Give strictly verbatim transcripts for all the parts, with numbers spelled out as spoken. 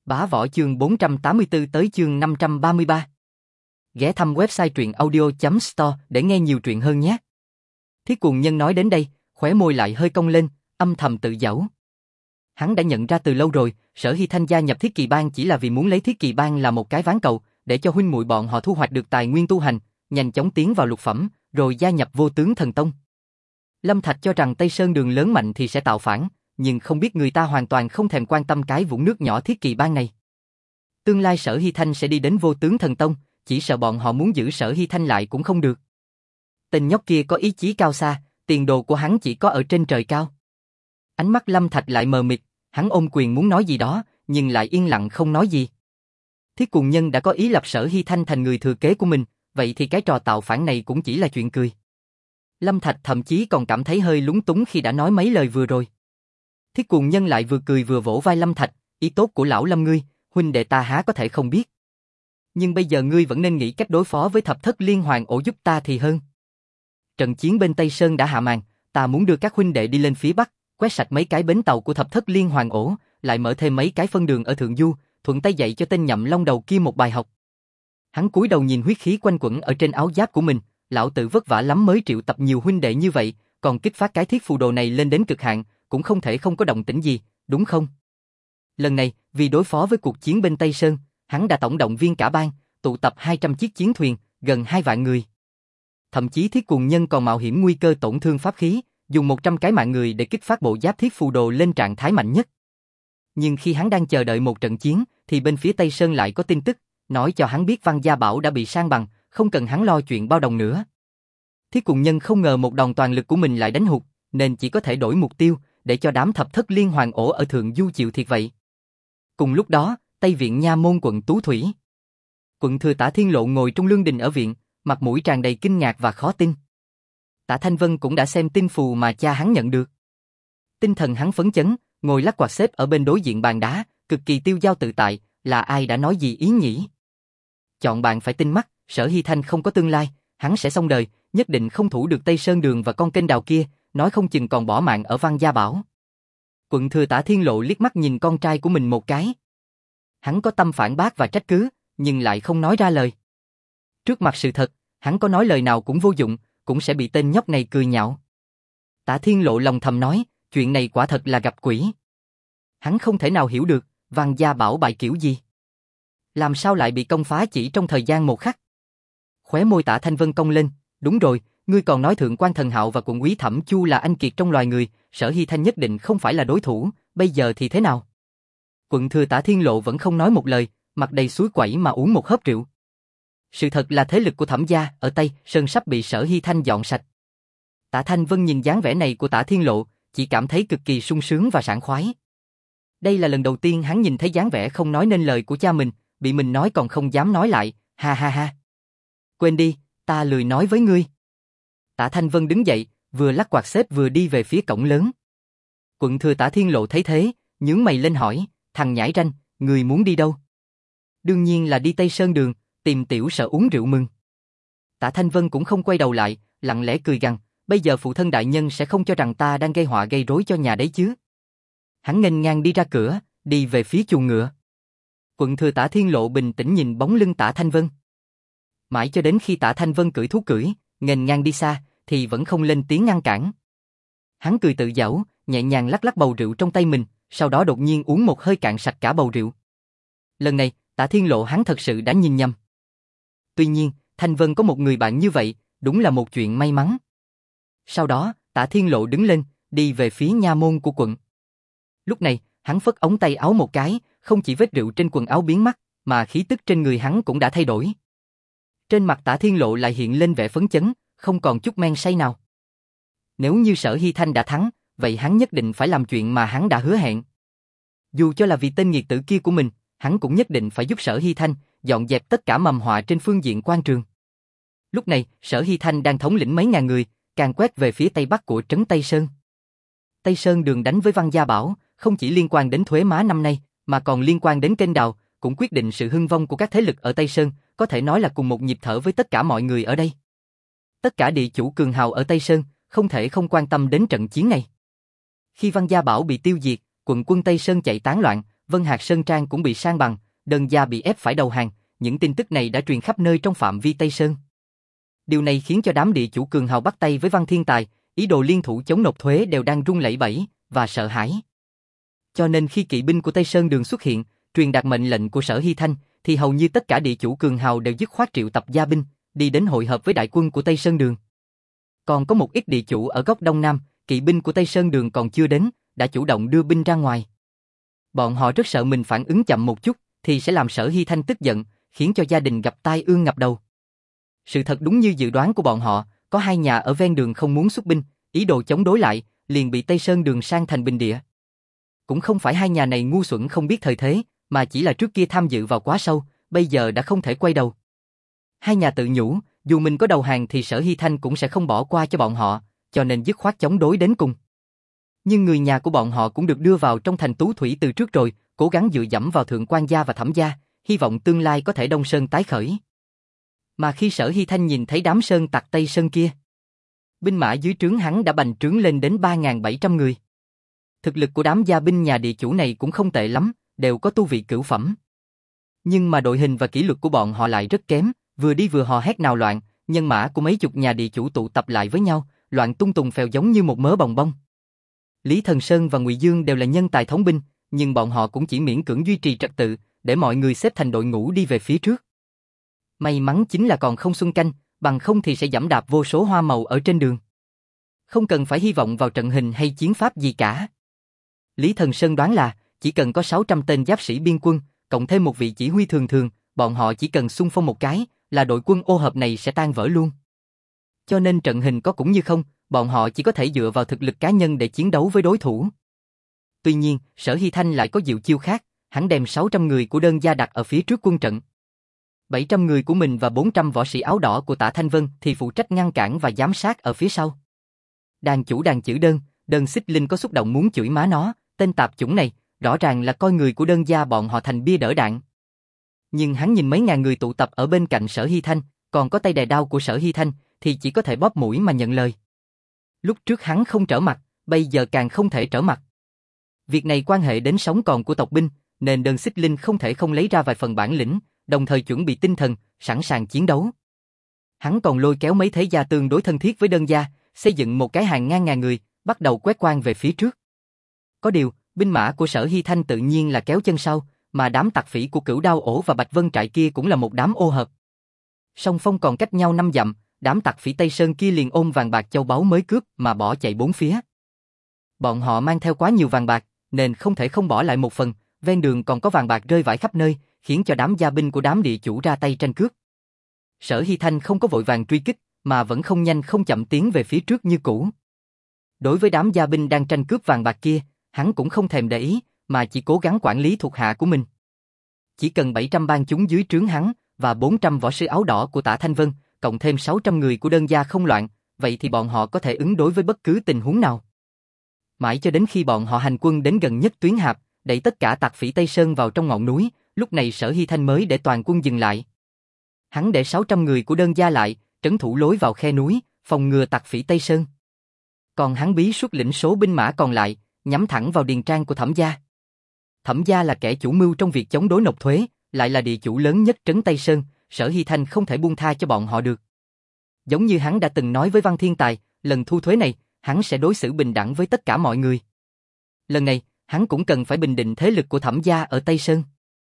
Bá Võ chương bốn trăm tám mươi tư tới chương năm trăm ba mươi ba. Ghé thăm website truyện audio chấm store để nghe nhiều truyện hơn nhé. Thiết Cuồng Nhân nói đến đây, khóe môi lại hơi cong lên, âm thầm tự giễu. Hắn đã nhận ra từ lâu rồi, Sở Hy Thanh gia nhập Thiết Kỳ Bang chỉ là vì muốn lấy Thiết Kỳ Bang là một cái ván cầu, để cho huynh muội bọn họ thu hoạch được tài nguyên tu hành, nhanh chóng tiến vào lục phẩm, rồi gia nhập Vô Tướng Thần Tông. Lâm Thạch cho rằng Tây Sơn Đường lớn mạnh thì sẽ tạo phản, nhưng không biết người ta hoàn toàn không thèm quan tâm cái vũng nước nhỏ Thiết Kỳ Bang này. Tương lai Sở Hy Thanh sẽ đi đến Vô Tướng Thần Tông, chỉ sợ bọn họ muốn giữ Sở Hy Thanh lại cũng không được. Tên nhóc kia có ý chí cao xa, tiền đồ của hắn chỉ có ở trên trời cao. Ánh mắt Lâm Thạch lại mờ mịt, hắn ôm quyền muốn nói gì đó, nhưng lại yên lặng không nói gì. Thiết Cuồng Nhân đã có ý lập Sở Hy Thanh thành người thừa kế của mình, vậy thì cái trò tạo phản này cũng chỉ là chuyện cười. Lâm Thạch thậm chí còn cảm thấy hơi lúng túng khi đã nói mấy lời vừa rồi. Thiết Cuồng Nhân lại vừa cười vừa vỗ vai Lâm Thạch, ý tốt của lão Lâm ngươi, huynh đệ ta há có thể không biết. Nhưng bây giờ ngươi vẫn nên nghĩ cách đối phó với Thập Thất Liên Hoàn ổ giúp ta thì hơn. Trận chiến bên Tây Sơn đã hạ màn, ta muốn đưa các huynh đệ đi lên phía Bắc, quét sạch mấy cái bến tàu của Thập Thất Liên Hoàn ổ, lại mở thêm mấy cái phân đường ở Thượng Du, thuận tay dạy cho tên Nhậm Long đầu kia một bài học. Hắn cúi đầu nhìn huyết khí quanh quẩn ở trên áo giáp của mình, lão tử vất vả lắm mới triệu tập nhiều huynh đệ như vậy, còn kích phát cái thiết phù đồ này lên đến cực hạn, cũng không thể không có động tĩnh gì, đúng không? Lần này, vì đối phó với cuộc chiến bên Tây Sơn, hắn đã tổng động viên cả bang, tụ tập hai trăm chiếc chiến thuyền, gần hai vạn người. Thậm chí Thiết Cuồng Nhân còn mạo hiểm nguy cơ tổn thương pháp khí, dùng một trăm cái mạng người để kích phát bộ giáp thiết phù đồ lên trạng thái mạnh nhất. Nhưng khi hắn đang chờ đợi một trận chiến, thì bên phía Tây Sơn lại có tin tức, nói cho hắn biết Văn Gia Bảo đã bị san bằng, không cần hắn lo chuyện bao đồng nữa. Thiết Cuồng Nhân không ngờ một đòn toàn lực của mình lại đánh hụt, nên chỉ có thể đổi mục tiêu, để cho đám Thập Thất Liên Hoàn ổ ở Thượng Du chịu thiệt vậy. Cùng lúc đó, Tây Viện Nha Môn quận Tú Thủy. Quận thừa Tả Thiên Lộ ngồi trong lương đình ở viện, mặt mũi tràn đầy kinh ngạc và khó tin. Tả Thanh Vân cũng đã xem tin phù mà cha hắn nhận được. Tinh thần hắn phấn chấn, ngồi lắc quạt xếp ở bên đối diện bàn đá, cực kỳ tiêu dao tự tại, là ai đã nói gì ý nhỉ? Chọn bạn phải tinh mắt, Sở Hy Thanh không có tương lai, hắn sẽ xong đời, nhất định không thủ được Tây Sơn Đường và con kênh đào kia, nói không chừng còn bỏ mạng ở Văn Gia Bảo. Quận thừa Tả Thiên Lộ liếc mắt nhìn con trai của mình một cái. Hắn có tâm phản bác và trách cứ, nhưng lại không nói ra lời. Trước mặt sự thật, hắn có nói lời nào cũng vô dụng, cũng sẽ bị tên nhóc này cười nhạo. Tả Thiên Lộ lòng thầm nói, chuyện này quả thật là gặp quỷ. Hắn không thể nào hiểu được, Văn Gia Bảo bại kiểu gì. Làm sao lại bị công phá chỉ trong thời gian một khắc. Khóe môi Tả Thanh Vân cong lên, đúng rồi, ngươi còn nói Thượng quan Thần Hạo và quận úy Thẩm Chu là anh kiệt trong loài người, Sở Hy Thanh nhất định không phải là đối thủ, bây giờ thì thế nào? Quận thừa Tả Thiên Lộ vẫn không nói một lời, mặt đầy suối quẩy mà uống một hớp rượu. Sự thật là thế lực của Thẩm gia ở Tây Sơn sắp bị Sở Hy Thanh dọn sạch. Tả Thanh Vân nhìn dáng vẻ này của Tả Thiên Lộ, chỉ cảm thấy cực kỳ sung sướng và sảng khoái. Đây là lần đầu tiên hắn nhìn thấy dáng vẻ không nói nên lời của cha mình, bị mình nói còn không dám nói lại, ha ha ha. Quên đi, ta lười nói với ngươi. Tả Thanh Vân đứng dậy, vừa lắc quạt xếp vừa đi về phía cổng lớn. Quận thừa Tả Thiên Lộ thấy thế, nhướng mày lên hỏi, thằng nhãi ranh, ngươi muốn đi đâu? Đương nhiên là đi Tây Sơn Đường, tìm tiểu Sở uống rượu mừng. Tả Thanh Vân cũng không quay đầu lại, lặng lẽ cười gằn, bây giờ phụ thân đại nhân sẽ không cho rằng ta đang gây họa gây rối cho nhà đấy chứ. Hắn nghênh ngang đi ra cửa, đi về phía chuồng ngựa. Quận thừa Tả Thiên Lộ bình tĩnh nhìn bóng lưng Tả Thanh Vân. Mãi cho đến khi Tả Thanh Vân cưỡi thú cưỡi, nghênh ngang đi xa, thì vẫn không lên tiếng ngăn cản. Hắn cười tự giễu, nhẹ nhàng lắc lắc bầu rượu trong tay mình, sau đó đột nhiên uống một hơi cạn sạch cả bầu rượu. Lần này, Tả Thiên Lộ hắn thật sự đã nhìn nhầm. Tuy nhiên, Thanh Vân có một người bạn như vậy, đúng là một chuyện may mắn. Sau đó, Tả Thiên Lộ đứng lên, đi về phía nha môn của quận. Lúc này, hắn phất ống tay áo một cái, không chỉ vết rượu trên quần áo biến mất, mà khí tức trên người hắn cũng đã thay đổi. Trên mặt Tả Thiên Lộ lại hiện lên vẻ phấn chấn, không còn chút men say nào. Nếu như Sở Hy Thanh đã thắng, vậy hắn nhất định phải làm chuyện mà hắn đã hứa hẹn. Dù cho là vì tên nghiệt tử kia của mình, hắn cũng nhất định phải giúp Sở Hy Thanh dọn dẹp tất cả mầm họa trên phương diện quan trường. Lúc này, Sở Hy Thanh đang thống lĩnh mấy ngàn người, càn quét về phía tây bắc của trấn Tây Sơn. Tây Sơn Đường đánh với Văn Gia Bảo, không chỉ liên quan đến thuế má năm nay, mà còn liên quan đến kênh đào, cũng quyết định sự hưng vong của các thế lực ở Tây Sơn, có thể nói là cùng một nhịp thở với tất cả mọi người ở đây. Tất cả địa chủ cường hào ở Tây Sơn, không thể không quan tâm đến trận chiến này. Khi Văn Gia Bảo bị tiêu diệt, quận quân Tây Sơn chạy tán loạn, Vân Hạc Sơn Trang cũng bị san bằng, Đơn gia bị ép phải đầu hàng, những tin tức này đã truyền khắp nơi trong phạm vi Tây Sơn. Điều này khiến cho đám địa chủ cường hào bắt tay với Văn Thiên Tài, ý đồ liên thủ chống nộp thuế đều đang run lẩy bẩy và sợ hãi. Cho nên khi kỵ binh của Tây Sơn Đường xuất hiện, truyền đạt mệnh lệnh của Sở Hy Thanh, thì hầu như tất cả địa chủ cường hào đều dứt khoát triệu tập gia binh, đi đến hội hợp với đại quân của Tây Sơn Đường. Còn có một ít địa chủ ở góc Đông Nam, kỵ binh của Tây Sơn Đường còn chưa đến, đã chủ động đưa binh ra ngoài. Bọn họ rất sợ mình phản ứng chậm một chút, thì sẽ làm Sở Hy Thanh tức giận, khiến cho gia đình gặp tai ương ngập đầu. Sự thật đúng như dự đoán của bọn họ, có hai nhà ở ven đường không muốn xuất binh, ý đồ chống đối lại, liền bị Tây Sơn Đường sang thành bình địa. Cũng không phải hai nhà này ngu xuẩn không biết thời thế, mà chỉ là trước kia tham dự vào quá sâu, bây giờ đã không thể quay đầu. Hai nhà tự nhủ, dù mình có đầu hàng thì Sở Hy Thanh cũng sẽ không bỏ qua cho bọn họ, cho nên dứt khoát chống đối đến cùng. Nhưng người nhà của bọn họ cũng được đưa vào trong thành Tú Thủy từ trước rồi, cố gắng dựa dẫm vào Thượng Quan gia và Thẩm gia, hy vọng tương lai có thể Đông Sơn tái khởi. Mà khi Sở Hy Thanh nhìn thấy đám sơn tặc Tây Sơn kia, binh mã dưới trướng hắn đã bành trướng lên đến ba nghìn bảy trăm người. Thực lực của đám gia binh nhà địa chủ này cũng không tệ lắm, đều có tu vị cửu phẩm. Nhưng mà đội hình và kỷ luật của bọn họ lại rất kém, vừa đi vừa hò hét nào loạn, nhân mã của mấy chục nhà địa chủ tụ tập lại với nhau, loạn tung tùng phèo giống như một mớ bòng bong. Lý Thần Sơn và Ngụy Dương đều là nhân tài thống binh, nhưng bọn họ cũng chỉ miễn cưỡng duy trì trật tự, để mọi người xếp thành đội ngũ đi về phía trước. May mắn chính là còn không xuân canh, bằng không thì sẽ giẫm đạp vô số hoa màu ở trên đường. Không cần phải hy vọng vào trận hình hay chiến pháp gì cả. Lý Thần Sơn đoán là, chỉ cần có sáu trăm tên giáp sĩ biên quân, cộng thêm một vị chỉ huy thường thường, bọn họ chỉ cần xung phong một cái, là đội quân ô hợp này sẽ tan vỡ luôn. Cho nên trận hình có cũng như không, bọn họ chỉ có thể dựa vào thực lực cá nhân để chiến đấu với đối thủ. Tuy nhiên, Sở Hy Thanh lại có diệu chiêu khác, hắn đem sáu trăm người của Đơn gia đặt ở phía trước quân trận. bảy trăm người của mình và bốn trăm võ sĩ áo đỏ của Tạ Thanh Vân thì phụ trách ngăn cản và giám sát ở phía sau. Đàn chủ đàn chữ Đơn, Đơn Xích Linh có xúc động muốn chửi má nó, tên tạp chủng này, rõ ràng là coi người của Đơn gia bọn họ thành bia đỡ đạn. Nhưng hắn nhìn mấy ngàn người tụ tập ở bên cạnh Sở Hy Thanh, còn có tay đè đao của Sở Hy Thanh, thì chỉ có thể bóp mũi mà nhận lời. Lúc trước hắn không trở mặt, bây giờ càng không thể trở mặt. Việc này quan hệ đến sống còn của tộc binh, nên Đơn Xích Linh không thể không lấy ra vài phần bản lĩnh, đồng thời chuẩn bị tinh thần, sẵn sàng chiến đấu. Hắn còn lôi kéo mấy thế gia tương đối thân thiết với Đơn gia, xây dựng một cái hàng ngang ngàn người, bắt đầu quét quan về phía trước. Có điều, binh mã của Sở Hy Thanh tự nhiên là kéo chân sau, mà đám tặc phỉ của Cửu Đao Ổ và Bạch Vân Trại kia cũng là một đám ô hợp. Song phong còn cách nhau năm dặm, đám tặc phỉ Tây Sơn kia liền ôm vàng bạc châu báu mới cướp mà bỏ chạy bốn phía. Bọn họ mang theo quá nhiều vàng bạc, nên không thể không bỏ lại một phần, ven đường còn có vàng bạc rơi vãi khắp nơi, khiến cho đám gia binh của đám địa chủ ra tay tranh cướp. Sở Hy Thanh không có vội vàng truy kích, mà vẫn không nhanh không chậm tiến về phía trước như cũ. Đối với đám gia binh đang tranh cướp vàng bạc kia, hắn cũng không thèm để ý, mà chỉ cố gắng quản lý thuộc hạ của mình. Chỉ cần bảy trăm bang chúng dưới trướng hắn, và bốn trăm võ sư áo đỏ của Tạ Thanh Vân, cộng thêm sáu trăm người của Đơn gia không loạn, vậy thì bọn họ có thể ứng đối với bất cứ tình huống nào. Mãi cho đến khi bọn họ hành quân đến gần nhất Tuyến Hạp, đẩy tất cả tặc phỉ Tây Sơn vào trong ngọn núi, lúc này Sở Hy Thanh mới để toàn quân dừng lại. Hắn để sáu trăm người của Đơn gia lại, trấn thủ lối vào khe núi, phòng ngừa tặc phỉ Tây Sơn. Còn hắn bí xuất lĩnh số binh mã còn lại, nhắm thẳng vào điền trang của Thẩm gia. Thẩm gia là kẻ chủ mưu trong việc chống đối nộp thuế, lại là địa chủ lớn nhất trấn Tây Sơn, Sở Hy Thanh không thể buông tha cho bọn họ được. Giống như hắn đã từng nói với Văn Thiên Tài, lần thu thuế này, hắn sẽ đối xử bình đẳng với tất cả mọi người. Lần này, hắn cũng cần phải bình định thế lực của Thẩm gia ở Tây Sơn.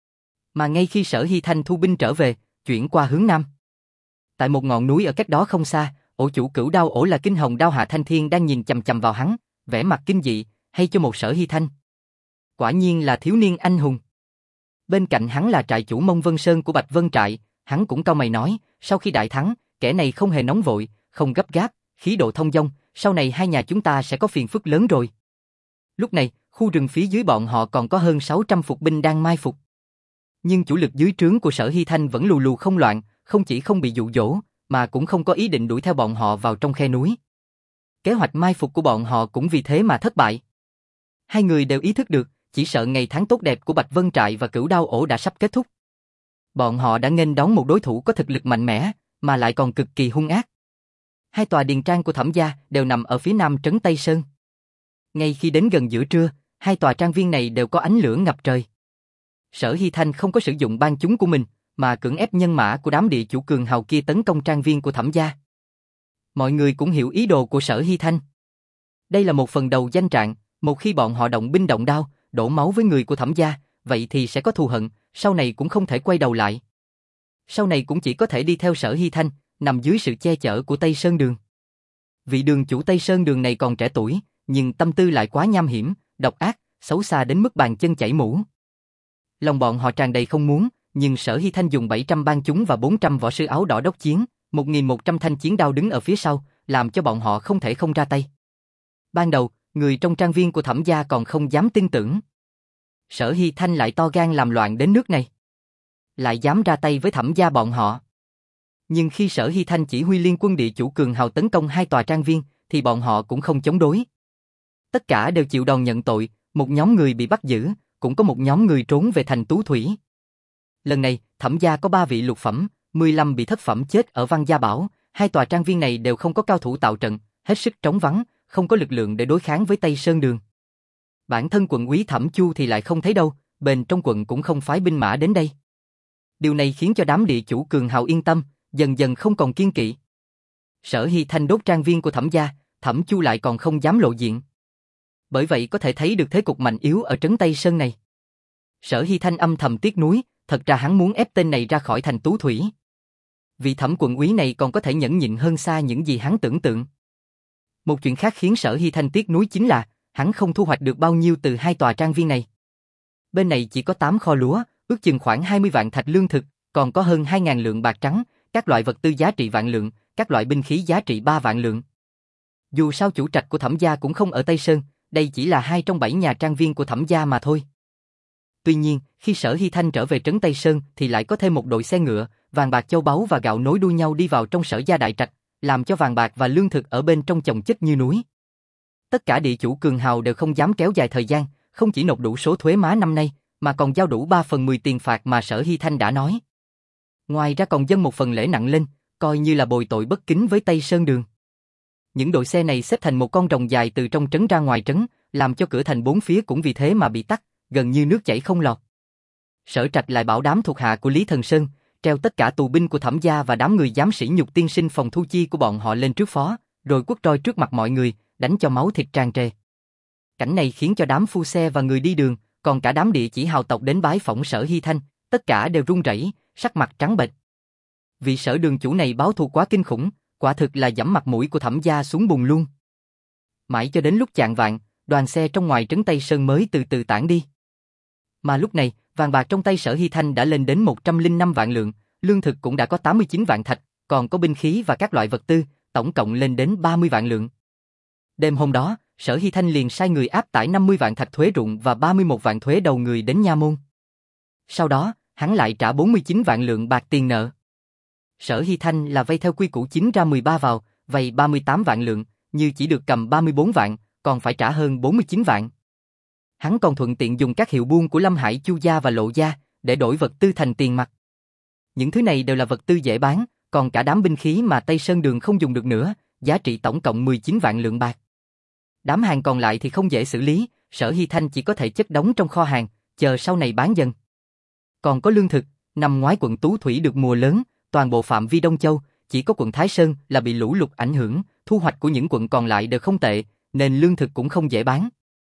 Mà ngay khi Sở Hy Thanh thu binh trở về, chuyển qua hướng Nam. Tại một ngọn núi ở cách đó không xa, ổ chủ Cửu Đao Ổ là Kinh Hồng Đao Hạ Thanh Thiên đang nhìn chằm chằm vào hắn, vẻ mặt kinh dị, hay cho một Sở Hy Thanh. Quả nhiên là thiếu niên anh hùng. Bên cạnh hắn là trại chủ Mông Vân Sơn của Bạch Vân Trại, hắn cũng cau mày nói, sau khi đại thắng, kẻ này không hề nóng vội, không gấp gáp, khí độ thông dong, sau này hai nhà chúng ta sẽ có phiền phức lớn rồi. Lúc này, khu rừng phía dưới bọn họ còn có hơn sáu trăm phục binh đang mai phục. Nhưng chủ lực dưới trướng của Sở Hy Thanh vẫn lù lù không loạn, không chỉ không bị dụ dỗ, mà cũng không có ý định đuổi theo bọn họ vào trong khe núi. Kế hoạch mai phục của bọn họ cũng vì thế mà thất bại. Hai người đều ý thức được, chỉ sợ ngày tháng tốt đẹp của Bạch Vân Trại và Cửu Đao Ổ đã sắp kết thúc. Bọn họ đã nghênh đón một đối thủ có thực lực mạnh mẽ, mà lại còn cực kỳ hung ác. Hai tòa điền trang của Thẩm gia đều nằm ở phía nam trấn Tây Sơn. Ngay khi đến gần giữa trưa, hai tòa trang viên này đều có ánh lửa ngập trời. Sở Hy Thanh không có sử dụng bang chúng của mình, mà cưỡng ép nhân mã của đám địa chủ cường hào kia tấn công trang viên của Thẩm gia. Mọi người cũng hiểu ý đồ của Sở Hy Thanh. Đây là một phần đầu danh trạng, một khi bọn họ động binh động đao, đổ máu với người của Thẩm gia, vậy thì sẽ có thù hận, sau này cũng không thể quay đầu lại. Sau này cũng chỉ có thể đi theo Sở Hy Thanh, nằm dưới sự che chở của Tây Sơn Đường. Vị đường chủ Tây Sơn Đường này còn trẻ tuổi, nhưng tâm tư lại quá nham hiểm, độc ác, xấu xa đến mức bàn chân chảy mũ. Lòng bọn họ tràn đầy không muốn, nhưng Sở Hy Thanh dùng bảy trăm bang chúng và bốn trăm võ sư áo đỏ đốc chiến, một nghìn một trăm thanh chiến đao đứng ở phía sau, làm cho bọn họ không thể không ra tay. Ban đầu, người trong trang viên của Thẩm gia còn không dám tin tưởng. Sở Hy Thanh lại to gan làm loạn đến nước này, lại dám ra tay với Thẩm gia bọn họ. Nhưng khi Sở Hy Thanh chỉ huy liên quân địa chủ cường hào tấn công hai tòa trang viên, thì bọn họ cũng không chống đối. Tất cả đều chịu đòn nhận tội, một nhóm người bị bắt giữ, cũng có một nhóm người trốn về thành Tú Thủy. Lần này, Thẩm gia có ba vị lục phẩm, mười lăm bị thất phẩm chết ở Văn Gia Bảo, hai tòa trang viên này đều không có cao thủ tạo trận, hết sức trống vắng, không có lực lượng để đối kháng với Tây Sơn Đường. Bản thân quận úy Thẩm Chu thì lại không thấy đâu, bên trong quận cũng không phái binh mã đến đây. Điều này khiến cho đám địa chủ cường hào yên tâm, dần dần không còn kiên kỵ. Sở Hy Thanh đốt trang viên của Thẩm gia, Thẩm Chu lại còn không dám lộ diện. Bởi vậy có thể thấy được thế cục mạnh yếu ở trấn Tây Sơn này. Sở Hy Thanh âm thầm tiếc nuối, thật ra hắn muốn ép tên này ra khỏi thành Tú Thủy. Vị Thẩm quận úy này còn có thể nhẫn nhịn hơn xa những gì hắn tưởng tượng. Một chuyện khác khiến Sở Hy Thanh tiếc nuối chính là hắn không thu hoạch được bao nhiêu từ hai tòa trang viên này. Bên này chỉ có tám kho lúa, ước chừng khoảng hai mươi vạn thạch lương thực, còn có hơn hai nghìn lượng bạc trắng, các loại vật tư giá trị vạn lượng, các loại binh khí giá trị ba vạn lượng. Dù sao chủ trạch của Thẩm gia cũng không ở Tây Sơn, đây chỉ là hai trong bảy nhà trang viên của Thẩm gia mà thôi. Tuy nhiên, khi Sở Hy Thanh trở về trấn Tây Sơn thì lại có thêm một đội xe ngựa, vàng bạc châu báu và gạo nối đuôi nhau đi vào trong Sở gia đại trạch, làm cho vàng bạc và lương thực ở bên trong chồng chất như núi. Tất cả địa chủ cường hào đều không dám kéo dài thời gian, không chỉ nộp đủ số thuế má năm nay, mà còn giao đủ ba phần mười tiền phạt mà Sở Hy Thanh đã nói. Ngoài ra còn dâng một phần lễ nặng lên, coi như là bồi tội bất kính với Tây Sơn Đường. Những đội xe này xếp thành một con rồng dài từ trong trấn ra ngoài trấn, làm cho cửa thành bốn phía cũng vì thế mà bị tắc, gần như nước chảy không lọt. Sở Trạch lại bảo đám thuộc hạ của Lý Thần Sơn, treo tất cả tù binh của Thẩm gia và đám người dám sỉ nhục tiên sinh phòng thu chi của bọn họ lên trước phó, rồi quất roi trước mặt mọi người, đánh cho máu thịt tràn trề. Cảnh này khiến cho đám phu xe và người đi đường, còn cả đám địa chỉ hào tộc đến bái phỏng Sở Hy Thanh, tất cả đều run rẩy, sắc mặt trắng bệch. Vị Sở đường chủ này báo thù quá kinh khủng, quả thực là giẫm mặt mũi của Thẩm gia xuống bùn luôn. Mãi cho đến lúc chạng vạng, đoàn xe trong ngoài trấn Tây Sơn mới từ từ tản đi. Mà lúc này, vàng bạc trong tay Sở Hy Thanh đã lên đến một trăm lẻ năm vạn lượng, lương thực cũng đã có tám mươi chín vạn thạch, còn có binh khí và các loại vật tư, tổng cộng lên đến ba mươi vạn lượng. Đêm hôm đó, Sở Hy Thanh liền sai người áp tải năm mươi vạn thạch thuế ruộng và ba mươi mốt vạn thuế đầu người đến nha môn. Sau đó, hắn lại trả bốn mươi chín vạn lượng bạc tiền nợ. Sở Hy Thanh là vay theo quy củ chín ra mười ba vào, vay ba mươi tám vạn lượng, như chỉ được cầm ba mươi bốn vạn, còn phải trả hơn bốn mươi chín vạn. Hắn còn thuận tiện dùng các hiệu buôn của Lâm Hải Chu gia và Lộ gia để đổi vật tư thành tiền mặt. Những thứ này đều là vật tư dễ bán, còn cả đám binh khí mà Tây Sơn Đường không dùng được nữa, giá trị tổng cộng mười chín vạn lượng bạc. Đám hàng còn lại thì không dễ xử lý, Sở Hy Thanh chỉ có thể chất đóng trong kho hàng, chờ sau này bán dần. Còn có lương thực, năm ngoái quận Tú Thủy được mùa lớn, toàn bộ phạm vi Đông Châu, chỉ có quận Thái Sơn là bị lũ lụt ảnh hưởng, thu hoạch của những quận còn lại đều không tệ, nên lương thực cũng không dễ bán.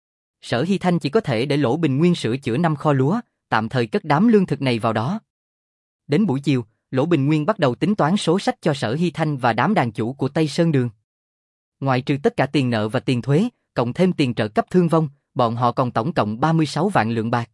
Sở Hy Thanh chỉ có thể để Lỗ Bình Nguyên sửa chữa năm kho lúa, tạm thời cất đám lương thực này vào đó. Đến buổi chiều, Lỗ Bình Nguyên bắt đầu tính toán số sách cho Sở Hy Thanh và đám đàn chủ của Tây Sơn Đường. Ngoài trừ tất cả tiền nợ và tiền thuế, cộng thêm tiền trợ cấp thương vong, bọn họ còn tổng cộng ba mươi sáu vạn lượng bạc.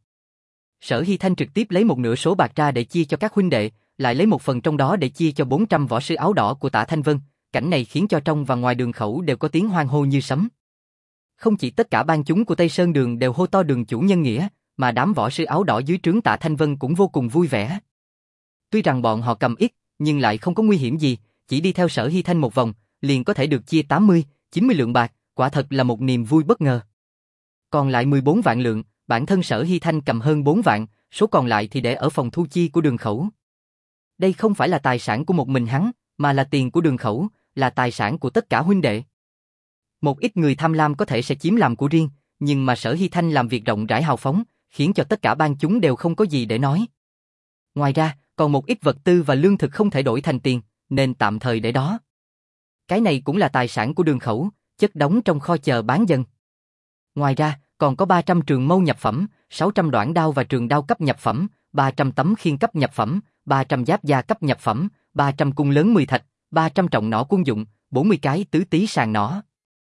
Sở Hy Thanh trực tiếp lấy một nửa số bạc ra để chia cho các huynh đệ, lại lấy một phần trong đó để chia cho bốn trăm võ sư áo đỏ của Tạ Thanh Vân. Cảnh này khiến cho trong và ngoài đường khẩu đều có tiếng hoan hô như sấm. Không chỉ tất cả bang chúng của Tây Sơn Đường đều hô to đường chủ nhân nghĩa, mà đám võ sư áo đỏ dưới trướng Tạ Thanh Vân cũng vô cùng vui vẻ. Tuy rằng bọn họ cầm ít, nhưng lại không có nguy hiểm gì, chỉ đi theo Sở Hy Thanh một vòng, liền có thể được chia tám mươi, chín mươi lượng bạc, quả thật là một niềm vui bất ngờ. Còn lại mười bốn vạn lượng, bản thân Sở Hy Thanh cầm hơn bốn vạn, số còn lại thì để ở phòng thu chi của đường khẩu. Đây không phải là tài sản của một mình hắn, mà là tiền của đường khẩu, là tài sản của tất cả huynh đệ. Một ít người tham lam có thể sẽ chiếm làm của riêng, nhưng mà Sở Hy Thanh làm việc rộng rãi hào phóng, khiến cho tất cả bang chúng đều không có gì để nói. Ngoài ra, còn một ít vật tư và lương thực không thể đổi thành tiền, nên tạm thời để đó. Cái này cũng là tài sản của Đường Khẩu, chất đóng trong kho chờ bán dần. Ngoài ra, còn có ba trăm trường mâu nhập phẩm, sáu trăm đoạn đao và trường đao cấp nhập phẩm, ba trăm tấm khiên cấp nhập phẩm, ba trăm giáp da cấp nhập phẩm, ba trăm cung lớn mười thạch, ba trăm trọng nỏ quân dụng, bốn mươi cái tứ tí sàng nỏ.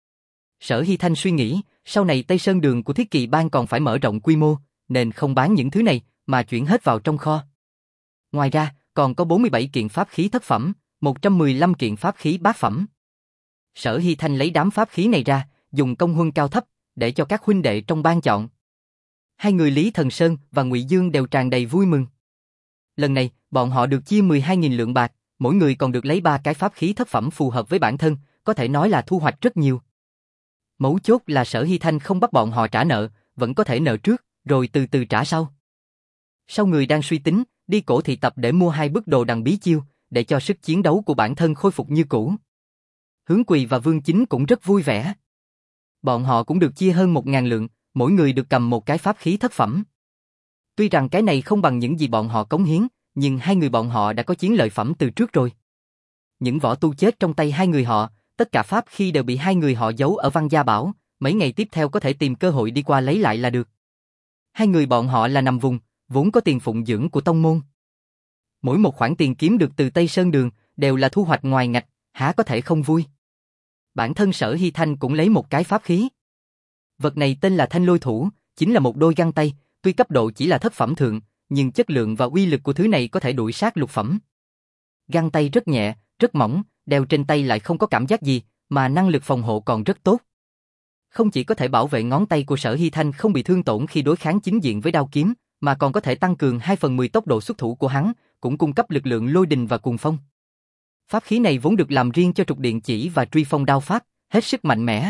Sở Hy Thanh suy nghĩ, sau này Tây Sơn Đường của Thiết Kỵ Bang còn phải mở rộng quy mô, nên không bán những thứ này, mà chuyển hết vào trong kho. Ngoài ra, còn có bốn mươi bảy kiện pháp khí thất phẩm, một trăm mười lăm kiện pháp khí bát phẩm. Sở Hy Thanh lấy đám pháp khí này ra, dùng công huân cao thấp, để cho các huynh đệ trong bang chọn. Hai người Lý Thần Sơn và Ngụy Dương đều tràn đầy vui mừng. Lần này, bọn họ được chia mười hai nghìn lượng bạc, mỗi người còn được lấy ba cái pháp khí thất phẩm phù hợp với bản thân, có thể nói là thu hoạch rất nhiều. Mấu chốt là Sở Hy Thanh không bắt bọn họ trả nợ, vẫn có thể nợ trước, rồi từ từ trả sau. Sau người đang suy tính, đi cổ thị tập để mua hai bức đồ đằng bí chiêu, để cho sức chiến đấu của bản thân khôi phục như cũ. Hướng Quỳ và Vương Chính cũng rất vui vẻ. Bọn họ cũng được chia hơn một ngàn lượng, mỗi người được cầm một cái pháp khí thất phẩm. Tuy rằng cái này không bằng những gì bọn họ cống hiến, nhưng hai người bọn họ đã có chiến lợi phẩm từ trước rồi. Những võ tu chết trong tay hai người họ, tất cả pháp khí đều bị hai người họ giấu ở Văn Gia Bảo, mấy ngày tiếp theo có thể tìm cơ hội đi qua lấy lại là được. Hai người bọn họ là nằm vùng, vốn có tiền phụng dưỡng của tông môn. Mỗi một khoản tiền kiếm được từ Tây Sơn Đường, đều là thu hoạch ngoài ngạch, há có thể không vui. Bản thân Sở Hy Thanh cũng lấy một cái pháp khí. Vật này tên là Thanh Lôi Thủ, chính là một đôi găng tay, tuy cấp độ chỉ là thất phẩm thượng, nhưng chất lượng và uy lực của thứ này có thể đuổi sát lục phẩm. Găng tay rất nhẹ, rất mỏng, đeo trên tay lại không có cảm giác gì, mà năng lực phòng hộ còn rất tốt. Không chỉ có thể bảo vệ ngón tay của Sở Hy Thanh không bị thương tổn khi đối kháng chính diện với đao kiếm, mà còn có thể tăng cường hai phần mười tốc độ xuất thủ của hắn, cũng cung cấp lực lượng lôi đình và cuồng phong. Pháp khí này vốn được làm riêng cho trục điện chỉ và truy phong đao pháp, hết sức mạnh mẽ.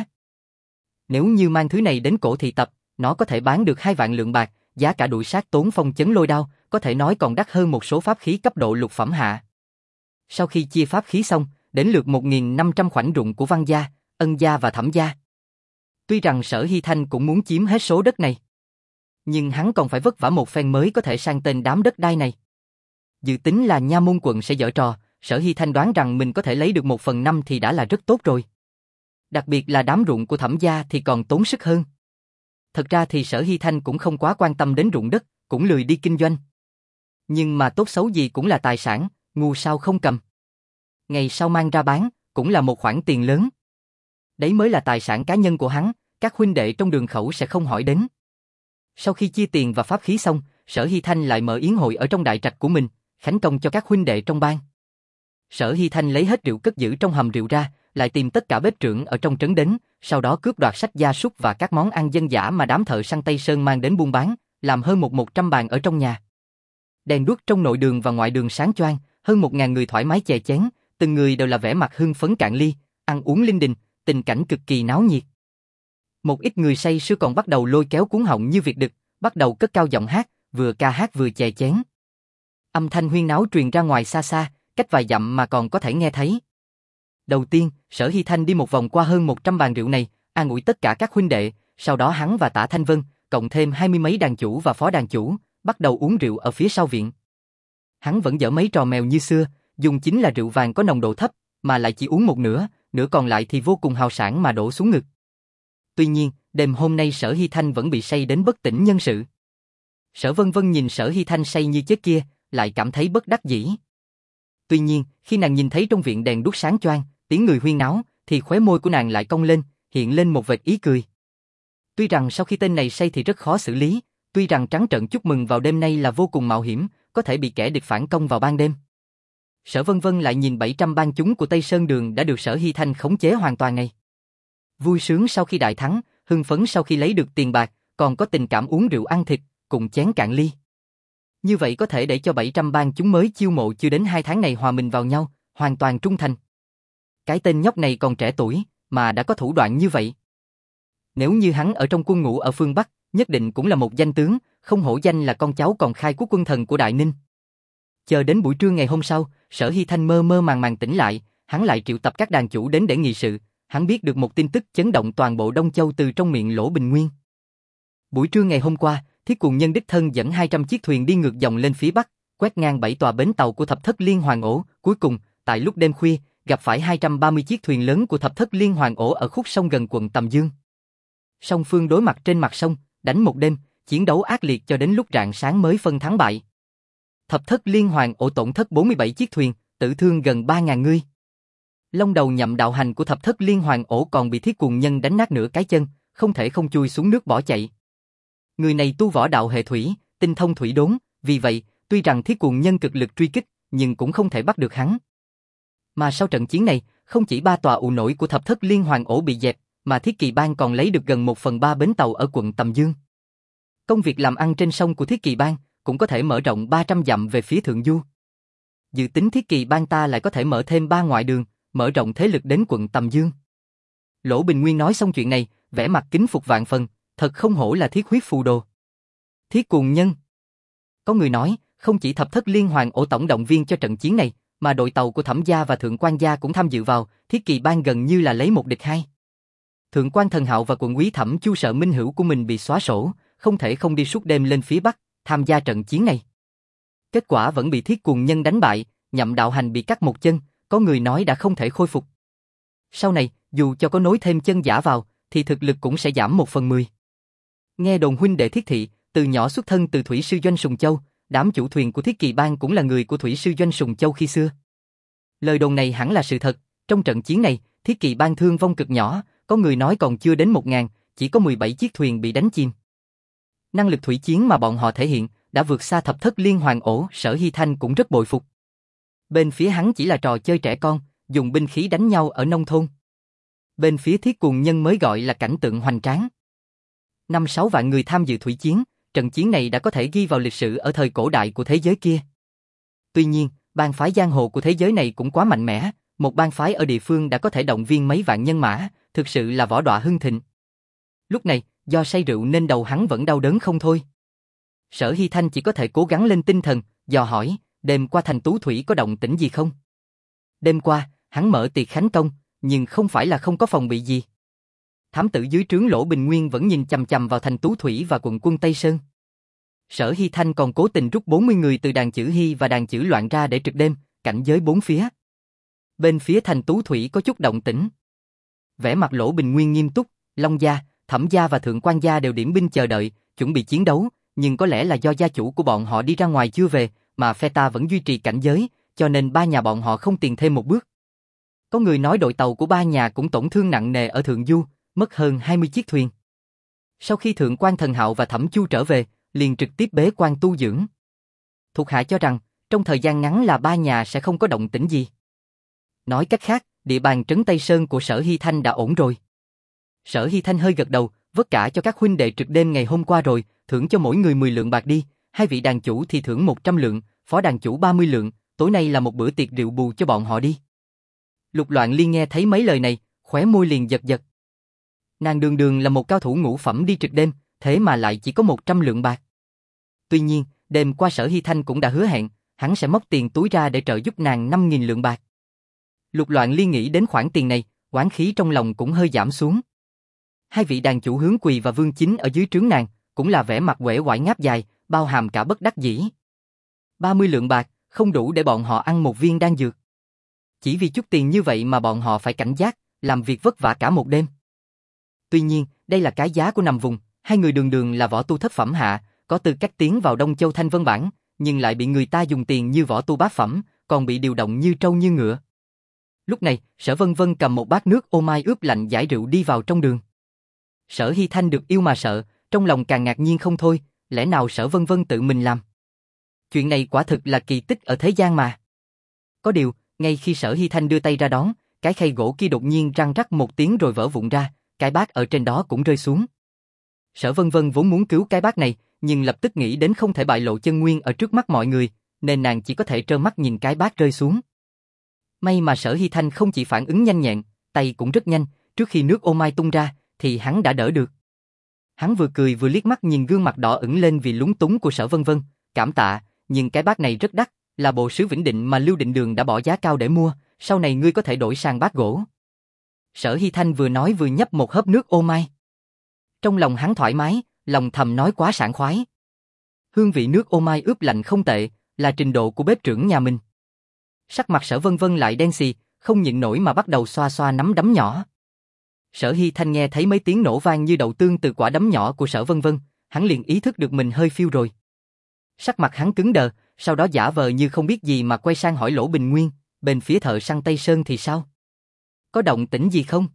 Nếu như mang thứ này đến cổ thị tập, nó có thể bán được hai vạn lượng bạc, giá cả đuổi sát tốn phong chấn lôi đao, có thể nói còn đắt hơn một số pháp khí cấp độ lục phẩm hạ. Sau khi chia pháp khí xong, đến lượt một nghìn năm trăm khoảnh ruộng của Văn Gia, Ân Gia và Thẩm Gia. Tuy rằng Sở Hy Thanh cũng muốn chiếm hết số đất này, nhưng hắn còn phải vất vả một phen mới có thể sang tên đám đất đai này. Dự tính là Nha Môn quận sẽ giở trò, Sở Hy Thanh đoán rằng mình có thể lấy được một phần năm thì đã là rất tốt rồi. Đặc biệt là đám ruộng của Thẩm Gia thì còn tốn sức hơn. Thật ra thì Sở Hy Thanh cũng không quá quan tâm đến ruộng đất, cũng lười đi kinh doanh. Nhưng mà tốt xấu gì cũng là tài sản, ngu sao không cầm. Ngày sau mang ra bán, cũng là một khoản tiền lớn. Đấy mới là tài sản cá nhân của hắn, các huynh đệ trong Đường Khẩu sẽ không hỏi đến. Sau khi chia tiền và pháp khí xong, Sở Hy Thanh lại mở yến hội ở trong đại trạch của mình, khánh công cho các huynh đệ trong bang. Sở Hy Thanh lấy hết rượu cất giữ trong hầm rượu ra, lại tìm tất cả bếp trưởng ở trong trấn đến, sau đó cướp đoạt sách gia súc và các món ăn dân dã mà đám thợ săn Tây Sơn mang đến buôn bán, làm hơn một một trăm bàn ở trong nhà. Đèn đuốc trong nội đường và ngoại đường sáng choang, hơn một ngàn người thoải mái chè chén, từng người đều là vẻ mặt hưng phấn cạn ly, ăn uống linh đình, tình cảnh cực kỳ náo nhiệt. Một ít người say sưa còn bắt đầu lôi kéo cuống họng như việc đực, bắt đầu cất cao giọng hát, vừa ca hát vừa chè chén. Âm thanh huyên náo truyền ra ngoài xa xa, cách vài dặm mà còn có thể nghe thấy. Đầu tiên, Sở Hy Thanh đi một vòng qua hơn một trăm bàn rượu này, an ủi tất cả các huynh đệ, sau đó hắn và Tả Thanh Vân, cộng thêm hai mươi mấy đàn chủ và phó đàn chủ, bắt đầu uống rượu ở phía sau viện. Hắn vẫn dở mấy trò mèo như xưa, dùng chính là rượu vàng có nồng độ thấp, mà lại chỉ uống một nửa, nửa còn lại thì vô cùng hào sảng mà đổ xuống ngực. Tuy nhiên, đêm hôm nay Sở Hy Thanh vẫn bị say đến bất tỉnh nhân sự. Sở Vân Vân nhìn Sở Hy Thanh say như chết kia, lại cảm thấy bất đắc dĩ. Tuy nhiên, khi nàng nhìn thấy trong viện đèn đuốc sáng choang, tiếng người huyên náo, thì khóe môi của nàng lại cong lên, hiện lên một vệt ý cười. Tuy rằng sau khi tên này say thì rất khó xử lý, tuy rằng trắng trợn chúc mừng vào đêm nay là vô cùng mạo hiểm, có thể bị kẻ địch phản công vào ban đêm. Sở Vân Vân lại nhìn bảy trăm bang chúng của Tây Sơn Đường đã được Sở Hy Thanh khống chế hoàn toàn này. Vui sướng sau khi đại thắng, hưng phấn sau khi lấy được tiền bạc, còn có tình cảm uống rượu ăn thịt, cùng chén cạn ly. Như vậy có thể để cho bảy trăm bang chúng mới chiêu mộ chưa đến hai tháng này hòa mình vào nhau, hoàn toàn trung thành. Cái tên nhóc này còn trẻ tuổi, mà đã có thủ đoạn như vậy. Nếu như hắn ở trong quân ngũ ở phương Bắc, nhất định cũng là một danh tướng, không hổ danh là con cháu còn khai quốc quân thần của Đại Ninh. Chờ đến buổi trưa ngày hôm sau, Sở Hy Thanh mơ mơ màng màng tỉnh lại, hắn lại triệu tập các đàn chủ đến để nghị sự, hắn biết được một tin tức chấn động toàn bộ Đông Châu từ trong miệng Lỗ Bình Nguyên. Buổi trưa ngày hôm qua, Thiết Cuồng Nhân đích thân dẫn hai trăm chiếc thuyền đi ngược dòng lên phía bắc, quét ngang bảy tòa bến tàu của Thập Thất Liên Hoàn Ổ, cuối cùng, tại lúc đêm khuya, gặp phải hai trăm ba mươi chiếc thuyền lớn của Thập Thất Liên Hoàn Ổ ở khúc sông gần quận Tầm Dương. Song phương đối mặt trên mặt sông, đánh một đêm, chiến đấu ác liệt cho đến lúc rạng sáng mới phân thắng bại. Thập Thất Liên Hoàn Ổ tổn thất bốn mươi bảy chiếc thuyền, tử thương gần ba nghìn người. Long đầu nhậm đạo hành của Thập Thất Liên Hoàn Ổ còn bị Thiết Cuồng Nhân đánh nát nửa cái chân, không thể không chui xuống nước bỏ chạy. Người này tu võ đạo hệ thủy, tinh thông thủy đốn, vì vậy, tuy rằng Thiết Cuồng Nhân cực lực truy kích, nhưng cũng không thể bắt được hắn. Mà sau trận chiến này, không chỉ ba tòa ụ nổi của Thập Thất Liên Hoàn Ổ bị dẹp, mà Thiết Kỳ Bang còn lấy được gần một phần ba bến tàu ở quận Tầm Dương. Công việc làm ăn trên sông của Thiết Kỳ Bang cũng có thể mở rộng ba trăm dặm về phía thượng du. Dự tính Thiết Kỳ Bang ta lại có thể mở thêm ba ngoại đường, mở rộng thế lực đến quận Tầm Dương. Lỗ Bình Nguyên nói xong chuyện này, vẻ mặt kính phục vạn phần, thật không hổ là thiết huyết phù đồ. Thiết Cuồng Nhân. Có người nói, không chỉ Thập Thất Liên Hoàn Ổ tổng động viên cho trận chiến này, mà đội tàu của Thẩm gia và Thượng Quan gia cũng tham dự vào, Thiết Kỳ Bang gần như là lấy một địch hai. Thượng Quan Thần Hạo và quận úy Thẩm Chu sợ minh hữu của mình bị xóa sổ, không thể không đi suốt đêm lên phía bắc, tham gia trận chiến này. Kết quả vẫn bị Thiết Cuồng Nhân đánh bại, nhậm đạo hành bị cắt một chân, có người nói đã không thể khôi phục. Sau này, dù cho có nối thêm chân giả vào, thì thực lực cũng sẽ giảm một phần mười. Nghe đồn huynh đệ Thiết Thị, từ nhỏ xuất thân từ thủy sư doanh Sùng Châu, đám chủ thuyền của Thiết Kỳ Bang cũng là người của thủy sư doanh Sùng Châu khi xưa. Lời đồn này hẳn là sự thật, trong trận chiến này, Thiết Kỳ Bang thương vong cực nhỏ, có người nói còn chưa đến một ngàn, chỉ có mười bảy chiếc thuyền bị đánh chìm. Năng lực thủy chiến mà bọn họ thể hiện, đã vượt xa Thập Thất Liên Hoàn Ổ, Sở Hy Thanh cũng rất bội phục. Bên phía hắn chỉ là trò chơi trẻ con, dùng binh khí đánh nhau ở nông thôn. Bên phía Thiết Cuồng Nhân mới gọi là cảnh tượng hoành tráng. Năm sáu vạn người tham dự thủy chiến, trận chiến này đã có thể ghi vào lịch sử ở thời cổ đại của thế giới kia. Tuy nhiên, bang phái giang hồ của thế giới này cũng quá mạnh mẽ, một bang phái ở địa phương đã có thể động viên mấy vạn nhân mã, thực sự là võ đọa hưng thịnh. Lúc này, do say rượu nên đầu hắn vẫn đau đớn không thôi. Sở Hy Thanh chỉ có thể cố gắng lên tinh thần, dò hỏi, đêm qua thành Tú Thủy có động tĩnh gì không? Đêm qua, hắn mở tiệc khánh công, nhưng không phải là không có phòng bị gì. Thám tử dưới trướng Lỗ Bình Nguyên vẫn nhìn chằm chằm vào thành Tú Thủy và quận quân Tây Sơn. Sở Hy Thanh còn cố tình rút bốn mươi người từ đàn chữ Hy và đàn chữ Loạn ra để trực đêm, cảnh giới bốn phía. Bên phía thành Tú Thủy có chút động tĩnh. Vẻ mặt Lỗ Bình Nguyên nghiêm túc, Long gia, Thẩm gia và Thượng Quan gia đều điểm binh chờ đợi, chuẩn bị chiến đấu, nhưng có lẽ là do gia chủ của bọn họ đi ra ngoài chưa về, mà phe ta vẫn duy trì cảnh giới, cho nên ba nhà bọn họ không tiền thêm một bước. Có người nói đội tàu của ba nhà cũng tổn thương nặng nề ở thượng du, mất hơn hai mươi chiếc thuyền. Sau khi Thượng Quan Thần Hạo và Thẩm Chu trở về, liền trực tiếp bế quan tu dưỡng. Thuộc hạ cho rằng, trong thời gian ngắn là ba nhà sẽ không có động tĩnh gì. Nói cách khác, địa bàn trấn Tây Sơn của Sở Hy Thanh đã ổn rồi. Sở Hy Thanh hơi gật đầu, vất cả cho các huynh đệ trực đêm ngày hôm qua rồi, thưởng cho mỗi người mười lượng bạc đi, hai vị đàn chủ thì thưởng một trăm lượng, phó đàn chủ ba mươi lượng, tối nay là một bữa tiệc rượu bù cho bọn họ đi. Lục Loạn Liên nghe thấy mấy lời này, khóe môi liền giật giật. Nàng đường đường là một cao thủ ngũ phẩm đi trực đêm, thế mà lại chỉ có một trăm lượng bạc. Tuy nhiên, đêm qua Sở Hy Thanh cũng đã hứa hẹn, hắn sẽ móc tiền túi ra để trợ giúp nàng năm nghìn lượng bạc. Lục Loạn Liên nghĩ đến khoản tiền này, oán khí trong lòng cũng hơi giảm xuống. Hai vị đàn chủ Hướng Quỳ và Vương Chính ở dưới trướng nàng, cũng là vẻ mặt uể oải ngáp dài, bao hàm cả bất đắc dĩ. ba mươi lượng bạc, không đủ để bọn họ ăn một viên đan dược. Chỉ vì chút tiền như vậy mà bọn họ phải cảnh giác, làm việc vất vả cả một đêm. Tuy nhiên, đây là cái giá của nằm vùng, hai người đường đường là võ tu thất phẩm hạ, có tư cách tiến vào Đông Châu Thanh Vân Bản, nhưng lại bị người ta dùng tiền như võ tu bát phẩm, còn bị điều động như trâu như ngựa. Lúc này, Sở Vân Vân cầm một bát nước ô mai ướp lạnh giải rượu đi vào trong đường. Sở Hy Thanh được yêu mà sợ, trong lòng càng ngạc nhiên không thôi, lẽ nào Sở Vân Vân tự mình làm? Chuyện này quả thực là kỳ tích ở thế gian mà. Có điều, ngay khi Sở Hy Thanh đưa tay ra đón, cái khay gỗ kia đột nhiên răng rắc một tiếng rồi vỡ vụn ra, cái bát ở trên đó cũng rơi xuống. Sở Vân Vân vốn muốn cứu cái bát này, nhưng lập tức nghĩ đến không thể bại lộ chân nguyên ở trước mắt mọi người, nên nàng chỉ có thể trơ mắt nhìn cái bát rơi xuống. May mà Sở Hy Thanh không chỉ phản ứng nhanh nhẹn, tay cũng rất nhanh, trước khi nước ô mai tung ra, thì hắn đã đỡ được. Hắn vừa cười vừa liếc mắt nhìn gương mặt đỏ ửng lên vì lúng túng của Sở Vân Vân, cảm tạ, nhưng cái bát này rất đắt, là bộ sứ Vĩnh Định mà Lưu Định Đường đã bỏ giá cao để mua, sau này ngươi có thể đổi sang bát gỗ. Sở Hy Thanh vừa nói vừa nhấp một hớp nước ô mai. Trong lòng hắn thoải mái, lòng thầm nói quá sảng khoái. Hương vị nước ô mai ướp lạnh không tệ, là trình độ của bếp trưởng nhà mình. Sắc mặt Sở Vân Vân lại đen xì, không nhịn nổi mà bắt đầu xoa xoa nắm đấm nhỏ. Sở Hy Thanh nghe thấy mấy tiếng nổ vang như đậu tương từ quả đấm nhỏ của Sở Vân Vân, hắn liền ý thức được mình hơi phiêu rồi. Sắc mặt hắn cứng đờ, sau đó giả vờ như không biết gì mà quay sang hỏi Lỗ Bình Nguyên, bên phía thợ săn Tây Sơn thì sao? Có động tĩnh gì không?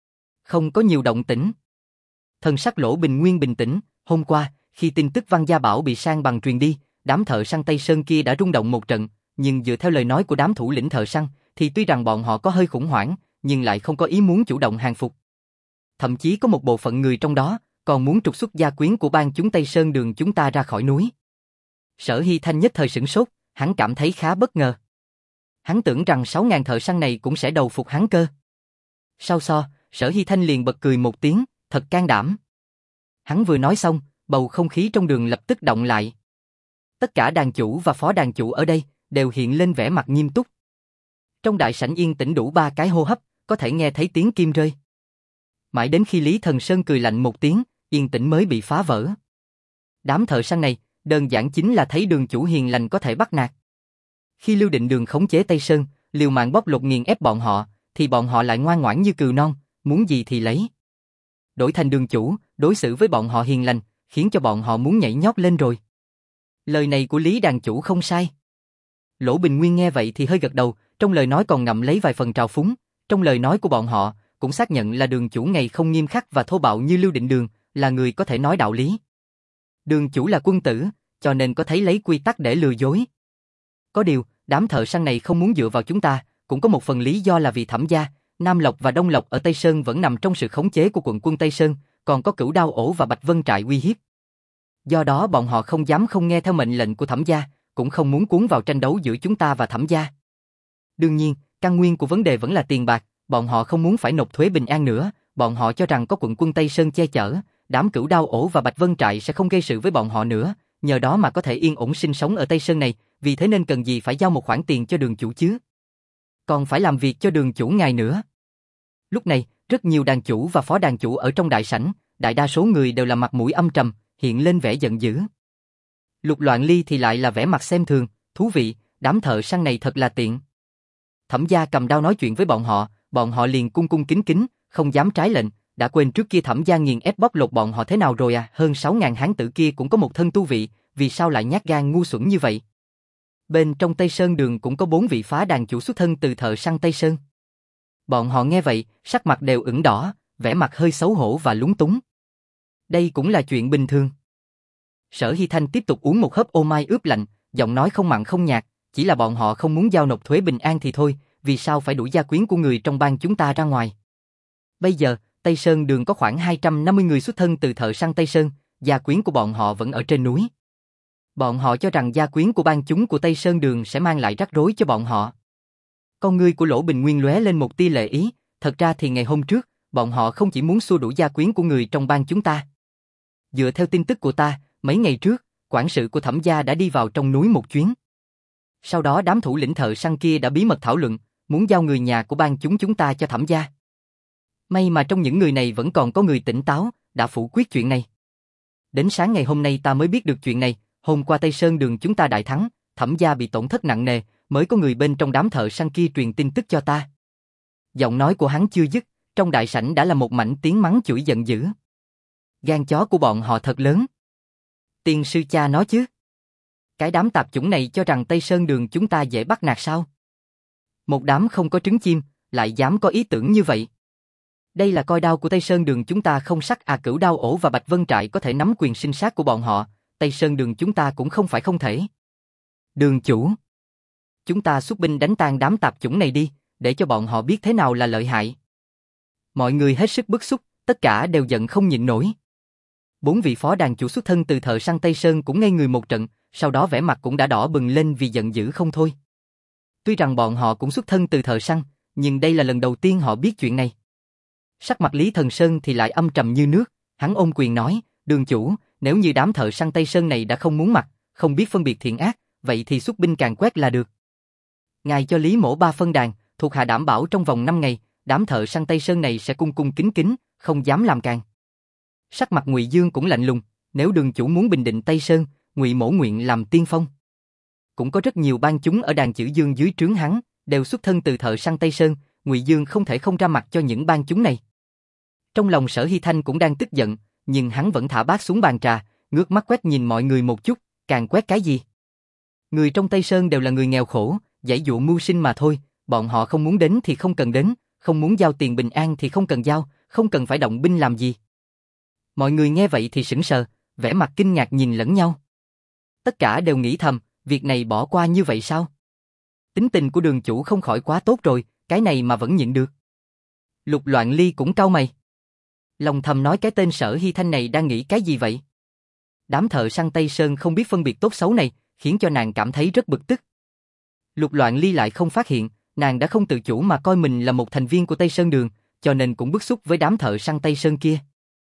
Không có nhiều động tĩnh. Thần sắc Lỗ Bình Nguyên bình tĩnh, hôm qua, khi tin tức Văn Gia Bảo bị sang bằng truyền đi, đám thợ săn Tây Sơn kia đã rung động một trận, nhưng dựa theo lời nói của đám thủ lĩnh thợ săn, thì tuy rằng bọn họ có hơi khủng hoảng, nhưng lại không có ý muốn chủ động hàng phục. Thậm chí có một bộ phận người trong đó, còn muốn trục xuất gia quyến của bang chúng Tây Sơn Đường chúng ta ra khỏi núi. Sở Hy Thanh nhất thời sửng sốt, hắn cảm thấy khá bất ngờ. Hắn tưởng rằng sáu ngàn thợ săn này cũng sẽ đầu phục hắn cơ. Sau so, Sở Hy Thanh liền bật cười một tiếng, thật can đảm. Hắn vừa nói xong, bầu không khí trong đường lập tức động lại. Tất cả đàn chủ và phó đàn chủ ở đây đều hiện lên vẻ mặt nghiêm túc. Trong đại sảnh yên tĩnh đủ ba cái hô hấp, có thể nghe thấy tiếng kim rơi. Mãi đến khi Lý Thần Sơn cười lạnh một tiếng, yên tĩnh mới bị phá vỡ. Đám thợ săn này, đơn giản chính là thấy đường chủ hiền lành có thể bắt nạt. Khi Lưu Định Đường khống chế Tây Sơn, liều mạng bóc lột nghiền ép bọn họ, thì bọn họ lại ngoan ngoãn như cừu non, muốn gì thì lấy. Đổi thành đường chủ, đối xử với bọn họ hiền lành, khiến cho bọn họ muốn nhảy nhót lên rồi. Lời này của Lý đàn chủ không sai. Lỗ Bình Nguyên nghe vậy thì hơi gật đầu, trong lời nói còn ngậm lấy vài phần trào phúng. Trong lời nói của bọn họ, cũng xác nhận là đường chủ ngày không nghiêm khắc và thô bạo như Lưu Định Đường, là người có thể nói đạo lý. Đường chủ là quân tử, cho nên có thấy lấy quy tắc để lừa dối. Có điều, đám thợ săn này không muốn dựa vào chúng ta, cũng có một phần lý do là vì Thẩm gia, Nam Lộc và Đông Lộc ở Tây Sơn vẫn nằm trong sự khống chế của quận quân Tây Sơn, còn có Cửu Đao Ổ và Bạch Vân Trại uy hiếp. Do đó bọn họ không dám không nghe theo mệnh lệnh của Thẩm gia, cũng không muốn cuốn vào tranh đấu giữa chúng ta và Thẩm gia. Đương nhiên, căn nguyên của vấn đề vẫn là tiền bạc, bọn họ không muốn phải nộp thuế bình an nữa, bọn họ cho rằng có quận quân Tây Sơn che chở, đám Cửu Đao Ổ và Bạch Vân Trại sẽ không gây sự với bọn họ nữa, nhờ đó mà có thể yên ổn sinh sống ở Tây Sơn này, vì thế nên cần gì phải giao một khoản tiền cho đường chủ chứ? Còn phải làm việc cho đường chủ ngài nữa. Lúc này, rất nhiều đàn chủ và phó đàn chủ ở trong đại sảnh, đại đa số người đều là mặt mũi âm trầm, hiện lên vẻ giận dữ. Lục Loạn Ly thì lại là vẻ mặt xem thường, thú vị, đám thợ săn này thật là tiện. Thẩm gia cầm đao nói chuyện với bọn họ, bọn họ liền cung cung kính kính, không dám trái lệnh, đã quên trước kia Thẩm gia nghiền ép bóc lột bọn họ thế nào rồi à, hơn sáu ngàn hán tử kia cũng có một thân tu vị, vì sao lại nhát gan ngu xuẩn như vậy? Bên trong Tây Sơn Đường cũng có bốn vị phá đàn chủ xuất thân từ thợ săn Tây Sơn. Bọn họ nghe vậy, sắc mặt đều ửng đỏ, vẻ mặt hơi xấu hổ và lúng túng. Đây cũng là chuyện bình thường. Sở Hy Thanh tiếp tục uống một hớp ô mai ướp lạnh, giọng nói không mặn không nhạt, chỉ là bọn họ không muốn giao nộp thuế bình an thì thôi, vì sao phải đuổi gia quyến của người trong bang chúng ta ra ngoài. Bây giờ, Tây Sơn Đường có khoảng hai trăm năm mươi người xuất thân từ thợ săn Tây Sơn, gia quyến của bọn họ vẫn ở trên núi. Bọn họ cho rằng gia quyến của bang chúng của Tây Sơn Đường sẽ mang lại rắc rối cho bọn họ. Con ngươi của Lỗ Bình Nguyên lóe lên một tia lệ ý, thật ra thì ngày hôm trước, bọn họ không chỉ muốn xua đuổi gia quyến của người trong bang chúng ta. Dựa theo tin tức của ta, mấy ngày trước, quản sự của Thẩm gia đã đi vào trong núi một chuyến. Sau đó đám thủ lĩnh thợ săn kia đã bí mật thảo luận, muốn giao người nhà của bang chúng chúng ta cho Thẩm gia. May mà trong những người này vẫn còn có người tỉnh táo, đã phủ quyết chuyện này. Đến sáng ngày hôm nay ta mới biết được chuyện này, hôm qua Tây Sơn Đường chúng ta đại thắng, Thẩm gia bị tổn thất nặng nề, mới có người bên trong đám thợ săn kia truyền tin tức cho ta. Giọng nói của hắn chưa dứt, trong đại sảnh đã là một mảnh tiếng mắng chửi giận dữ. Gan chó của bọn họ thật lớn. Tiên sư cha nói chứ. Cái đám tạp chủng này cho rằng Tây Sơn Đường chúng ta dễ bắt nạt sao? Một đám không có trứng chim, lại dám có ý tưởng như vậy. Đây là coi đao của Tây Sơn Đường chúng ta không sắc à, Cửu Đao Ổ và Bạch Vân Trại có thể nắm quyền sinh sát của bọn họ, Tây Sơn Đường chúng ta cũng không phải không thể. Đường chủ, chúng ta xuất binh đánh tan đám tạp chủng này đi, để cho bọn họ biết thế nào là lợi hại. Mọi người hết sức bức xúc, tất cả đều giận không nhịn nổi. Bốn vị phó đàn chủ xuất thân từ thợ săn Tây Sơn cũng ngây người một trận, sau đó vẻ mặt cũng đã đỏ bừng lên vì giận dữ không thôi. Tuy rằng bọn họ cũng xuất thân từ thợ săn, nhưng đây là lần đầu tiên họ biết chuyện này. Sắc mặt Lý Thần Sơn thì lại âm trầm như nước, hắn ôm quyền nói, đường chủ, nếu như đám thợ săn Tây Sơn này đã không muốn mặt, không biết phân biệt thiện ác, vậy thì xuất binh càn quét là được. Ngài cho Lý Mỗ ba phân đàn, thuộc hạ đảm bảo trong vòng năm ngày, đám thợ săn Tây Sơn này sẽ cung cung kính kính, không dám làm càn. Sắc mặt Ngụy Dương cũng lạnh lùng, nếu đường chủ muốn bình định Tây Sơn, Ngụy Mỗ nguyện làm tiên phong. Cũng có rất nhiều bang chúng ở đàn Chữ Dương dưới trướng hắn, đều xuất thân từ thợ săn Tây Sơn, Ngụy Dương không thể không ra mặt cho những bang chúng này. Trong lòng Sở Hy Thanh cũng đang tức giận, nhưng hắn vẫn thả bát xuống bàn trà, ngước mắt quét nhìn mọi người một chút, càng quét cái gì? Người trong Tây Sơn đều là người nghèo khổ, giãy dụa mưu sinh mà thôi, bọn họ không muốn đến thì không cần đến, không muốn giao tiền bình an thì không cần giao, không cần phải động binh làm gì. Mọi người nghe vậy thì sững sờ, vẻ mặt kinh ngạc nhìn lẫn nhau. Tất cả đều nghĩ thầm, việc này bỏ qua như vậy sao? Tính tình của Đường chủ không khỏi quá tốt rồi, cái này mà vẫn nhịn được. Lục Loạn Ly cũng cau mày. Lòng thầm nói cái tên Sở Hy Thanh này đang nghĩ cái gì vậy? Đám thợ săn Tây Sơn không biết phân biệt tốt xấu này, khiến cho nàng cảm thấy rất bực tức. Lục Loạn Ly lại không phát hiện, nàng đã không tự chủ mà coi mình là một thành viên của Tây Sơn Đường, cho nên cũng bức xúc với đám thợ săn Tây Sơn kia.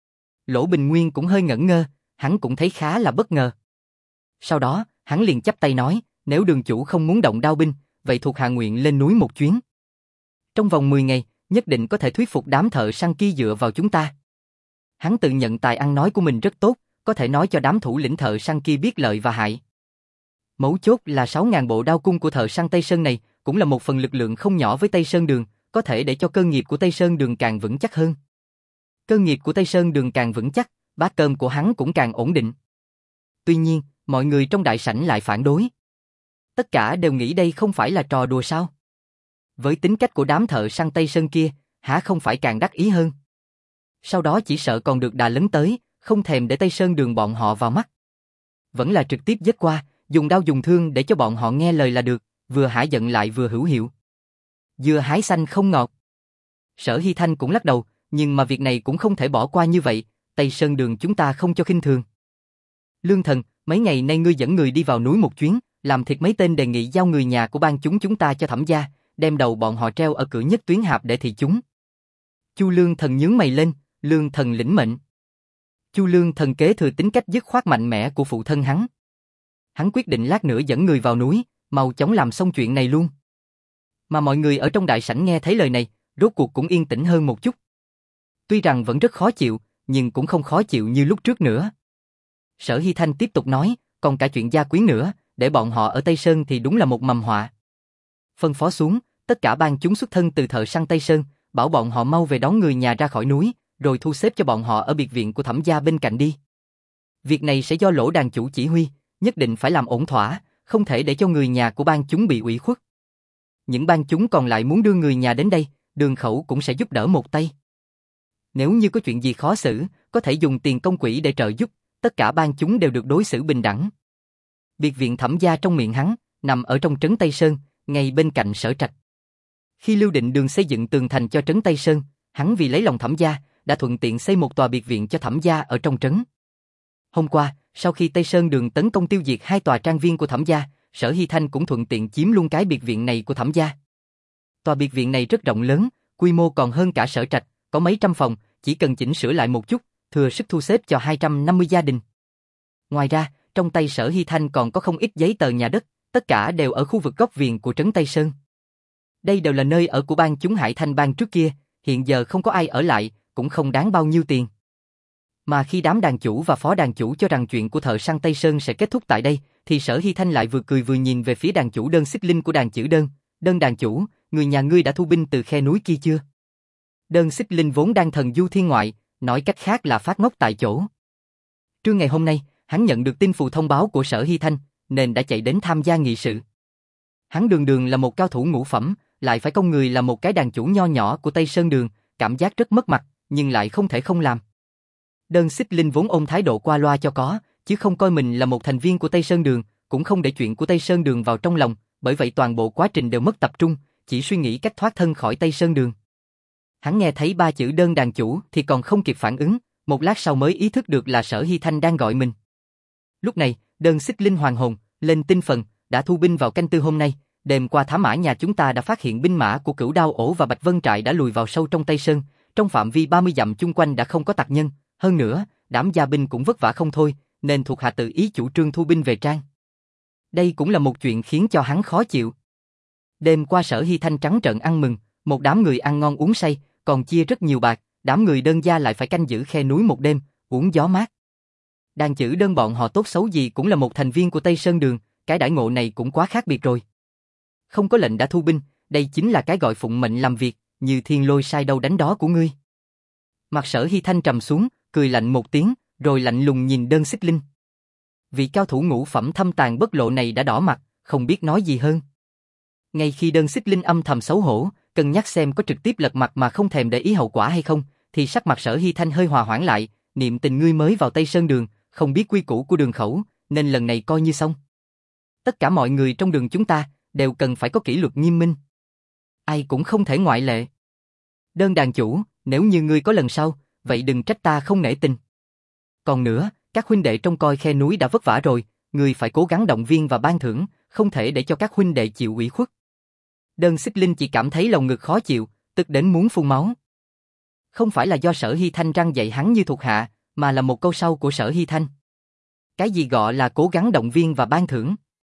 Lỗ Bình Nguyên cũng hơi ngẩn ngơ, hắn cũng thấy khá là bất ngờ. Sau đó, hắn liền chắp tay nói, nếu Đường chủ không muốn động đao binh, vậy thuộc hạ nguyện lên núi một chuyến. Trong vòng mười ngày, nhất định có thể thuyết phục đám thợ săn kia dựa vào chúng ta. Hắn tự nhận tài ăn nói của mình rất tốt, có thể nói cho đám thủ lĩnh thợ săn kia biết lợi và hại. Mấu chốt là sáu ngàn bộ đao cung của thợ săn Tây Sơn này, cũng là một phần lực lượng không nhỏ với Tây Sơn Đường, có thể để cho cơ nghiệp của Tây Sơn Đường càng vững chắc hơn. Cơ nghiệp của Tây Sơn Đường càng vững chắc, bát cơm của hắn cũng càng ổn định. Tuy nhiên, mọi người trong đại sảnh lại phản đối. Tất cả đều nghĩ đây không phải là trò đùa sao? Với tính cách của đám thợ săn Tây Sơn kia, há không phải càng đắc ý hơn? Sau đó chỉ sợ còn được đà lấn tới, không thèm để Tây Sơn Đường bọn họ vào mắt. Vẫn là trực tiếp giết qua, dùng đao dùng thương để cho bọn họ nghe lời là được, vừa hả giận lại vừa hữu hiệu. Dưa hái xanh không ngọt. Sở Hy Thanh cũng lắc đầu, nhưng mà việc này cũng không thể bỏ qua như vậy, Tây Sơn Đường chúng ta không cho khinh thường. Lương Thần, mấy ngày nay ngươi dẫn người đi vào núi một chuyến, làm thịt mấy tên đề nghị giao người nhà của bang chúng chúng ta cho Thẩm gia, đem đầu bọn họ treo ở cửa nhất tuyến hạp để thị chúng. Chu Lương Thần nhướng mày lên, Lương Thần lĩnh mệnh. Chu Lương Thần kế thừa tính cách dứt khoát mạnh mẽ của phụ thân hắn. Hắn quyết định lát nữa dẫn người vào núi, mau chóng làm xong chuyện này luôn. Mà mọi người ở trong đại sảnh nghe thấy lời này, rốt cuộc cũng yên tĩnh hơn một chút. Tuy rằng vẫn rất khó chịu, nhưng cũng không khó chịu như lúc trước nữa. Sở Hy Thanh tiếp tục nói, còn cả chuyện gia quyến nữa, để bọn họ ở Tây Sơn thì đúng là một mầm họa. Phân phó xuống, tất cả bang chúng xuất thân từ thợ săn Tây Sơn, bảo bọn họ mau về đón người nhà ra khỏi núi, rồi thu xếp cho bọn họ ở biệt viện của Thẩm gia bên cạnh đi. Việc này sẽ do Lỗ đàn chủ chỉ huy, nhất định phải làm ổn thỏa, không thể để cho người nhà của bang chúng bị ủy khuất. Những bang chúng còn lại muốn đưa người nhà đến đây, Đường Khẩu cũng sẽ giúp đỡ một tay. Nếu như có chuyện gì khó xử, có thể dùng tiền công quỹ để trợ giúp, tất cả bang chúng đều được đối xử bình đẳng. Biệt viện Thẩm gia trong miệng hắn, nằm ở trong trấn Tây Sơn, ngay bên cạnh Sở Trạch. Khi Lưu Định Đường xây dựng tường thành cho trấn Tây Sơn, hắn vì lấy lòng Thẩm gia, đã thuận tiện xây một tòa biệt viện cho Thẩm gia ở trong trấn. Hôm qua, sau khi Tây Sơn Đường tấn công tiêu diệt hai tòa trang viên của Thẩm gia, Sở Hy Thanh cũng thuận tiện chiếm luôn cái biệt viện này của Thẩm gia. Tòa biệt viện này rất rộng lớn, quy mô còn hơn cả Sở Trạch, có mấy trăm phòng, chỉ cần chỉnh sửa lại một chút, thừa sức thu xếp cho hai trăm năm mươi gia đình. Ngoài ra, trong tay Sở Hy Thanh còn có không ít giấy tờ nhà đất, tất cả đều ở khu vực góc viền của trấn Tây Sơn. Đây đều là nơi ở của bang chúng Hải Thanh bang trước kia, hiện giờ không có ai ở lại, cũng không đáng bao nhiêu tiền. Mà khi đám đàn chủ và phó đàn chủ cho rằng chuyện của thợ săn Tây Sơn sẽ kết thúc tại đây, thì Sở Hy Thanh lại vừa cười vừa nhìn về phía đàn chủ Đơn Xích Linh của đàn Chữ Đơn. Đơn đàn chủ, người nhà ngươi đã thu binh từ khe núi kia chưa? Đơn Xích Linh vốn đang thần du thiên ngoại, nói cách khác là phát ngốc tại chỗ. Trưa ngày hôm nay, hắn nhận được tin phù thông báo của Sở Hy Thanh, nên đã chạy đến tham gia nghị sự. Hắn đường đường là một cao thủ ngũ phẩm, lại phải công người là một cái đàn chủ nho nhỏ của Tây Sơn Đường, cảm giác rất mất mặt, nhưng lại không thể không làm. Đơn Xích Linh vốn ôm thái độ qua loa cho có, chứ không coi mình là một thành viên của Tây Sơn Đường, cũng không để chuyện của Tây Sơn Đường vào trong lòng, bởi vậy toàn bộ quá trình đều mất tập trung, chỉ suy nghĩ cách thoát thân khỏi Tây Sơn Đường. Hắn nghe thấy ba chữ đơn đàn chủ thì còn không kịp phản ứng, một lát sau mới ý thức được là Sở Hy Thanh đang gọi mình. Lúc này, Đơn Xích Linh hoàng hồn, lên tinh phần, đã thu binh vào canh tư hôm nay, đêm qua thám mã nhà chúng ta đã phát hiện binh mã của Cửu Đao Ổ và Bạch Vân Trại đã lùi vào sâu trong Tây Sơn, trong phạm vi ba mươi dặm chung quanh đã không có tặc nhân, hơn nữa, đám gia binh cũng vất vả không thôi, nên thuộc hạ tự ý chủ trương thu binh về trang. Đây cũng là một chuyện khiến cho hắn khó chịu. Đêm qua Sở Hy Thanh trắng trợn ăn mừng, một đám người ăn ngon uống say, còn chia rất nhiều bạc, đám người Đơn gia lại phải canh giữ khe núi một đêm, uống gió mát. Đàn chữ đơn bọn họ tốt xấu gì cũng là một thành viên của Tây Sơn Đường, cái đãi ngộ này cũng quá khác biệt rồi. Không có lệnh đã thu binh, đây chính là cái gọi phụng mệnh làm việc, như thiên lôi sai đâu đánh đó của ngươi. Mặt Sở Hy Thanh trầm xuống, cười lạnh một tiếng, rồi lạnh lùng nhìn Đơn Xích Linh. Vị cao thủ ngũ phẩm thâm tàn bất lộ này đã đỏ mặt, không biết nói gì hơn. Ngay khi Đơn Xích Linh âm thầm xấu hổ, cân nhắc xem có trực tiếp lật mặt mà không thèm để ý hậu quả hay không, thì sắc mặt Sở Hy Thanh hơi hòa hoãn lại, niệm tình ngươi mới vào Tây Sơn Đường, không biết quy củ của đường khẩu, nên lần này coi như xong. Tất cả mọi người trong đường chúng ta đều cần phải có kỷ luật nghiêm minh. Ai cũng không thể ngoại lệ. Đơn đàn chủ, nếu như ngươi có lần sau, vậy đừng trách ta không nể tình. Còn nữa, các huynh đệ trong coi khe núi đã vất vả rồi, ngươi phải cố gắng động viên và ban thưởng, không thể để cho các huynh đệ chịu ủy khuất. Đơn Xích Linh chỉ cảm thấy lồng ngực khó chịu, tức đến muốn phun máu. Không phải là do Sở Hy Thanh răng dạy hắn như thuộc hạ, mà là một câu sau của Sở Hy Thanh. Cái gì gọi là cố gắng động viên và ban thưởng?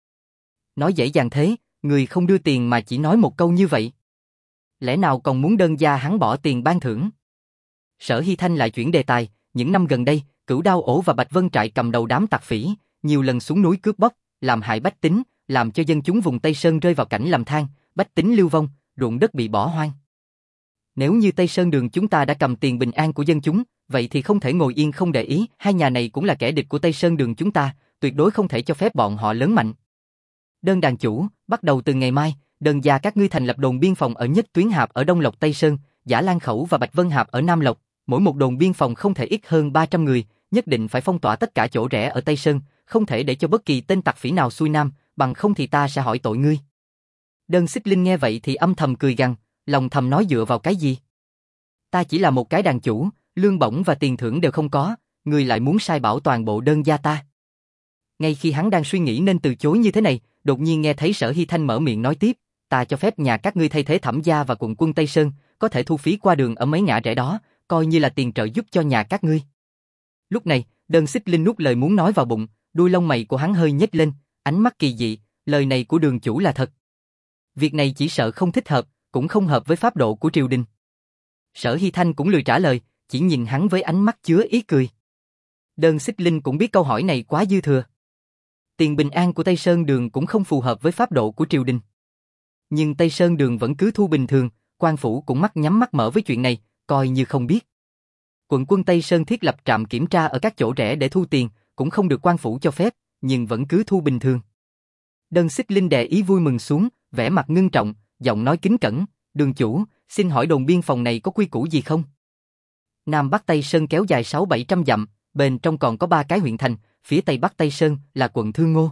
Nói dễ dàng thế, người không đưa tiền mà chỉ nói một câu như vậy. Lẽ nào còn muốn đơn gia hắn bỏ tiền ban thưởng? Sở Hy Thanh lại chuyển đề tài, những năm gần đây, Cửu Đao Ổ và Bạch Vân Trại cầm đầu đám tặc phỉ, nhiều lần xuống núi cướp bóc, làm hại bách tính, làm cho dân chúng vùng Tây Sơn rơi vào cảnh lầm than, bách tính lưu vong, ruộng đất bị bỏ hoang. Nếu như Tây Sơn Đường chúng ta đã cầm tiền bình an của dân chúng, vậy thì không thể ngồi yên không để ý, hai nhà này cũng là kẻ địch của Tây Sơn Đường chúng ta, tuyệt đối không thể cho phép bọn họ lớn mạnh. Đơn đàn chủ, bắt đầu từ ngày mai, đơn gia các ngươi thành lập đồn biên phòng ở Nhất Tuyến Hạp ở Đông Lộc Tây Sơn, Giả Lan Khẩu và Bạch Vân Hạp ở Nam Lộc, mỗi một đồn biên phòng không thể ít hơn ba trăm người, nhất định phải phong tỏa tất cả chỗ rẽ ở Tây Sơn, không thể để cho bất kỳ tên tặc phỉ nào xuôi nam, bằng không thì ta sẽ hỏi tội ngươi. Đơn Xích Linh nghe vậy thì âm thầm cười gằn, lòng thầm nói dựa vào cái gì? Ta chỉ là một cái đàn chủ, lương bổng và tiền thưởng đều không có, ngươi lại muốn sai bảo toàn bộ đơn gia ta. Ngay khi hắn đang suy nghĩ nên từ chối như thế này, đột nhiên nghe thấy Sở Hy Thanh mở miệng nói tiếp, ta cho phép nhà các ngươi thay thế Thẩm gia và quận quân Tây Sơn, có thể thu phí qua đường ở mấy ngã rẽ đó, coi như là tiền trợ giúp cho nhà các ngươi. Lúc này, Đơn Xích Linh nuốt lời muốn nói vào bụng, đuôi lông mày của hắn hơi nhếch lên, ánh mắt kỳ dị, lời này của đường chủ là thật. Việc này chỉ sợ không thích hợp, cũng không hợp với pháp độ của triều đình. Sở Hy Thanh cũng lười trả lời, chỉ nhìn hắn với ánh mắt chứa ý cười. Đơn Xích Linh cũng biết câu hỏi này quá dư thừa. Tiền bình an của Tây Sơn Đường cũng không phù hợp với pháp độ của triều đình. Nhưng Tây Sơn Đường vẫn cứ thu bình thường, quan phủ cũng mắt nhắm mắt mở với chuyện này, coi như không biết. Quận quân Tây Sơn thiết lập trạm kiểm tra ở các chỗ rẽ để thu tiền, cũng không được quan phủ cho phép, nhưng vẫn cứ thu bình thường. Đơn Xích Linh đè ý vui mừng xuống, vẻ mặt ngưng trọng, giọng nói kính cẩn, đường chủ, xin hỏi đồn biên phòng này có quy củ gì không? Nam Bắc Tây Sơn kéo dài sáu bảy trăm dặm, bên trong còn có ba cái huyện thành, phía Tây Bắc Tây Sơn là quận Thương Ngô.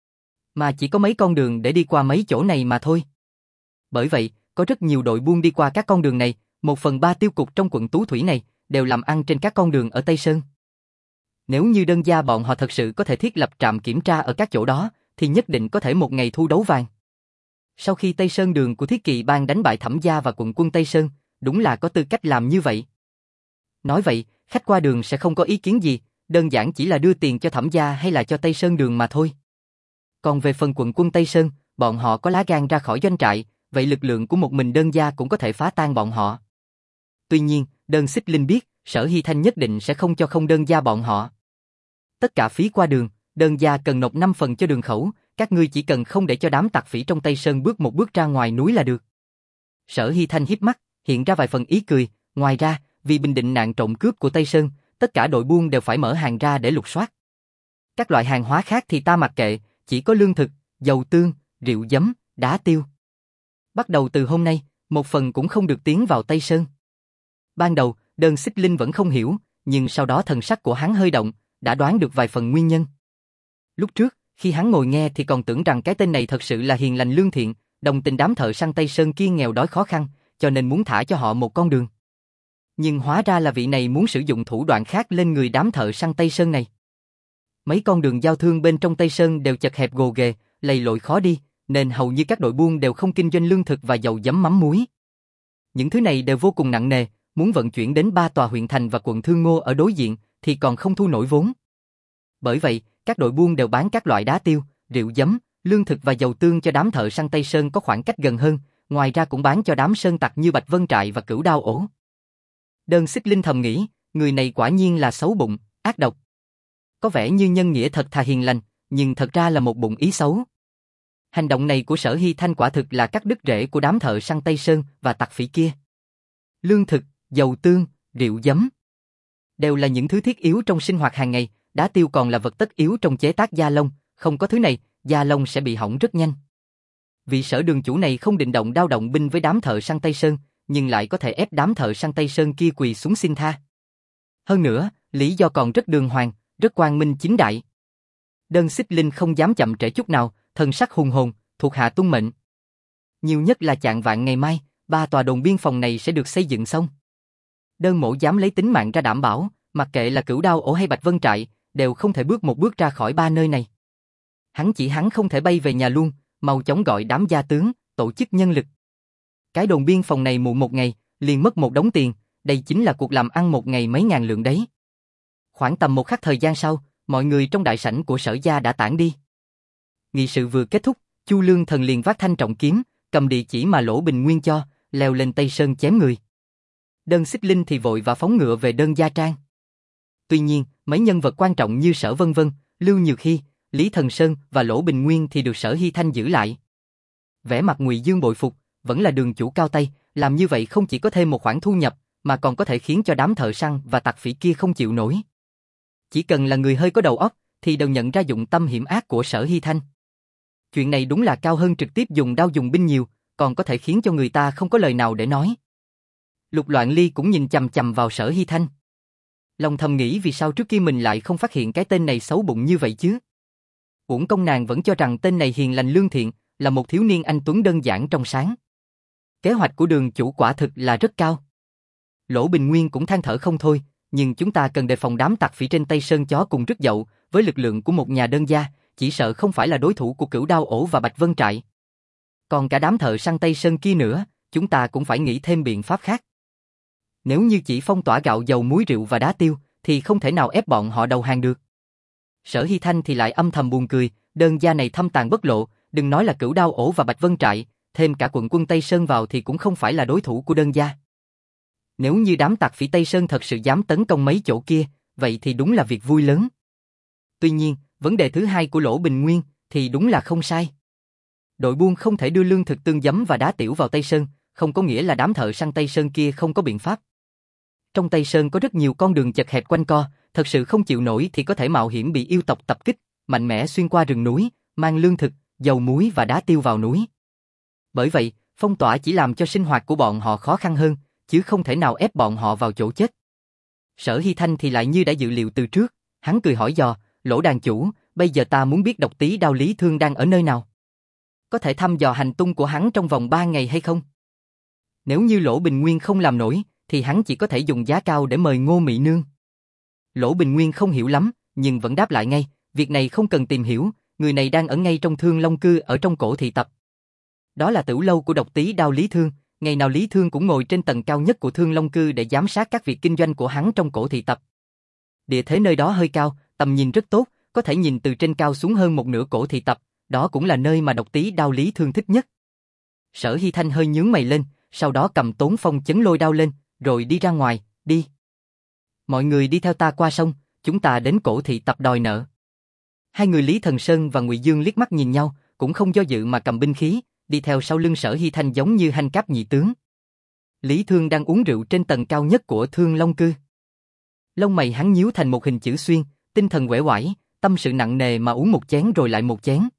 Mà chỉ có mấy con đường để đi qua mấy chỗ này mà thôi. Bởi vậy, có rất nhiều đội buôn đi qua các con đường này, một phần ba tiêu cục trong quận Tú Thủy này, đều làm ăn trên các con đường ở Tây Sơn. Nếu như đơn gia bọn họ thật sự có thể thiết lập trạm kiểm tra ở các chỗ đó, thì nhất định có thể một ngày thu đấu vàng. Sau khi Tây Sơn Đường của Thiết Kỵ Bang đánh bại Thẩm gia và quận quân Tây Sơn, đúng là có tư cách làm như vậy. Nói vậy, khách qua đường sẽ không có ý kiến gì, đơn giản chỉ là đưa tiền cho Thẩm gia hay là cho Tây Sơn Đường mà thôi. Còn về phần quận quân Tây Sơn, bọn họ có lá gan ra khỏi doanh trại, vậy lực lượng của một mình đơn gia cũng có thể phá tan bọn họ. Tuy nhiên, Đơn Xích Linh biết, Sở Hy Thanh nhất định sẽ không cho không đơn gia bọn họ. Tất cả phí qua đường, đơn gia cần nộp năm phần cho đường khẩu, các ngươi chỉ cần không để cho đám tặc phỉ trong Tây Sơn bước một bước ra ngoài núi là được. Sở Hy Thanh híp mắt, hiện ra vài phần ý cười, ngoài ra, vì bình định nạn trộm cướp của Tây Sơn, tất cả đội buôn đều phải mở hàng ra để lục soát. Các loại hàng hóa khác thì ta mặc kệ, chỉ có lương thực, dầu tương, rượu giấm, đá tiêu. Bắt đầu từ hôm nay, một phần cũng không được tiến vào Tây Sơn. Ban đầu, Đơn Xích Linh vẫn không hiểu, nhưng sau đó thần sắc của hắn hơi động, đã đoán được vài phần nguyên nhân. Lúc trước, khi hắn ngồi nghe thì còn tưởng rằng cái tên này thật sự là hiền lành lương thiện, đồng tình đám thợ săn Tây Sơn kia nghèo đói khó khăn, cho nên muốn thả cho họ một con đường. Nhưng hóa ra là vị này muốn sử dụng thủ đoạn khác lên người đám thợ săn Tây Sơn này. Mấy con đường giao thương bên trong Tây Sơn đều chật hẹp gồ ghề, lầy lội khó đi, nên hầu như các đội buôn đều không kinh doanh lương thực và dầu giấm mắm muối. Những thứ này đều vô cùng nặng nề, muốn vận chuyển đến ba tòa huyện thành và quận Thương Ngô ở đối diện thì còn không thu nổi vốn. Bởi vậy, các đội buôn đều bán các loại đá tiêu, rượu giấm, lương thực và dầu tương cho đám thợ săn Tây Sơn có khoảng cách gần hơn, ngoài ra cũng bán cho đám sơn tặc như Bạch Vân Trại và Cửu Đao Ổ. Đơn Xích Linh thầm nghĩ, người này quả nhiên là xấu bụng, ác độc. Có vẻ như nhân nghĩa thật thà hiền lành, nhưng thật ra là một bụng ý xấu. Hành động này của Sở Hy Thanh quả thực là cắt đứt rễ của đám thợ săn Tây Sơn và tặc phỉ kia. Lương thực, dầu tương, rượu giấm đều là những thứ thiết yếu trong sinh hoạt hàng ngày, đá tiêu còn là vật tất yếu trong chế tác da lông, không có thứ này, da lông sẽ bị hỏng rất nhanh. Vị Sở đường chủ này không định động đao động binh với đám thợ săn Tây Sơn, nhưng lại có thể ép đám thợ săn Tây Sơn kia quỳ xuống xin tha. Hơn nữa, lý do còn rất đường hoàng, rất quang minh chính đại. Đơn Xích Linh không dám chậm trễ chút nào, thần sắc hùng hồn, thuộc hạ tuân mệnh. Nhiều nhất là chạng vạng ngày mai, ba tòa đồn biên phòng này sẽ được xây dựng xong. Đơn Mỗ dám lấy tính mạng ra đảm bảo, mặc kệ là Cửu Đao Ổ hay Bạch Vân Trại, đều không thể bước một bước ra khỏi ba nơi này. Hắn chỉ hắn không thể bay về nhà luôn, mau chóng gọi đám gia tướng, tổ chức nhân lực. Cái đồn biên phòng này muộn một ngày, liền mất một đống tiền, đây chính là cuộc làm ăn một ngày mấy ngàn lượng đấy. Khoảng tầm một khắc thời gian sau, mọi người trong đại sảnh của Sở gia đã tản đi. Nghị sự vừa kết thúc, Chu Lương Thần liền vác thanh trọng kiếm, cầm địa chỉ mà Lỗ Bình Nguyên cho, leo lên Tây Sơn chém người. Đơn Xích Linh thì vội và phóng ngựa về Đơn Gia Trang. Tuy nhiên, mấy nhân vật quan trọng như Sở Vân Vân, Lưu Nhược Hy, Lý Thần Sơn và Lỗ Bình Nguyên thì được Sở Hy Thanh giữ lại. Vẻ mặt Ngụy Dương bội phục, vẫn là đường chủ cao tay, làm như vậy không chỉ có thêm một khoản thu nhập, mà còn có thể khiến cho đám thợ săn và tặc phỉ kia không chịu nổi. Chỉ cần là người hơi có đầu óc, thì đều nhận ra dụng tâm hiểm ác của Sở Hy Thanh. Chuyện này đúng là cao hơn trực tiếp dùng đao dùng binh nhiều, còn có thể khiến cho người ta không có lời nào để nói. Lục Loạn Ly cũng nhìn chằm chằm vào Sở Hy Thanh. Lòng thầm nghĩ vì sao trước kia mình lại không phát hiện cái tên này xấu bụng như vậy chứ. Uổng công nàng vẫn cho rằng tên này hiền lành lương thiện, là một thiếu niên anh tuấn đơn giản trong sáng. Kế hoạch của đường chủ quả thực là rất cao. Lỗ Bình Nguyên cũng than thở không thôi, nhưng chúng ta cần đề phòng đám tặc phỉ trên Tây Sơn chó cùng rứt dậu, với lực lượng của một nhà đơn gia, chỉ sợ không phải là đối thủ của Cửu Đao Ổ và Bạch Vân Trại. Còn cả đám thợ săn Tây Sơn kia nữa, chúng ta cũng phải nghĩ thêm biện pháp khác. Nếu như chỉ phong tỏa gạo dầu muối rượu và đá tiêu, thì không thể nào ép bọn họ đầu hàng được. Sở Hy Thanh thì lại âm thầm buồn cười, Đơn gia này thâm tàn bất lộ, đừng nói là Cửu Đao Ổ và Bạch Vân Trại, thêm cả quận quân Tây Sơn vào thì cũng không phải là đối thủ của Đơn gia. Nếu như đám tặc phỉ Tây Sơn thật sự dám tấn công mấy chỗ kia, vậy thì đúng là việc vui lớn. Tuy nhiên, vấn đề thứ hai của Lỗ Bình Nguyên thì đúng là không sai. Đội buôn không thể đưa lương thực tương giấm và đá tiểu vào Tây Sơn, không có nghĩa là đám thợ săn Tây Sơn kia không có biện pháp. Trong Tây Sơn có rất nhiều con đường chật hẹp quanh co, thật sự không chịu nổi thì có thể mạo hiểm bị yêu tộc tập kích, mạnh mẽ xuyên qua rừng núi, mang lương thực, dầu muối và đá tiêu vào núi. Bởi vậy, phong tỏa chỉ làm cho sinh hoạt của bọn họ khó khăn hơn, chứ không thể nào ép bọn họ vào chỗ chết. Sở Hy Thanh thì lại như đã dự liệu từ trước, hắn cười hỏi dò, Lỗ đàn chủ, bây giờ ta muốn biết Độc Tý Đao Lý Thương đang ở nơi nào. Có thể thăm dò hành tung của hắn trong vòng ba ngày hay không? Nếu như Lỗ Bình Nguyên không làm nổi, thì hắn chỉ có thể dùng giá cao để mời Ngô Mị Nương. Lỗ Bình Nguyên không hiểu lắm, nhưng vẫn đáp lại ngay, việc này không cần tìm hiểu, người này đang ở ngay trong Thương Long Cư ở trong cổ thị tập. Đó là tửu lâu của Độc Tý Đao Lý Thương, ngày nào Lý Thương cũng ngồi trên tầng cao nhất của Thương Long Cư để giám sát các việc kinh doanh của hắn trong cổ thị tập. Địa thế nơi đó hơi cao, tầm nhìn rất tốt, có thể nhìn từ trên cao xuống hơn một nửa cổ thị tập, đó cũng là nơi mà Độc Tý Đao Lý Thương thích nhất. Sở Hy Thanh hơi nhướng mày lên, sau đó cầm Tốn Phong chấn lôi đao lên, rồi đi ra ngoài, đi. Mọi người đi theo ta qua sông, chúng ta đến cổ thị tập đòi nợ. Hai người Lý Thần Sơn và Ngụy Dương liếc mắt nhìn nhau, cũng không do dự mà cầm binh khí, đi theo sau lưng Sở Hy Thanh giống như Hanh Cáp nhị tướng. Lý Thương đang uống rượu trên tầng cao nhất của Thương Long Cư. Lông mày hắn nhíu thành một hình chữ xuyên, tinh thần uể oải, tâm sự nặng nề mà uống một chén rồi lại một chén.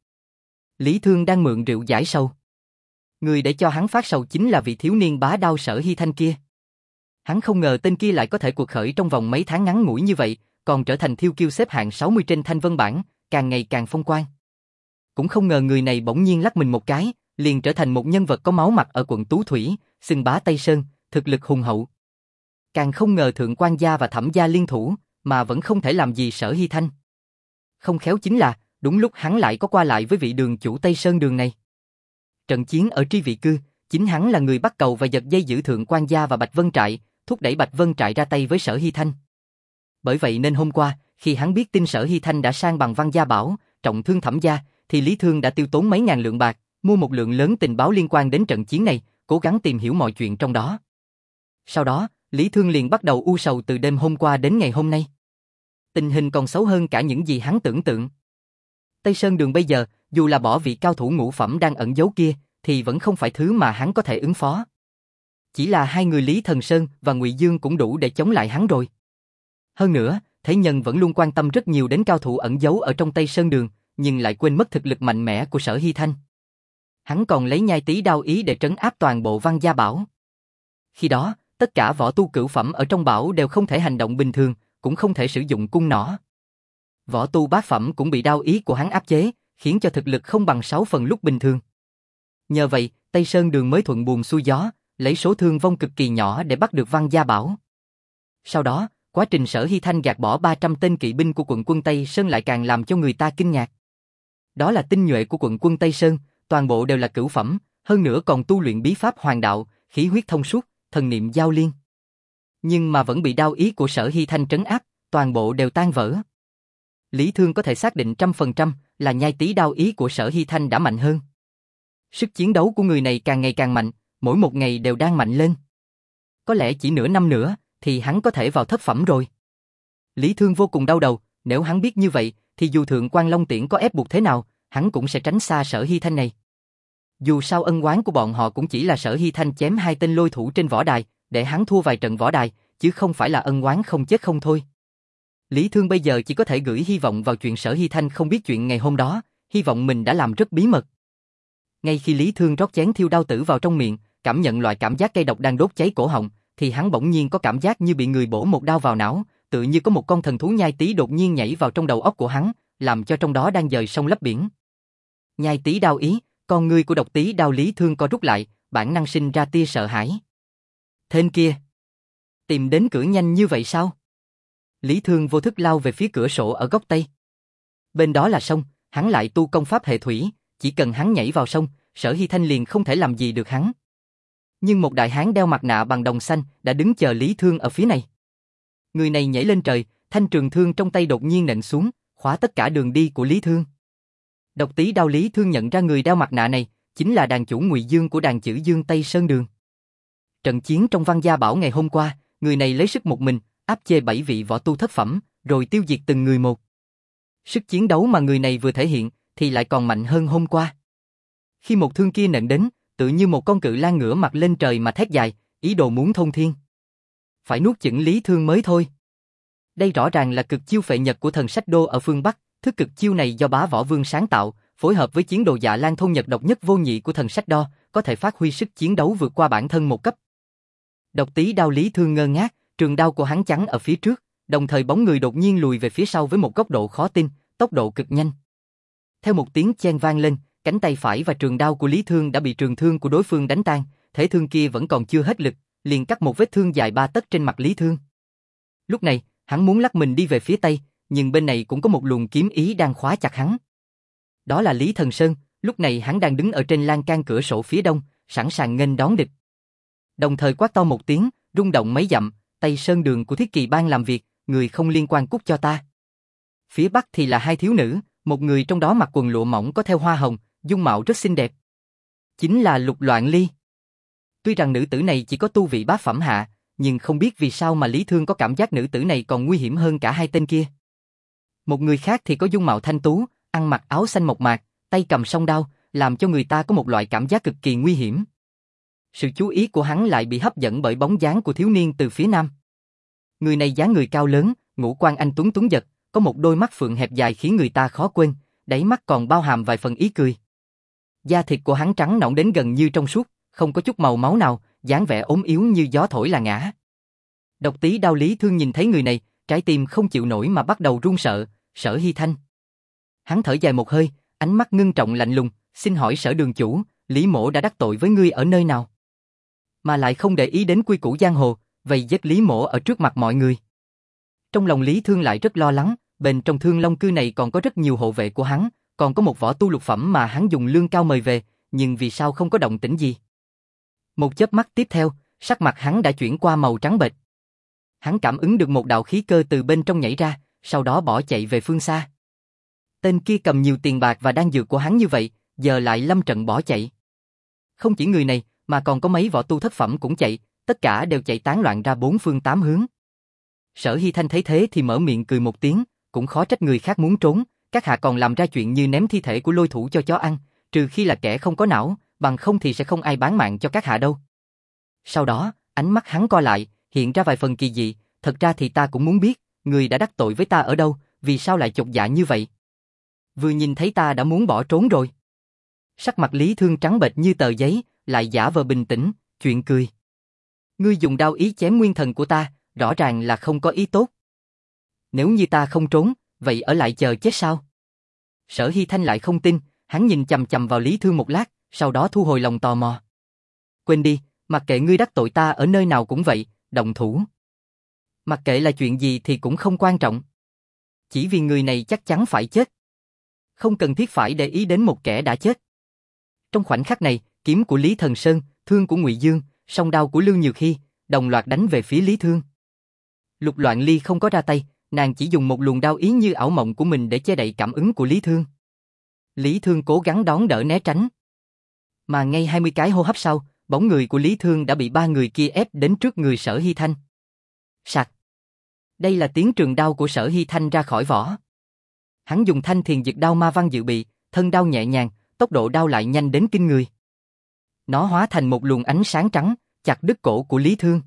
Lý Thương đang mượn rượu giải sầu. Người để cho hắn phát sầu chính là vị thiếu niên bá đao Sở Hy Thanh kia. Hắn không ngờ tên kia lại có thể cuộc khởi trong vòng mấy tháng ngắn ngủi như vậy, còn trở thành thiêu kiêu xếp hạng sáu mươi trên Thanh Vân bảng, càng ngày càng phong quang. Cũng không ngờ người này bỗng nhiên lắc mình một cái, liền trở thành một nhân vật có máu mặt ở quận Tú Thủy, xưng bá Tây Sơn, thực lực hùng hậu. Càng không ngờ Thượng Quan gia và Thẩm gia liên thủ, mà vẫn không thể làm gì Sở Hy Thanh. Không khéo chính là, đúng lúc hắn lại có qua lại với vị đường chủ Tây Sơn đường này. Trận chiến ở Tri Vị Cư, chính hắn là người bắt cầu và giật dây giữ Thượng Quan gia và Bạch Vân Trại, thúc đẩy Bạch Vân Trại ra tay với Sở Hy Thanh. Bởi vậy nên hôm qua, khi hắn biết tin Sở Hy Thanh đã sang bằng Văn Gia Bảo, trọng thương Thẩm gia, thì Lý Thương đã tiêu tốn mấy ngàn lượng bạc, mua một lượng lớn tình báo liên quan đến trận chiến này, cố gắng tìm hiểu mọi chuyện trong đó. Sau đó, Lý Thương liền bắt đầu u sầu từ đêm hôm qua đến ngày hôm nay. Tình hình còn xấu hơn cả những gì hắn tưởng tượng. Tây Sơn Đường bây giờ, dù là bỏ vị cao thủ ngũ phẩm đang ẩn giấu kia, thì vẫn không phải thứ mà hắn có thể ứng phó. Chỉ là hai người Lý Thần Sơn và Ngụy Dương cũng đủ để chống lại hắn rồi. Hơn nữa, thế nhân vẫn luôn quan tâm rất nhiều đến cao thủ ẩn giấu ở trong Tây Sơn Đường, nhưng lại quên mất thực lực mạnh mẽ của Sở Hy Thanh. Hắn còn lấy nhai tí đao ý để trấn áp toàn bộ Văn Gia Bảo. Khi đó, tất cả võ tu cửu phẩm ở trong bảo đều không thể hành động bình thường, cũng không thể sử dụng cung nỏ. Võ tu bát phẩm cũng bị đao ý của hắn áp chế, khiến cho thực lực không bằng sáu phần lúc bình thường. Nhờ vậy, Tây Sơn Đường mới thuận buồm xuôi gió, lấy số thương vong cực kỳ nhỏ để bắt được Văn Gia Bảo. Sau đó, quá trình Sở Hy Thanh gạt bỏ ba trăm tên kỵ binh của quận quân Tây Sơn lại càng làm cho người ta kinh ngạc. Đó là tinh nhuệ của quận quân Tây Sơn, toàn bộ đều là cửu phẩm, hơn nữa còn tu luyện bí pháp hoàng đạo, khí huyết thông suốt, thần niệm giao liên. Nhưng mà vẫn bị đao ý của Sở Hy Thanh trấn áp, toàn bộ đều tan vỡ. Lý Thương có thể xác định trăm phần trăm là nhai tí đao ý của Sở Hy Thanh đã mạnh hơn. Sức chiến đấu của người này càng ngày càng mạnh, mỗi một ngày đều đang mạnh lên. Có lẽ chỉ nửa năm nữa, thì hắn có thể vào thất phẩm rồi. Lý Thương vô cùng đau đầu, nếu hắn biết như vậy, thì dù Thượng Quan Long Tiễn có ép buộc thế nào, hắn cũng sẽ tránh xa Sở Hy Thanh này. Dù sao ân oán của bọn họ cũng chỉ là Sở Hy Thanh chém hai tên lôi thủ trên võ đài, để hắn thua vài trận võ đài, chứ không phải là ân oán không chết không thôi. Lý Thương bây giờ chỉ có thể gửi hy vọng vào chuyện Sở Hy Thanh không biết chuyện ngày hôm đó, hy vọng mình đã làm rất bí mật. Ngay khi Lý Thương rót chén thiêu đao tử vào trong miệng, cảm nhận loại cảm giác cay độc đang đốt cháy cổ họng, thì hắn bỗng nhiên có cảm giác như bị người bổ một đao vào não, tự như có một con thần thú nhai tí đột nhiên nhảy vào trong đầu óc của hắn, làm cho trong đó đang dời sông lấp biển. Nhai tí đao ý, con ngươi của độc tí đao Lý Thương co rút lại, bản năng sinh ra tia sợ hãi. Tên kia, tìm đến cửa nhanh như vậy sao? Lý Thương vô thức lao về phía cửa sổ ở góc tây. Bên đó là sông, hắn lại tu công pháp hệ thủy, chỉ cần hắn nhảy vào sông, Sở Hy Thanh liền không thể làm gì được hắn. Nhưng một đại hán đeo mặt nạ bằng đồng xanh đã đứng chờ Lý Thương ở phía này. Người này nhảy lên trời, thanh trường thương trong tay đột nhiên nện xuống, khóa tất cả đường đi của Lý Thương. Độc tí đao Lý Thương nhận ra người đeo mặt nạ này chính là đàn chủ Ngụy Dương của đàn chữ Dương Tây Sơn Đường. Trận chiến trong Văn Gia Bảo ngày hôm qua, người này lấy sức một mình áp chế bảy vị võ tu thất phẩm, rồi tiêu diệt từng người một. Sức chiến đấu mà người này vừa thể hiện thì lại còn mạnh hơn hôm qua. Khi một thương kia nện đến, tự như một con cự lang ngửa mặt lên trời mà thét dài, ý đồ muốn thôn thiên. Phải nuốt chửng Lý Thương mới thôi. Đây rõ ràng là cực chiêu phệ nhật của thần sách đô ở phương Bắc, thức cực chiêu này do Bá Võ Vương sáng tạo, phối hợp với chiến đồ Dạ Lan thôn nhật độc nhất vô nhị của thần sách đo, có thể phát huy sức chiến đấu vượt qua bản thân một cấp. Độc tí đao Lý Thương ngơ ngác, trường đao của hắn chắn ở phía trước, đồng thời bóng người đột nhiên lùi về phía sau với một góc độ khó tin, tốc độ cực nhanh. Theo một tiếng chen vang lên, cánh tay phải và trường đao của Lý Thương đã bị trường thương của đối phương đánh tan, thế thương kia vẫn còn chưa hết lực, liền cắt một vết thương dài ba tấc trên mặt Lý Thương. Lúc này, hắn muốn lắc mình đi về phía tây, nhưng bên này cũng có một luồng kiếm ý đang khóa chặt hắn. Đó là Lý Thần Sơn, lúc này hắn đang đứng ở trên lan can cửa sổ phía đông, sẵn sàng nghênh đón địch. Đồng thời quát to một tiếng, rung động mấy dặm, Tây Sơn Đường của Thiết Kỳ Bang làm việc, người không liên quan cút cho ta. Phía bắc thì là hai thiếu nữ, một người trong đó mặc quần lụa mỏng có theo hoa hồng, dung mạo rất xinh đẹp. Chính là Lục Loạn Ly. Tuy rằng nữ tử này chỉ có tu vị bát phẩm hạ, nhưng không biết vì sao mà Lý Thương có cảm giác nữ tử này còn nguy hiểm hơn cả hai tên kia. Một người khác thì có dung mạo thanh tú, ăn mặc áo xanh mộc mạc, tay cầm song đao, làm cho người ta có một loại cảm giác cực kỳ nguy hiểm. Sự chú ý của hắn lại bị hấp dẫn bởi bóng dáng của thiếu niên từ phía nam. Người này dáng người cao lớn, ngũ quan anh tuấn tuấn giật, có một đôi mắt phượng hẹp dài khiến người ta khó quên, đáy mắt còn bao hàm vài phần ý cười. Da thịt của hắn trắng nõn đến gần như trong suốt, không có chút màu máu nào, dáng vẻ ốm yếu như gió thổi là ngã. Độc tí đao Lý Thương nhìn thấy người này, trái tim không chịu nổi mà bắt đầu run sợ, Sở Hy Thanh. Hắn thở dài một hơi, ánh mắt ngưng trọng lạnh lùng, xin hỏi Sở đường chủ, Lý mỗ đã đắc tội với ngươi ở nơi nào? Mà lại không để ý đến quy củ giang hồ, vậy giết Lý mỗ ở trước mặt mọi người. Trong lòng Lý Thương lại rất lo lắng, bên trong Thương Long cư này còn có rất nhiều hộ vệ của hắn, còn có một võ tu lục phẩm mà hắn dùng lương cao mời về, nhưng vì sao không có động tĩnh gì? Một chớp mắt tiếp theo, sắc mặt hắn đã chuyển qua màu trắng bệch. Hắn cảm ứng được một đạo khí cơ từ bên trong nhảy ra, sau đó bỏ chạy về phương xa. Tên kia cầm nhiều tiền bạc và đan dược của hắn như vậy, giờ lại lâm trận bỏ chạy. Không chỉ người này, mà còn có mấy võ tu thất phẩm cũng chạy, tất cả đều chạy tán loạn ra bốn phương tám hướng. Sở Hy Thanh thấy thế thì mở miệng cười một tiếng, cũng khó trách người khác muốn trốn, các hạ còn làm ra chuyện như ném thi thể của Lôi Thủ cho chó ăn, trừ khi là kẻ không có não, bằng không thì sẽ không ai bán mạng cho các hạ đâu. Sau đó, ánh mắt hắn co lại, hiện ra vài phần kỳ dị, thật ra thì ta cũng muốn biết, người đã đắc tội với ta ở đâu, vì sao lại chột dạ như vậy? Vừa nhìn thấy ta đã muốn bỏ trốn rồi. Sắc mặt Lý Thương trắng bệch như tờ giấy, lại giả vờ bình tĩnh, chuyện cười. Ngươi dùng đao ý chém nguyên thần của ta, rõ ràng là không có ý tốt. Nếu như ta không trốn, vậy ở lại chờ chết sao? Sở Hy Thanh lại không tin, hắn nhìn chằm chằm vào Lý Thương một lát, sau đó thu hồi lòng tò mò. Quên đi, mặc kệ ngươi đắc tội ta ở nơi nào cũng vậy, động thủ. Mặc kệ là chuyện gì thì cũng không quan trọng. Chỉ vì người này chắc chắn phải chết. Không cần thiết phải để ý đến một kẻ đã chết. Trong khoảnh khắc này, kiếm của Lý Thần Sơn, thương của Ngụy Dương, song đao của Lưu Nhược Hy, đồng loạt đánh về phía Lý Thương. Lục Loạn Ly không có ra tay, nàng chỉ dùng một luồng đao ý như ảo mộng của mình để che đậy cảm ứng của Lý Thương. Lý Thương cố gắng đón đỡ né tránh. Mà ngay hai mươi cái hô hấp sau, bóng người của Lý Thương đã bị ba người kia ép đến trước người Sở Hy Thanh. Sặc. Đây là tiếng trường đao của Sở Hy Thanh ra khỏi vỏ. Hắn dùng thanh thiền dực đao ma văn dự bị, thân đao nhẹ nhàng, tốc độ đao lại nhanh đến kinh người. Nó hóa thành một luồng ánh sáng trắng, chặt đứt cổ của Lý Thương.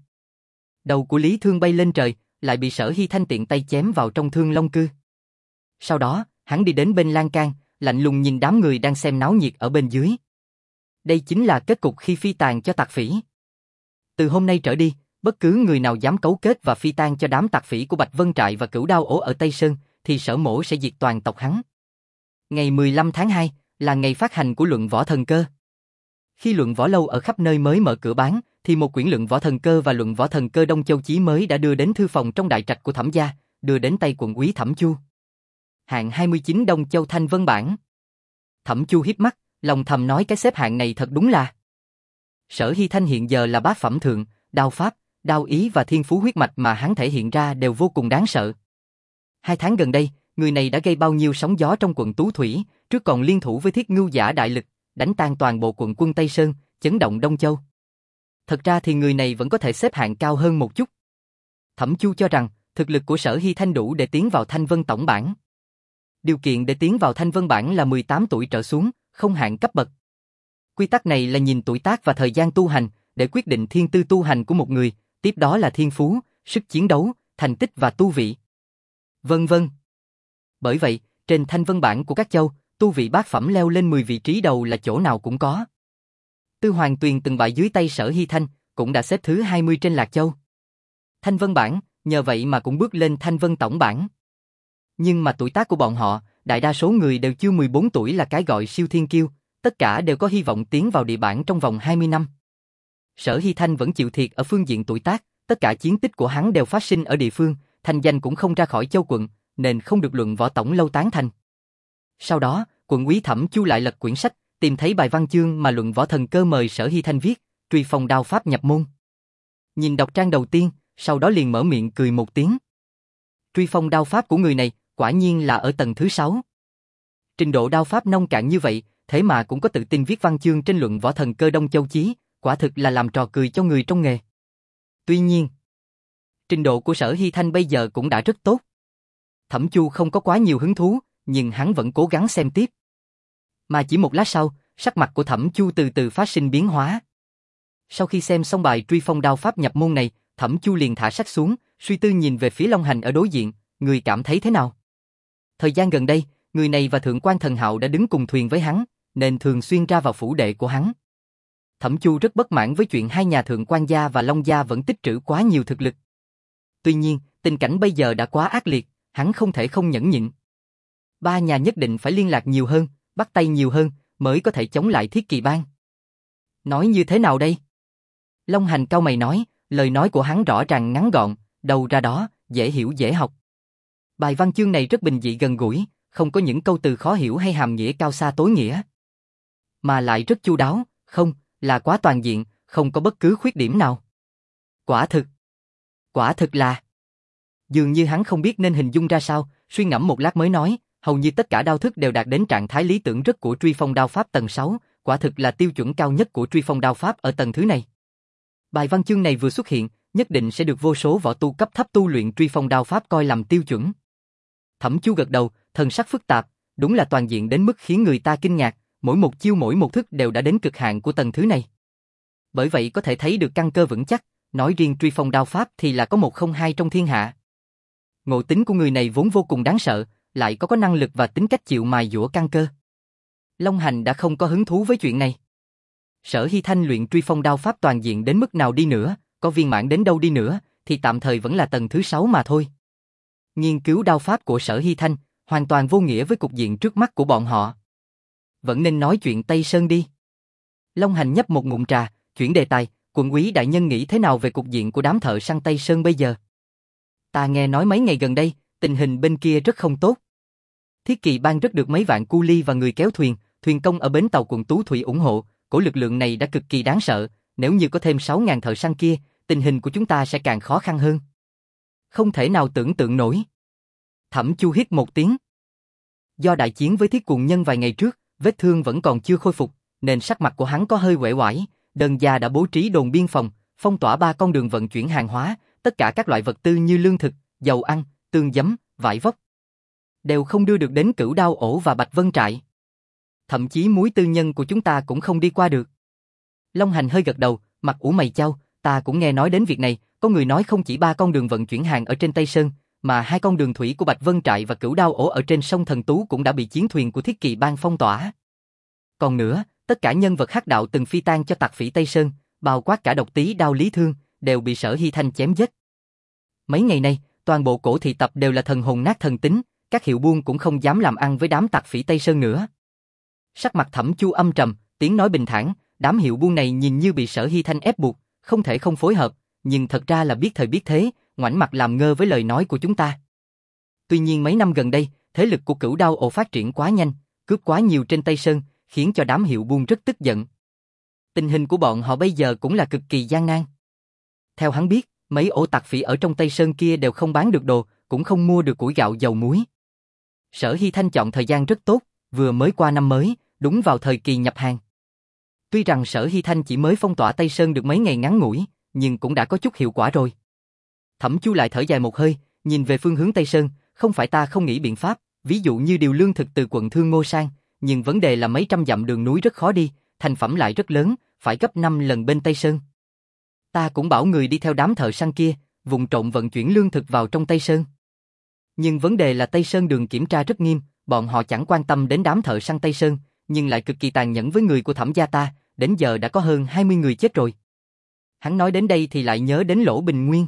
Đầu của Lý Thương bay lên trời, lại bị Sở Hy Thanh tiện tay chém vào trong thương long cư. Sau đó, hắn đi đến bên lan can, lạnh lùng nhìn đám người đang xem náo nhiệt ở bên dưới. Đây chính là kết cục khi phi tàn cho tặc phỉ. Từ hôm nay trở đi, bất cứ người nào dám cấu kết và phi tang cho đám tặc phỉ của Bạch Vân Trại và Cửu Đao Ổ ở Tây Sơn, thì Sở Mỗ sẽ diệt toàn tộc hắn. Ngày mười lăm tháng hai là ngày phát hành của luận võ thần cơ. Khi luận võ lâu ở khắp nơi mới mở cửa bán, thì một quyển luận võ thần cơ và luận võ thần cơ Đông Châu Chí mới đã đưa đến thư phòng trong đại trạch của Thẩm gia, đưa đến tay quận úy Thẩm Chu. Hạng hai mươi chín Đông Châu Thanh Vân bản. Thẩm Chu híp mắt, lòng thầm nói cái xếp hạng này thật đúng là. Sở Hy Thanh hiện giờ là bát phẩm thượng, đao pháp, đao ý và thiên phú huyết mạch mà hắn thể hiện ra đều vô cùng đáng sợ. Hai tháng gần đây, người này đã gây bao nhiêu sóng gió trong quận Tú Thủy, trước còn liên thủ với Thiết Ngưu Giả đại lực, đánh tan toàn bộ quận quân Tây Sơn, chấn động Đông Châu. Thật ra thì người này vẫn có thể xếp hạng cao hơn một chút. Thẩm Chu cho rằng, thực lực của Sở Hy Thanh đủ để tiến vào Thanh Vân tổng bản. Điều kiện để tiến vào Thanh Vân bản là mười tám tuổi trở xuống, không hạn cấp bậc. Quy tắc này là nhìn tuổi tác và thời gian tu hành, để quyết định thiên tư tu hành của một người, tiếp đó là thiên phú, sức chiến đấu, thành tích và tu vị. Vân vân. Bởi vậy, trên Thanh Vân bản của các châu, tu vị bát phẩm leo lên mười vị trí đầu là chỗ nào cũng có. Tư Hoàng Tuyền từng bại dưới tay Sở Hy Thanh, cũng đã xếp thứ hai mươi trên Lạc Châu. Thanh Vân bản, nhờ vậy mà cũng bước lên Thanh Vân tổng bản. Nhưng mà tuổi tác của bọn họ, đại đa số người đều chưa mười bốn tuổi là cái gọi siêu thiên kiêu, tất cả đều có hy vọng tiến vào địa bản trong vòng hai mươi năm. Sở Hy Thanh vẫn chịu thiệt ở phương diện tuổi tác, tất cả chiến tích của hắn đều phát sinh ở địa phương, thành danh cũng không ra khỏi châu quận, nên không được luận võ tổng lâu tán thành. Sau đó, quận úy Thẩm Chu lại lật quyển sách, tìm thấy bài văn chương mà luận võ thần cơ mời Sở Hy Thanh viết, Truy Phong đao pháp nhập môn. Nhìn đọc trang đầu tiên, sau đó liền mở miệng cười một tiếng. Truy Phong đao pháp của người này, quả nhiên là ở tầng thứ sáu. Trình độ đao pháp nông cạn như vậy, thế mà cũng có tự tin viết văn chương trên luận võ thần cơ Đông Châu Chí, quả thực là làm trò cười cho người trong nghề. Tuy nhiên, trình độ của Sở Hy Thanh bây giờ cũng đã rất tốt. Thẩm Chu không có quá nhiều hứng thú, nhưng hắn vẫn cố gắng xem tiếp. Mà chỉ một lát sau, sắc mặt của Thẩm Chu từ từ phát sinh biến hóa. Sau khi xem xong bài Truy Phong đao pháp nhập môn này, Thẩm Chu liền thả sách xuống, suy tư nhìn về phía Long Hành ở đối diện, người cảm thấy thế nào? Thời gian gần đây, người này và Thượng quan Thần Hạo đã đứng cùng thuyền với hắn, nên thường xuyên ra vào phủ đệ của hắn. Thẩm Chu rất bất mãn với chuyện hai nhà Thượng quan gia và Long gia vẫn tích trữ quá nhiều thực lực. Tuy nhiên, tình cảnh bây giờ đã quá ác liệt, hắn không thể không nhẫn nhịn. Ba nhà nhất định phải liên lạc nhiều hơn, bắt tay nhiều hơn, mới có thể chống lại Thiết Kỳ Bang. Nói như thế nào đây? Long Hành cau mày nói, lời nói của hắn rõ ràng ngắn gọn, đầu ra đó, dễ hiểu dễ học. Bài văn chương này rất bình dị gần gũi, không có những câu từ khó hiểu hay hàm nghĩa cao xa tối nghĩa. Mà lại rất chu đáo, không, là quá toàn diện, không có bất cứ khuyết điểm nào. Quả thực, quả thực là... Dường như hắn không biết nên hình dung ra sao, suy ngẫm một lát mới nói, hầu như tất cả đao thức đều đạt đến trạng thái lý tưởng rất của Truy Phong đao pháp tầng sáu, quả thực là tiêu chuẩn cao nhất của Truy Phong đao pháp ở tầng thứ này. Bài văn chương này vừa xuất hiện, nhất định sẽ được vô số võ tu cấp thấp tu luyện truy phong đao pháp coi làm tiêu chuẩn. Thẩm Chu gật đầu, thần sắc phức tạp, đúng là toàn diện đến mức khiến người ta kinh ngạc, mỗi một chiêu mỗi một thức đều đã đến cực hạn của tầng thứ này. Bởi vậy có thể thấy được căn cơ vững chắc, nói riêng truy phong đao pháp thì là có một không hai trong thiên hạ. Ngộ tính của người này vốn vô cùng đáng sợ, lại có có năng lực và tính cách chịu mài dũa căn cơ. Long Hành đã không có hứng thú với chuyện này. Sở Hy Thanh luyện truy phong đao pháp toàn diện đến mức nào đi nữa, có viên mãn đến đâu đi nữa, thì tạm thời vẫn là tầng thứ sáu mà thôi. Nghiên cứu đao pháp của Sở Hy Thanh, hoàn toàn vô nghĩa với cục diện trước mắt của bọn họ. Vẫn nên nói chuyện Tây Sơn đi. Long Hành nhấp một ngụm trà, chuyển đề tài, quận úy đại nhân nghĩ thế nào về cục diện của đám thợ săn Tây Sơn bây giờ? Ta nghe nói mấy ngày gần đây, tình hình bên kia rất không tốt. Thiết Kỳ Bang rất được mấy vạn cu ly và người kéo thuyền, thuyền công ở bến tàu quận Tú Thủy ủng hộ, cổ lực lượng này đã cực kỳ đáng sợ, nếu như có thêm sáu ngàn thợ săn kia, tình hình của chúng ta sẽ càng khó khăn hơn. Không thể nào tưởng tượng nổi. Thẩm Chu hít một tiếng. Do đại chiến với Thiết Cuồng Nhân vài ngày trước, vết thương vẫn còn chưa khôi phục, nên sắc mặt của hắn có hơi uể oải. Đơn gia đã bố trí đồn biên phòng, phong tỏa ba con đường vận chuyển hàng hóa, tất cả các loại vật tư như lương thực, dầu ăn, tương giấm, vải vóc đều không đưa được đến Cửu Đao Ổ và Bạch Vân Trại. Thậm chí muối tư nhân của chúng ta cũng không đi qua được. Long Hành hơi gật đầu, mặt ủ mày chau, ta cũng nghe nói đến việc này, có người nói không chỉ ba con đường vận chuyển hàng ở trên Tây Sơn, mà hai con đường thủy của Bạch Vân Trại và Cửu Đao Ổ ở trên sông Thần Tú cũng đã bị chiến thuyền của Thiết Kỳ Bang phong tỏa. Còn nữa, tất cả nhân vật hắc đạo từng phi tan cho tặc phỉ Tây Sơn, bao quát cả Độc Tý Đao Lý Thương, đều bị Sở Hy Thanh chém giết. Mấy ngày nay, toàn bộ cổ thị tập đều là thần hồn nát thần tính, các hiệu buôn cũng không dám làm ăn với đám tặc phỉ Tây Sơn nữa. Sắc mặt Thẩm Chu âm trầm, tiếng nói bình thản, đám hiệu buôn này nhìn như bị Sở Hy Thanh ép buộc, không thể không phối hợp, nhưng thật ra là biết thời biết thế, ngoảnh mặt làm ngơ với lời nói của chúng ta. Tuy nhiên mấy năm gần đây, thế lực của Cửu Đao Ổ phát triển quá nhanh, cướp quá nhiều trên Tây Sơn, khiến cho đám hiệu buôn rất tức giận. Tình hình của bọn họ bây giờ cũng là cực kỳ gian nan. Theo hắn biết, mấy ổ tặc phỉ ở trong Tây Sơn kia đều không bán được đồ, cũng không mua được củi gạo dầu muối. Sở Hy Thanh chọn thời gian rất tốt, vừa mới qua năm mới, đúng vào thời kỳ nhập hàng. Tuy rằng Sở Hy Thanh chỉ mới phong tỏa Tây Sơn được mấy ngày ngắn ngủi, nhưng cũng đã có chút hiệu quả rồi. Thẩm Chu lại thở dài một hơi, nhìn về phương hướng Tây Sơn, không phải ta không nghĩ biện pháp, ví dụ như điều lương thực từ quận Thương Ngô sang, nhưng vấn đề là mấy trăm dặm đường núi rất khó đi, thành phẩm lại rất lớn, phải gấp năm lần bên Tây Sơn. Ta cũng bảo người đi theo đám thợ săn kia, vùng trộn vận chuyển lương thực vào trong Tây Sơn. Nhưng vấn đề là Tây Sơn đường kiểm tra rất nghiêm, bọn họ chẳng quan tâm đến đám thợ săn Tây Sơn, nhưng lại cực kỳ tàn nhẫn với người của Thẩm gia ta, đến giờ đã có hơn hai mươi người chết rồi. Hắn nói đến đây thì lại nhớ đến Lỗ Bình Nguyên.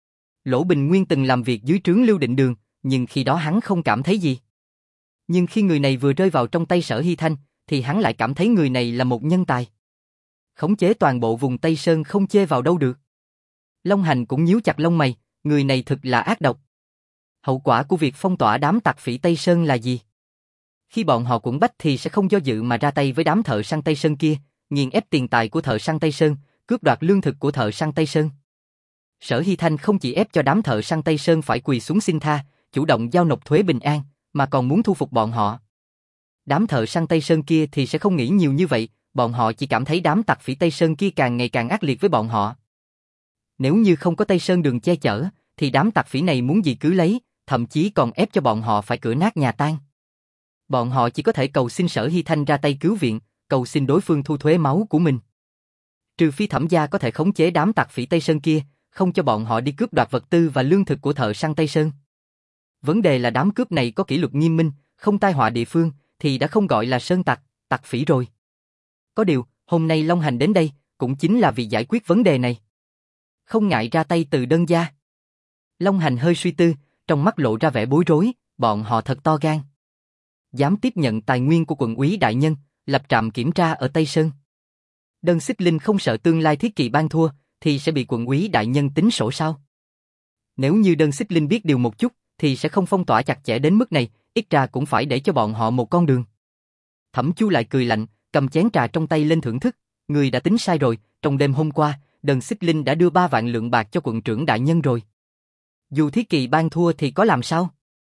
Lỗ Bình Nguyên từng làm việc dưới trướng Lưu Định Đường, nhưng khi đó hắn không cảm thấy gì. Nhưng khi người này vừa rơi vào trong tay Sở Hy Thanh, thì hắn lại cảm thấy người này là một nhân tài. Khống chế toàn bộ vùng Tây Sơn không chê vào đâu được. Long Hành cũng nhíu chặt lông mày, người này thực là ác độc. Hậu quả của việc phong tỏa đám tặc phỉ Tây Sơn là gì? Khi bọn họ cuộn bách thì sẽ không do dự mà ra tay với đám thợ săn Tây Sơn kia, nghiền ép tiền tài của thợ săn Tây Sơn, cướp đoạt lương thực của thợ săn Tây Sơn. Sở Hy Thanh không chỉ ép cho đám thợ săn Tây Sơn phải quỳ xuống xin tha, chủ động giao nộp thuế bình an, mà còn muốn thu phục bọn họ. Đám thợ săn Tây Sơn kia thì sẽ không nghĩ nhiều như vậy, bọn họ chỉ cảm thấy đám tặc phỉ Tây Sơn kia càng ngày càng ác liệt với bọn họ. Nếu như không có Tây Sơn đường che chở, thì đám tặc phỉ này muốn gì cứ lấy, thậm chí còn ép cho bọn họ phải cửa nát nhà tan. Bọn họ chỉ có thể cầu xin Sở Hy Thanh ra tay cứu viện, cầu xin đối phương thu thuế máu của mình. Trừ phi Thẩm gia có thể khống chế đám tặc phỉ Tây Sơn kia, không cho bọn họ đi cướp đoạt vật tư và lương thực của thợ săn Tây Sơn. Vấn đề là đám cướp này có kỷ luật nghiêm minh, không tai họa địa phương, thì đã không gọi là sơn tặc, tặc phỉ rồi. Có điều, hôm nay Long Hành đến đây, cũng chính là vì giải quyết vấn đề này. Không ngại ra tay từ đơn gia. Long Hành hơi suy tư, trong mắt lộ ra vẻ bối rối, bọn họ thật to gan. Dám tiếp nhận tài nguyên của quận úy đại nhân, lập trạm kiểm tra ở Tây Sơn. Đơn Xích Linh không sợ tương lai Thiết Kỳ Bang thua, thì sẽ bị quận úy đại nhân tính sổ sao? Nếu như Đơn Xích Linh biết điều một chút, thì sẽ không phong tỏa chặt chẽ đến mức này, ít ra cũng phải để cho bọn họ một con đường. Thẩm Chu lại cười lạnh, cầm chén trà trong tay lên thưởng thức, người đã tính sai rồi, trong đêm hôm qua, Đơn Xích Linh đã đưa ba vạn lượng bạc cho quận trưởng đại nhân rồi. Dù Thiết Kỳ Bang thua thì có làm sao?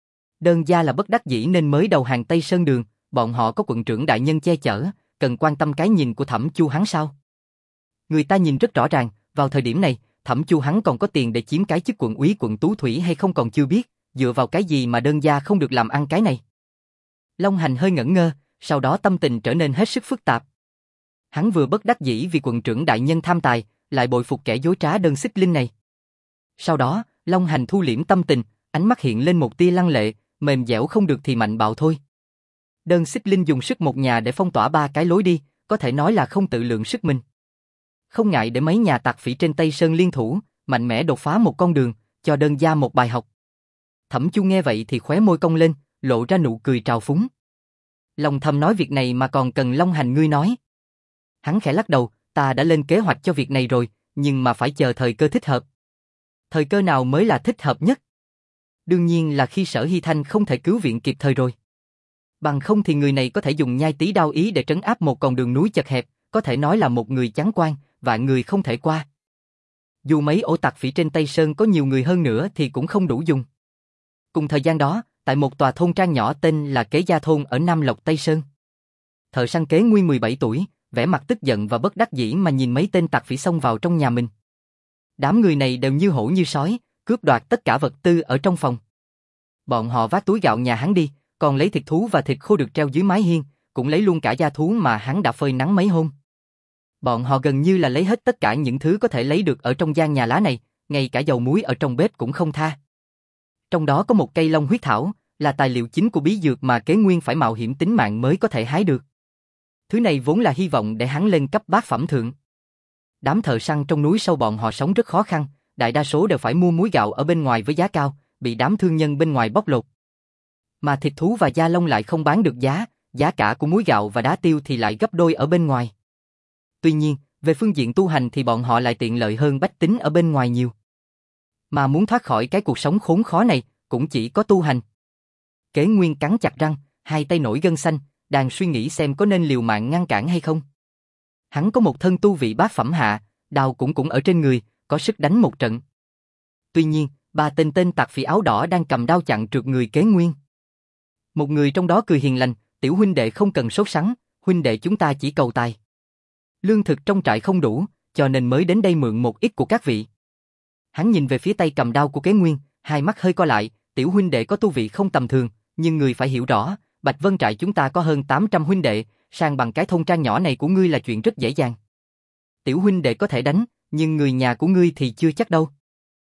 Đơn gia là bất đắc dĩ nên mới đầu hàng Tây Sơn đường, bọn họ có quận trưởng đại nhân che chở, cần quan tâm cái nhìn của Thẩm Chu hắn sao? Người ta nhìn rất rõ ràng, vào thời điểm này, Thẩm Chu hắn còn có tiền để chiếm cái chức quận úy quận Tú Thủy hay không còn chưa biết, dựa vào cái gì mà đơn gia không được làm ăn cái này. Long Hành hơi ngẩn ngơ, sau đó tâm tình trở nên hết sức phức tạp. Hắn vừa bất đắc dĩ vì quận trưởng đại nhân tham tài, lại bội phục kẻ dối trá đơn xích linh này. Sau đó, Long Hành thu liễm tâm tình, ánh mắt hiện lên một tia lăng lệ, mềm dẻo không được thì mạnh bạo thôi. Đơn xích linh dùng sức một nhà để phong tỏa ba cái lối đi, có thể nói là không tự lượng sức mình. Không ngại để mấy nhà tặc phỉ trên Tây Sơn liên thủ, mạnh mẽ đột phá một con đường, cho đơn gia một bài học. Thẩm Chu nghe vậy thì khóe môi cong lên, lộ ra nụ cười trào phúng. Lòng thầm nói việc này mà còn cần Long Hành ngươi nói. Hắn khẽ lắc đầu, ta đã lên kế hoạch cho việc này rồi, nhưng mà phải chờ thời cơ thích hợp. Thời cơ nào mới là thích hợp nhất? Đương nhiên là khi Sở Hy Thanh không thể cứu viện kịp thời rồi. Bằng không thì người này có thể dùng nhai tí đao ý để trấn áp một con đường núi chật hẹp, có thể nói là một người chắn quan, vạn người không thể qua. Dù mấy ổ tặc phỉ trên Tây Sơn có nhiều người hơn nữa thì cũng không đủ dùng. Cùng thời gian đó, tại một tòa thôn trang nhỏ tên là Kế Gia Thôn ở Nam Lộc Tây Sơn. Thợ săn Kế Nguyên mười bảy tuổi, vẻ mặt tức giận và bất đắc dĩ mà nhìn mấy tên tặc phỉ xông vào trong nhà mình. Đám người này đều như hổ như sói, cướp đoạt tất cả vật tư ở trong phòng. Bọn họ vác túi gạo nhà hắn đi, còn lấy thịt thú và thịt khô được treo dưới mái hiên, cũng lấy luôn cả da thú mà hắn đã phơi nắng mấy hôm. Bọn họ gần như là lấy hết tất cả những thứ có thể lấy được ở trong gian nhà lá này, ngay cả dầu muối ở trong bếp cũng không tha. Trong đó có một cây long huyết thảo, là tài liệu chính của bí dược mà Kế Nguyên phải mạo hiểm tính mạng mới có thể hái được. Thứ này vốn là hy vọng để hắn lên cấp bát phẩm thượng. Đám thợ săn trong núi sâu bọn họ sống rất khó khăn, đại đa số đều phải mua muối gạo ở bên ngoài với giá cao, bị đám thương nhân bên ngoài bóc lột. Mà thịt thú và da lông lại không bán được giá, giá cả của muối gạo và đá tiêu thì lại gấp đôi ở bên ngoài. Tuy nhiên, về phương diện tu hành thì bọn họ lại tiện lợi hơn bách tính ở bên ngoài nhiều. Mà muốn thoát khỏi cái cuộc sống khốn khó này, cũng chỉ có tu hành. Kế Nguyên cắn chặt răng, hai tay nổi gân xanh, đang suy nghĩ xem có nên liều mạng ngăn cản hay không. Hắn có một thân tu vị bát phẩm hạ, đao cũng cũng ở trên người, có sức đánh một trận. Tuy nhiên, ba tên tên tặc phỉ áo đỏ đang cầm đao chặn trượt người Kế Nguyên. Một người trong đó cười hiền lành, tiểu huynh đệ không cần sốt sắng, huynh đệ chúng ta chỉ cầu tài. Lương thực trong trại không đủ, cho nên mới đến đây mượn một ít của các vị. Hắn nhìn về phía tay cầm đao của Kế Nguyên, hai mắt hơi co lại, tiểu huynh đệ có tu vị không tầm thường, nhưng người phải hiểu rõ, Bạch Vân trại chúng ta có hơn tám trăm huynh đệ, sang bằng cái thôn trang nhỏ này của ngươi là chuyện rất dễ dàng. Tiểu huynh đệ có thể đánh, nhưng người nhà của ngươi thì chưa chắc đâu.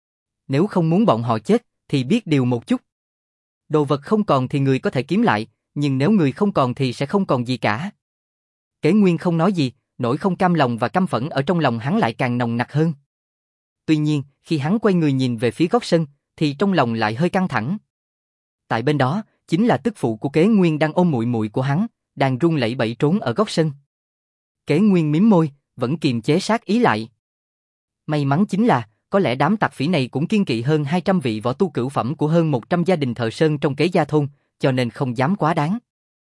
Nếu không muốn bọn họ chết, thì biết điều một chút. Đồ vật không còn thì người có thể kiếm lại, nhưng nếu người không còn thì sẽ không còn gì cả. Kế Nguyên không nói gì, nỗi không cam lòng và căm phẫn ở trong lòng hắn lại càng nồng nặc hơn. Tuy nhiên, khi hắn quay người nhìn về phía góc sân, thì trong lòng lại hơi căng thẳng. Tại bên đó, chính là tức phụ của Kế Nguyên đang ôm muội muội của hắn, đang run lẩy bẩy trốn ở góc sân. Kế Nguyên mím môi, vẫn kiềm chế sát ý lại. May mắn chính là, có lẽ đám tặc phỉ này cũng kiên kỵ hơn hai trăm vị võ tu cửu phẩm của hơn một trăm gia đình thợ sơn trong Kế Gia Thôn, cho nên không dám quá đáng.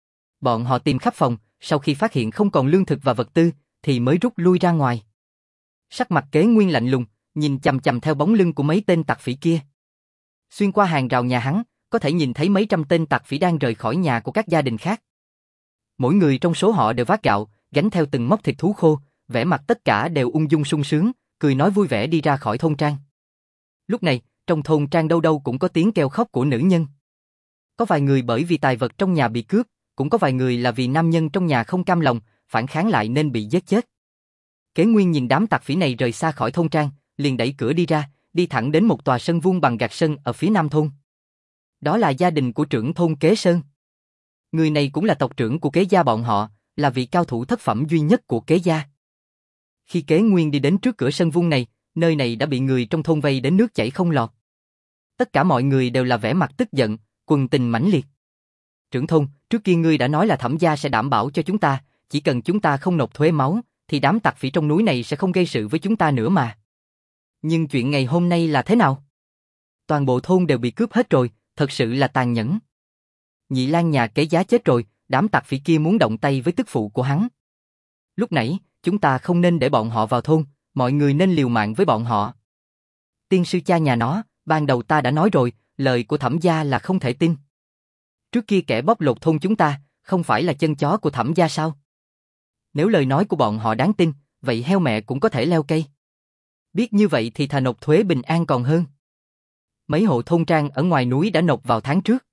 Bọn họ tìm khắp phòng, sau khi phát hiện không còn lương thực và vật tư, thì mới rút lui ra ngoài. Sắc mặt Kế Nguyên lạnh lùng, nhìn chằm chằm theo bóng lưng của mấy tên tặc phỉ kia. Xuyên qua hàng rào nhà hắn, có thể nhìn thấy mấy trăm tên tặc phỉ đang rời khỏi nhà của các gia đình khác. Mỗi người trong số họ đều vác gạo, gánh theo từng móc thịt thú khô, vẻ mặt tất cả đều ung dung sung sướng, cười nói vui vẻ đi ra khỏi thôn trang. Lúc này, trong thôn trang đâu đâu cũng có tiếng kêu khóc của nữ nhân. Có vài người bởi vì tài vật trong nhà bị cướp, cũng có vài người là vì nam nhân trong nhà không cam lòng, phản kháng lại nên bị giết chết. Kế Nguyên nhìn đám tặc phỉ này rời xa khỏi thôn trang, liền đẩy cửa đi ra, đi thẳng đến một tòa sân vuông bằng gạch sân ở phía nam thôn. Đó là gia đình của trưởng thôn Kế Sơn. Người này cũng là tộc trưởng của Kế gia bọn họ, là vị cao thủ thất phẩm duy nhất của Kế gia. Khi Kế Nguyên đi đến trước cửa sân vuông này, nơi này đã bị người trong thôn vây đến nước chảy không lọt. Tất cả mọi người đều là vẻ mặt tức giận, quần tình mãnh liệt. Trưởng thôn, trước kia ngươi đã nói là Thẩm gia sẽ đảm bảo cho chúng ta, chỉ cần chúng ta không nộp thuế máu, thì đám tặc phỉ trong núi này sẽ không gây sự với chúng ta nữa mà. Nhưng chuyện ngày hôm nay là thế nào? Toàn bộ thôn đều bị cướp hết rồi, thật sự là tàn nhẫn. Nhị Lang nhà Kế Giá chết rồi, đám tặc phỉ kia muốn động tay với tức phụ của hắn. Lúc nãy, chúng ta không nên để bọn họ vào thôn, mọi người nên liều mạng với bọn họ. Tiên sư cha nhà nó, ban đầu ta đã nói rồi, lời của Thẩm gia là không thể tin. Trước kia kẻ bóc lột thôn chúng ta, không phải là chân chó của Thẩm gia sao? Nếu lời nói của bọn họ đáng tin, vậy heo mẹ cũng có thể leo cây. Biết như vậy thì thà nộp thuế bình an còn hơn. Mấy hộ thôn trang ở ngoài núi đã nộp vào tháng trước.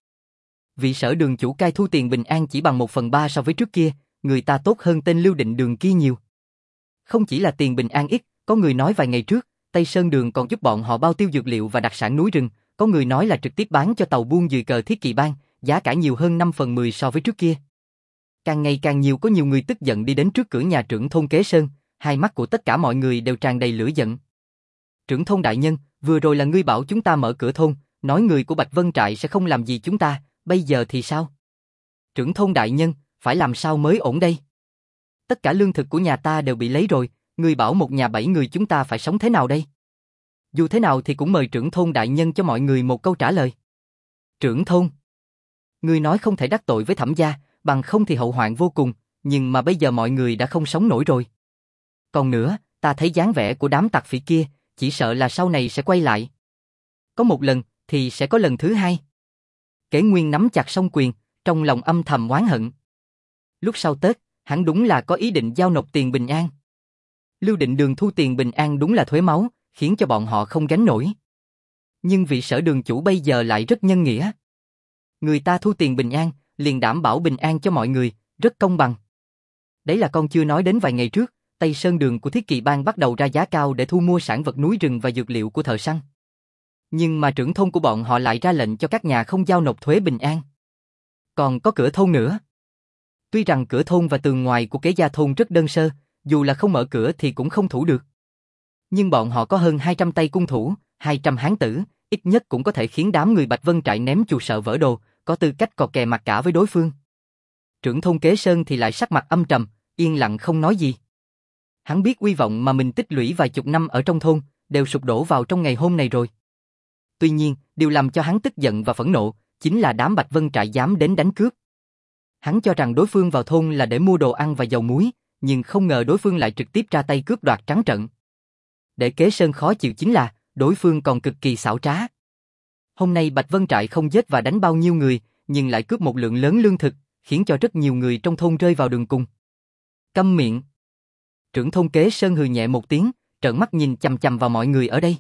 Vị sở đường chủ cai thu tiền bình an chỉ bằng một phần ba so với trước kia, người ta tốt hơn tên Lưu Định Đường kia nhiều. Không chỉ là tiền bình an ít, có người nói vài ngày trước, Tây Sơn Đường còn giúp bọn họ bao tiêu dược liệu và đặc sản núi rừng, có người nói là trực tiếp bán cho tàu buôn dưới cờ Thiết Kỵ Bang, giá cả nhiều hơn năm phần mười so với trước kia. Càng ngày càng nhiều có nhiều người tức giận đi đến trước cửa nhà trưởng thôn Kế Sơn, hai mắt của tất cả mọi người đều tràn đầy lửa giận. Trưởng thôn đại nhân, vừa rồi là ngươi bảo chúng ta mở cửa thôn, nói người của Bạch Vân Trại sẽ không làm gì chúng ta, bây giờ thì sao? Trưởng thôn đại nhân, phải làm sao mới ổn đây? Tất cả lương thực của nhà ta đều bị lấy rồi, ngươi bảo một nhà bảy người chúng ta phải sống thế nào đây? Dù thế nào thì cũng mời trưởng thôn đại nhân cho mọi người một câu trả lời. Trưởng thôn, ngươi nói không thể đắc tội với Thẩm gia, bằng không thì hậu hoạn vô cùng, nhưng mà bây giờ mọi người đã không sống nổi rồi. Còn nữa, ta thấy dáng vẻ của đám tặc phỉ kia, chỉ sợ là sau này sẽ quay lại. Có một lần, thì sẽ có lần thứ hai. Kế Nguyên nắm chặt song quyền, trong lòng âm thầm oán hận. Lúc sau Tết, hắn đúng là có ý định giao nộp tiền bình an. Lưu Định Đường thu tiền bình an đúng là thuế máu, khiến cho bọn họ không gánh nổi. Nhưng vị sở đường chủ bây giờ lại rất nhân nghĩa. Người ta thu tiền bình an, liền đảm bảo bình an cho mọi người, rất công bằng. Đấy là con chưa nói đến vài ngày trước, Tây Sơn Đường của Thiết Kỵ Bang bắt đầu ra giá cao để thu mua sản vật núi rừng và dược liệu của thợ săn. Nhưng mà trưởng thôn của bọn họ lại ra lệnh cho các nhà không giao nộp thuế bình an. Còn có cửa thôn nữa. Tuy rằng cửa thôn và tường ngoài của Kế Gia thôn rất đơn sơ, dù là không mở cửa thì cũng không thủ được. Nhưng bọn họ có hơn hai trăm tay cung thủ, hai trăm hán tử, ít nhất cũng có thể khiến đám người Bạch Vân Trại ném chù sợ vỡ đồ, có tư cách cò kè mặt cả với đối phương. Trưởng thôn Kế Sơn thì lại sắc mặt âm trầm, yên lặng không nói gì. Hắn biết uy vọng mà mình tích lũy vài chục năm ở trong thôn, đều sụp đổ vào trong ngày hôm nay rồi. Tuy nhiên, điều làm cho hắn tức giận và phẫn nộ, chính là đám Bạch Vân Trại dám đến đánh cướp. Hắn cho rằng đối phương vào thôn là để mua đồ ăn và dầu muối, nhưng không ngờ đối phương lại trực tiếp ra tay cướp đoạt trắng trợn. Để Kế Sơn khó chịu chính là, đối phương còn cực kỳ xảo trá. Hôm nay Bạch Vân Trại không giết và đánh bao nhiêu người, nhưng lại cướp một lượng lớn lương thực, khiến cho rất nhiều người trong thôn rơi vào đường cùng. Câm miệng! Trưởng thôn Kế Sơn hừ nhẹ một tiếng, trợn mắt nhìn chằm chằm vào mọi người ở đây.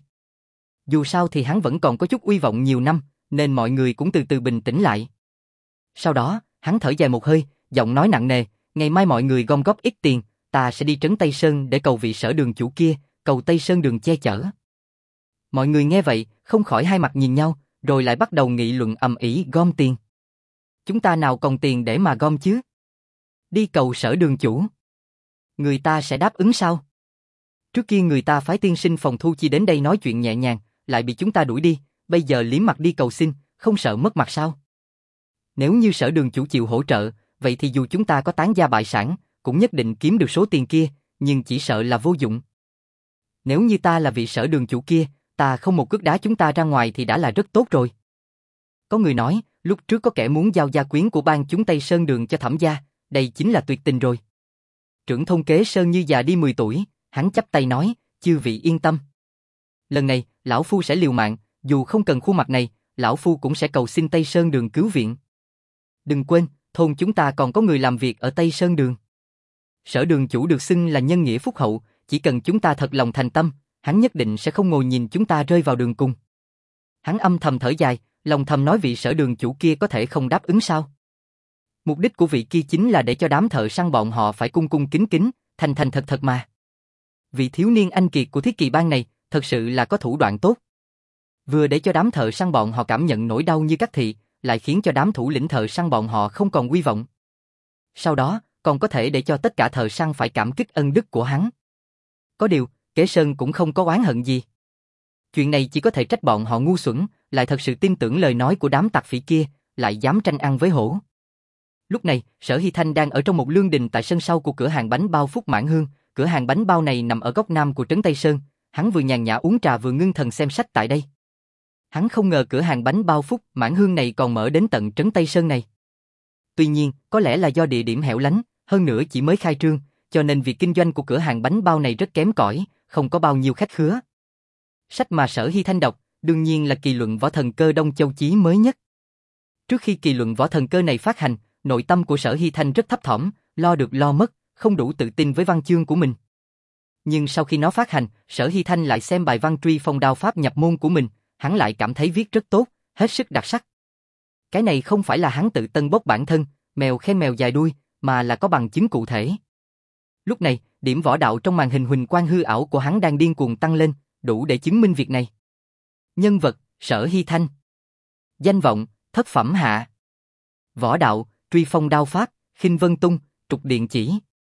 Dù sao thì hắn vẫn còn có chút uy vọng nhiều năm, nên mọi người cũng từ từ bình tĩnh lại. Sau đó, hắn thở dài một hơi, giọng nói nặng nề, ngày mai mọi người gom góp ít tiền, ta sẽ đi trấn Tây Sơn để cầu vị sở đường chủ kia, cầu Tây Sơn Đường che chở. Mọi người nghe vậy, không khỏi hai mặt nhìn nhau, rồi lại bắt đầu nghị luận ầm ĩ gom tiền. Chúng ta nào còn tiền để mà gom chứ? Đi cầu sở đường chủ. Người ta sẽ đáp ứng sao? Trước kia người ta phái tiên sinh phòng thu chi đến đây nói chuyện nhẹ nhàng, lại bị chúng ta đuổi đi, bây giờ liếm mặt đi cầu xin, không sợ mất mặt sao? Nếu như sở đường chủ chịu hỗ trợ, vậy thì dù chúng ta có tán gia bại sản, cũng nhất định kiếm được số tiền kia, nhưng chỉ sợ là vô dụng. Nếu như ta là vị sở đường chủ kia, ta không một cước đá chúng ta ra ngoài thì đã là rất tốt rồi. Có người nói, lúc trước có kẻ muốn giao gia quyến của bang chúng Tây Sơn Đường cho Thẩm gia, đây chính là tuyệt tình rồi. Trưởng thôn Kế Sơn như già đi mười tuổi, hắn chắp tay nói, chư vị yên tâm. Lần này, lão phu sẽ liều mạng, dù không cần khuôn mặt này, lão phu cũng sẽ cầu xin Tây Sơn Đường cứu viện. Đừng quên, thôn chúng ta còn có người làm việc ở Tây Sơn Đường. Sở đường chủ được xưng là nhân nghĩa phúc hậu, chỉ cần chúng ta thật lòng thành tâm, hắn nhất định sẽ không ngồi nhìn chúng ta rơi vào đường cùng. Hắn âm thầm thở dài, lòng thầm nói vị sở đường chủ kia có thể không đáp ứng sao? Mục đích của vị kia chính là để cho đám thợ săn bọn họ phải cung cung kính kính, thành thành thật thật mà. Vị thiếu niên anh kiệt của Thiết Kỵ Bang này, thật sự là có thủ đoạn tốt. Vừa để cho đám thợ săn bọn họ cảm nhận nỗi đau như các thị, lại khiến cho đám thủ lĩnh thợ săn bọn họ không còn uy vọng. Sau đó, còn có thể để cho tất cả thợ săn phải cảm kích ân đức của hắn. Có điều, Kế Sơn cũng không có oán hận gì. Chuyện này chỉ có thể trách bọn họ ngu xuẩn, lại thật sự tin tưởng lời nói của đám tặc phỉ kia, lại dám tranh ăn với hổ. Lúc này, Sở Hy Thanh đang ở trong một lương đình tại sân sau của cửa hàng bánh bao Phúc Mãn Hương. Cửa hàng bánh bao này nằm ở góc nam của trấn Tây Sơn. Hắn vừa nhàn nhã uống trà vừa ngưng thần xem sách tại đây. Hắn không ngờ cửa hàng bánh bao Phúc Mãn Hương này còn mở đến tận trấn Tây Sơn này. Tuy nhiên, có lẽ là do địa điểm hẻo lánh, hơn nữa chỉ mới khai trương, cho nên việc kinh doanh của cửa hàng bánh bao này rất kém cỏi, không có bao nhiêu khách khứa. Sách mà Sở Hy Thanh đọc, đương nhiên là kỳ luận võ thần cơ Đông Châu Chí mới nhất. Trước khi kỳ luận võ thần cơ này phát hành, nội tâm của Sở Hy Thanh rất thấp thỏm, lo được lo mất, không đủ tự tin với văn chương của mình. Nhưng sau khi nó phát hành, Sở Hy Thanh lại xem bài văn truy phong đao pháp nhập môn của mình, hắn lại cảm thấy viết rất tốt, hết sức đặc sắc. Cái này không phải là hắn tự tân bốc bản thân, mèo khen mèo dài đuôi, mà là có bằng chứng cụ thể. Lúc này, điểm võ đạo trong màn hình huỳnh quang hư ảo của hắn đang điên cuồng tăng lên, đủ để chứng minh việc này. Nhân vật, Sở Hy Thanh. Danh vọng, thất phẩm hạ. Võ đạo, truy phong đao pháp, khinh vân tung, trục điện chỉ.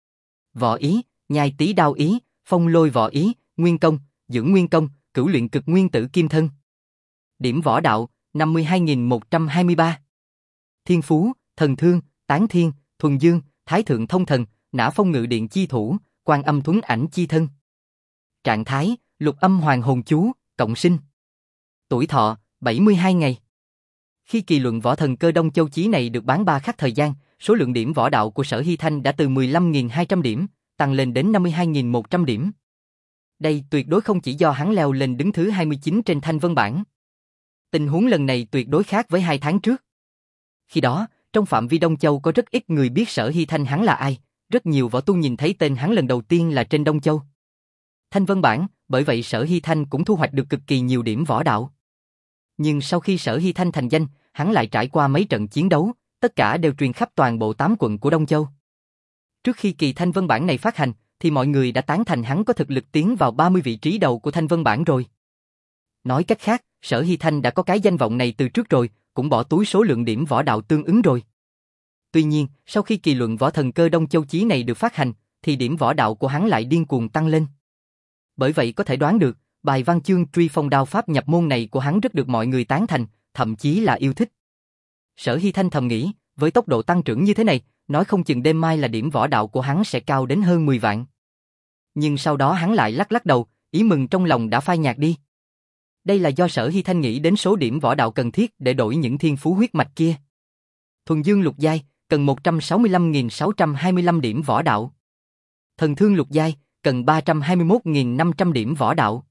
Võ ý, nhai tý đao ý, phong lôi võ ý, nguyên công, dưỡng nguyên công, cửu luyện cực nguyên tử kim thân. Điểm võ đạo, năm mươi hai nghìn một trăm hai mươi ba. Thiên phú, thần thương, tán thiên, thuần dương, thái thượng thông thần, nã phong ngự điện chi thủ, quan âm thuấn ảnh chi thân. Trạng thái, lục âm hoàng hồn chú, cộng sinh. Tuổi thọ, bảy mươi hai ngày. Khi kỳ luận võ thần cơ Đông Châu Chí này được bán ba khắc thời gian, số lượng điểm võ đạo của Sở Hy Thanh đã từ mười lăm nghìn hai trăm điểm, tăng lên đến năm mươi hai nghìn một trăm điểm. Đây tuyệt đối không chỉ do hắn leo lên đứng thứ hai mươi chín trên thanh vân bảng. Tình huống lần này tuyệt đối khác với hai tháng trước. Khi đó, trong phạm vi Đông Châu có rất ít người biết Sở Hy Thanh hắn là ai, rất nhiều võ tu nhìn thấy tên hắn lần đầu tiên là trên Đông Châu. Thanh vân bảng, bởi vậy Sở Hy Thanh cũng thu hoạch được cực kỳ nhiều điểm võ đạo. Nhưng sau khi Sở Hy Thanh thành danh, hắn lại trải qua mấy trận chiến đấu, tất cả đều truyền khắp toàn bộ tám quận của Đông Châu. Trước khi kỳ thanh vân bảng này phát hành, thì mọi người đã tán thành hắn có thực lực tiến vào ba mươi vị trí đầu của thanh vân bảng rồi. Nói cách khác, Sở Hy Thanh đã có cái danh vọng này từ trước rồi, cũng bỏ túi số lượng điểm võ đạo tương ứng rồi. Tuy nhiên, sau khi kỳ luận võ thần cơ Đông Châu Chí này được phát hành, thì điểm võ đạo của hắn lại điên cuồng tăng lên. Bởi vậy có thể đoán được, bài văn chương truy phong đao pháp nhập môn này của hắn rất được mọi người tán thành, thậm chí là yêu thích. Sở Hy Thanh thầm nghĩ, với tốc độ tăng trưởng như thế này, nói không chừng đêm mai là điểm võ đạo của hắn sẽ cao đến hơn mười vạn. Nhưng sau đó hắn lại lắc lắc đầu, ý mừng trong lòng đã phai nhạt đi. Đây là do Sở Hy Thanh nghĩ đến số điểm võ đạo cần thiết để đổi những thiên phú huyết mạch kia. Thuần dương lục giai, cần một trăm sáu mươi lăm nghìn sáu trăm hai mươi lăm điểm võ đạo. Thần thương lục giai, cần ba trăm hai mươi mốt nghìn năm trăm điểm võ đạo.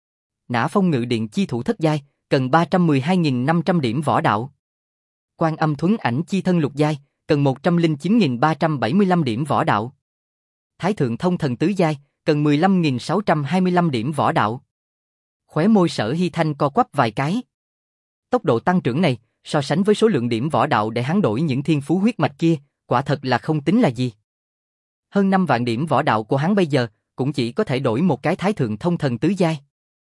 Nã phong ngự điện chi thủ thất giai, cần ba trăm mười hai nghìn năm trăm điểm võ đạo. Quan âm thuấn ảnh chi thân lục giai, cần một trăm lẻ chín nghìn ba trăm bảy mươi lăm điểm võ đạo. Thái thượng thông thần tứ giai, cần mười lăm nghìn sáu trăm hai mươi lăm điểm võ đạo. Khóe môi Sở Hy Thanh co quắp vài cái. Tốc độ tăng trưởng này, so sánh với số lượng điểm võ đạo để hắn đổi những thiên phú huyết mạch kia, quả thật là không tính là gì. Hơn năm vạn điểm võ đạo của hắn bây giờ, cũng chỉ có thể đổi một cái thái thượng thông thần tứ giai.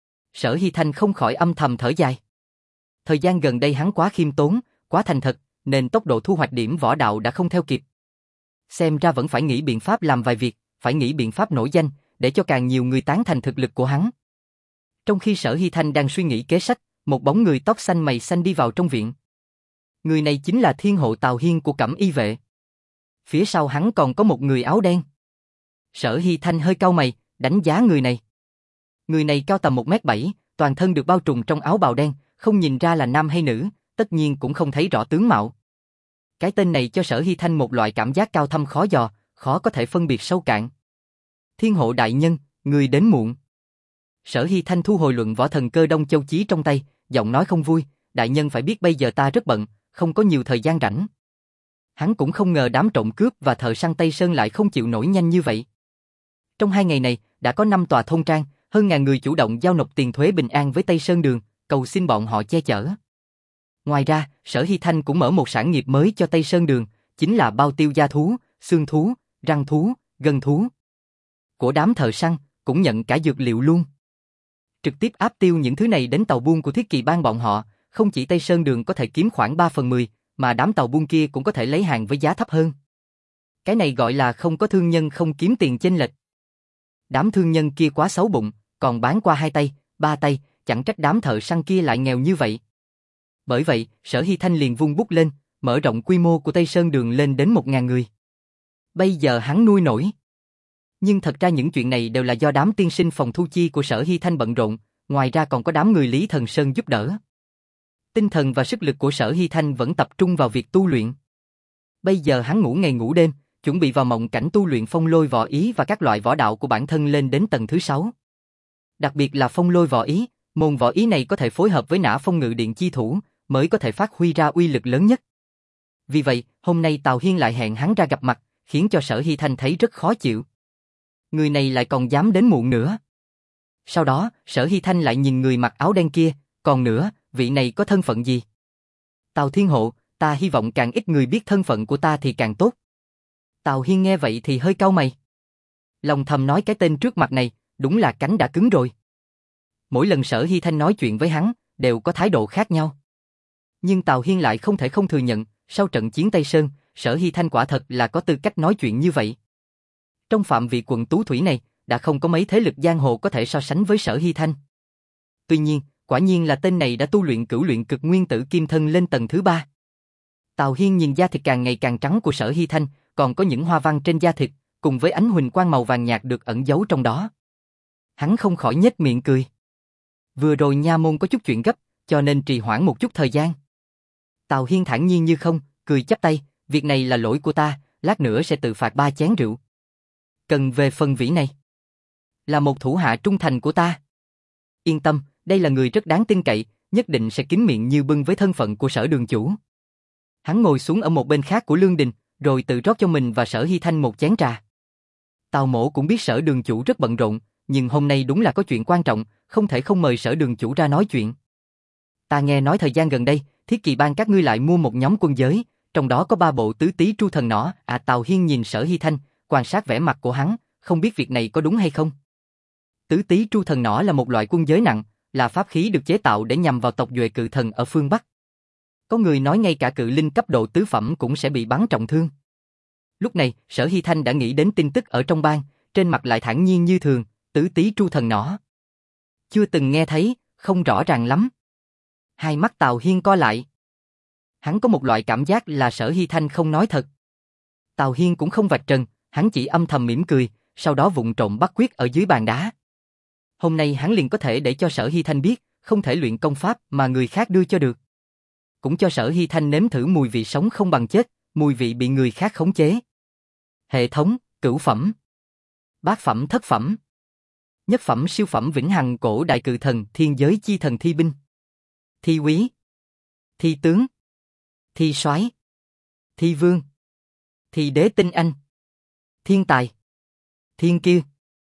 Sở Hy Thanh không khỏi âm thầm thở dài. Thời gian gần đây hắn quá khiêm tốn, quá thành thật, nên tốc độ thu hoạch điểm võ đạo đã không theo kịp. Xem ra vẫn phải nghĩ biện pháp làm vài việc, phải nghĩ biện pháp nổi danh, để cho càng nhiều người tán thành thực lực của hắn. Trong khi Sở Hy Thanh đang suy nghĩ kế sách, một bóng người tóc xanh mày xanh đi vào trong viện. Người này chính là thiên hộ Tào Hiên của Cẩm Y vệ. Phía sau hắn còn có một người áo đen. Sở Hy Thanh hơi cau mày, đánh giá người này. Người này cao tầm một mét bảy, toàn thân được bao trùm trong áo bào đen, không nhìn ra là nam hay nữ, tất nhiên cũng không thấy rõ tướng mạo. Cái tên này cho Sở Hy Thanh một loại cảm giác cao thâm khó dò, khó có thể phân biệt sâu cạn. Thiên hộ đại nhân, người đến muộn. Sở Hy Thanh thu hồi luận võ thần cơ Đông Châu Chí trong tay, giọng nói không vui, đại nhân phải biết bây giờ ta rất bận, không có nhiều thời gian rảnh. Hắn cũng không ngờ đám trộm cướp và thợ săn Tây Sơn lại không chịu nổi nhanh như vậy. Trong hai ngày này, đã có năm tòa thôn trang, hơn ngàn người chủ động giao nộp tiền thuế bình an với Tây Sơn Đường, cầu xin bọn họ che chở. Ngoài ra, Sở Hy Thanh cũng mở một sản nghiệp mới cho Tây Sơn Đường, chính là bao tiêu da thú, xương thú, răng thú, gân thú. Của đám thợ săn, cũng nhận cả dược liệu luôn. Trực tiếp áp tiêu những thứ này đến tàu buôn của Thiết Kỳ Bang bọn họ, không chỉ Tây Sơn Đường có thể kiếm khoảng ba phần mười, mà đám tàu buôn kia cũng có thể lấy hàng với giá thấp hơn. Cái này gọi là không có thương nhân không kiếm tiền chênh lệch. Đám thương nhân kia quá xấu bụng, còn bán qua hai tay, ba tay, chẳng trách đám thợ săn kia lại nghèo như vậy. Bởi vậy, Sở Hy Thanh liền vung bút lên, mở rộng quy mô của Tây Sơn Đường lên đến một ngàn người. Bây giờ hắn nuôi nổi. Nhưng thật ra những chuyện này đều là do đám tiên sinh phòng thu chi của Sở Hy Thanh bận rộn, ngoài ra còn có đám người Lý Thần Sơn giúp đỡ. Tinh thần và sức lực của Sở Hy Thanh vẫn tập trung vào việc tu luyện. Bây giờ hắn ngủ ngày ngủ đêm, chuẩn bị vào mộng cảnh tu luyện phong lôi võ ý và các loại võ đạo của bản thân lên đến tầng thứ sáu. Đặc biệt là phong lôi võ ý, môn võ ý này có thể phối hợp với nã phong ngự điện chi thủ, mới có thể phát huy ra uy lực lớn nhất. Vì vậy, hôm nay Tào Hiên lại hẹn hắn ra gặp mặt, khiến cho Sở Hy Thanh thấy rất khó chịu. Người này lại còn dám đến muộn nữa. Sau đó, Sở Hy Thanh lại nhìn người mặc áo đen kia, còn nữa, vị này có thân phận gì? Tào Thiên Hộ, ta hy vọng càng ít người biết thân phận của ta thì càng tốt. Tào Hiên nghe vậy thì hơi cau mày. Lòng thầm nói cái tên trước mặt này, đúng là cánh đã cứng rồi. Mỗi lần Sở Hy Thanh nói chuyện với hắn, đều có thái độ khác nhau. Nhưng Tào Hiên lại không thể không thừa nhận, sau trận chiến Tây Sơn, Sở Hy Thanh quả thật là có tư cách nói chuyện như vậy. Trong phạm vị quận Tú Thủy này, đã không có mấy thế lực giang hồ có thể so sánh với Sở Hy Thanh. Tuy nhiên, quả nhiên là tên này đã tu luyện cửu luyện cực nguyên tử kim thân lên tầng thứ ba. Tào Hiên nhìn da thịt càng ngày càng trắng của Sở Hy Thanh, còn có những hoa văn trên da thịt, cùng với ánh huỳnh quang màu vàng nhạt được ẩn giấu trong đó. Hắn không khỏi nhếch miệng cười. Vừa rồi nha môn có chút chuyện gấp, cho nên trì hoãn một chút thời gian. Tào Hiên thản nhiên như không, cười chắp tay, việc này là lỗi của ta, lát nữa sẽ tự phạt ba chén rượu. Cần về phần vĩ này, là một thủ hạ trung thành của ta. Yên tâm, đây là người rất đáng tin cậy, nhất định sẽ kín miệng như bưng với thân phận của Sở đường chủ. Hắn ngồi xuống ở một bên khác của lương đình, rồi tự rót cho mình và Sở Hy Thanh một chén trà. Tào Mỗ cũng biết Sở đường chủ rất bận rộn, nhưng hôm nay đúng là có chuyện quan trọng, không thể không mời Sở đường chủ ra nói chuyện. Ta nghe nói thời gian gần đây, Thiết Kỳ Bang các ngươi lại mua một nhóm quân giới, trong đó có ba bộ tứ tý tru thần nỏ. À, Tào Hiên nhìn Sở Hy Thanh, quan sát vẻ mặt của hắn, không biết việc này có đúng hay không. Tứ tý tru thần nỏ là một loại quân giới nặng, là pháp khí được chế tạo để nhằm vào tộc Duệ cự thần ở phương Bắc. Có người nói ngay cả cự linh cấp độ tứ phẩm cũng sẽ bị bắn trọng thương. Lúc này, Sở Hy Thanh đã nghĩ đến tin tức ở trong bang, trên mặt lại thản nhiên như thường, tứ tý tru thần nỏ. Chưa từng nghe thấy, không rõ ràng lắm. Hai mắt Tào Hiên co lại. Hắn có một loại cảm giác là Sở Hy Thanh không nói thật. Tào Hiên cũng không vạch trần, hắn chỉ âm thầm mỉm cười, sau đó vụng trộm bắt quyết ở dưới bàn đá. Hôm nay hắn liền có thể để cho Sở Hy Thanh biết, không thể luyện công pháp mà người khác đưa cho được. Cũng cho Sở Hy Thanh nếm thử mùi vị sống không bằng chết, mùi vị bị người khác khống chế. Hệ thống, cửu phẩm, bát phẩm thất phẩm, nhất phẩm siêu phẩm vĩnh hằng cổ đại cự thần thiên giới chi thần thi binh, thi quý, thi tướng, thi soái, thi vương, thi đế tinh anh, thiên tài, thiên kiêu,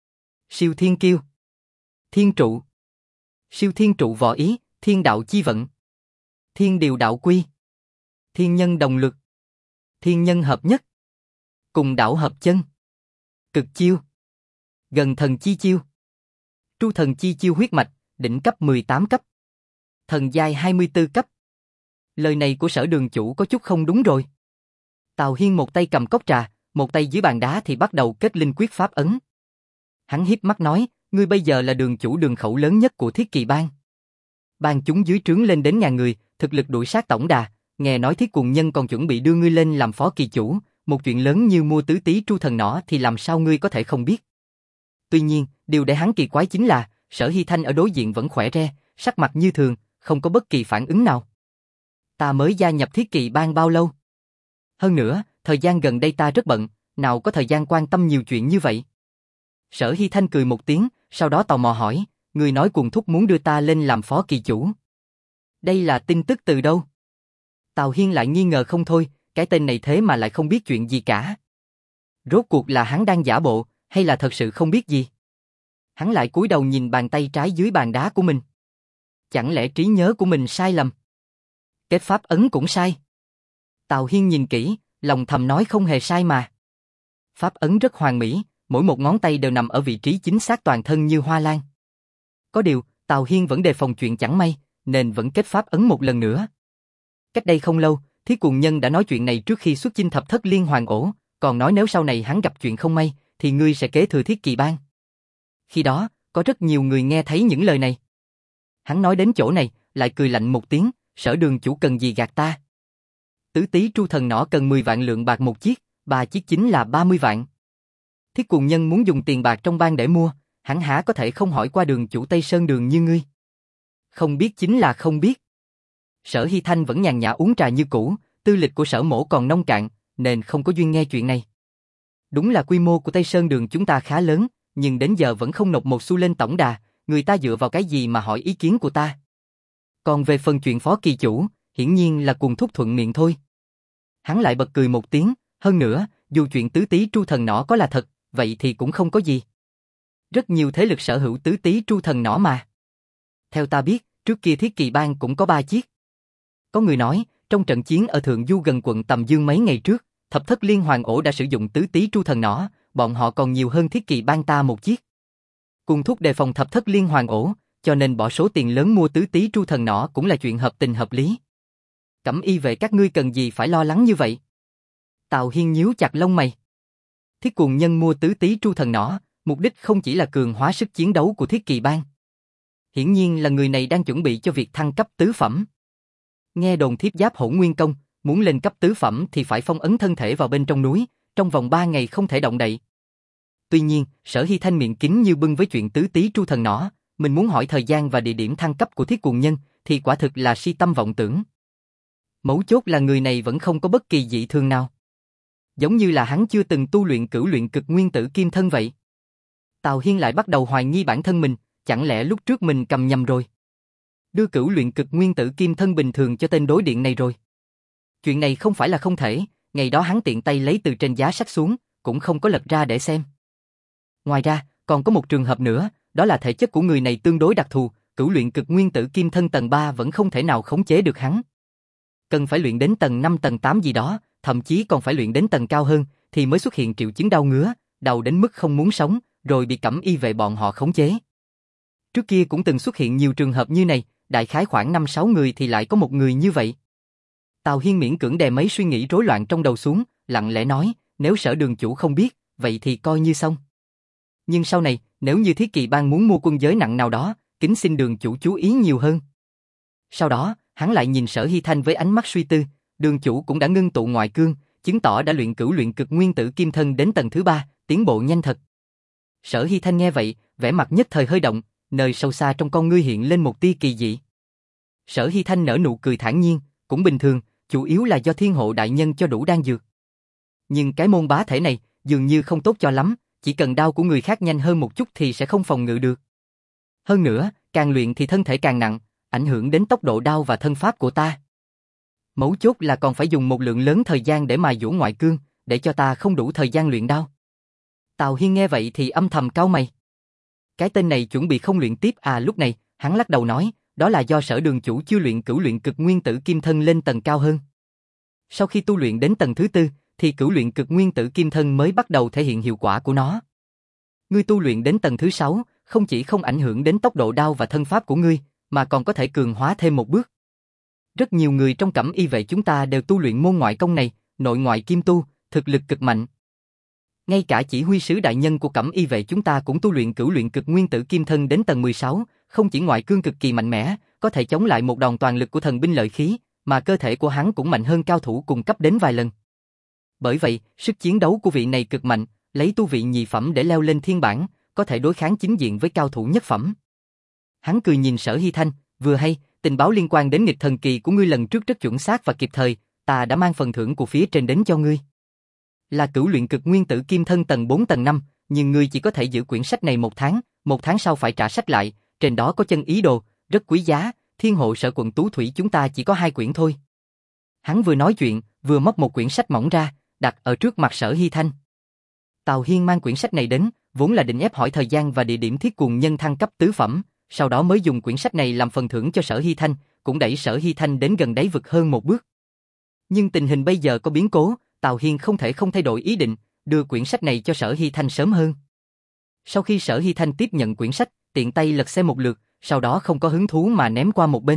siêu thiên kiêu, thiên trụ, siêu thiên trụ võ ý, thiên đạo chi vận, thiên điều đạo quy, thiên nhân đồng lực, thiên nhân hợp nhất, cùng đạo hợp chân, cực chiêu, gần thần chi chiêu, tru thần chi chiêu huyết mạch, đỉnh cấp mười tám cấp, thần giai hai mươi tư cấp. Lời này của Sở đường chủ có chút không đúng rồi. Tào Hiên một tay cầm cốc trà, một tay dưới bàn đá thì bắt đầu kết linh quyết pháp ấn. Hắn híp mắt nói, ngươi bây giờ là đường chủ đường khẩu lớn nhất của Thiết Kỳ Bang. Bang chúng dưới trướng lên đến ngàn người, thực lực đuổi sát tổng đà, nghe nói Thiết Cuồng Nhân còn chuẩn bị đưa ngươi lên làm phó kỳ chủ, một chuyện lớn như mua tứ tý tru thần nỏ thì làm sao ngươi có thể không biết. Tuy nhiên, điều để hắn kỳ quái chính là, Sở Hy Thanh ở đối diện vẫn khỏe re, sắc mặt như thường, không có bất kỳ phản ứng nào. Ta mới gia nhập Thiết Kỳ Bang bao lâu? Hơn nữa, thời gian gần đây ta rất bận, nào có thời gian quan tâm nhiều chuyện như vậy. Sở Hy Thanh cười một tiếng, sau đó tò mò hỏi, người nói Cuồng Thúc muốn đưa ta lên làm phó kỳ chủ. Đây là tin tức từ đâu? Tào Hiên lại nghi ngờ không thôi, cái tên này thế mà lại không biết chuyện gì cả. Rốt cuộc là hắn đang giả bộ, hay là thật sự không biết gì? Hắn lại cúi đầu nhìn bàn tay trái dưới bàn đá của mình. Chẳng lẽ trí nhớ của mình sai lầm? Kết pháp ấn cũng sai. Tào Hiên nhìn kỹ, lòng thầm nói không hề sai mà. Pháp ấn rất hoàn mỹ, mỗi một ngón tay đều nằm ở vị trí chính xác toàn thân như hoa lan. Có điều, Tào Hiên vẫn đề phòng chuyện chẳng may, nên vẫn kết pháp ấn một lần nữa. Cách đây không lâu, Thiết Cuồng Nhân đã nói chuyện này trước khi xuất chinh thập thất liên hoàn ổ, còn nói nếu sau này hắn gặp chuyện không may, thì ngươi sẽ kế thừa Thiết Kỳ Bang. Khi đó, có rất nhiều người nghe thấy những lời này. Hắn nói đến chỗ này, lại cười lạnh một tiếng, Sở đường chủ cần gì gạt ta? Tứ tý tru thần nỏ cần mười vạn lượng bạc một chiếc, ba chiếc chính là ba mươi vạn. Thiết Cuồng Nhân muốn dùng tiền bạc trong bang để mua, hắn há có thể không hỏi qua đường chủ Tây Sơn Đường như ngươi. Không biết chính là không biết. Sở Hy Thanh vẫn nhàn nhã uống trà như cũ, tư lịch của Sở mỗ còn nông cạn, nên không có duyên nghe chuyện này. Đúng là quy mô của Tây Sơn Đường chúng ta khá lớn, nhưng đến giờ vẫn không nộp một xu lên tổng đà, người ta dựa vào cái gì mà hỏi ý kiến của ta? Còn về phần chuyện phó kỳ chủ, hiển nhiên là Cuồng Thúc thuận miệng thôi. Hắn lại bật cười một tiếng, hơn nữa, dù chuyện tứ tý tru thần nỏ có là thật, vậy thì cũng không có gì. Rất nhiều thế lực sở hữu tứ tý tru thần nỏ mà. Theo ta biết, trước kia Thiết Kỳ Bang cũng có ba chiếc. Có người nói, trong trận chiến ở Thượng Du gần quận Tầm Dương mấy ngày trước, Thập Thất Liên Hoàng Ổ đã sử dụng tứ tý tru thần nỏ, bọn họ còn nhiều hơn Thiết Kỳ Bang ta một chiếc. Cùng thúc đề phòng Thập Thất Liên Hoàng Ổ, cho nên bỏ số tiền lớn mua tứ tý tru thần nỏ cũng là chuyện hợp tình hợp lý. Cẩm y vệ các ngươi cần gì phải lo lắng như vậy? Tào Hiên nhíu chặt lông mày. Thiết Cuồng Nhân mua tứ tý tru thần nỏ, mục đích không chỉ là cường hóa sức chiến đấu của Thiết Kỳ Bang. Hiển nhiên là người này đang chuẩn bị cho việc thăng cấp tứ phẩm. Nghe đồn Thiết Giáp Hỗn Nguyên Công, muốn lên cấp tứ phẩm thì phải phong ấn thân thể vào bên trong núi, trong vòng ba ngày không thể động đậy. Tuy nhiên, Sở Hy Thanh miệng kín như bưng với chuyện tứ tý tru thần nỏ, mình muốn hỏi thời gian và địa điểm thăng cấp của Thiết Cuồng Nhân, thì quả thực là si tâm vọng tưởng. Mấu chốt là người này vẫn không có bất kỳ dị thường nào. Giống như là hắn chưa từng tu luyện cửu luyện cực nguyên tử kim thân vậy. Tào Hiên lại bắt đầu hoài nghi bản thân mình, chẳng lẽ lúc trước mình cầm nhầm rồi? Đưa cửu luyện cực nguyên tử kim thân bình thường cho tên đối điện này rồi. Chuyện này không phải là không thể, ngày đó hắn tiện tay lấy từ trên giá sách xuống, cũng không có lật ra để xem. Ngoài ra, còn có một trường hợp nữa, đó là thể chất của người này tương đối đặc thù, cửu luyện cực nguyên tử kim thân tầng ba vẫn không thể nào khống chế được hắn. Cần phải luyện đến tầng năm tầng tám gì đó, thậm chí còn phải luyện đến tầng cao hơn, thì mới xuất hiện triệu chứng đau ngứa, đau đến mức không muốn sống, rồi bị cẩm y vệ bọn họ khống chế. Trước kia cũng từng xuất hiện nhiều trường hợp như này, đại khái khoảng năm sáu người thì lại có một người như vậy. Tào Hiên miễn cưỡng đè mấy suy nghĩ rối loạn trong đầu xuống, lặng lẽ nói, nếu Sở đường chủ không biết, vậy thì coi như xong. Nhưng sau này, nếu như Thiết Kỳ Bang muốn mua quân giới nặng nào đó, kính xin đường chủ chú ý nhiều hơn. Sau đó, hắn lại nhìn Sở Hy Thanh với ánh mắt suy tư, đường chủ cũng đã ngưng tụ ngoại cương, chứng tỏ đã luyện cửu luyện cực nguyên tử kim thân đến tầng thứ ba, tiến bộ nhanh thật. Sở Hy Thanh nghe vậy, vẻ mặt nhất thời hơi động, nơi sâu xa trong con ngươi hiện lên một tia kỳ dị. Sở Hy Thanh nở nụ cười thản nhiên, cũng bình thường, chủ yếu là do Thiên Hộ đại nhân cho đủ đan dược. Nhưng cái môn bá thể này, dường như không tốt cho lắm, chỉ cần đao của người khác nhanh hơn một chút thì sẽ không phòng ngự được. Hơn nữa, càng luyện thì thân thể càng nặng, ảnh hưởng đến tốc độ đao và thân pháp của ta. Mấu chốt là còn phải dùng một lượng lớn thời gian để mài dũa ngoại cương, để cho ta không đủ thời gian luyện đao. Tào Hiên nghe vậy thì âm thầm cau mày. Cái tên này chuẩn bị không luyện tiếp à? Lúc này, hắn lắc đầu nói, đó là do Sở đường chủ chưa luyện cửu luyện cực nguyên tử kim thân lên tầng cao hơn. Sau khi tu luyện đến tầng thứ tư, thì cửu luyện cực nguyên tử kim thân mới bắt đầu thể hiện hiệu quả của nó. Ngươi tu luyện đến tầng thứ sáu, không chỉ không ảnh hưởng đến tốc độ đao và thân pháp của ngươi, mà còn có thể cường hóa thêm một bước. Rất nhiều người trong cẩm y vệ chúng ta đều tu luyện môn ngoại công này, nội ngoại kim tu, thực lực cực mạnh. Ngay cả chỉ huy sứ đại nhân của cẩm y vệ chúng ta cũng tu luyện cửu luyện cực nguyên tử kim thân đến tầng mười sáu, không chỉ ngoại cương cực kỳ mạnh mẽ, có thể chống lại một đòn toàn lực của thần binh lợi khí, mà cơ thể của hắn cũng mạnh hơn cao thủ cùng cấp đến vài lần. Bởi vậy, sức chiến đấu của vị này cực mạnh, lấy tu vị nhị phẩm để leo lên thiên bảng, có thể đối kháng chính diện với cao thủ nhất phẩm. Hắn cười nhìn Sở Hy Thanh, vừa hay, tình báo liên quan đến nghịch thần kỳ của ngươi lần trước rất chuẩn xác và kịp thời, ta đã mang phần thưởng của phía trên đến cho ngươi. Là cửu luyện cực nguyên tử kim thân tầng bốn tầng năm, nhưng ngươi chỉ có thể giữ quyển sách này một tháng, một tháng sau phải trả sách lại, trên đó có chân ý đồ, rất quý giá, Thiên Hộ Sở quận Tú Thủy chúng ta chỉ có hai quyển thôi. Hắn vừa nói chuyện, vừa móc một quyển sách mỏng ra, đặt ở trước mặt Sở Hy Thanh. Tào Hiên mang quyển sách này đến, vốn là định ép hỏi thời gian và địa điểm Thiết Cuồng Nhân thăng cấp tứ phẩm, sau đó mới dùng quyển sách này làm phần thưởng cho Sở Hy Thanh, cũng đẩy Sở Hy Thanh đến gần đáy vực hơn một bước. Nhưng tình hình bây giờ có biến cố, Tào Hiên không thể không thay đổi ý định, đưa quyển sách này cho Sở Hy Thanh sớm hơn. Sau khi Sở Hy Thanh tiếp nhận quyển sách, tiện tay lật xem một lượt, sau đó không có hứng thú mà ném qua một bên.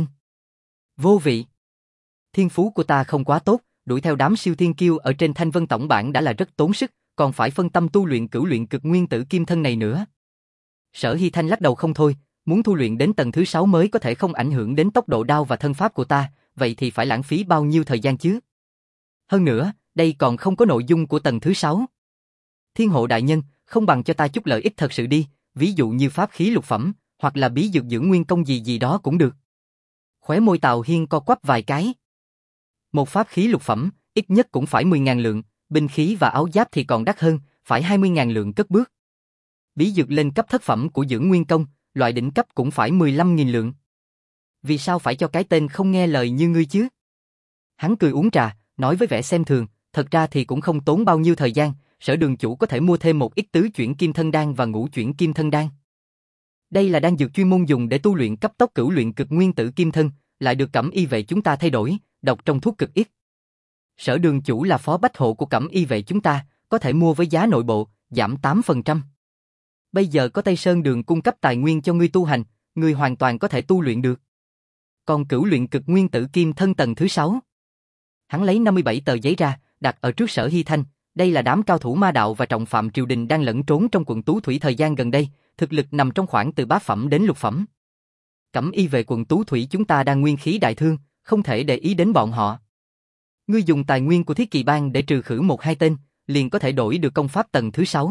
Vô vị. Thiên phú của ta không quá tốt, đuổi theo đám siêu thiên kiêu ở trên Thanh Vân tổng bản đã là rất tốn sức, còn phải phân tâm tu luyện cửu luyện cực nguyên tử kim thân này nữa. Sở Hy Thanh lắc đầu không thôi, muốn tu luyện đến tầng thứ sáu mới có thể không ảnh hưởng đến tốc độ đao và thân pháp của ta, vậy thì phải lãng phí bao nhiêu thời gian chứ? Hơn nữa, đây còn không có nội dung của tầng thứ sáu. Thiên Hộ đại nhân, không bằng cho ta chút lợi ích thật sự đi, ví dụ như pháp khí lục phẩm, hoặc là bí dược dưỡng nguyên công gì gì đó cũng được. Khóe môi Tào Hiên co quắp vài cái. Một pháp khí lục phẩm, ít nhất cũng phải mười ngàn lượng, binh khí và áo giáp thì còn đắt hơn, phải hai mươi ngàn lượng cất bước. Bí dược lên cấp thất phẩm của dưỡng nguyên công, loại đỉnh cấp cũng phải mười lăm nghìn lượng. Vì sao phải cho cái tên không nghe lời như ngươi chứ? Hắn cười uống trà, nói với vẻ xem thường, thật ra thì cũng không tốn bao nhiêu thời gian, Sở đường chủ có thể mua thêm một ít tứ chuyển kim thân đan và ngũ chuyển kim thân đan. Đây là đan dược chuyên môn dùng để tu luyện cấp tốc cửu luyện cực nguyên tử kim thân, lại được Cẩm Y vệ chúng ta thay đổi, độc trong thuốc cực ít. Sở đường chủ là phó bách hộ của Cẩm Y vệ chúng ta, có thể mua với giá nội bộ, giảm tám phần trăm. Bây giờ có Tây Sơn Đường cung cấp tài nguyên cho ngươi tu hành, ngươi hoàn toàn có thể tu luyện được. Còn cửu luyện cực nguyên tử kim thân tầng thứ sáu. Hắn lấy năm mươi bảy tờ giấy ra, đặt ở trước Sở Hy Thanh. Đây là đám cao thủ ma đạo và trọng phạm triều đình đang lẫn trốn trong quận Tú Thủy thời gian gần đây, thực lực nằm trong khoảng từ bát phẩm đến lục phẩm. Cẩm Y về quận Tú Thủy chúng ta đang nguyên khí đại thương, không thể để ý đến bọn họ. Ngươi dùng tài nguyên của Thiết Kỳ Bang để trừ khử một hai tên, liền có thể đổi được công pháp tầng thứ sáu.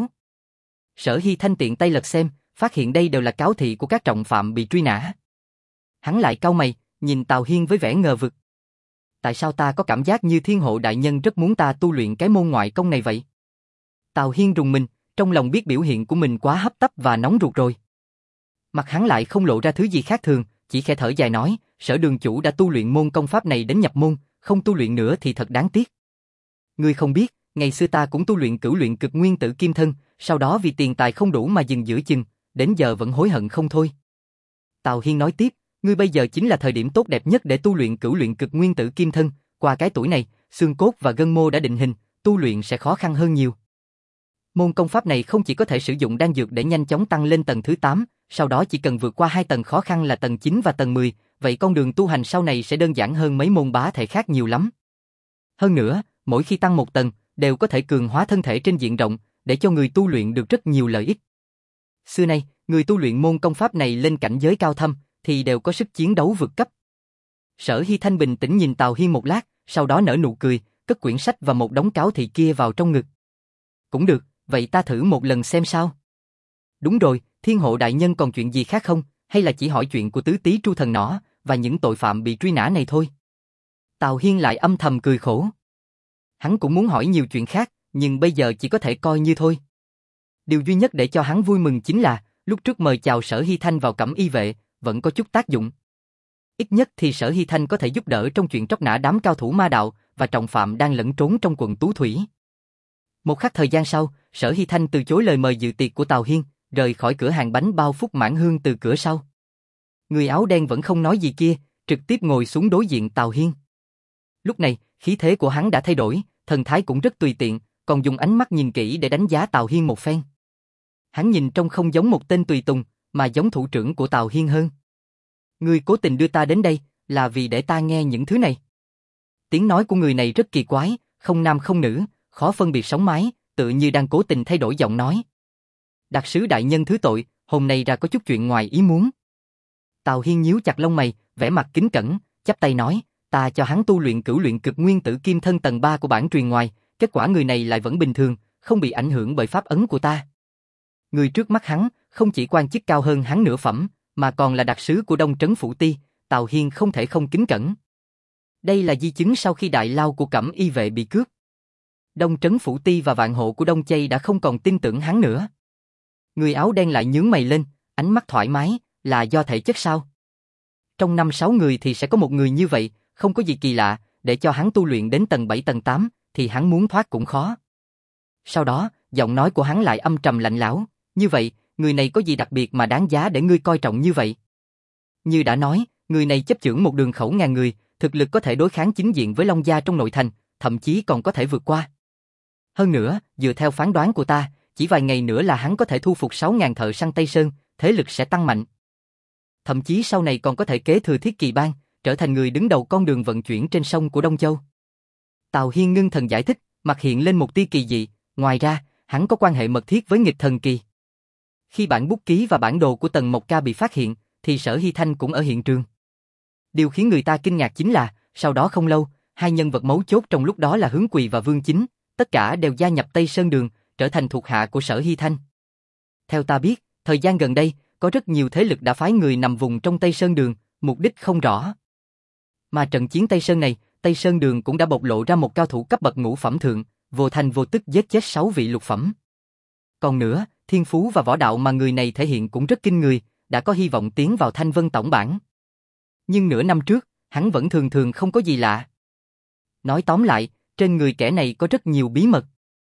Sở Hy Thanh tiện tay lật xem, phát hiện đây đều là cáo thị của các trọng phạm bị truy nã. Hắn lại cau mày, nhìn Tào Hiên với vẻ ngờ vực. Tại sao ta có cảm giác như Thiên Hộ đại nhân rất muốn ta tu luyện cái môn ngoại công này vậy? Tào Hiên rùng mình, trong lòng biết biểu hiện của mình quá hấp tấp và nóng ruột rồi. Mặt hắn lại không lộ ra thứ gì khác thường, chỉ khẽ thở dài nói, Sở đường chủ đã tu luyện môn công pháp này đến nhập môn, không tu luyện nữa thì thật đáng tiếc. Ngươi không biết, ngày xưa ta cũng tu luyện cửu luyện cực nguyên tử kim thân, sau đó vì tiền tài không đủ mà dừng giữa chừng, đến giờ vẫn hối hận không thôi. Tào Hiên nói tiếp, ngươi bây giờ chính là thời điểm tốt đẹp nhất để tu luyện cửu luyện cực nguyên tử kim thân, qua cái tuổi này, xương cốt và gân mô đã định hình, tu luyện sẽ khó khăn hơn nhiều. Môn công pháp này không chỉ có thể sử dụng đan dược để nhanh chóng tăng lên tầng thứ tám, sau đó chỉ cần vượt qua hai tầng khó khăn là tầng chín và tầng mười, vậy con đường tu hành sau này sẽ đơn giản hơn mấy môn bá thể khác nhiều lắm. Hơn nữa, mỗi khi tăng một tầng, đều có thể cường hóa thân thể trên diện rộng, để cho người tu luyện được rất nhiều lợi ích. Xưa nay, người tu luyện môn công pháp này lên cảnh giới cao thâm, thì đều có sức chiến đấu vượt cấp. Sở Hy Thanh bình tĩnh nhìn Tào Hiên một lát, sau đó nở nụ cười, cất quyển sách và một đống cáo thị kia vào trong ngực. Cũng được, vậy ta thử một lần xem sao. Đúng rồi, Thiên Hộ đại nhân còn chuyện gì khác không, hay là chỉ hỏi chuyện của tứ tí tru thần nỏ, và những tội phạm bị truy nã này thôi? Tào Hiên lại âm thầm cười khổ. Hắn cũng muốn hỏi nhiều chuyện khác, nhưng bây giờ chỉ có thể coi như thôi. Điều duy nhất để cho hắn vui mừng chính là, lúc trước mời chào Sở Hy Thanh vào Cẩm Y vệ, vẫn có chút tác dụng. Ít nhất thì Sở Hy Thanh có thể giúp đỡ trong chuyện tróc nã đám cao thủ ma đạo, và trọng phạm đang lẫn trốn trong quận Tú Thủy. Một khắc thời gian sau, Sở Hy Thanh từ chối lời mời dự tiệc của Tào Hiên, rời khỏi cửa hàng bánh bao Phúc Mãn Hương từ cửa sau. Người áo đen vẫn không nói gì kia, trực tiếp ngồi xuống đối diện Tào Hiên. Lúc này, khí thế của hắn đã thay đổi, thần thái cũng rất tùy tiện, còn dùng ánh mắt nhìn kỹ để đánh giá Tào Hiên một phen. Hắn nhìn trông không giống một tên tùy tùng, mà giống thủ trưởng của Tào Hiên hơn. Ngươi cố tình đưa ta đến đây, là vì để ta nghe những thứ này. Tiếng nói của người này rất kỳ quái, không nam không nữ, khó phân biệt sóng mái, tự như đang cố tình thay đổi giọng nói. Đặc sứ đại nhân thứ tội, hôm nay ra có chút chuyện ngoài ý muốn. Tào Hiên nhíu chặt lông mày, vẻ mặt kính cẩn, chắp tay nói, ta cho hắn tu luyện cửu luyện cực nguyên tử kim thân tầng ba của bản truyền ngoài, kết quả người này lại vẫn bình thường, không bị ảnh hưởng bởi pháp ấn của ta. Người trước mắt hắn, không chỉ quan chức cao hơn hắn nửa phẩm, mà còn là đặc sứ của Đông Trấn Phủ Ti, Tào Hiên không thể không kính cẩn. Đây là di chứng sau khi đại lao của Cẩm Y vệ bị cướp. Đông Trấn Phủ Ti và vạn hộ của Đông Chay đã không còn tin tưởng hắn nữa. Người áo đen lại nhướng mày lên, ánh mắt thoải mái, là do thể chất sao? Trong năm sáu người thì sẽ có một người như vậy, không có gì kỳ lạ, để cho hắn tu luyện đến tầng bảy tầng tám, thì hắn muốn thoát cũng khó. Sau đó, giọng nói của hắn lại âm trầm lạnh lẽo, như vậy, người này có gì đặc biệt mà đáng giá để ngươi coi trọng như vậy? Như đã nói, người này chấp chưởng một đường khẩu ngàn người, thực lực có thể đối kháng chính diện với Long Gia trong nội thành, thậm chí còn có thể vượt qua. Hơn nữa, dựa theo phán đoán của ta, chỉ vài ngày nữa là hắn có thể thu phục sáu nghìn thợ săn Tây Sơn, thế lực sẽ tăng mạnh. Thậm chí sau này còn có thể kế thừa Thiết Kỳ Bang, trở thành người đứng đầu con đường vận chuyển trên sông của Đông Châu. Tào Hiên ngưng thần giải thích, mặt hiện lên một tia kỳ dị, ngoài ra, hắn có quan hệ mật thiết với nghịch thần kỳ. Khi bản bút ký và bản đồ của Tần Mộc Ca bị phát hiện, thì Sở Hy Thanh cũng ở hiện trường. Điều khiến người ta kinh ngạc chính là, sau đó không lâu, hai nhân vật mấu chốt trong lúc đó là Hướng Quỳ và Vương Chính, tất cả đều gia nhập Tây Sơn Đường, trở thành thuộc hạ của Sở Hy Thanh. Theo ta biết, thời gian gần đây, có rất nhiều thế lực đã phái người nằm vùng trong Tây Sơn Đường, mục đích không rõ. Mà trận chiến Tây Sơn này, Tây Sơn Đường cũng đã bộc lộ ra một cao thủ cấp bậc ngũ phẩm thượng, vô thành vô tức giết chết sáu vị lục phẩm. Còn nữa, thiên phú và võ đạo mà người này thể hiện cũng rất kinh người, đã có hy vọng tiến vào Thanh Vân tổng bảng. Nhưng nửa năm trước, hắn vẫn thường thường không có gì lạ. Nói tóm lại, trên người kẻ này có rất nhiều bí mật.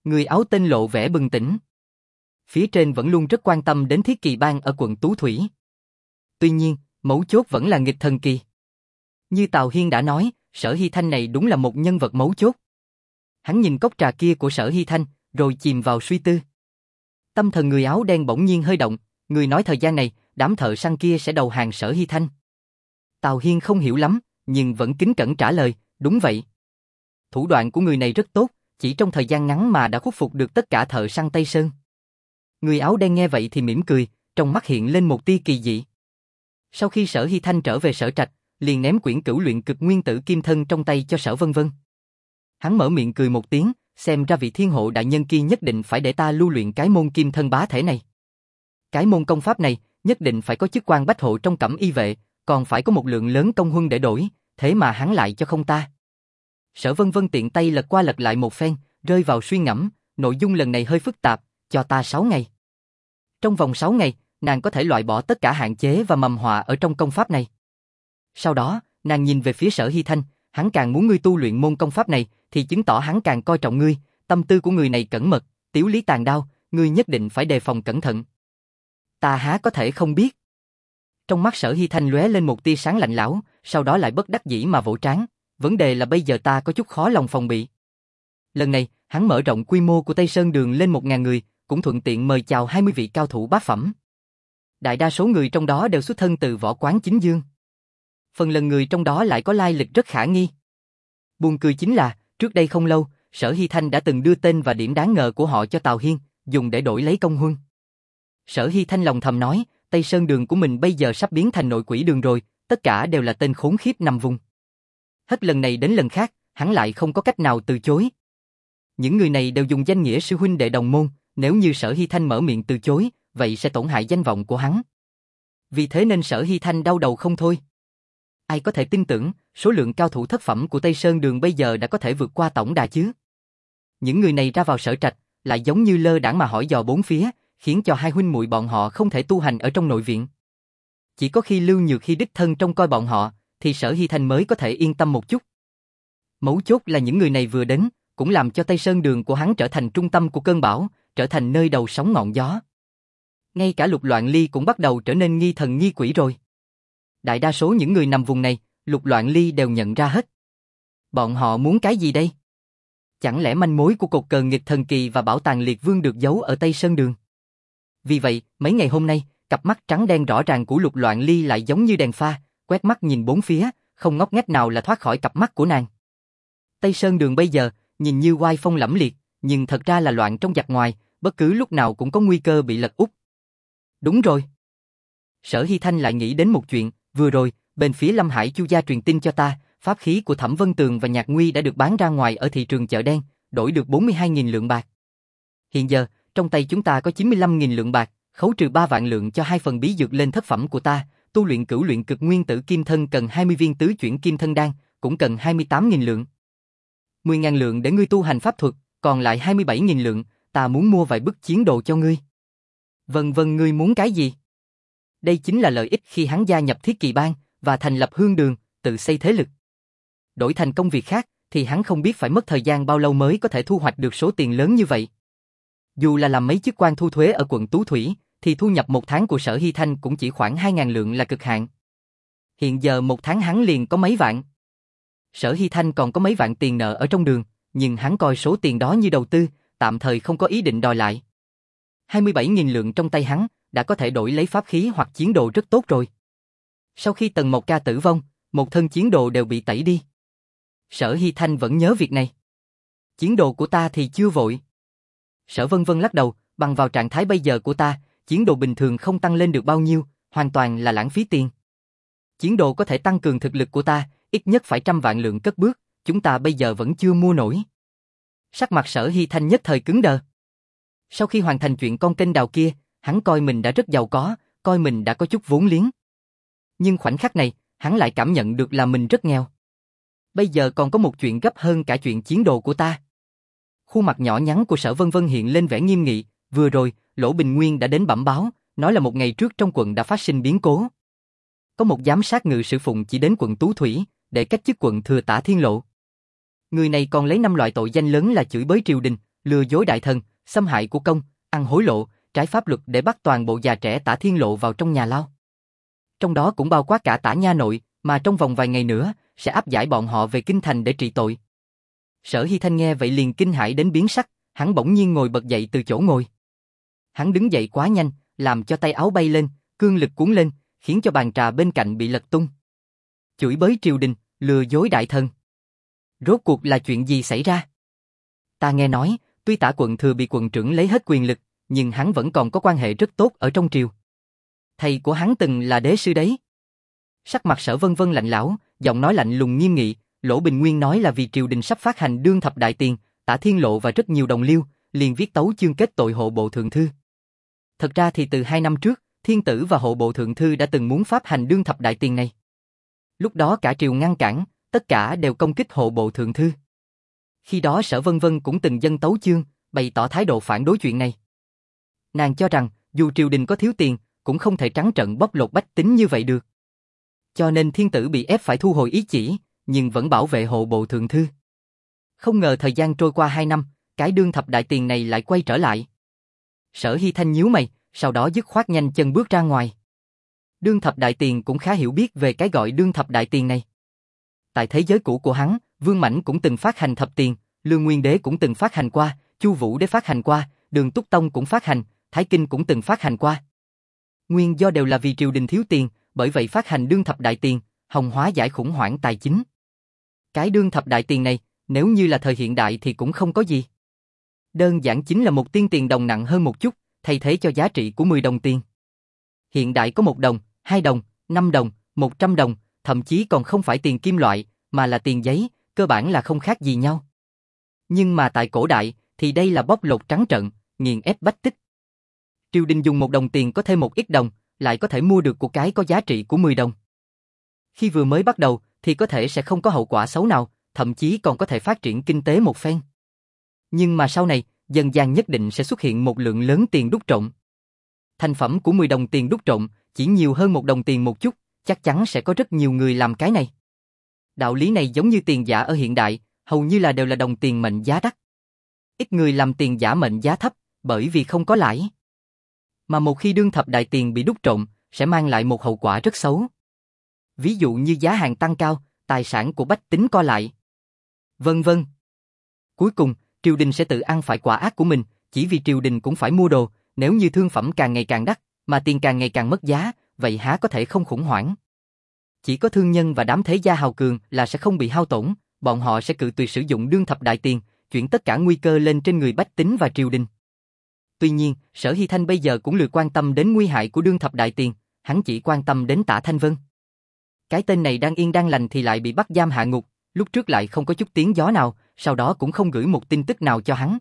Người áo tên lộ vẻ bừng tỉnh. Phía trên vẫn luôn rất quan tâm đến Thiết Kỳ Bang ở quận Tú Thủy. Tuy nhiên, mấu chốt vẫn là nghịch thần kỳ. Như Tào Hiên đã nói, Sở Hy Thanh này đúng là một nhân vật mấu chốt. Hắn nhìn cốc trà kia của Sở Hy Thanh, rồi chìm vào suy tư. Tâm thần người áo đen bỗng nhiên hơi động, người nói thời gian này, đám thợ săn kia sẽ đầu hàng Sở Hy Thanh. Tào Hiên không hiểu lắm, nhưng vẫn kính cẩn trả lời, đúng vậy. Thủ đoạn của người này rất tốt, chỉ trong thời gian ngắn mà đã khuất phục được tất cả thợ săn Tây Sơn. Người áo đen nghe vậy thì mỉm cười, trong mắt hiện lên một tia kỳ dị. Sau khi Sở Hy Thanh trở về Sở Trạch, liền ném quyển cửu luyện cực nguyên tử kim thân trong tay cho Sở Vân Vân. Hắn mở miệng cười một tiếng, xem ra vị thiên hộ đại nhân kia nhất định phải để ta lưu luyện cái môn kim thân bá thể này. Cái môn công pháp này, nhất định phải có chức quan bách hộ trong cẩm y vệ, còn phải có một lượng lớn công huân để đổi, thế mà hắn lại cho không ta. Sở Vân Vân tiện tay lật qua lật lại một phen, rơi vào suy ngẫm, nội dung lần này hơi phức tạp, cho ta sáu ngày. Trong vòng sáu ngày, nàng có thể loại bỏ tất cả hạn chế và mầm họa ở trong công pháp này. Sau đó, nàng nhìn về phía Sở Hy Thanh, hắn càng muốn ngươi tu luyện môn công pháp này, thì chứng tỏ hắn càng coi trọng ngươi, tâm tư của người này cẩn mật, tiểu lý tàn đao, ngươi nhất định phải đề phòng cẩn thận. Ta há có thể không biết. Trong mắt Sở Hy Thanh lóe lên một tia sáng lạnh lẽo, sau đó lại bất đắc dĩ mà vỗ trán, vấn đề là bây giờ ta có chút khó lòng phòng bị. Lần này, hắn mở rộng quy mô của Tây Sơn Đường lên một ngàn người, cũng thuận tiện mời chào hai mươi vị cao thủ bát phẩm. Đại đa số người trong đó đều xuất thân từ võ quán chính dương. Phần lần người trong đó lại có lai lịch rất khả nghi. Buồn cười chính là, trước đây không lâu, Sở Hy Thanh đã từng đưa tên và điểm đáng ngờ của họ cho Tào Hiên, dùng để đổi lấy công huân. Sở Hy Thanh lòng thầm nói, Tây Sơn Đường của mình bây giờ sắp biến thành nội quỷ đường rồi, tất cả đều là tên khốn khiếp nằm vùng. Hết lần này đến lần khác, hắn lại không có cách nào từ chối. Những người này đều dùng danh nghĩa sư huynh đệ đồng môn, nếu như Sở Hy Thanh mở miệng từ chối, vậy sẽ tổn hại danh vọng của hắn. Vì thế nên Sở Hy Thanh đau đầu không thôi. Ai có thể tin tưởng, số lượng cao thủ thất phẩm của Tây Sơn Đường bây giờ đã có thể vượt qua tổng đà chứ? Những người này ra vào Sở Trạch, lại giống như lơ đãng mà hỏi dò bốn phía, khiến cho hai huynh muội bọn họ không thể tu hành ở trong nội viện. Chỉ có khi Lưu Nhược Hy đích thân trông coi bọn họ, thì Sở Hy Thanh mới có thể yên tâm một chút. Mấu chốt là những người này vừa đến, cũng làm cho Tây Sơn Đường của hắn trở thành trung tâm của cơn bão, trở thành nơi đầu sóng ngọn gió. Ngay cả Lục Loạn Ly cũng bắt đầu trở nên nghi thần nghi quỷ rồi. Đại đa số những người nằm vùng này, Lục Loạn Ly đều nhận ra hết. Bọn họ muốn cái gì đây? Chẳng lẽ manh mối của cột cờ nghịch thần kỳ và bảo tàng liệt vương được giấu ở Tây Sơn Đường? Vì vậy, mấy ngày hôm nay, cặp mắt trắng đen rõ ràng của Lục Loạn Ly lại giống như đèn pha, quét mắt nhìn bốn phía, không ngóc ngách nào là thoát khỏi cặp mắt của nàng. Tây Sơn Đường bây giờ, nhìn như oai phong lẫm liệt, nhưng thật ra là loạn trong giặc ngoài, bất cứ lúc nào cũng có nguy cơ bị lật úp. Đúng rồi. Sở Hy Thanh lại nghĩ đến một chuyện, vừa rồi, bên phía Lâm Hải Chu gia truyền tin cho ta, pháp khí của Thẩm Vân Tường và Nhạc Nguy đã được bán ra ngoài ở thị trường chợ đen, đổi được bốn mươi hai nghìn lượng bạc. Hiện giờ, trong tay chúng ta có chín mươi lăm nghìn lượng bạc, khấu trừ ba vạn lượng cho hai phần bí dược lên thất phẩm của ta, tu luyện cửu luyện cực nguyên tử kim thân cần hai mươi viên tứ chuyển kim thân đan, cũng cần hai mươi tám nghìn lượng. mười nghìn lượng để ngươi tu hành pháp thuật, còn lại hai mươi bảy nghìn lượng, ta muốn mua vài bức chiến đồ cho ngươi. Vân vân, ngươi muốn cái gì? Đây chính là lợi ích khi hắn gia nhập Thiết Kỳ Bang và thành lập Hương Đường, tự xây thế lực. Đổi thành công việc khác, thì hắn không biết phải mất thời gian bao lâu mới có thể thu hoạch được số tiền lớn như vậy. Dù là làm mấy chức quan thu thuế ở quận Tú Thủy, thì thu nhập một tháng của Sở Hy Thanh cũng chỉ khoảng hai nghìn lượng là cực hạn. Hiện giờ một tháng hắn liền có mấy vạn. Sở Hy Thanh còn có mấy vạn tiền nợ ở trong đường, nhưng hắn coi số tiền đó như đầu tư, tạm thời không có ý định đòi lại. hai mươi bảy nghìn lượng trong tay hắn, đã có thể đổi lấy pháp khí hoặc chiến đồ rất tốt rồi. Sau khi Tần Mộc Ca tử vong, một thân chiến đồ đều bị tẩy đi. Sở Hy Thanh vẫn nhớ việc này. Chiến đồ của ta thì chưa vội. Sở Vân Vân lắc đầu, bằng vào trạng thái bây giờ của ta, chiến đồ bình thường không tăng lên được bao nhiêu, hoàn toàn là lãng phí tiền. Chiến đồ có thể tăng cường thực lực của ta, ít nhất phải trăm vạn lượng cất bước, chúng ta bây giờ vẫn chưa mua nổi. Sắc mặt Sở Hy Thanh nhất thời cứng đờ. Sau khi hoàn thành chuyện con kênh đào kia, hắn coi mình đã rất giàu có, coi mình đã có chút vốn liếng. Nhưng khoảnh khắc này, hắn lại cảm nhận được là mình rất nghèo. Bây giờ còn có một chuyện gấp hơn cả chuyện chiến đồ của ta. Khuôn mặt nhỏ nhắn của Sở Vân Vân hiện lên vẻ nghiêm nghị, vừa rồi, Lỗ Bình Nguyên đã đến bẩm báo, nói là một ngày trước trong quận đã phát sinh biến cố. Có một giám sát ngự sử phụng chỉ đến quận Tú Thủy, để cách chức quận thừa Tả Thiên Lộ. Người này còn lấy năm loại tội danh lớn là chửi bới triều đình, lừa dối đại thần, xâm hại của công, ăn hối lộ, trái pháp luật để bắt toàn bộ già trẻ Tả Thiên Lộ vào trong nhà lao. Trong đó cũng bao quát cả Tả Nha Nội, mà trong vòng vài ngày nữa, sẽ áp giải bọn họ về kinh thành để trị tội. Sở Hy Thanh nghe vậy liền kinh hãi đến biến sắc, hắn bỗng nhiên ngồi bật dậy từ chỗ ngồi. Hắn đứng dậy quá nhanh, làm cho tay áo bay lên, cương lực cuốn lên, khiến cho bàn trà bên cạnh bị lật tung. Chửi bới triều đình, lừa dối đại thần. Rốt cuộc là chuyện gì xảy ra? Ta nghe nói, tuy Tả quận thừa bị quận trưởng lấy hết quyền lực, nhưng hắn vẫn còn có quan hệ rất tốt ở trong triều. Thầy của hắn từng là đế sư đấy. Sắc mặt Sở Vân Vân lạnh lẽo, giọng nói lạnh lùng nghiêm nghị. Lỗ Bình Nguyên nói là vì triều đình sắp phát hành đương thập đại tiền, Tả Thiên Lộ và rất nhiều đồng liêu, liền viết tấu chương kết tội hộ bộ thượng thư. Thật ra thì từ hai năm trước, Thiên Tử và hộ bộ thượng thư đã từng muốn phát hành đương thập đại tiền này. Lúc đó cả triều ngăn cản, tất cả đều công kích hộ bộ thượng thư. Khi đó Sở Vân Vân cũng từng dâng tấu chương, bày tỏ thái độ phản đối chuyện này. Nàng cho rằng, dù triều đình có thiếu tiền, cũng không thể trắng trợn bóc lột bách tính như vậy được. Cho nên Thiên Tử bị ép phải thu hồi ý chỉ, nhưng vẫn bảo vệ hộ bộ thượng thư. Không ngờ thời gian trôi qua hai năm, cái đương thập đại tiền này lại quay trở lại. Sở Hy Thanh nhíu mày, sau đó dứt khoát nhanh chân bước ra ngoài. Đương thập đại tiền cũng khá hiểu biết về cái gọi đương thập đại tiền này. Tại thế giới cũ của hắn, Vương Mãnh cũng từng phát hành thập tiền, Lương Nguyên Đế cũng từng phát hành qua, Chu Vũ Đế phát hành qua, Đường Túc Tông cũng phát hành, Thái Kinh cũng từng phát hành qua. Nguyên do đều là vì triều đình thiếu tiền, bởi vậy phát hành đương thập đại tiền, hòng hóa giải khủng hoảng tài chính. Cái đương thập đại tiền này, nếu như là thời hiện đại thì cũng không có gì. Đơn giản chính là một tiên tiền đồng nặng hơn một chút, thay thế cho giá trị của mười đồng tiền. Hiện đại có một đồng, hai đồng, năm đồng, một trăm đồng, thậm chí còn không phải tiền kim loại, mà là tiền giấy, cơ bản là không khác gì nhau. Nhưng mà tại cổ đại, thì đây là bóc lột trắng trợn, nghiền ép bách tích. Triều đình dùng một đồng tiền có thêm một ít đồng, lại có thể mua được của cái có giá trị của mười đồng. Khi vừa mới bắt đầu, thì có thể sẽ không có hậu quả xấu nào, thậm chí còn có thể phát triển kinh tế một phen. Nhưng mà sau này, dần dần nhất định sẽ xuất hiện một lượng lớn tiền đúc trộn. Thành phẩm của mười đồng tiền đúc trộn chỉ nhiều hơn một đồng tiền một chút, chắc chắn sẽ có rất nhiều người làm cái này. Đạo lý này giống như tiền giả ở hiện đại, hầu như là đều là đồng tiền mệnh giá đắt. Ít người làm tiền giả mệnh giá thấp, bởi vì không có lãi. Mà một khi đương thập đại tiền bị đúc trộn, sẽ mang lại một hậu quả rất xấu. Ví dụ như giá hàng tăng cao, tài sản của bách tính co lại, vân vân. Cuối cùng, triều đình sẽ tự ăn phải quả ác của mình, chỉ vì triều đình cũng phải mua đồ, nếu như thương phẩm càng ngày càng đắt, mà tiền càng ngày càng mất giá, vậy há có thể không khủng hoảng. Chỉ có thương nhân và đám thế gia hào cường là sẽ không bị hao tổn, bọn họ sẽ cự tuyệt sử dụng đương thập đại tiền, chuyển tất cả nguy cơ lên trên người bách tính và triều đình. Tuy nhiên, Sở Hy Thanh bây giờ cũng lười quan tâm đến nguy hại của đương thập đại tiền, hắn chỉ quan tâm đến Tả Thanh Vân. Cái tên này đang yên đang lành thì lại bị bắt giam hạ ngục, lúc trước lại không có chút tiếng gió nào, sau đó cũng không gửi một tin tức nào cho hắn.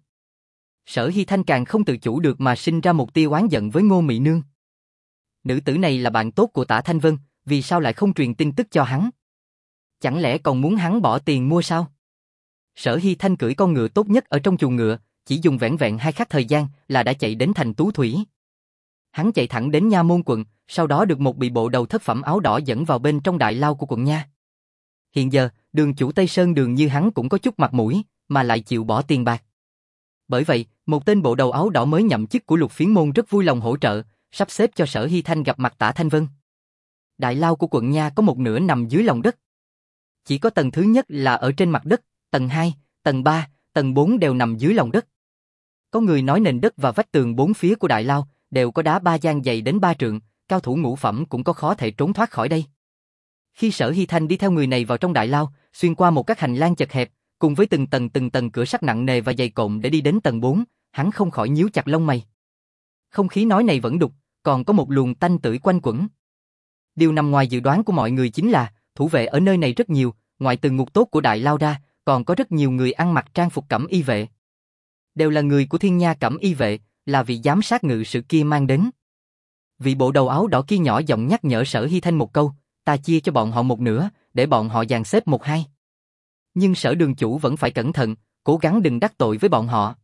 Sở Hy Thanh càng không tự chủ được mà sinh ra một tia oán giận với Ngô Mị Nương. Nữ tử này là bạn tốt của Tả Thanh Vân, vì sao lại không truyền tin tức cho hắn? Chẳng lẽ còn muốn hắn bỏ tiền mua sao? Sở Hy Thanh cưỡi con ngựa tốt nhất ở trong chuồng ngựa, chỉ dùng vẻn vẹn hai khắc thời gian là đã chạy đến thành Tú Thủy. Hắn chạy thẳng đến Nha Môn quận, sau đó được một bị bộ đầu thất phẩm áo đỏ dẫn vào bên trong đại lao của quận Nha. Hiện giờ, đường chủ Tây Sơn Đường như hắn cũng có chút mặt mũi, mà lại chịu bỏ tiền bạc. Bởi vậy, một tên bộ đầu áo đỏ mới nhậm chức của Lục Phiến Môn rất vui lòng hỗ trợ, sắp xếp cho Sở Hy Thanh gặp mặt Tả Thanh Vân. Đại lao của quận Nha có một nửa nằm dưới lòng đất. Chỉ có tầng thứ nhất là ở trên mặt đất, tầng hai, tầng ba, tầng bốn đều nằm dưới lòng đất. Có người nói nền đất và vách tường bốn phía của đại lao đều có đá ba gian dày đến ba trượng, cao thủ ngũ phẩm cũng có khó thể trốn thoát khỏi đây. Khi Sở Hy Thanh đi theo người này vào trong đại lao, xuyên qua một các hành lang chật hẹp, cùng với từng tầng từng tầng cửa sắt nặng nề và dày cộm để đi đến tầng bốn, hắn không khỏi nhíu chặt lông mày. Không khí nói này vẫn đục, còn có một luồng tanh tưởi quanh quẩn. Điều nằm ngoài dự đoán của mọi người chính là, thủ vệ ở nơi này rất nhiều, ngoài từ ngục tốt của đại lao ra, còn có rất nhiều người ăn mặc trang phục cẩm y vệ. Đều là người của Thiên Nha cẩm y vệ, là vị giám sát ngự sự kia mang đến. Vị bộ đầu áo đỏ kia nhỏ giọng nhắc nhở Sở Hy Thanh một câu, ta chia cho bọn họ một nửa, để bọn họ dàn xếp một hai. Nhưng Sở đường chủ vẫn phải cẩn thận, cố gắng đừng đắc tội với bọn họ.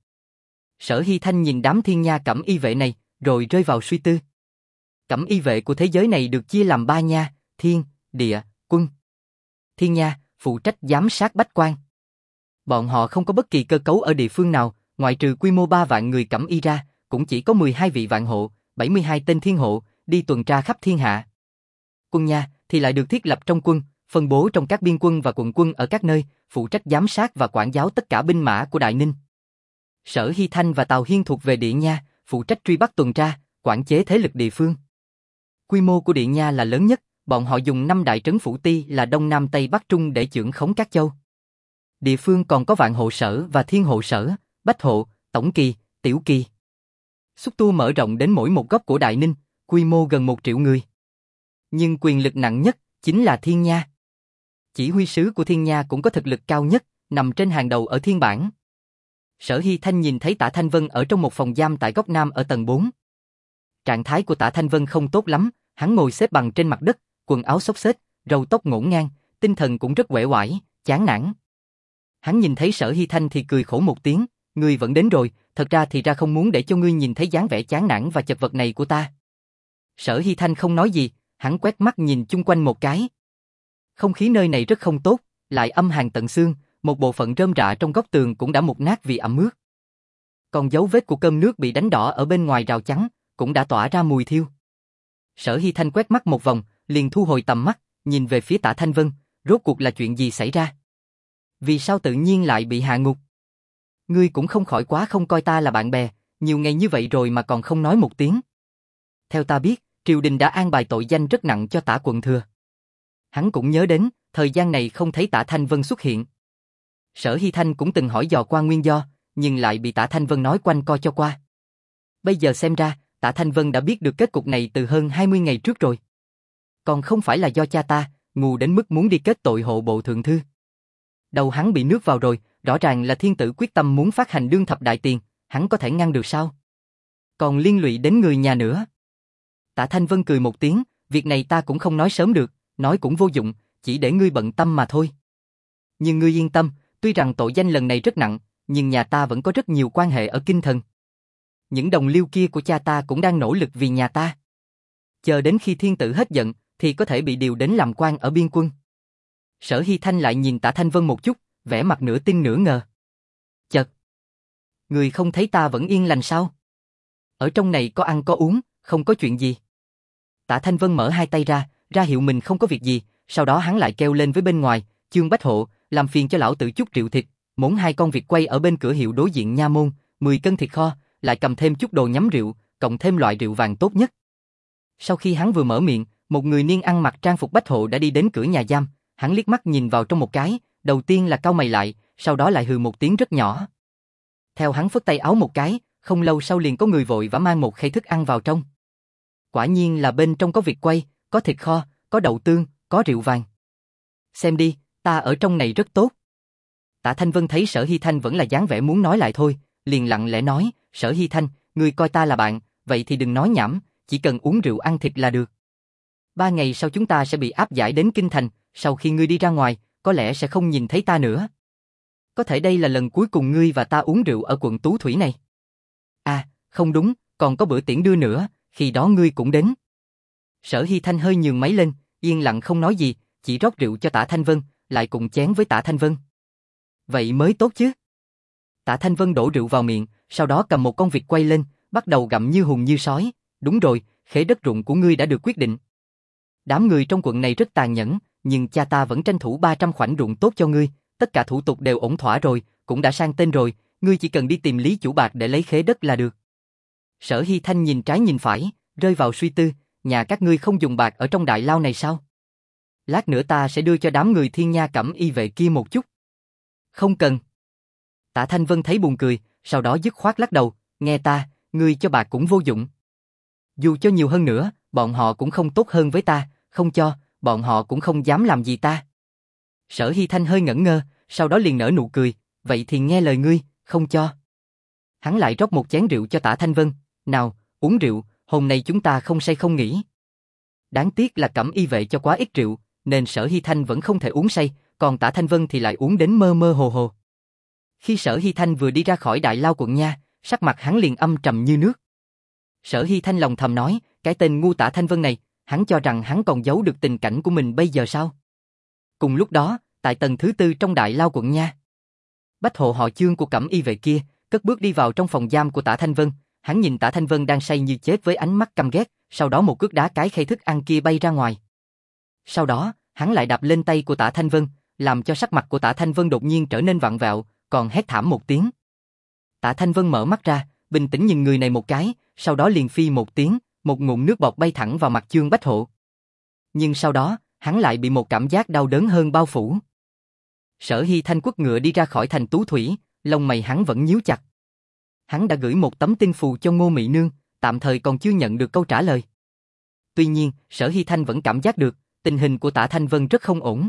Sở Hy Thanh nhìn đám Thiên Nha cẩm y vệ này, rồi rơi vào suy tư. Cẩm y vệ của thế giới này được chia làm ba nha, thiên, địa, quân. Thiên Nha phụ trách giám sát bách quan. Bọn họ không có bất kỳ cơ cấu ở địa phương nào, ngoại trừ quy mô ba vạn người cẩm y ra, cũng chỉ có mười hai vị vạn hộ, bảy mươi hai tên thiên hộ, đi tuần tra khắp thiên hạ. Quân nha thì lại được thiết lập trong quân, phân bố trong các biên quân và quận quân ở các nơi, phụ trách giám sát và quản giáo tất cả binh mã của Đại Ninh. Sở Hy Thanh và Tào Hiên thuộc về Địa Nha, phụ trách truy bắt tuần tra, quản chế thế lực địa phương. Quy mô của Địa Nha là lớn nhất, bọn họ dùng năm đại trấn phủ ti là Đông Nam Tây Bắc Trung để chưởng khống các châu. Địa phương còn có Vạn Hộ Sở và Thiên Hộ Sở, Bách Hộ, Tổng Kỳ, Tiểu Kỳ. Xúc tu mở rộng đến mỗi một góc của Đại Ninh, quy mô gần một triệu người. Nhưng quyền lực nặng nhất chính là Thiên Nha. Chỉ huy sứ của Thiên Nha cũng có thực lực cao nhất, nằm trên hàng đầu ở Thiên Bản. Sở Hy Thanh nhìn thấy Tả Thanh Vân ở trong một phòng giam tại góc Nam ở tầng bốn. Trạng thái của Tả Thanh Vân không tốt lắm, hắn ngồi xếp bằng trên mặt đất, quần áo xốc xếch, râu tóc ngổn ngang, tinh thần cũng rất uể oải, chán nản. Hắn nhìn thấy Sở Hy Thanh thì cười khổ một tiếng, ngươi vẫn đến rồi, thật ra thì ra không muốn để cho ngươi nhìn thấy dáng vẻ chán nản và chật vật này của ta. Sở Hy Thanh không nói gì, hắn quét mắt nhìn chung quanh một cái. Không khí nơi này rất không tốt, lại âm hàn tận xương, một bộ phận rơm rạ trong góc tường cũng đã mục nát vì ẩm ướt. Còn dấu vết của cơm nước bị đánh đỏ ở bên ngoài rào chắn, cũng đã tỏa ra mùi thiêu. Sở Hy Thanh quét mắt một vòng, liền thu hồi tầm mắt, nhìn về phía Tả Thanh Vân, rốt cuộc là chuyện gì xảy ra? Vì sao tự nhiên lại bị hạ ngục? Ngươi cũng không khỏi quá không coi ta là bạn bè, nhiều ngày như vậy rồi mà còn không nói một tiếng. Theo ta biết, triều đình đã an bài tội danh rất nặng cho Tả quận thừa. Hắn cũng nhớ đến, thời gian này không thấy Tả Thanh Vân xuất hiện. Sở Hy Thanh cũng từng hỏi dò qua nguyên do, nhưng lại bị Tả Thanh Vân nói quanh co cho qua. Bây giờ xem ra, Tả Thanh Vân đã biết được kết cục này từ hơn hai mươi ngày trước rồi. Còn không phải là do cha ta, ngu đến mức muốn đi kết tội hộ bộ thượng thư. Đầu hắn bị nước vào rồi, rõ ràng là thiên tử quyết tâm muốn phát hành đương thập đại tiền, hắn có thể ngăn được sao? Còn liên lụy đến người nhà nữa. Tả Thanh Vân cười một tiếng, việc này ta cũng không nói sớm được, nói cũng vô dụng, chỉ để ngươi bận tâm mà thôi. Nhưng ngươi yên tâm, tuy rằng tội danh lần này rất nặng, nhưng nhà ta vẫn có rất nhiều quan hệ ở Kinh Thần. Những đồng liêu kia của cha ta cũng đang nỗ lực vì nhà ta. Chờ đến khi thiên tử hết giận, thì có thể bị điều đến làm quan ở biên quân. Sở Hy Thanh lại nhìn Tả Thanh Vân một chút, vẻ mặt nửa tin nửa ngờ. Chật! Người không thấy ta vẫn yên lành sao? Ở trong này có ăn có uống, không có chuyện gì. Tả Thanh Vân mở hai tay ra, ra hiệu mình không có việc gì, sau đó hắn lại kêu lên với bên ngoài, Chương Bách Hộ, làm phiền cho lão tử chút rượu thịt, mốn hai con vịt quay ở bên cửa hiệu đối diện nha môn, mười cân thịt kho, lại cầm thêm chút đồ nhắm rượu, cộng thêm loại rượu vàng tốt nhất. Sau khi hắn vừa mở miệng, một người niên ăn mặc trang phục Bách Hộ đã đi đến cửa nhà giam, hắn liếc mắt nhìn vào trong một cái, đầu tiên là cau mày lại, sau đó lại hừ một tiếng rất nhỏ. Theo hắn phất tay áo một cái, không lâu sau liền có người vội vã mang một khay thức ăn vào trong. Quả nhiên là bên trong có vịt quay, có thịt kho, có đậu tương, có rượu vàng. Xem đi, ta ở trong này rất tốt. Tả Thanh Vân thấy Sở Hy Thanh vẫn là dáng vẻ muốn nói lại thôi, liền lặng lẽ nói, Sở Hy Thanh, ngươi coi ta là bạn, vậy thì đừng nói nhảm, chỉ cần uống rượu ăn thịt là được. Ba ngày sau chúng ta sẽ bị áp giải đến Kinh Thành, sau khi ngươi đi ra ngoài, có lẽ sẽ không nhìn thấy ta nữa. Có thể đây là lần cuối cùng ngươi và ta uống rượu ở quận Tú Thủy này. À, không đúng, còn có bữa tiễn đưa nữa, khi đó ngươi cũng đến. Sở Hy Thanh hơi nhường máy lên, yên lặng không nói gì, chỉ rót rượu cho Tả Thanh Vân, lại cùng chén với Tả Thanh Vân. Vậy mới tốt chứ. Tả Thanh Vân đổ rượu vào miệng, sau đó cầm một con vịt quay lên, bắt đầu gặm như hùng như sói. Đúng rồi, khế đất ruộng của ngươi đã được quyết định. Đám người trong quận này rất tàn nhẫn, nhưng cha ta vẫn tranh thủ ba trăm khoảnh ruộng tốt cho ngươi, tất cả thủ tục đều ổn thỏa rồi, cũng đã sang tên rồi, ngươi chỉ cần đi tìm Lý chủ bạc để lấy khế đất là được. Sở Hy Thanh nhìn trái nhìn phải, rơi vào suy tư, nhà các ngươi không dùng bạc ở trong đại lao này sao? Lát nữa ta sẽ đưa cho đám người Thiên Nha Cẩm y vệ kia một chút. Không cần. Tả Thanh Vân thấy buồn cười, sau đó dứt khoát lắc đầu, nghe ta, ngươi cho bạc cũng vô dụng. Dù cho nhiều hơn nữa, bọn họ cũng không tốt hơn với ta, không cho, bọn họ cũng không dám làm gì ta. Sở Hy Thanh hơi ngẩn ngơ, sau đó liền nở nụ cười, vậy thì nghe lời ngươi, không cho. Hắn lại rót một chén rượu cho Tả Thanh Vân, nào, uống rượu, hôm nay chúng ta không say không nghỉ. Đáng tiếc là Cẩm y vệ cho quá ít rượu, nên Sở Hy Thanh vẫn không thể uống say, còn Tả Thanh Vân thì lại uống đến mơ mơ hồ hồ. Khi Sở Hy Thanh vừa đi ra khỏi đại lao quận nha, sắc mặt hắn liền âm trầm như nước. Sở Hy Thanh lòng thầm nói, cái tên ngu Tả Thanh Vân này, hắn cho rằng hắn còn giấu được tình cảnh của mình bây giờ sao? Cùng lúc đó, tại tầng thứ tư trong đại lao quận nha, Bách Hộ họ Chương của Cẩm y vệ kia, cất bước đi vào trong phòng giam của Tả Thanh Vân, hắn nhìn Tả Thanh Vân đang say như chết với ánh mắt căm ghét, sau đó một cước đá cái khay thức ăn kia bay ra ngoài. Sau đó, hắn lại đạp lên tay của Tả Thanh Vân, làm cho sắc mặt của Tả Thanh Vân đột nhiên trở nên vặn vẹo, còn hét thảm một tiếng. Tả Thanh Vân mở mắt ra, bình tĩnh nhìn người này một cái, sau đó liền phi một tiếng, một ngụm nước bọt bay thẳng vào mặt Chương Bách Hộ. Nhưng sau đó, hắn lại bị một cảm giác đau đớn hơn bao phủ. Sở Hy Thanh quất ngựa đi ra khỏi thành Tú Thủy, lông mày hắn vẫn nhíu chặt. Hắn đã gửi một tấm tin phù cho Ngô Mị Nương, tạm thời còn chưa nhận được câu trả lời. Tuy nhiên, Sở Hy Thanh vẫn cảm giác được, tình hình của Tả Thanh Vân rất không ổn.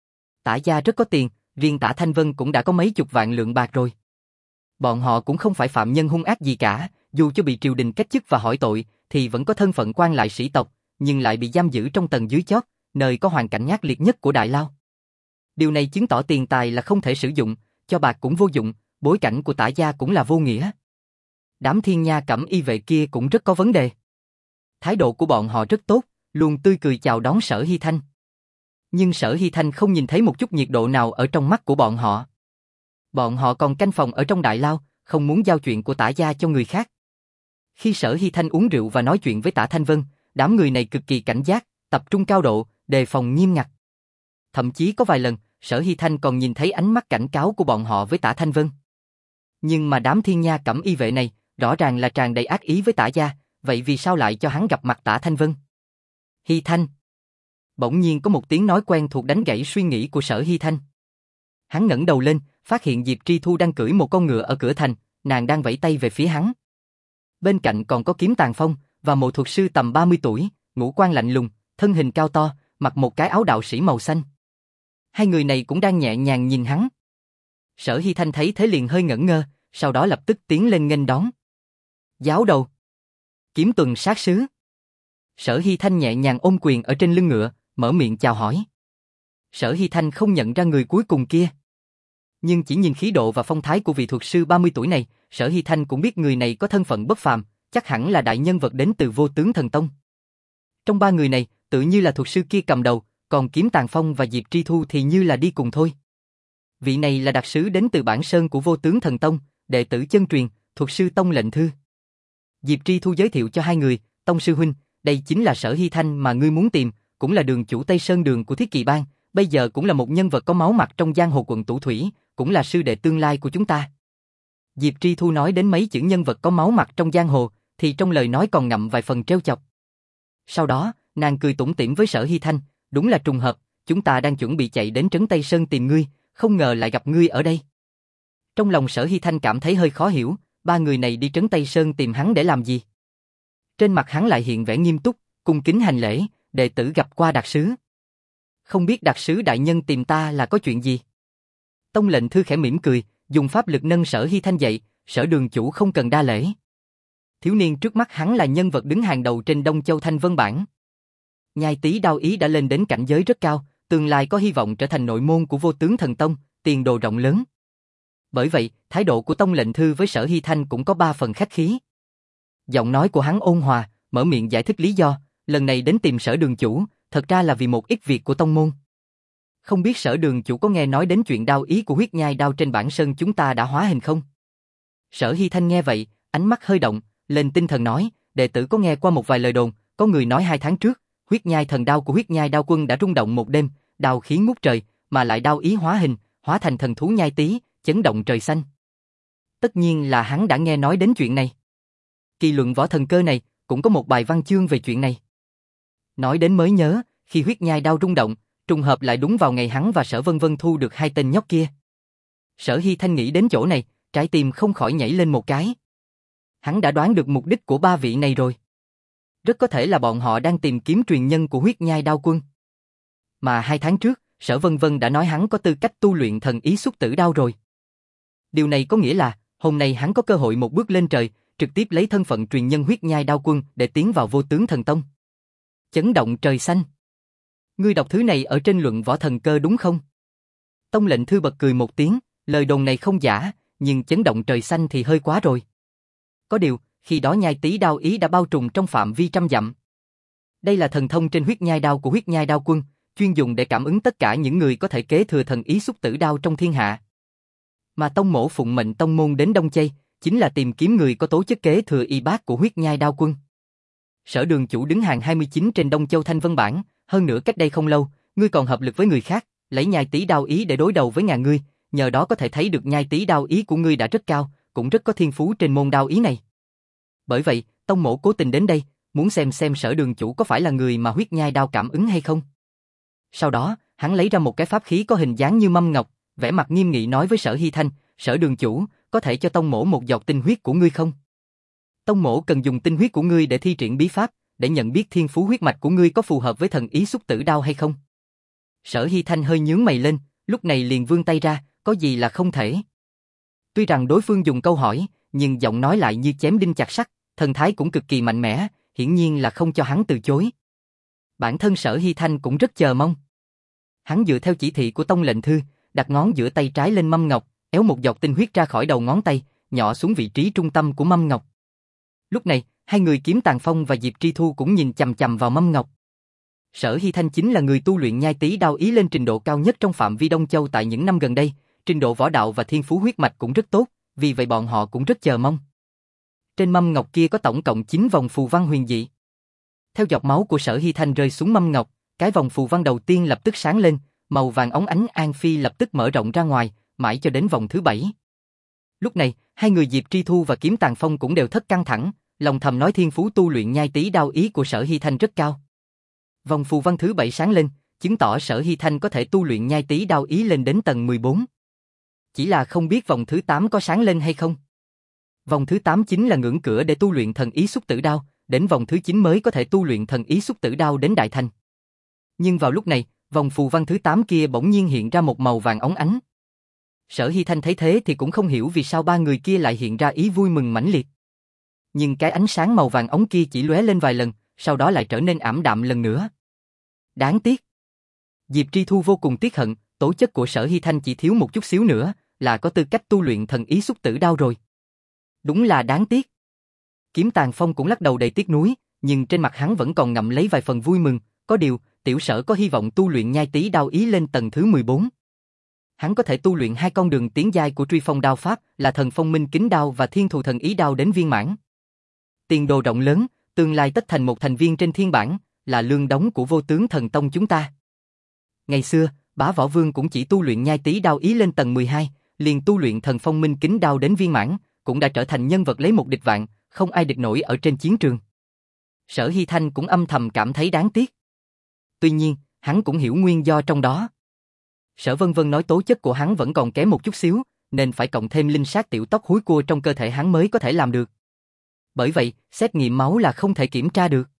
Tả gia rất có tiền, riêng Tả Thanh Vân cũng đã có mấy chục vạn lượng bạc rồi. Bọn họ cũng không phải phạm nhân hung ác gì cả, dù cho bị triều đình cách chức và hỏi tội, thì vẫn có thân phận quan lại sĩ tộc, nhưng lại bị giam giữ trong tầng dưới chót, nơi có hoàn cảnh ác liệt nhất của Đại Lao. Điều này chứng tỏ tiền tài là không thể sử dụng, cho bạc cũng vô dụng, bối cảnh của Tả gia cũng là vô nghĩa. Đám Thiên Nha Cẩm Y vệ kia cũng rất có vấn đề. Thái độ của bọn họ rất tốt, luôn tươi cười chào đón Sở Hy Thanh. Nhưng Sở Hy Thanh không nhìn thấy một chút nhiệt độ nào ở trong mắt của bọn họ. Bọn họ còn canh phòng ở trong Đại Lao, không muốn giao chuyện của Tả gia cho người khác. Khi Sở Hy Thanh uống rượu và nói chuyện với Tả Thanh Vân, đám người này cực kỳ cảnh giác, tập trung cao độ, đề phòng nghiêm ngặt. Thậm chí có vài lần, Sở Hy Thanh còn nhìn thấy ánh mắt cảnh cáo của bọn họ với Tả Thanh Vân. Nhưng mà đám Thiên Nha Cẩm Y vệ này, rõ ràng là tràn đầy ác ý với Tả gia, vậy vì sao lại cho hắn gặp mặt Tả Thanh Vân? Hy Thanh. Bỗng nhiên có một tiếng nói quen thuộc đánh gãy suy nghĩ của Sở Hy Thanh. Hắn ngẩng đầu lên, phát hiện Diệp Tri Thu đang cưỡi một con ngựa ở cửa thành, nàng đang vẫy tay về phía hắn. Bên cạnh còn có Kiếm Tàn Phong và một thuật sư tầm ba mươi tuổi, ngũ quan lạnh lùng, thân hình cao to, mặc một cái áo đạo sĩ màu xanh. Hai người này cũng đang nhẹ nhàng nhìn hắn. Sở Hy Thanh thấy thế liền hơi ngẩn ngơ, sau đó lập tức tiến lên nghênh đón. Giáo đầu. Kiếm tuần sát sứ. Sở Hy Thanh nhẹ nhàng ôm quyền ở trên lưng ngựa, mở miệng chào hỏi. Sở Hy Thanh không nhận ra người cuối cùng kia. Nhưng chỉ nhìn khí độ và phong thái của vị thuật sư ba mươi tuổi này, Sở Hy Thanh cũng biết người này có thân phận bất phàm, chắc hẳn là đại nhân vật đến từ Vô Tướng Thần Tông. Trong ba người này, tự như là thuật sư kia cầm đầu, còn Kiếm Tàn Phong và Diệp Tri Thu thì như là đi cùng thôi. Vị này là đặc sứ đến từ Bản Sơn của Vô Tướng Thần Tông, đệ tử chân truyền, thuật sư Tông Lệnh Thư. Diệp Tri Thu giới thiệu cho hai người, Tông sư huynh, đây chính là Sở Hy Thanh mà ngươi muốn tìm, cũng là đường chủ Tây Sơn Đường của Thiết Kỵ Bang, bây giờ cũng là một nhân vật có máu mặt trong giang hồ quận Tú Thủy, cũng là sư đệ tương lai của chúng ta. Diệp Tri Thu nói đến mấy chữ nhân vật có máu mặt trong giang hồ, thì trong lời nói còn ngậm vài phần trêu chọc. Sau đó, nàng cười tủm tỉm với Sở Hy Thanh, đúng là trùng hợp, chúng ta đang chuẩn bị chạy đến trấn Tây Sơn tìm ngươi, không ngờ lại gặp ngươi ở đây. Trong lòng Sở Hy Thanh cảm thấy hơi khó hiểu, ba người này đi trấn Tây Sơn tìm hắn để làm gì? Trên mặt hắn lại hiện vẻ nghiêm túc, cung kính hành lễ, đệ tử gặp qua đặc sứ. Không biết đặc sứ đại nhân tìm ta là có chuyện gì? Tông Lệnh Thư khẽ mỉm cười, dùng pháp lực nâng Sở Hy Thanh dậy, Sở đường chủ không cần đa lễ. Thiếu niên trước mắt hắn là nhân vật đứng hàng đầu trên Đông Châu Thanh Vân Bảng. Nhai Tý Đao Ý đã lên đến cảnh giới rất cao, tương lai có hy vọng trở thành nội môn của Vô Tướng Thần Tông, tiền đồ rộng lớn. Bởi vậy, thái độ của Tông Lệnh Thư với Sở Hy Thanh cũng có ba phần khách khí. Giọng nói của hắn ôn hòa, mở miệng giải thích lý do, lần này đến tìm Sở đường chủ, thật ra là vì một ít việc của tông môn. Không biết Sở đường chủ có nghe nói đến chuyện đao ý của huyết nhai đao trên Bản Sơn chúng ta đã hóa hình không? Sở Hy Thanh nghe vậy, ánh mắt hơi động, lên tinh thần nói, đệ tử có nghe qua một vài lời đồn, có người nói hai tháng trước, huyết nhai thần đao của huyết nhai đao quân đã rung động một đêm, đao khí ngút trời, mà lại đao ý hóa hình, hóa thành thần thú nhai tý, chấn động trời xanh. Tất nhiên là hắn đã nghe nói đến chuyện này. Kỳ luận võ thần cơ này, cũng có một bài văn chương về chuyện này. Nói đến mới nhớ, khi huyết nhai đao rung động, trùng hợp lại đúng vào ngày hắn và Sở Vân Vân thu được hai tên nhóc kia. Sở Hy Thanh nghĩ đến chỗ này, trái tim không khỏi nhảy lên một cái. Hắn đã đoán được mục đích của ba vị này rồi. Rất có thể là bọn họ đang tìm kiếm truyền nhân của huyết nhai đao quân. Mà hai tháng trước, Sở Vân Vân đã nói hắn có tư cách tu luyện thần ý xúc tử đao rồi. Điều này có nghĩa là, hôm nay hắn có cơ hội một bước lên trời, trực tiếp lấy thân phận truyền nhân huyết nhai đao quân để tiến vào Vô Tướng Thần Tông. Chấn động trời xanh. Ngươi đọc thứ này ở trên luận võ thần cơ đúng không? Tông Lệnh Thư bật cười một tiếng, lời đồn này không giả, nhưng chấn động trời xanh thì hơi quá rồi. Có điều, khi đó nhai tý đao ý đã bao trùm trong phạm vi trăm dặm. Đây là thần thông trên huyết nhai đao của huyết nhai đao quân, chuyên dùng để cảm ứng tất cả những người có thể kế thừa thần ý xúc tử đao trong thiên hạ. Mà tông mổ phụng mệnh tông môn đến Đông Chây, chính là tìm kiếm người có tố chất kế thừa y bát của huyết nhai đao quân. Sở Đường chủ đứng hàng hai mươi chín trên Đông Châu Thanh Vân bảng, hơn nữa cách đây không lâu, ngươi còn hợp lực với người khác, lấy nhai tí đao ý để đối đầu với nhà ngươi, nhờ đó có thể thấy được nhai tí đao ý của ngươi đã rất cao, cũng rất có thiên phú trên môn đao ý này. Bởi vậy, tông mỗ cố tình đến đây, muốn xem xem Sở Đường chủ có phải là người mà huyết nhai đao cảm ứng hay không. Sau đó, hắn lấy ra một cái pháp khí có hình dáng như mâm ngọc, vẻ mặt nghiêm nghị nói với Sở Hy Thanh, Sở Đường chủ, có thể cho tông mỗ một giọt tinh huyết của ngươi không? Tông mỗ cần dùng tinh huyết của ngươi để thi triển bí pháp, để nhận biết thiên phú huyết mạch của ngươi có phù hợp với thần ý xúc tử đao hay không. Sở Hy Thanh hơi nhướng mày lên, lúc này liền vươn tay ra, có gì là không thể. Tuy rằng đối phương dùng câu hỏi, nhưng giọng nói lại như chém đinh chặt sắt, thần thái cũng cực kỳ mạnh mẽ, hiển nhiên là không cho hắn từ chối. Bản thân Sở Hy Thanh cũng rất chờ mong. Hắn dựa theo chỉ thị của tông lệnh thư, đặt ngón giữa tay trái lên mâm ngọc, éo một giọt tinh huyết ra khỏi đầu ngón tay, nhỏ xuống vị trí trung tâm của mâm ngọc. Lúc này, hai người Kiếm Tàn Phong và Diệp Tri Thu cũng nhìn chằm chằm vào mâm ngọc. Sở Hy Thanh chính là người tu luyện nhai tí đao ý lên trình độ cao nhất trong phạm vi Đông Châu tại những năm gần đây, trình độ võ đạo và thiên phú huyết mạch cũng rất tốt, vì vậy bọn họ cũng rất chờ mong. Trên mâm ngọc kia có tổng cộng chín vòng phù văn huyền dị. Theo giọt máu của Sở Hy Thanh rơi xuống mâm ngọc, cái vòng phù văn đầu tiên lập tức sáng lên, màu vàng óng ánh an phi lập tức mở rộng ra ngoài, mãi cho đến vòng thứ bảy. Lúc này, hai người Diệp Tri Thu và Kiếm Tàn Phong cũng đều thất căng thẳng, lòng thầm nói thiên phú tu luyện nhai tí đao ý của Sở Hy Thanh rất cao. Vòng phù văn thứ bảy sáng lên, chứng tỏ Sở Hy Thanh có thể tu luyện nhai tí đao ý lên đến tầng mười bốn. Chỉ là không biết vòng thứ tám có sáng lên hay không. Vòng thứ tám chính là ngưỡng cửa để tu luyện thần ý xúc tử đao, đến vòng thứ chín mới có thể tu luyện thần ý xúc tử đao đến đại thành. Nhưng vào lúc này, vòng phù văn thứ tám kia bỗng nhiên hiện ra một màu vàng óng ánh. Sở Hy Thanh thấy thế thì cũng không hiểu vì sao ba người kia lại hiện ra ý vui mừng mãnh liệt. Nhưng cái ánh sáng màu vàng óng kia chỉ lóe lên vài lần, sau đó lại trở nên ảm đạm lần nữa. Đáng tiếc. Diệp Tri Thu vô cùng tiếc hận, tố chất của Sở Hy Thanh chỉ thiếu một chút xíu nữa, là có tư cách tu luyện thần ý xúc tử đao rồi. Đúng là đáng tiếc. Kiếm Tàn Phong cũng lắc đầu đầy tiếc nuối, nhưng trên mặt hắn vẫn còn ngậm lấy vài phần vui mừng, có điều, tiểu Sở có hy vọng tu luyện nhai tí đao ý lên tầng thứ mười bốn. Hắn có thể tu luyện hai con đường tiến giai của truy phong đao pháp là thần phong minh kính đao và thiên thù thần ý đao đến viên mãn. Tiền đồ rộng lớn, tương lai tất thành một thành viên trên thiên bảng, là lương đống của vô tướng thần tông chúng ta. Ngày xưa, Bá Võ Vương cũng chỉ tu luyện nhai tí đao ý lên tầng mười hai, liền tu luyện thần phong minh kính đao đến viên mãn, cũng đã trở thành nhân vật lấy một địch vạn, không ai địch nổi ở trên chiến trường. Sở Hy Thanh cũng âm thầm cảm thấy đáng tiếc. Tuy nhiên, hắn cũng hiểu nguyên do trong đó. Sở Vân Vân nói tố chất của hắn vẫn còn kém một chút xíu, nên phải cộng thêm linh sát tiểu tóc húi cua trong cơ thể hắn mới có thể làm được. Bởi vậy, xét nghiệm máu là không thể kiểm tra được.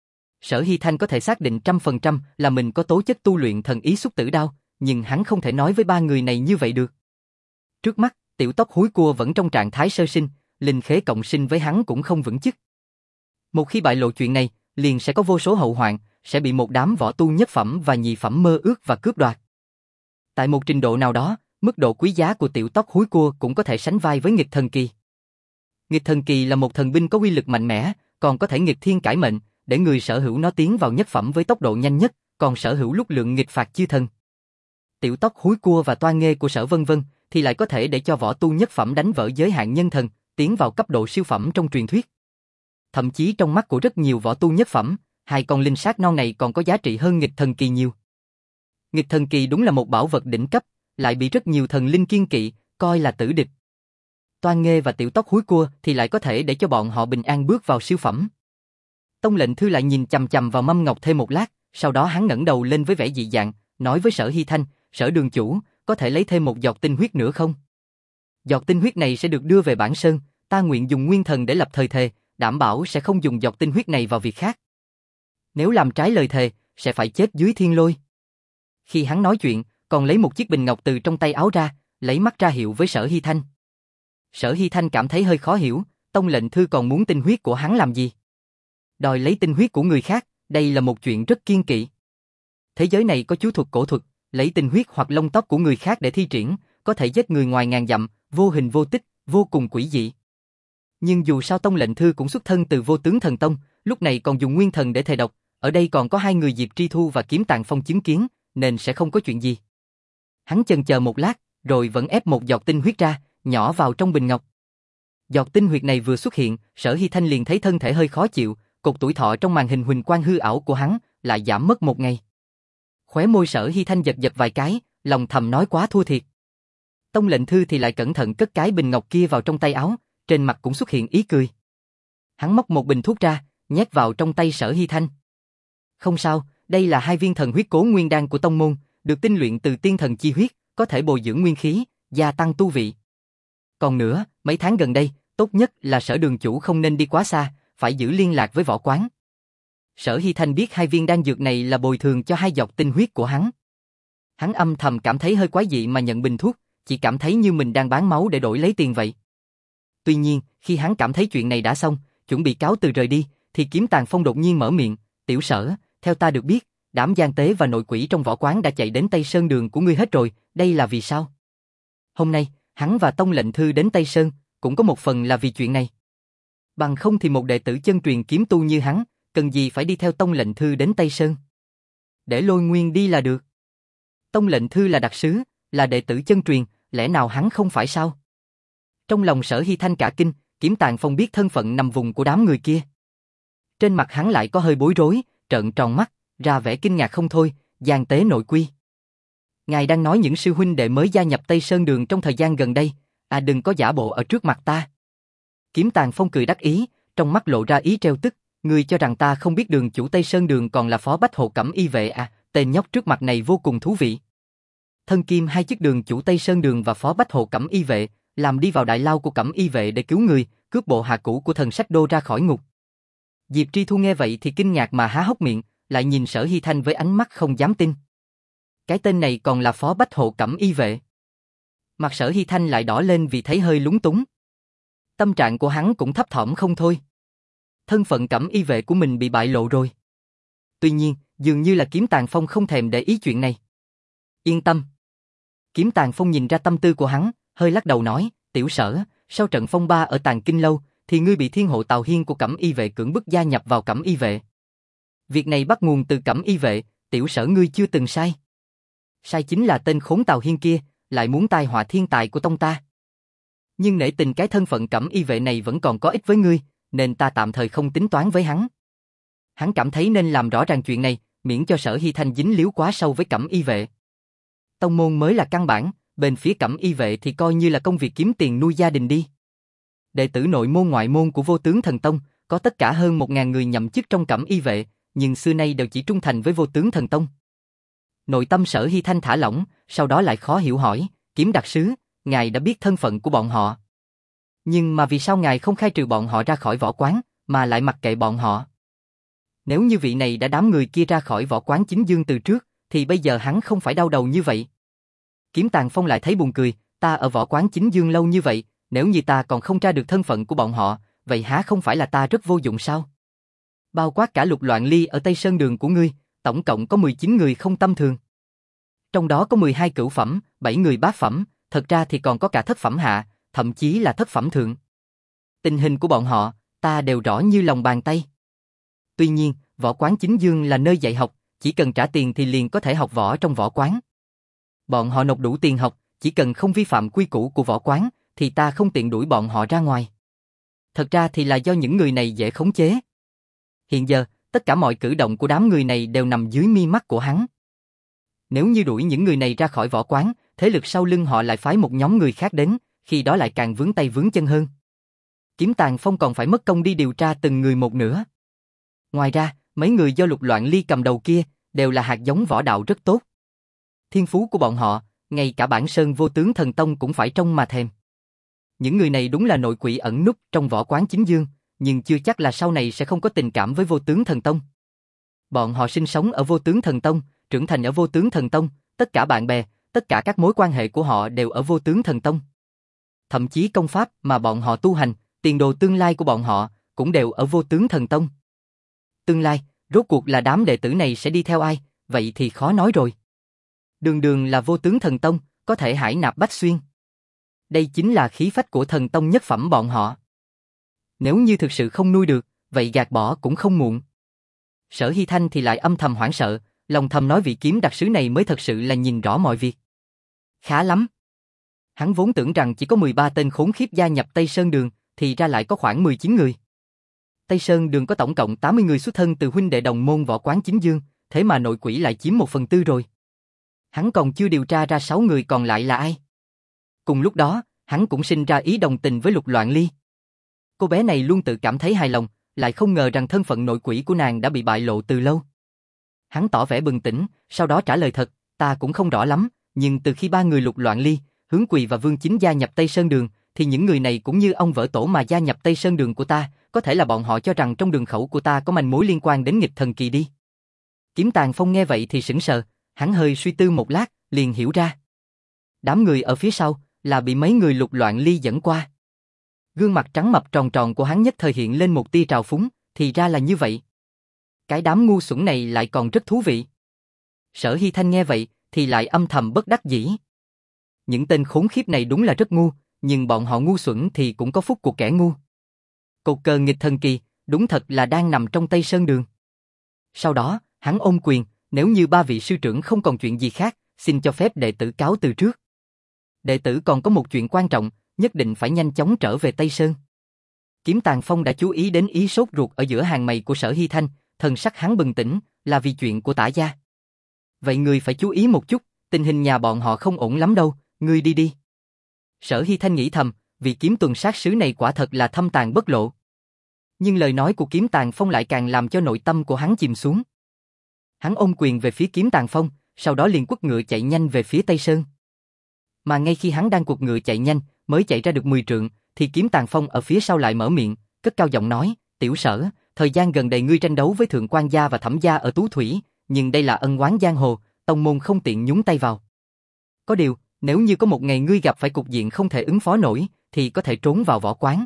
Sở Hy Thanh có thể xác định trăm phần trăm là mình có tố chất tu luyện thần ý xúc tử đao, nhưng hắn không thể nói với ba người này như vậy được. Trước mắt, tiểu tóc húi cua vẫn trong trạng thái sơ sinh, linh khế cộng sinh với hắn cũng không vững chắc. Một khi bại lộ chuyện này, liền sẽ có vô số hậu hoạn, sẽ bị một đám võ tu nhất phẩm và nhị phẩm mơ ước và cướp đoạt. Tại một trình độ nào đó, mức độ quý giá của tiểu tóc húi cua cũng có thể sánh vai với nghịch thần kỳ. Nghịch thần kỳ là một thần binh có uy lực mạnh mẽ, còn có thể nghịch thiên cải mệnh, để người sở hữu nó tiến vào nhất phẩm với tốc độ nhanh nhất, còn sở hữu lúc lượng nghịch phạt chư thần. Tiểu tóc húi cua và toa nghê của Sở Vân Vân thì lại có thể để cho võ tu nhất phẩm đánh vỡ giới hạn nhân thần, tiến vào cấp độ siêu phẩm trong truyền thuyết. Thậm chí trong mắt của rất nhiều võ tu nhất phẩm, hai con linh sát non này còn có giá trị hơn nghịch thần kỳ nhiều. Nghịch thần kỳ đúng là một bảo vật đỉnh cấp, lại bị rất nhiều thần linh kiêng kỵ, coi là tử địch. Toan nghê và tiểu tóc húi cua thì lại có thể để cho bọn họ bình an bước vào siêu phẩm. Tông lệnh thư lại nhìn chằm chằm vào mâm ngọc thêm một lát, sau đó hắn ngẩng đầu lên với vẻ dị dạng, nói với Sở Hy Thanh, Sở đường chủ, có thể lấy thêm một giọt tinh huyết nữa không? Giọt tinh huyết này sẽ được đưa về Bản Sơn, ta nguyện dùng nguyên thần để lập thời thề, đảm bảo sẽ không dùng giọt tinh huyết này vào việc khác. Nếu làm trái lời thề, sẽ phải chết dưới thiên lôi. Khi hắn nói chuyện, còn lấy một chiếc bình ngọc từ trong tay áo ra, lấy mắt ra hiệu với Sở Hy Thanh. Sở Hy Thanh cảm thấy hơi khó hiểu, tông lệnh thư còn muốn tinh huyết của hắn làm gì? Đòi lấy tinh huyết của người khác, đây là một chuyện rất kiêng kỵ. Thế giới này có chú thuật cổ thuật, lấy tinh huyết hoặc lông tóc của người khác để thi triển, có thể giết người ngoài ngàn dặm, vô hình vô tích, vô cùng quỷ dị. Nhưng dù sao tông lệnh thư cũng xuất thân từ vô tướng thần tông, lúc này còn dùng nguyên thần để thề độc, ở đây còn có hai người Diệp Tri Thu và Kiếm Tàn Phong chứng kiến, nên sẽ không có chuyện gì. Hắn chần chờ một lát, rồi vẫn ép một giọt tinh huyết ra, nhỏ vào trong bình ngọc. Giọt tinh huyệt này vừa xuất hiện, Sở Hy Thanh liền thấy thân thể hơi khó chịu, cột tuổi thọ trong màn hình huỳnh quang hư ảo của hắn lại giảm mất một ngày. Khóe môi Sở Hy Thanh giật giật vài cái, lòng thầm nói quá thua thiệt. Tông lệnh thư thì lại cẩn thận cất cái bình ngọc kia vào trong tay áo, trên mặt cũng xuất hiện ý cười. Hắn móc một bình thuốc ra, nhét vào trong tay Sở Hy Thanh. Không sao, đây là hai viên thần huyết cố nguyên đan của tông môn, được tinh luyện từ tiên thần chi huyết, có thể bồi dưỡng nguyên khí, gia tăng tu vị. Còn nữa, mấy tháng gần đây, tốt nhất là Sở đường chủ không nên đi quá xa, phải giữ liên lạc với võ quán. Sở Hy Thanh biết hai viên đan dược này là bồi thường cho hai giọt tinh huyết của hắn. Hắn âm thầm cảm thấy hơi quái dị mà nhận bình thuốc, chỉ cảm thấy như mình đang bán máu để đổi lấy tiền vậy. Tuy nhiên, khi hắn cảm thấy chuyện này đã xong, chuẩn bị cáo từ rời đi, thì Kiếm Tàng Phong đột nhiên mở miệng, "Tiểu Sở, theo ta được biết, đám gian tế và nội quỷ trong võ quán đã chạy đến Tây Sơn đường của ngươi hết rồi, đây là vì sao?" Hôm nay, hắn và Tông lệnh thư đến Tây Sơn, cũng có một phần là vì chuyện này. Bằng không thì một đệ tử chân truyền kiếm tu như hắn, cần gì phải đi theo Tông lệnh thư đến Tây Sơn. Để Lôi Nguyên đi là được. Tông lệnh thư là đặc sứ, là đệ tử chân truyền, lẽ nào hắn không phải sao? Trong lòng Sở Hy Thanh cả kinh, Kiếm Tàng Phong biết thân phận nằm vùng của đám người kia. Trên mặt hắn lại có hơi bối rối, trợn tròn mắt, ra vẻ kinh ngạc không thôi, gian tế nội quy. Ngài đang nói những sư huynh đệ mới gia nhập Tây Sơn đường trong thời gian gần đây, à đừng có giả bộ ở trước mặt ta. Kiếm Tàng Phong cười đắc ý, trong mắt lộ ra ý trêu tức, ngươi cho rằng ta không biết đường chủ Tây Sơn đường còn là phó bách hộ cẩm y vệ à, tên nhóc trước mặt này vô cùng thú vị. Thân kim hai chức đường chủ Tây Sơn đường và phó bách hộ cẩm y vệ, làm đi vào đại lao của cẩm y vệ để cứu người, cướp bộ hạ cũ của thần sách đô ra khỏi ngục. Diệp Tri Thu nghe vậy thì kinh ngạc mà há hốc miệng, lại nhìn Sở Hy Thanh với ánh mắt không dám tin. Cái tên này còn là phó bách hộ cẩm y vệ. Mặt Sở Hy Thanh lại đỏ lên vì thấy hơi lúng túng. Tâm trạng của hắn cũng thấp thỏm không thôi. Thân phận cẩm y vệ của mình bị bại lộ rồi. Tuy nhiên, dường như là Kiếm Tàng Phong không thèm để ý chuyện này. Yên tâm. Kiếm Tàng Phong nhìn ra tâm tư của hắn, hơi lắc đầu nói, "Tiểu Sở, sau trận phong ba ở Tàng Kinh Lâu, thì ngươi bị thiên hộ Tào Hiên của cẩm y vệ cưỡng bức gia nhập vào cẩm y vệ. Việc này bắt nguồn từ cẩm y vệ, Tiểu Sở ngươi chưa từng sai. Sai chính là tên khốn Tào Hiên kia, lại muốn tai họa thiên tài của tông ta. Nhưng nể tình cái thân phận cẩm y vệ này vẫn còn có ích với ngươi, nên ta tạm thời không tính toán với hắn." Hắn cảm thấy nên làm rõ ràng chuyện này, miễn cho Sở Hy Thanh dính líu quá sâu với cẩm y vệ. Tông môn mới là căn bản, bên phía cẩm y vệ thì coi như là công việc kiếm tiền nuôi gia đình đi. Đệ tử nội môn ngoại môn của Vô Tướng Thần Tông, có tất cả hơn một ngàn người nhậm chức trong cẩm y vệ, nhưng xưa nay đều chỉ trung thành với Vô Tướng Thần Tông. Nội tâm Sở Hy Thanh thả lỏng, sau đó lại khó hiểu hỏi, "Kiếm đặc sứ, ngài đã biết thân phận của bọn họ. Nhưng mà vì sao ngài không khai trừ bọn họ ra khỏi võ quán, mà lại mặc kệ bọn họ? Nếu như vị này đã đám người kia ra khỏi võ quán chính dương từ trước, thì bây giờ hắn không phải đau đầu như vậy." Kiếm Tàng Phong lại thấy buồn cười, "Ta ở võ quán chính dương lâu như vậy, nếu như ta còn không tra được thân phận của bọn họ, vậy há không phải là ta rất vô dụng sao? Bao quát cả Lục Loạn Ly ở Tây Sơn đường của ngươi, tổng cộng có mười chín người không tâm thường. Trong đó có mười hai cửu phẩm, bảy người bát phẩm, thật ra thì còn có cả thất phẩm hạ, thậm chí là thất phẩm thượng. Tình hình của bọn họ, ta đều rõ như lòng bàn tay. Tuy nhiên, võ quán chính dương là nơi dạy học, chỉ cần trả tiền thì liền có thể học võ trong võ quán. Bọn họ nộp đủ tiền học, chỉ cần không vi phạm quy củ của võ quán, thì ta không tiện đuổi bọn họ ra ngoài. Thật ra thì là do những người này dễ khống chế. Hiện giờ, tất cả mọi cử động của đám người này đều nằm dưới mi mắt của hắn. Nếu như đuổi những người này ra khỏi võ quán, thế lực sau lưng họ lại phái một nhóm người khác đến, khi đó lại càng vướng tay vướng chân hơn. Kiếm Tàng Phong còn phải mất công đi điều tra từng người một nữa. Ngoài ra, mấy người do Lục Loạn Ly cầm đầu kia, đều là hạt giống võ đạo rất tốt. Thiên phú của bọn họ, ngay cả bản sơn Vô Tướng Thần Tông cũng phải trông mà thèm. Những người này đúng là nội quỷ ẩn núp trong võ quán chính dương, nhưng chưa chắc là sau này sẽ không có tình cảm với Vô Tướng Thần Tông. Bọn họ sinh sống ở Vô Tướng Thần Tông, trưởng thành ở Vô Tướng Thần Tông, tất cả bạn bè, tất cả các mối quan hệ của họ đều ở Vô Tướng Thần Tông. Thậm chí công pháp mà bọn họ tu hành, tiền đồ tương lai của bọn họ, cũng đều ở Vô Tướng Thần Tông. Tương lai, rốt cuộc là đám đệ tử này sẽ đi theo ai, vậy thì khó nói rồi. Đường đường là Vô Tướng Thần Tông, có thể hải nạp bách xuyên. Đây chính là khí phách của thần tông nhất phẩm bọn họ. Nếu như thực sự không nuôi được, vậy gạt bỏ cũng không muộn. Sở Hy Thanh thì lại âm thầm hoảng sợ, lòng thầm nói vị kiếm đặc sứ này mới thật sự là nhìn rõ mọi việc. Khá lắm. Hắn vốn tưởng rằng chỉ có mười ba tên khốn khiếp gia nhập Tây Sơn đường, thì ra lại có khoảng mười chín người. Tây Sơn Đường có tổng cộng tám mươi người xuất thân từ huynh đệ đồng môn Võ Quán Chính Dương, thế mà nội quỷ lại chiếm một phần tư rồi. Hắn còn chưa điều tra ra sáu người còn lại là ai. Cùng lúc đó, hắn cũng sinh ra ý đồng tình với Lục Loạn Ly. Cô bé này luôn tự cảm thấy hài lòng, lại không ngờ rằng thân phận nội quỷ của nàng đã bị bại lộ từ lâu. Hắn tỏ vẻ bừng tỉnh, sau đó trả lời thật, ta cũng không rõ lắm, nhưng từ khi ba người Lục Loạn Ly, Hướng Quỳ và Vương Chính gia nhập Tây Sơn Đường, thì những người này cũng như ông vỡ tổ mà gia nhập Tây Sơn Đường của ta, có thể là bọn họ cho rằng trong đường khẩu của ta có manh mối liên quan đến nghịch thần kỳ đi. Kiếm Tàng Phong nghe vậy thì sững sờ, hắn hơi suy tư một lát, liền hiểu ra. Đám người ở phía sau là bị mấy người Lục Loạn Ly dẫn qua. Gương mặt trắng mập tròn tròn của hắn nhất thời hiện lên một tia trào phúng, thì ra là như vậy. Cái đám ngu xuẩn này lại còn rất thú vị. Sở Hy Thanh nghe vậy thì lại âm thầm bất đắc dĩ. Những tên khốn khiếp này đúng là rất ngu, nhưng bọn họ ngu xuẩn thì cũng có phúc của kẻ ngu. Cột cờ nghịch thần kỳ, đúng thật là đang nằm trong Tây Sơn Đường. Sau đó, hắn ôm quyền, nếu như ba vị sư trưởng không còn chuyện gì khác, xin cho phép đệ tử cáo từ trước. Đệ tử còn có một chuyện quan trọng, nhất định phải nhanh chóng trở về Tây Sơn. Kiếm Tàng Phong đã chú ý đến ý sốt ruột ở giữa hàng mày của Sở Hy Thanh, thần sắc hắn bừng tỉnh, là vì chuyện của Tả gia. Vậy ngươi phải chú ý một chút, tình hình nhà bọn họ không ổn lắm đâu, ngươi đi đi. Sở Hy Thanh nghĩ thầm, vị kiếm tuần sát sứ này quả thật là thâm tàng bất lộ. Nhưng lời nói của Kiếm Tàng Phong lại càng làm cho nội tâm của hắn chìm xuống. Hắn ôm quyền về phía Kiếm Tàng Phong, sau đó liền quất ngựa chạy nhanh về phía Tây Sơn. Mà ngay khi hắn đang quật ngựa chạy nhanh, mới chạy ra được mười trượng, thì Kiếm Tàng Phong ở phía sau lại mở miệng, cất cao giọng nói, tiểu Sở, thời gian gần đây ngươi tranh đấu với Thượng Quan gia và Thẩm gia ở Tú Thủy, nhưng đây là ân oán giang hồ, tông môn không tiện nhúng tay vào. Có điều, nếu như có một ngày ngươi gặp phải cục diện không thể ứng phó nổi, thì có thể trốn vào võ quán.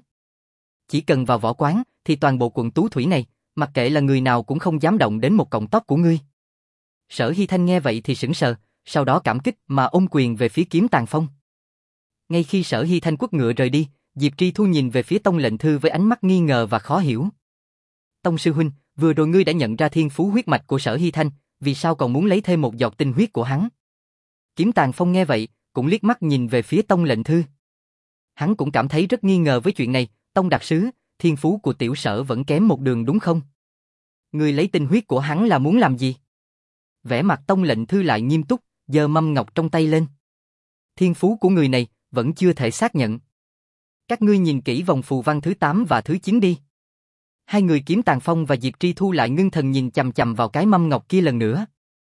Chỉ cần vào võ quán, thì toàn bộ quận Tú Thủy này, mặc kệ là người nào cũng không dám động đến một cọng tóc của ngươi. Sở Hy Thanh nghe vậy thì sững sờ, sau đó cảm kích mà ôm quyền về phía Kiếm Tàng Phong. Ngay khi Sở Hy Thanh quất ngựa rời đi, Diệp Tri Thu nhìn về phía Tông Lệnh Thư với ánh mắt nghi ngờ và khó hiểu. Tông sư huynh, vừa rồi ngươi đã nhận ra thiên phú huyết mạch của Sở Hy Thanh, vì sao còn muốn lấy thêm một giọt tinh huyết của hắn? Kiếm Tàng Phong nghe vậy, cũng liếc mắt nhìn về phía Tông Lệnh Thư. Hắn cũng cảm thấy rất nghi ngờ với chuyện này, Tông đặc sứ, thiên phú của tiểu Sở vẫn kém một đường đúng không? Ngươi lấy tinh huyết của hắn là muốn làm gì? Vẻ mặt Tông Lệnh Thư lại nghiêm túc, giơ mâm ngọc trong tay lên. Thiên phú của người này vẫn chưa thể xác nhận. Các ngươi nhìn kỹ vòng phù văn thứ tám và thứ chín đi. Hai người Kiếm Tàng Phong và Diệp Tri Thu lại ngưng thần nhìn chằm chằm vào cái mâm ngọc kia lần nữa.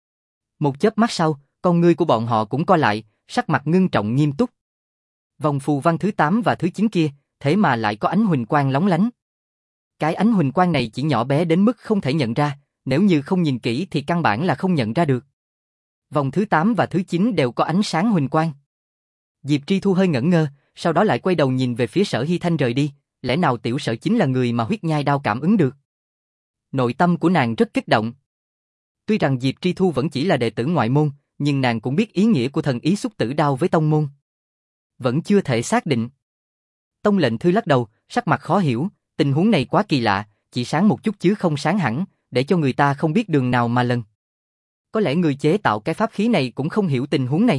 Một chớp mắt sau, con ngươi của bọn họ cũng co lại, sắc mặt ngưng trọng nghiêm túc. Vòng phù văn thứ tám và thứ chín kia, thế mà lại có ánh huỳnh quang lóng lánh. Cái ánh huỳnh quang này chỉ nhỏ bé đến mức không thể nhận ra, nếu như không nhìn kỹ thì căn bản là không nhận ra được. Vòng thứ tám và thứ chín đều có ánh sáng huỳnh quang. Diệp Tri Thu hơi ngẩn ngơ, sau đó lại quay đầu nhìn về phía Sở Hy Thanh rời đi, lẽ nào tiểu Sở chính là người mà huyết nhai đao cảm ứng được? Nội tâm của nàng rất kích động. Tuy rằng Diệp Tri Thu vẫn chỉ là đệ tử ngoại môn, nhưng nàng cũng biết ý nghĩa của thần ý xúc tử đao với tông môn. Vẫn chưa thể xác định. Tông Lệnh Thư lắc đầu, sắc mặt khó hiểu, tình huống này quá kỳ lạ, chỉ sáng một chút chứ không sáng hẳn, để cho người ta không biết đường nào mà lần. Có lẽ người chế tạo cái pháp khí này cũng không hiểu tình huống này.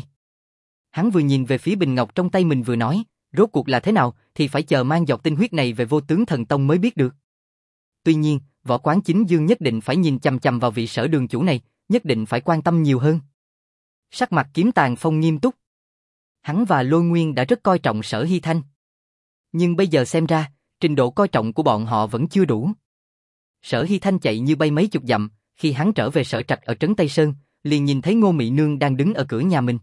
Hắn vừa nhìn về phía bình ngọc trong tay mình vừa nói, rốt cuộc là thế nào thì phải chờ mang giọt tinh huyết này về Vô Tướng Thần Tông mới biết được. Tuy nhiên, Võ Quán Chính Dương nhất định phải nhìn chằm chằm vào vị Sở đường chủ này, nhất định phải quan tâm nhiều hơn. Sắc mặt Kiếm Tàng Phong nghiêm túc. Hắn và Lôi Nguyên đã rất coi trọng Sở Hy Thanh. Nhưng bây giờ xem ra, trình độ coi trọng của bọn họ vẫn chưa đủ. Sở Hy Thanh chạy như bay mấy chục dặm, khi hắn trở về sở trạch ở trấn Tây Sơn, liền nhìn thấy Ngô Mị Nương đang đứng ở cửa nhà mình.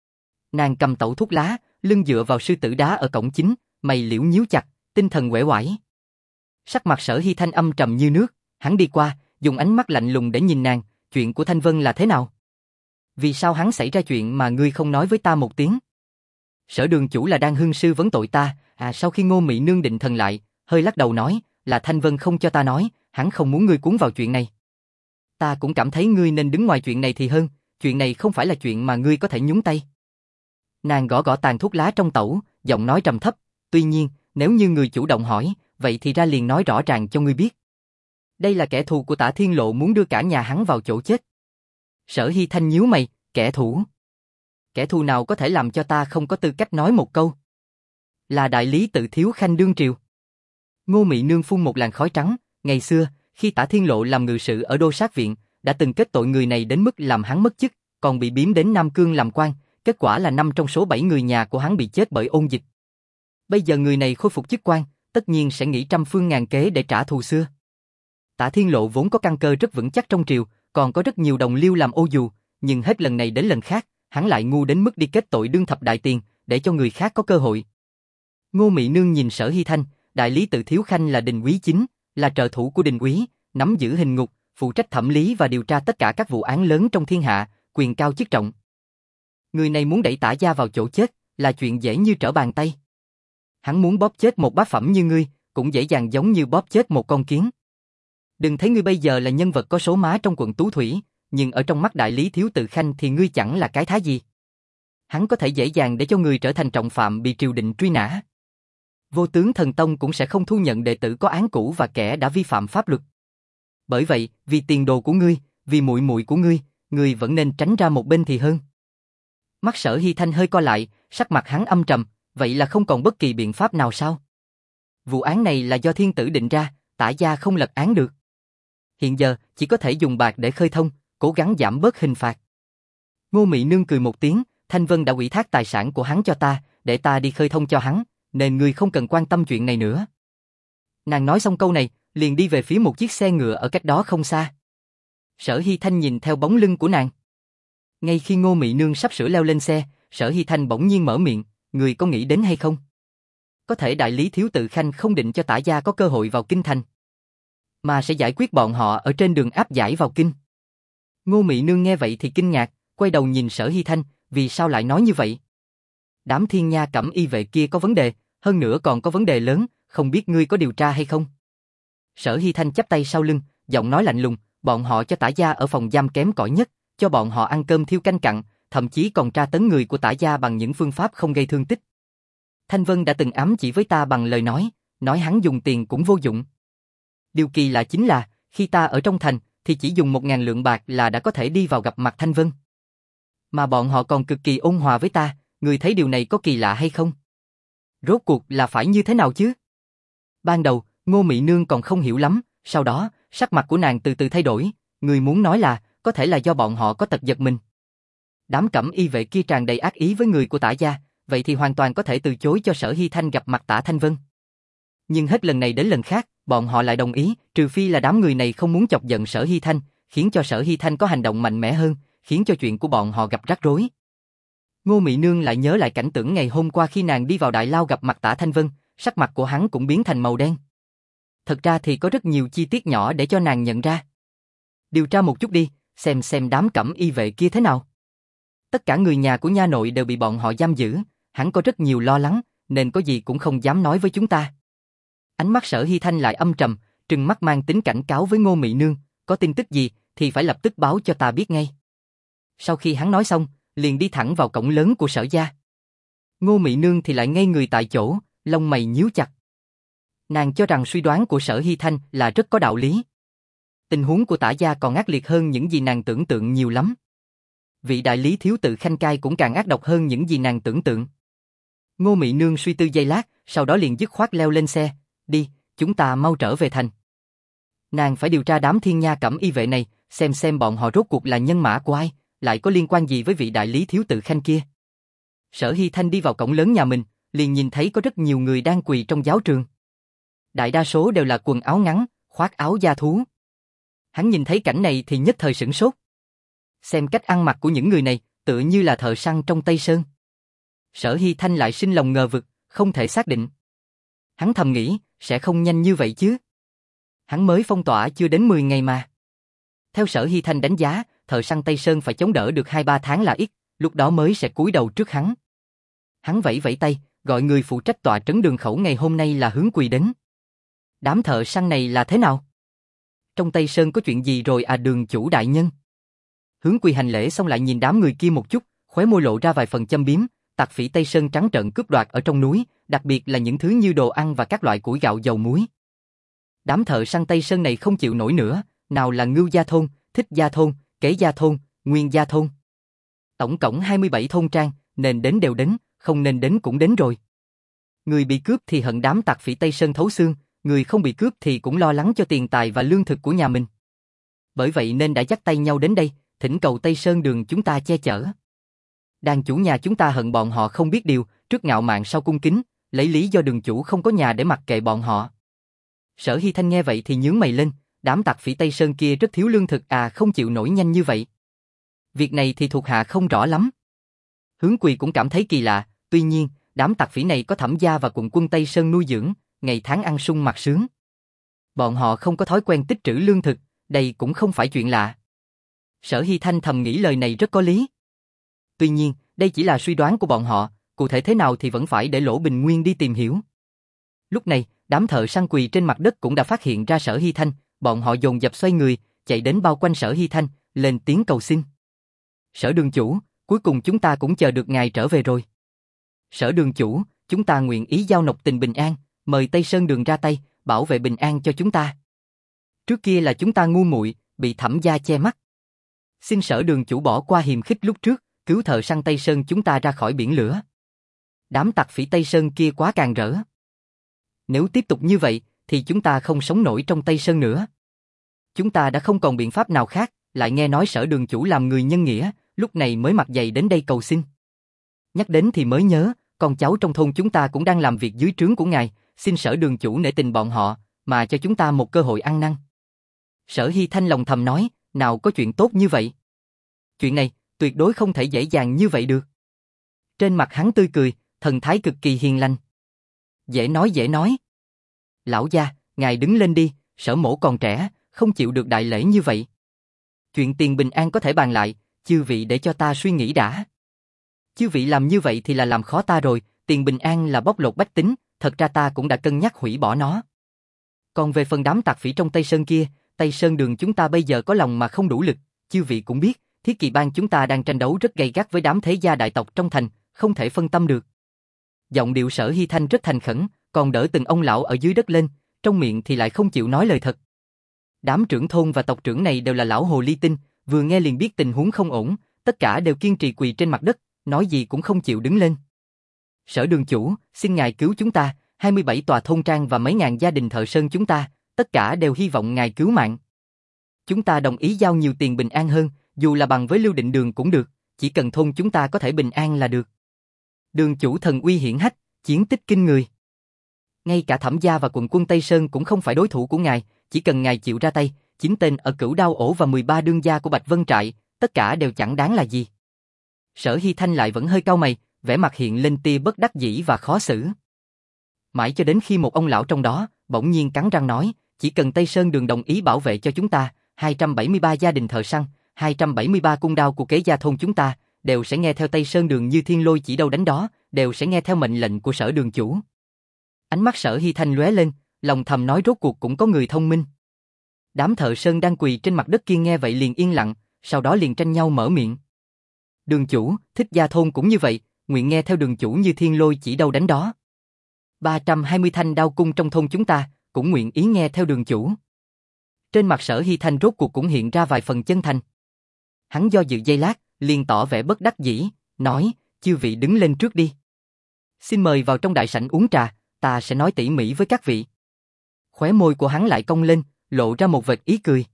Nàng cầm tẩu thuốc lá, lưng dựa vào sư tử đá ở cổng chính, mày liễu nhíu chặt, tinh thần uể oải. Sắc mặt Sở Hy Thanh âm trầm như nước, hắn đi qua, dùng ánh mắt lạnh lùng để nhìn nàng, chuyện của Thanh Vân là thế nào? Vì sao hắn xảy ra chuyện mà ngươi không nói với ta một tiếng? Sở đường chủ là đang hương sư vấn tội ta, à sau khi Ngô Mị Nương định thần lại, hơi lắc đầu nói, là Thanh Vân không cho ta nói, hắn không muốn ngươi cuốn vào chuyện này. Ta cũng cảm thấy ngươi nên đứng ngoài chuyện này thì hơn, chuyện này không phải là chuyện mà ngươi có thể nhúng tay. Nàng gõ gõ tàn thuốc lá trong tẩu, giọng nói trầm thấp, tuy nhiên, nếu như người chủ động hỏi, vậy thì ra liền nói rõ ràng cho ngươi biết. Đây là kẻ thù của Tả Thiên Lộ muốn đưa cả nhà hắn vào chỗ chết. Sở Hy Thanh nhíu mày, kẻ thù? Kẻ thù nào có thể làm cho ta không có tư cách nói một câu? Là đại lý Tự Thiếu Khanh đương triều. Ngô Mị Nương phun một làn khói trắng, ngày xưa, khi Tả Thiên Lộ làm ngự sử ở Đô Sát Viện, đã từng kết tội người này đến mức làm hắn mất chức, còn bị biếm đến Nam Cương làm quan, kết quả là năm trong số bảy người nhà của hắn bị chết bởi ôn dịch. Bây giờ người này khôi phục chức quan, tất nhiên sẽ nghĩ trăm phương ngàn kế để trả thù xưa. Tả Thiên Lộ vốn có căn cơ rất vững chắc trong triều, còn có rất nhiều đồng liêu làm ô dù, nhưng hết lần này đến lần khác, hắn lại ngu đến mức đi kết tội đương thập đại tiền, để cho người khác có cơ hội. Ngô Mị Nương nhìn Sở Hy Thanh, đại lý tự thiếu khanh là đình úy chính, là trợ thủ của đình úy, nắm giữ hình ngục, phụ trách thẩm lý và điều tra tất cả các vụ án lớn trong thiên hạ, quyền cao chức trọng. Người này muốn đẩy Tả gia vào chỗ chết, là chuyện dễ như trở bàn tay. Hắn muốn bóp chết một bá phẩm như ngươi, cũng dễ dàng giống như bóp chết một con kiến. Đừng thấy ngươi bây giờ là nhân vật có số má trong quận Tú Thủy, nhưng ở trong mắt đại lý thiếu tự khanh thì ngươi chẳng là cái thá gì. Hắn có thể dễ dàng để cho ngươi trở thành trọng phạm bị triều đình truy nã. Vô tướng thần tông cũng sẽ không thu nhận đệ tử có án cũ và kẻ đã vi phạm pháp luật. Bởi vậy, vì tiền đồ của ngươi, vì muội muội của ngươi, ngươi vẫn nên tránh ra một bên thì hơn. Mắt Sở Hy Thanh hơi co lại, sắc mặt hắn âm trầm, vậy là không còn bất kỳ biện pháp nào sao? Vụ án này là do thiên tử định ra, Tả gia không lật án được. Hiện giờ, chỉ có thể dùng bạc để khơi thông, cố gắng giảm bớt hình phạt. Ngô Mị Nương cười một tiếng, Thanh Vân đã ủy thác tài sản của hắn cho ta, để ta đi khơi thông cho hắn, nên ngươi không cần quan tâm chuyện này nữa. Nàng nói xong câu này, liền đi về phía một chiếc xe ngựa ở cách đó không xa. Sở Hy Thanh nhìn theo bóng lưng của nàng. Ngay khi Ngô Mị Nương sắp sửa leo lên xe, Sở Hy Thanh bỗng nhiên mở miệng, người có nghĩ đến hay không? Có thể đại lý thiếu tự khanh không định cho Tả gia có cơ hội vào kinh thành, mà sẽ giải quyết bọn họ ở trên đường áp giải vào kinh. Ngô Mị Nương nghe vậy thì kinh ngạc, quay đầu nhìn Sở Hy Thanh, vì sao lại nói như vậy? Đám thiên nha cẩm y vệ kia có vấn đề, hơn nữa còn có vấn đề lớn, không biết ngươi có điều tra hay không? Sở Hy Thanh chắp tay sau lưng, giọng nói lạnh lùng, bọn họ cho Tả gia ở phòng giam kém cỏi nhất, cho bọn họ ăn cơm thiêu canh cặn, thậm chí còn tra tấn người của Tả gia bằng những phương pháp không gây thương tích. Thanh Vân đã từng ám chỉ với ta bằng lời nói, nói hắn dùng tiền cũng vô dụng. Điều kỳ lạ chính là, khi ta ở trong thành, thì chỉ dùng một ngàn lượng bạc là đã có thể đi vào gặp mặt Thanh Vân. Mà bọn họ còn cực kỳ ôn hòa với ta, người thấy điều này có kỳ lạ hay không? Rốt cuộc là phải như thế nào chứ? Ban đầu, Ngô Mị Nương còn không hiểu lắm, sau đó, sắc mặt của nàng từ từ thay đổi, người muốn nói là, có thể là do bọn họ có tật giật mình. Đám cẩm y vệ kia tràn đầy ác ý với người của Tả gia, vậy thì hoàn toàn có thể từ chối cho Sở Hy Thanh gặp mặt Tả Thanh Vân. Nhưng hết lần này đến lần khác, bọn họ lại đồng ý, trừ phi là đám người này không muốn chọc giận Sở Hy Thanh, khiến cho Sở Hy Thanh có hành động mạnh mẽ hơn, khiến cho chuyện của bọn họ gặp rắc rối. Ngô Mị Nương lại nhớ lại cảnh tượng ngày hôm qua khi nàng đi vào đại lao gặp mặt Tả Thanh Vân, sắc mặt của hắn cũng biến thành màu đen. Thật ra thì có rất nhiều chi tiết nhỏ để cho nàng nhận ra. Điều tra một chút đi, xem xem đám cẩm y vệ kia thế nào. Tất cả người nhà của nha nội đều bị bọn họ giam giữ, hắn có rất nhiều lo lắng, nên có gì cũng không dám nói với chúng ta. Ánh mắt Sở Hy Thanh lại âm trầm, trừng mắt mang tính cảnh cáo với Ngô Mị Nương, có tin tức gì thì phải lập tức báo cho ta biết ngay. Sau khi hắn nói xong, liền đi thẳng vào cổng lớn của Sở gia. Ngô Mị Nương thì lại ngây người tại chỗ, lông mày nhíu chặt. Nàng cho rằng suy đoán của Sở Hy Thanh là rất có đạo lý. Tình huống của Tả gia còn ác liệt hơn những gì nàng tưởng tượng nhiều lắm. Vị đại lý thiếu tự khanh cai cũng càng ác độc hơn những gì nàng tưởng tượng. Ngô Mị Nương suy tư giây lát, sau đó liền dứt khoát leo lên xe. Đi, chúng ta mau trở về thành. Nàng phải điều tra đám thiên nha cẩm y vệ này, xem xem bọn họ rốt cuộc là nhân mã của ai, lại có liên quan gì với vị đại lý thiếu tự khanh kia. Sở Hy Thanh đi vào cổng lớn nhà mình, liền nhìn thấy có rất nhiều người đang quỳ trong giáo trường. Đại đa số đều là quần áo ngắn, khoác áo da thú. Hắn nhìn thấy cảnh này thì nhất thời sửng sốt. Xem cách ăn mặc của những người này, tựa như là thợ săn trong Tây Sơn. Sở Hy Thanh lại sinh lòng ngờ vực, không thể xác định. Hắn thầm nghĩ, sẽ không nhanh như vậy chứ. Hắn mới phong tỏa chưa đến mười ngày mà. Theo Sở Hy Thanh đánh giá, thợ săn Tây Sơn phải chống đỡ được hai ba tháng là ít, lúc đó mới sẽ cúi đầu trước hắn. Hắn vẫy vẫy tay, gọi người phụ trách tọa trấn đường khẩu ngày hôm nay là hướng quỳ đến. Đám thợ săn này là thế nào? Trong Tây Sơn có chuyện gì rồi à đường chủ đại nhân? Hướng quỳ hành lễ xong lại nhìn đám người kia một chút, khóe môi lộ ra vài phần châm biếm, tặc phỉ Tây Sơn trắng trợn cướp đoạt ở trong núi, đặc biệt là những thứ như đồ ăn và các loại củi gạo dầu muối. Đám thợ săn Tây Sơn này không chịu nổi nữa, nào là Ngưu Gia Thôn, Thích Gia Thôn, Kế Gia Thôn, Nguyên Gia Thôn. Tổng cộng hai mươi bảy thôn trang, nên đến đều đến, không nên đến cũng đến rồi. Người bị cướp thì hận đám tặc phỉ Tây Sơn thấu xương, người không bị cướp thì cũng lo lắng cho tiền tài và lương thực của nhà mình. Bởi vậy nên đã dắt tay nhau đến đây, thỉnh cầu Tây Sơn Đường chúng ta che chở. Đàn chủ nhà chúng ta hận bọn họ không biết điều, trước ngạo mạn sau cung kính, lấy lý do đường chủ không có nhà để mặc kệ bọn họ. Sở Hy Thanh nghe vậy thì nhướng mày lên, đám tặc phỉ Tây Sơn kia rất thiếu lương thực à, không chịu nổi nhanh như vậy. Việc này thì thuộc hạ không rõ lắm. Hướng Quỳ cũng cảm thấy kỳ lạ, tuy nhiên, đám tặc phỉ này có Thẩm gia và quận quân Tây Sơn nuôi dưỡng, ngày tháng ăn sung mặc sướng. Bọn họ không có thói quen tích trữ lương thực, đây cũng không phải chuyện lạ. Sở Hy Thanh thầm nghĩ lời này rất có lý. Tuy nhiên, đây chỉ là suy đoán của bọn họ, cụ thể thế nào thì vẫn phải để Lỗ Bình Nguyên đi tìm hiểu. Lúc này, đám thợ săn quỳ trên mặt đất cũng đã phát hiện ra Sở Hy Thanh, bọn họ dồn dập xoay người, chạy đến bao quanh Sở Hy Thanh, lên tiếng cầu xin. Sở đường chủ, cuối cùng chúng ta cũng chờ được ngài trở về rồi. Sở đường chủ, chúng ta nguyện ý giao nộp tình bình an, mời Tây Sơn Đường ra tay, bảo vệ bình an cho chúng ta. Trước kia là chúng ta ngu muội, bị Thẩm gia che mắt. Xin Sở đường chủ bỏ qua hiềm khích lúc trước, cứu thợ săn Tây Sơn chúng ta ra khỏi biển lửa. Đám tặc phỉ Tây Sơn kia quá càng rỡ. Nếu tiếp tục như vậy, thì chúng ta không sống nổi trong Tây Sơn nữa. Chúng ta đã không còn biện pháp nào khác, lại nghe nói Sở đường chủ làm người nhân nghĩa, lúc này mới mặc giày đến đây cầu xin. Nhắc đến thì mới nhớ, con cháu trong thôn chúng ta cũng đang làm việc dưới trướng của ngài, xin Sở đường chủ nể tình bọn họ, mà cho chúng ta một cơ hội ăn năn. Sở Hy Thanh lòng thầm nói, nào có chuyện tốt như vậy. Chuyện này, tuyệt đối không thể dễ dàng như vậy được. Trên mặt hắn tươi cười, thần thái cực kỳ hiền lành. Dễ nói dễ nói. Lão gia, ngài đứng lên đi, Sở mỗ còn trẻ, không chịu được đại lễ như vậy. Chuyện tiền bình an có thể bàn lại, chư vị để cho ta suy nghĩ đã. Chư vị làm như vậy thì là làm khó ta rồi, tiền bình an là bóc lột bách tính, thật ra ta cũng đã cân nhắc hủy bỏ nó. Còn về phần đám tặc phỉ trong Tây Sơn kia, Tây Sơn Đường chúng ta bây giờ có lòng mà không đủ lực, chư vị cũng biết, Thiết Kỵ Bang chúng ta đang tranh đấu rất gay gắt với đám thế gia đại tộc trong thành, không thể phân tâm được. Giọng điệu Sở Hy Thanh rất thành khẩn, còn đỡ từng ông lão ở dưới đất lên, trong miệng thì lại không chịu nói lời thật. Đám trưởng thôn và tộc trưởng này đều là lão hồ ly tinh, vừa nghe liền biết tình huống không ổn, tất cả đều kiên trì quỳ trên mặt đất, nói gì cũng không chịu đứng lên. Sở đường chủ, xin ngài cứu chúng ta, hai mươi bảy tòa thôn trang và mấy ngàn gia đình thợ sơn chúng ta, tất cả đều hy vọng ngài cứu mạng. Chúng ta đồng ý giao nhiều tiền bình an hơn, dù là bằng với Lưu Định Đường cũng được, chỉ cần thôn chúng ta có thể bình an là được. Đường chủ thần uy hiển hách, chiến tích kinh người. Ngay cả Thẩm gia và quận quân Tây Sơn cũng không phải đối thủ của ngài, chỉ cần ngài chịu ra tay, chín tên ở Cửu Đao Ổ và mười ba đương gia của Bạch Vân Trại, tất cả đều chẳng đáng là gì. Sở Hy Thanh lại vẫn hơi cau mày, vẻ mặt hiện lên tia bất đắc dĩ và khó xử. Mãi cho đến khi một ông lão trong đó, bỗng nhiên cắn răng nói, chỉ cần Tây Sơn Đường đồng ý bảo vệ cho chúng ta, hai trăm bảy mươi ba gia đình thợ săn, hai trăm bảy mươi ba cung đao của kế gia thôn chúng ta, đều sẽ nghe theo Tây Sơn Đường như thiên lôi chỉ đâu đánh đó, đều sẽ nghe theo mệnh lệnh của Sở đường chủ. Ánh mắt Sở Hy Thanh lóe lên, lòng thầm nói rốt cuộc cũng có người thông minh. Đám thợ sơn đang quỳ trên mặt đất kia nghe vậy liền yên lặng, sau đó liền tranh nhau mở miệng. Đường chủ, Thích gia thôn cũng như vậy, nguyện nghe theo đường chủ như thiên lôi chỉ đâu đánh đó. ba trăm hai mươi thanh đao cung trong thôn chúng ta, cũng nguyện ý nghe theo đường chủ. Trên mặt Sở Hy Thanh rốt cuộc cũng hiện ra vài phần chân thành. Hắn do dự giây lát, liền tỏ vẻ bất đắc dĩ, nói, chư vị đứng lên trước đi. Xin mời vào trong đại sảnh uống trà, ta sẽ nói tỉ mỉ với các vị. Khóe môi của hắn lại cong lên, lộ ra một vệt ý cười.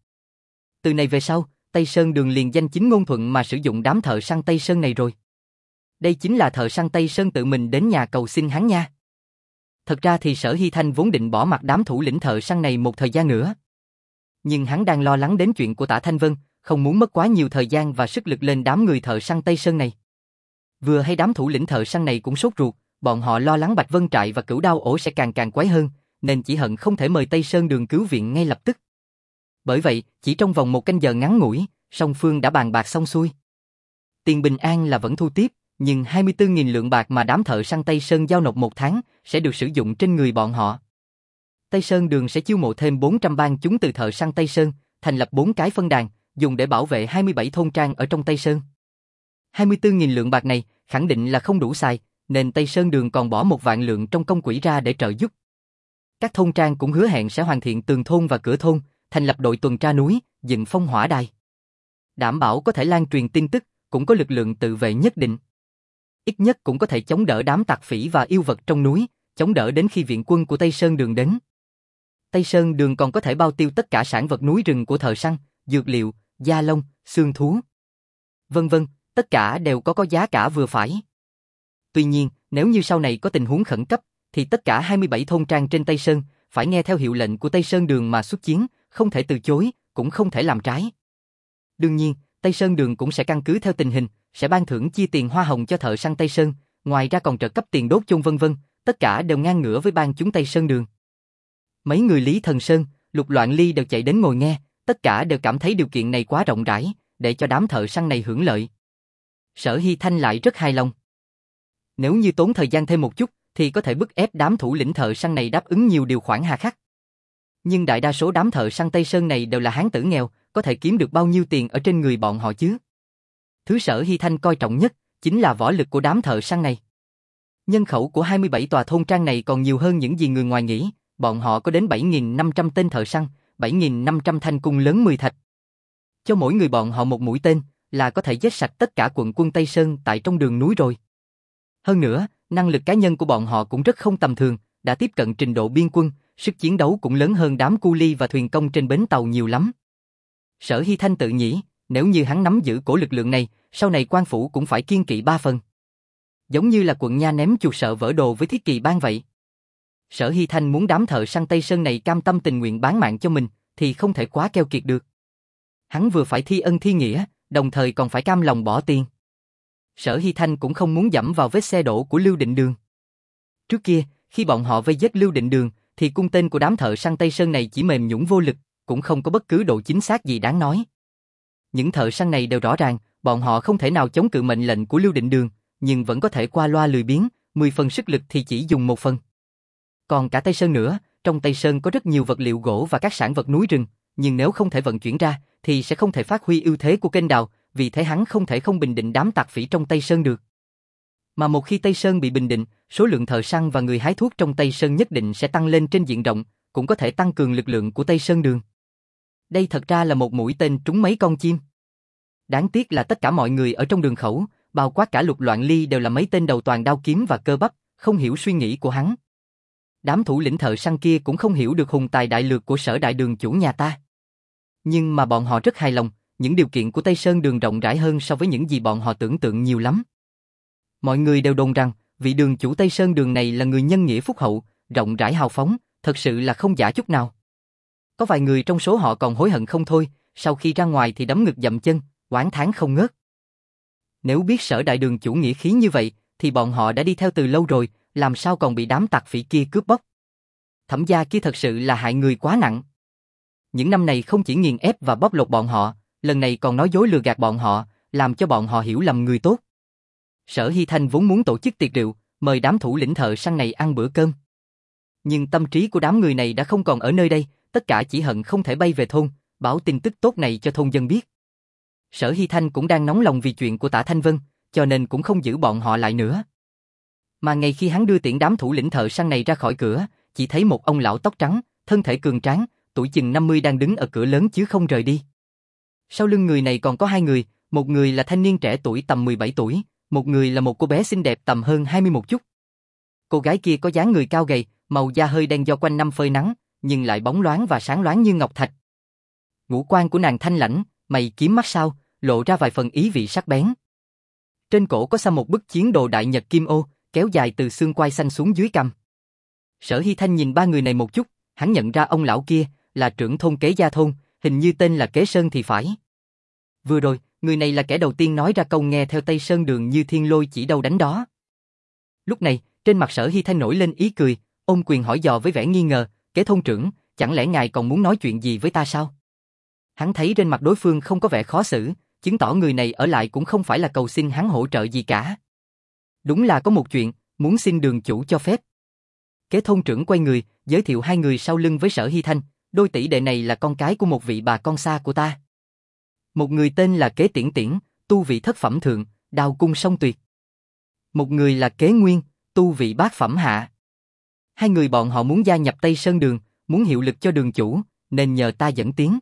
Từ này về sau, Tây Sơn Đường liền danh chính ngôn thuận mà sử dụng đám thợ săn Tây Sơn này rồi. Đây chính là thợ săn Tây Sơn tự mình đến nhà cầu xin hắn nha. Thật ra thì Sở Hy Thanh vốn định bỏ mặc đám thủ lĩnh thợ săn này một thời gian nữa. Nhưng hắn đang lo lắng đến chuyện của Tả Thanh Vân, không muốn mất quá nhiều thời gian và sức lực lên đám người thợ săn Tây Sơn này. Vừa hay đám thủ lĩnh thợ săn này cũng sốt ruột, bọn họ lo lắng Bạch Vân Trại và Cửu Đao Ổ sẽ càng càng quái hơn, nên chỉ hận không thể mời Tây Sơn Đường cứu viện ngay lập tức. Bởi vậy, chỉ trong vòng một canh giờ ngắn ngủi, song phương đã bàn bạc xong xuôi. Tiền bình an là vẫn thu tiếp, nhưng hai mươi tư nghìn lượng bạc mà đám thợ săn Tây Sơn giao nộp một tháng sẽ được sử dụng trên người bọn họ. Tây Sơn Đường sẽ chiêu mộ thêm bốn trăm bang chúng từ thợ săn Tây Sơn, thành lập bốn cái phân đàn, dùng để bảo vệ hai mươi bảy thôn trang ở trong Tây Sơn. hai mươi tư nghìn lượng bạc này khẳng định là không đủ xài, nên Tây Sơn Đường còn bỏ một vạn lượng trong công quỹ ra để trợ giúp. Các thôn trang cũng hứa hẹn sẽ hoàn thiện tường thôn và cửa thôn, thành lập đội tuần tra núi, dựng phong hỏa đài. Đảm bảo có thể lan truyền tin tức, cũng có lực lượng tự vệ nhất định. Ít nhất cũng có thể chống đỡ đám tặc phỉ và yêu vật trong núi, chống đỡ đến khi viện quân của Tây Sơn Đường đến. Tây Sơn Đường còn có thể bao tiêu tất cả sản vật núi rừng của thợ săn, dược liệu, da lông, xương thú, vân vân, tất cả đều có có giá cả vừa phải. Tuy nhiên, nếu như sau này có tình huống khẩn cấp, thì tất cả hai mươi bảy thôn trang trên Tây Sơn phải nghe theo hiệu lệnh của Tây Sơn Đường mà xuất chiến, không thể từ chối, cũng không thể làm trái. Đương nhiên, Tây Sơn Đường cũng sẽ căn cứ theo tình hình, sẽ ban thưởng chia tiền hoa hồng cho thợ săn Tây Sơn, ngoài ra còn trợ cấp tiền đốt chôn vân vân, tất cả đều ngang ngửa với ban chúng Tây Sơn Đường. Mấy người Lý Thần Sơn, Lục Loạn Ly đều chạy đến ngồi nghe, tất cả đều cảm thấy điều kiện này quá rộng rãi, để cho đám thợ săn này hưởng lợi. Sở Hy Thanh lại rất hài lòng. Nếu như tốn thời gian thêm một chút, thì có thể bức ép đám thủ lĩnh thợ săn này đáp ứng nhiều điều khoản hà khắc. Nhưng đại đa số đám thợ săn Tây Sơn này đều là hán tử nghèo, có thể kiếm được bao nhiêu tiền ở trên người bọn họ chứ? Thứ Sở Hy Thanh coi trọng nhất chính là võ lực của đám thợ săn này. Nhân khẩu của hai mươi bảy tòa thôn trang này còn nhiều hơn những gì người ngoài nghĩ, bọn họ có đến bảy nghìn năm trăm tên thợ săn, bảy nghìn năm trăm thanh cung lớn mười thạch. Cho mỗi người bọn họ một mũi tên, là có thể giết sạch tất cả quận quân Tây Sơn tại trong đường núi rồi. Hơn nữa, năng lực cá nhân của bọn họ cũng rất không tầm thường, đã tiếp cận trình độ biên quân, sức chiến đấu cũng lớn hơn đám cu li và thuyền công trên bến tàu nhiều lắm. Sở Hy Thanh tự nghĩ, nếu như hắn nắm giữ cổ lực lượng này, sau này quan phủ cũng phải kiêng kỵ ba phần. Giống như là quận nha ném chuột sợ vỡ đồ với Thiết Kỳ Bang vậy. Sở Hy Thanh muốn đám thợ săn Tây Sơn này cam tâm tình nguyện bán mạng cho mình, thì không thể quá keo kiệt được. Hắn vừa phải thi ân thi nghĩa, đồng thời còn phải cam lòng bỏ tiền. Sở Hy Thanh cũng không muốn dẫm vào vết xe đổ của Lưu Định Đường. Trước kia, khi bọn họ vây giết Lưu Định Đường, thì cung tên của đám thợ săn Tây Sơn này chỉ mềm nhũn vô lực, cũng không có bất cứ độ chính xác gì đáng nói. Những thợ săn này đều rõ ràng, bọn họ không thể nào chống cự mệnh lệnh của Lưu Định Đường, nhưng vẫn có thể qua loa lười biếng, mười phần sức lực thì chỉ dùng một phần. Còn cả Tây Sơn nữa, trong Tây Sơn có rất nhiều vật liệu gỗ và các sản vật núi rừng, nhưng nếu không thể vận chuyển ra, thì sẽ không thể phát huy ưu thế của kênh đào, vì thế hắn không thể không bình định đám tặc phỉ trong Tây Sơn được. Mà một khi Tây Sơn bị bình định, số lượng thợ săn và người hái thuốc trong Tây Sơn nhất định sẽ tăng lên trên diện rộng, cũng có thể tăng cường lực lượng của Tây Sơn Đường. Đây thật ra là một mũi tên trúng mấy con chim. Đáng tiếc là tất cả mọi người ở trong đường khẩu, bao quát cả Lục Loạn Ly đều là mấy tên đầu toàn đao kiếm và cơ bắp, không hiểu suy nghĩ của hắn. Đám thủ lĩnh thợ săn kia cũng không hiểu được hùng tài đại lược của Sở Đại Đường chủ nhà ta. Nhưng mà bọn họ rất hài lòng, những điều kiện của Tây Sơn Đường rộng rãi hơn so với những gì bọn họ tưởng tượng nhiều lắm. Mọi người đều đồn rằng, vị đường chủ Tây Sơn Đường này là người nhân nghĩa phúc hậu, rộng rãi hào phóng, thật sự là không giả chút nào. Có vài người trong số họ còn hối hận không thôi, sau khi ra ngoài thì đấm ngực dậm chân, oán thán không ngớt. Nếu biết Sở Đại Đường chủ nghĩa khí như vậy, thì bọn họ đã đi theo từ lâu rồi, làm sao còn bị đám tặc phỉ kia cướp bóc. Thẩm gia kia thật sự là hại người quá nặng. Những năm này không chỉ nghiền ép và bóc lột bọn họ, lần này còn nói dối lừa gạt bọn họ, làm cho bọn họ hiểu lầm người tốt. Sở Hy Thanh vốn muốn tổ chức tiệc rượu, mời đám thủ lĩnh thợ săn này ăn bữa cơm. Nhưng tâm trí của đám người này đã không còn ở nơi đây, tất cả chỉ hận không thể bay về thôn, báo tin tức tốt này cho thôn dân biết. Sở Hy Thanh cũng đang nóng lòng vì chuyện của Tả Thanh Vân, cho nên cũng không giữ bọn họ lại nữa. Mà ngay khi hắn đưa tiễn đám thủ lĩnh thợ săn này ra khỏi cửa, chỉ thấy một ông lão tóc trắng, thân thể cường tráng, tuổi chừng năm mươi đang đứng ở cửa lớn chứ không rời đi. Sau lưng người này còn có hai người, một người là thanh niên trẻ tuổi tầm mười bảy tuổi, một người là một cô bé xinh đẹp tầm hơn hai mươi một chút. Cô gái kia có dáng người cao gầy, màu da hơi đen do quanh năm phơi nắng, nhưng lại bóng loáng và sáng loáng như ngọc thạch. Ngũ quan của nàng thanh lãnh, mày kiếm mắt sao, lộ ra vài phần ý vị sắc bén. Trên cổ có xăm một bức chiến đồ đại nhật kim ô, kéo dài từ xương quai xanh xuống dưới cằm. Sở Hy Thanh nhìn ba người này một chút, hắn nhận ra ông lão kia là trưởng thôn Kế Gia thôn, hình như tên là Kế Sơn thì phải. Vừa rồi, người này là kẻ đầu tiên nói ra câu nghe theo Tây Sơn Đường như thiên lôi chỉ đâu đánh đó. Lúc này, trên mặt Sở Hy Thanh nổi lên ý cười, ôm quyền hỏi dò với vẻ nghi ngờ, Kế thôn trưởng, chẳng lẽ ngài còn muốn nói chuyện gì với ta sao? Hắn thấy trên mặt đối phương không có vẻ khó xử, chứng tỏ người này ở lại cũng không phải là cầu xin hắn hỗ trợ gì cả. Đúng là có một chuyện, muốn xin đường chủ cho phép. Kế thôn trưởng quay người, giới thiệu hai người sau lưng với Sở Hy Thanh, đôi tỷ đệ này là con cái của một vị bà con xa của ta. Một người tên là Kế Tiễn Tiễn, tu vị thất phẩm thượng, đao cung song tuyệt. Một người là Kế Nguyên, tu vị bát phẩm hạ. Hai người bọn họ muốn gia nhập Tây Sơn Đường, muốn hiệu lực cho đường chủ, nên nhờ ta dẫn tiến.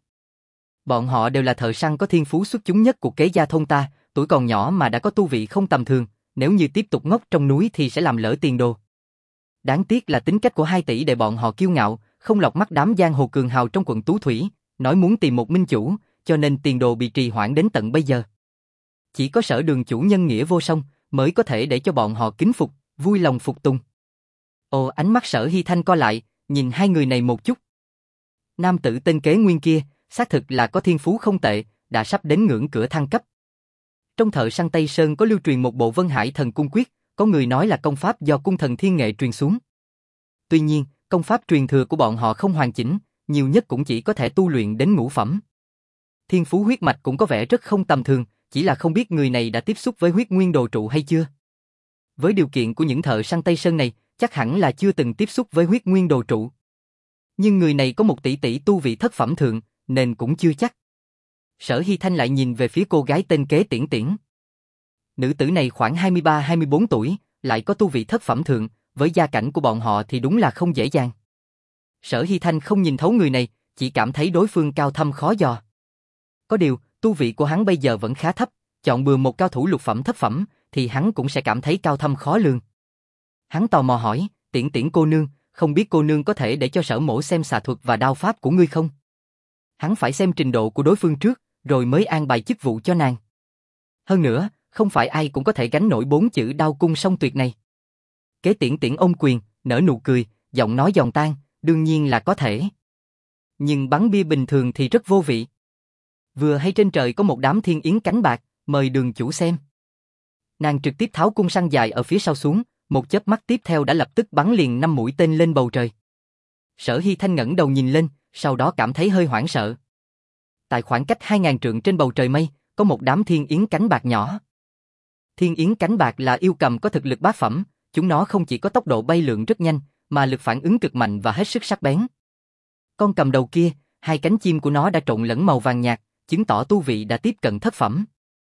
Bọn họ đều là thợ săn có thiên phú xuất chúng nhất của Kế Gia thôn ta, tuổi còn nhỏ mà đã có tu vị không tầm thường, nếu như tiếp tục ngốc trong núi thì sẽ làm lỡ tiền đồ. Đáng tiếc là tính cách của hai tỷ đệ bọn họ kiêu ngạo, không lọt mắt đám giang hồ cường hào trong quận Tú Thủy, nói muốn tìm một minh chủ, cho nên tiền đồ bị trì hoãn đến tận bây giờ. Chỉ có Sở Đường chủ nhân nghĩa vô song, mới có thể để cho bọn họ kính phục, vui lòng phục tùng. Ồ, ánh mắt Sở Hy Thanh co lại, nhìn hai người này một chút. Nam tử tên Kế Nguyên kia, xác thực là có thiên phú không tệ, đã sắp đến ngưỡng cửa thăng cấp. Trong Thợ Săn Tây Sơn có lưu truyền một bộ Vân Hải Thần Cung Quyết, có người nói là công pháp do cung thần Thiên Nghệ truyền xuống. Tuy nhiên, công pháp truyền thừa của bọn họ không hoàn chỉnh, nhiều nhất cũng chỉ có thể tu luyện đến ngũ phẩm. Thiên phú huyết mạch cũng có vẻ rất không tầm thường, chỉ là không biết người này đã tiếp xúc với huyết nguyên đồ trụ hay chưa. Với điều kiện của những thợ săn Tây Sơn này, chắc hẳn là chưa từng tiếp xúc với huyết nguyên đồ trụ. Nhưng người này có một tỷ tỷ tu vị thất phẩm thượng, nên cũng chưa chắc. Sở Hy Thanh lại nhìn về phía cô gái tên Kế Tiễn Tiễn. Nữ tử này khoảng hai mươi ba hai mươi bốn tuổi, lại có tu vị thất phẩm thượng, với gia cảnh của bọn họ thì đúng là không dễ dàng. Sở Hy Thanh không nhìn thấu người này, chỉ cảm thấy đối phương cao thâm khó dò. Có điều, tu vị của hắn bây giờ vẫn khá thấp, chọn bừa một cao thủ lục phẩm thất phẩm, thì hắn cũng sẽ cảm thấy cao thâm khó lường. Hắn tò mò hỏi, Tiễn Tiễn cô nương, không biết cô nương có thể để cho Sở mỗ xem xà thuật và đao pháp của ngươi không? Hắn phải xem trình độ của đối phương trước, rồi mới an bài chức vụ cho nàng. Hơn nữa, không phải ai cũng có thể gánh nổi bốn chữ đao cung song tuyệt này. Kế Tiễn Tiễn ôm quyền, nở nụ cười, giọng nói giòn tan, đương nhiên là có thể. Nhưng bắn bia bình thường thì rất vô vị. Vừa hay trên trời có một đám thiên yến cánh bạc, mời đường chủ xem. Nàng trực tiếp tháo cung săn dài ở phía sau xuống, một chớp mắt tiếp theo đã lập tức bắn liền năm mũi tên lên bầu trời. Sở Hy Thanh ngẩng đầu nhìn lên, sau đó cảm thấy hơi hoảng sợ. Tại khoảng cách hai ngàn trượng trên bầu trời mây, có một đám thiên yến cánh bạc nhỏ. Thiên yến cánh bạc là yêu cầm có thực lực bát phẩm, chúng nó không chỉ có tốc độ bay lượn rất nhanh, mà lực phản ứng cực mạnh và hết sức sắc bén. Con cầm đầu kia, hai cánh chim của nó đã trộn lẫn màu vàng nhạt, chứng tỏ tu vị đã tiếp cận thất phẩm.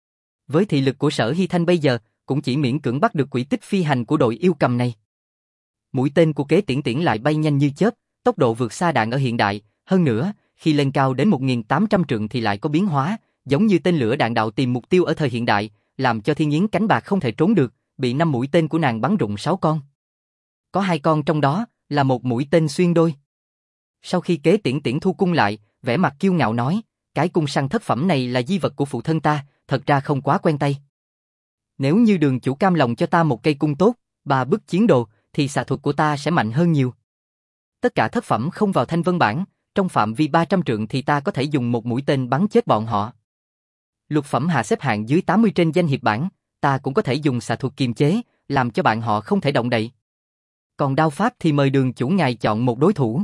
Với thị lực của Sở Hy Thanh bây giờ, cũng chỉ miễn cưỡng bắt được quỹ tích phi hành của đội yêu cầm này. Mũi tên của Kế Tiễn Tiễn lại bay nhanh như chớp, tốc độ vượt xa đạn ở hiện đại, hơn nữa, khi lên cao đến một nghìn tám trăm trượng thì lại có biến hóa, giống như tên lửa đạn đạo tìm mục tiêu ở thời hiện đại, làm cho thiên yến cánh bạc không thể trốn được, bị năm mũi tên của nàng bắn rụng sáu con. Có hai con trong đó là một mũi tên xuyên đôi. Sau khi Kế Tiễn Tiễn thu cung lại, vẻ mặt kiêu ngạo nói, cái cung săn thất phẩm này là di vật của phụ thân ta, thật ra không quá quen tay. Nếu như đường chủ cam lòng cho ta một cây cung tốt, ba bức chiến đồ, thì xạ thuật của ta sẽ mạnh hơn nhiều. Tất cả thất phẩm không vào thanh vân bảng, trong phạm vi ba trăm trượng thì ta có thể dùng một mũi tên bắn chết bọn họ. Lục phẩm hạ xếp hạng dưới tám mươi trên danh hiệp bảng, ta cũng có thể dùng xạ thuật kiềm chế, làm cho bạn họ không thể động đậy. Còn đao pháp thì mời đường chủ ngài chọn một đối thủ.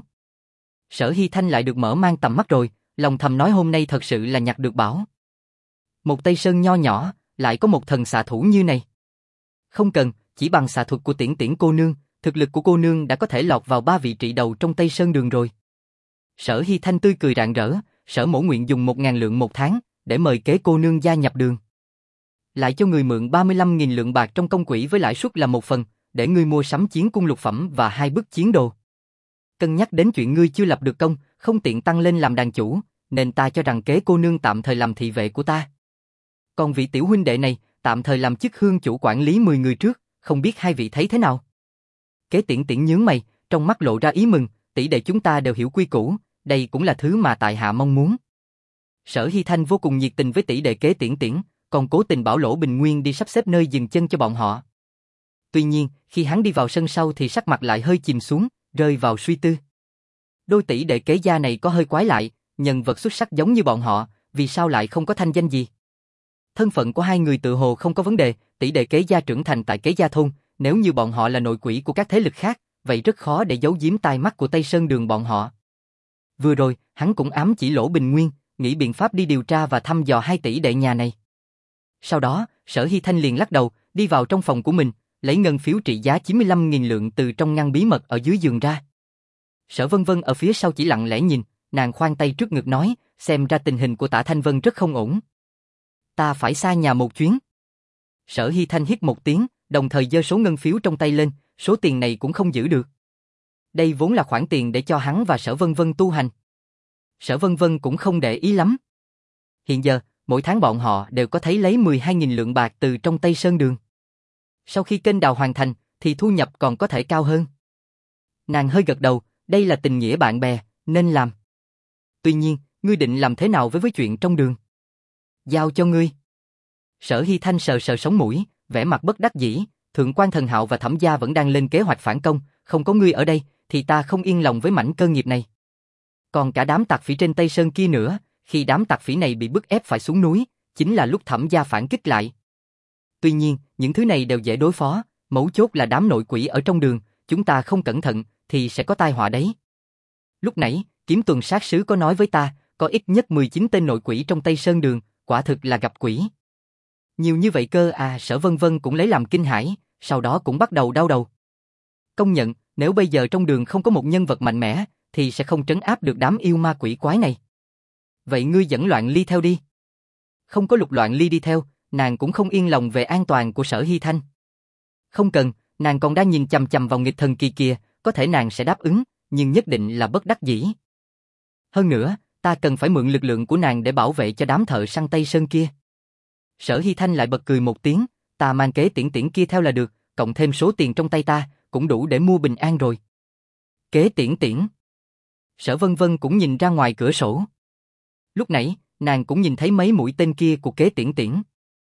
Sở Hy Thanh lại được mở mang tầm mắt rồi, lòng thầm nói hôm nay thật sự là nhặt được bảo. Một Tây Sơn nho nhỏ, lại có một thần xạ thủ như này. Không cần, chỉ bằng xạ thuật của Tiễn Tiễn cô nương, thực lực của cô nương đã có thể lọt vào ba vị trị đầu trong Tây Sơn đường rồi. Sở Hy Thanh tươi cười rạng rỡ, Sở mỗ nguyện dùng một ngàn lượng một tháng, để mời Kế cô nương gia nhập đường. Lại cho người mượn ba mươi lăm nghìn lượng bạc trong công quỹ với lãi suất là một phần, để ngươi mua sắm chiến cung lục phẩm và hai bức chiến đồ. Cân nhắc đến chuyện ngươi chưa lập được công, không tiện tăng lên làm đàn chủ, nên ta cho rằng Kế cô nương tạm thời làm thị vệ của ta. Còn vị tiểu huynh đệ này, tạm thời làm chức hương chủ quản lý mười người trước, không biết hai vị thấy thế nào? Kế Tiễn Tiễn nhướng mày, trong mắt lộ ra ý mừng, tỷ đệ chúng ta đều hiểu quy củ, đây cũng là thứ mà tại hạ mong muốn. Sở Hy Thanh vô cùng nhiệt tình với tỷ đệ Kế Tiễn Tiễn, còn cố tình bảo Lỗ Bình Nguyên đi sắp xếp nơi dừng chân cho bọn họ. Tuy nhiên, khi hắn đi vào sân sau thì sắc mặt lại hơi chìm xuống, rơi vào suy tư. Đôi tỷ đệ Kế gia này có hơi quái lại, nhân vật xuất sắc giống như bọn họ, vì sao lại không có thanh danh gì? Thân phận của hai người tự hồ không có vấn đề, tỷ đệ Kế gia trưởng thành tại Kế gia thôn, nếu như bọn họ là nội quỷ của các thế lực khác, vậy rất khó để giấu giếm tai mắt của Tây Sơn đường bọn họ. Vừa rồi, hắn cũng ám chỉ Lỗ Bình Nguyên, nghĩ biện pháp đi điều tra và thăm dò hai tỷ đệ nhà này. Sau đó, Sở Hy Thanh liền lắc đầu, đi vào trong phòng của mình, lấy ngân phiếu trị giá chín mươi lăm nghìn lượng từ trong ngăn bí mật ở dưới giường ra. Sở Vân Vân ở phía sau chỉ lặng lẽ nhìn, nàng khoan tay trước ngực nói, xem ra tình hình của Tả Thanh Vân rất không ổn. Ta phải xa nhà một chuyến. Sở Hy Thanh hít một tiếng, đồng thời giơ số ngân phiếu trong tay lên, số tiền này cũng không giữ được. Đây vốn là khoản tiền để cho hắn và Sở Vân Vân tu hành. Sở Vân Vân cũng không để ý lắm. Hiện giờ, mỗi tháng bọn họ đều có thấy lấy mười hai nghìn lượng bạc từ trong Tây Sơn đường. Sau khi kênh đào hoàn thành, thì thu nhập còn có thể cao hơn. Nàng hơi gật đầu, Đây là tình nghĩa bạn bè, nên làm. Tuy nhiên, ngươi định làm thế nào với với chuyện trong đường? Giao cho ngươi. Sở Hy Thanh sờ sờ sống mũi, vẻ mặt bất đắc dĩ, Thượng quan Thần Hạo và Thẩm gia vẫn đang lên kế hoạch phản công, không có ngươi ở đây, thì ta không yên lòng với mảnh cơ nghiệp này. Còn cả đám tặc phỉ trên Tây Sơn kia nữa, khi đám tặc phỉ này bị bức ép phải xuống núi, chính là lúc Thẩm gia phản kích lại. Tuy nhiên, những thứ này đều dễ đối phó, mấu chốt là đám nội quỷ ở trong đường, chúng ta không cẩn thận, thì sẽ có tai họa đấy. Lúc nãy, Kiếm Tuần sát sứ có nói với ta, có ít nhất mười chín tên nội quỷ trong Tây Sơn đường, quả thực là gặp quỷ. Nhiều như vậy cơ à, Sở Vân Vân cũng lấy làm kinh hãi, sau đó cũng bắt đầu đau đầu. Công nhận, nếu bây giờ trong đường không có một nhân vật mạnh mẽ, thì sẽ không trấn áp được đám yêu ma quỷ quái này. Vậy ngươi dẫn Loạn Ly theo đi. Không có Lục Loạn Ly đi theo, nàng cũng không yên lòng về an toàn của Sở Hy Thanh. Không cần, nàng còn đang nhìn chằm chằm vào nghịch thần kỳ kia, có thể nàng sẽ đáp ứng, nhưng nhất định là bất đắc dĩ. Hơn nữa, ta cần phải mượn lực lượng của nàng để bảo vệ cho đám thợ săn Tây Sơn kia. Sở Hy Thanh lại bật cười một tiếng, ta mang kế tiễn tiễn kia theo là được, cộng thêm số tiền trong tay ta, cũng đủ để mua bình an rồi. Kế tiễn tiễn. Sở Vân Vân cũng nhìn ra ngoài cửa sổ. Lúc nãy, nàng cũng nhìn thấy mấy mũi tên kia của kế tiễn tiễn.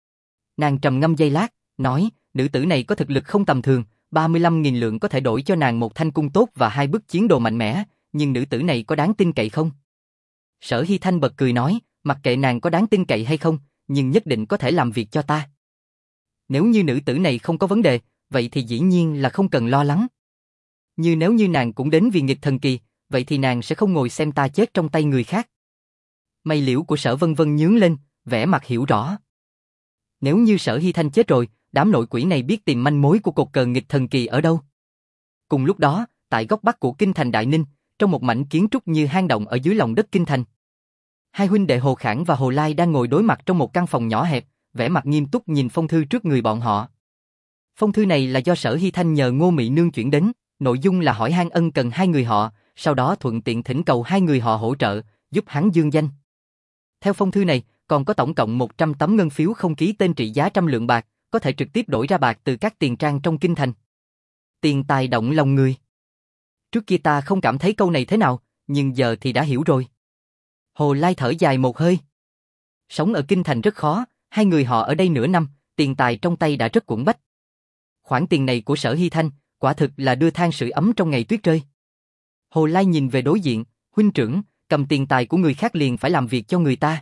Nàng trầm ngâm giây lát, nói, nữ tử này có thực lực không tầm thường, ba mươi lăm nghìn lượng có thể đổi cho nàng một thanh cung tốt và hai bức chiến đồ mạnh mẽ, nhưng nữ tử này có đáng tin cậy không? Sở Hy Thanh bật cười nói, mặc kệ nàng có đáng tin cậy hay không, nhưng nhất định có thể làm việc cho ta. Nếu như nữ tử này không có vấn đề, vậy thì dĩ nhiên là không cần lo lắng. Như nếu như nàng cũng đến vì nghịch thần kỳ, vậy thì nàng sẽ không ngồi xem ta chết trong tay người khác. Mày liễu của Sở Vân Vân nhướng lên, vẻ mặt hiểu rõ. Nếu như Sở Hy Thanh chết rồi, đám nội quỷ này biết tìm manh mối của cột cờ nghịch thần kỳ ở đâu. Cùng lúc đó, tại góc bắc của kinh thành Đại Ninh, trong một mảnh kiến trúc như hang động ở dưới lòng đất kinh thành, hai huynh đệ Hồ Khảng và Hồ Lai đang ngồi đối mặt trong một căn phòng nhỏ hẹp, vẻ mặt nghiêm túc nhìn phong thư trước người bọn họ. Phong thư này là do Sở Hy Thanh nhờ Ngô Mị Nương chuyển đến, nội dung là hỏi han ân cần hai người họ, sau đó thuận tiện thỉnh cầu hai người họ hỗ trợ, giúp hắn dương danh. Theo phong thư này, còn có tổng cộng một trăm tấm ngân phiếu không ký tên trị giá trăm lượng bạc, có thể trực tiếp đổi ra bạc từ các tiền trang trong kinh thành. Tiền tài động lòng người. Trước kia ta không cảm thấy câu này thế nào, nhưng giờ thì đã hiểu rồi. Hồ Lai thở dài một hơi. Sống ở kinh thành rất khó, hai người họ ở đây nửa năm, tiền tài trong tay đã rất quẫn bách. Khoản tiền này của Sở Hy Thanh, quả thực là đưa than sưởi ấm trong ngày tuyết rơi. Hồ Lai nhìn về đối diện, huynh trưởng, cầm tiền tài của người khác liền phải làm việc cho người ta.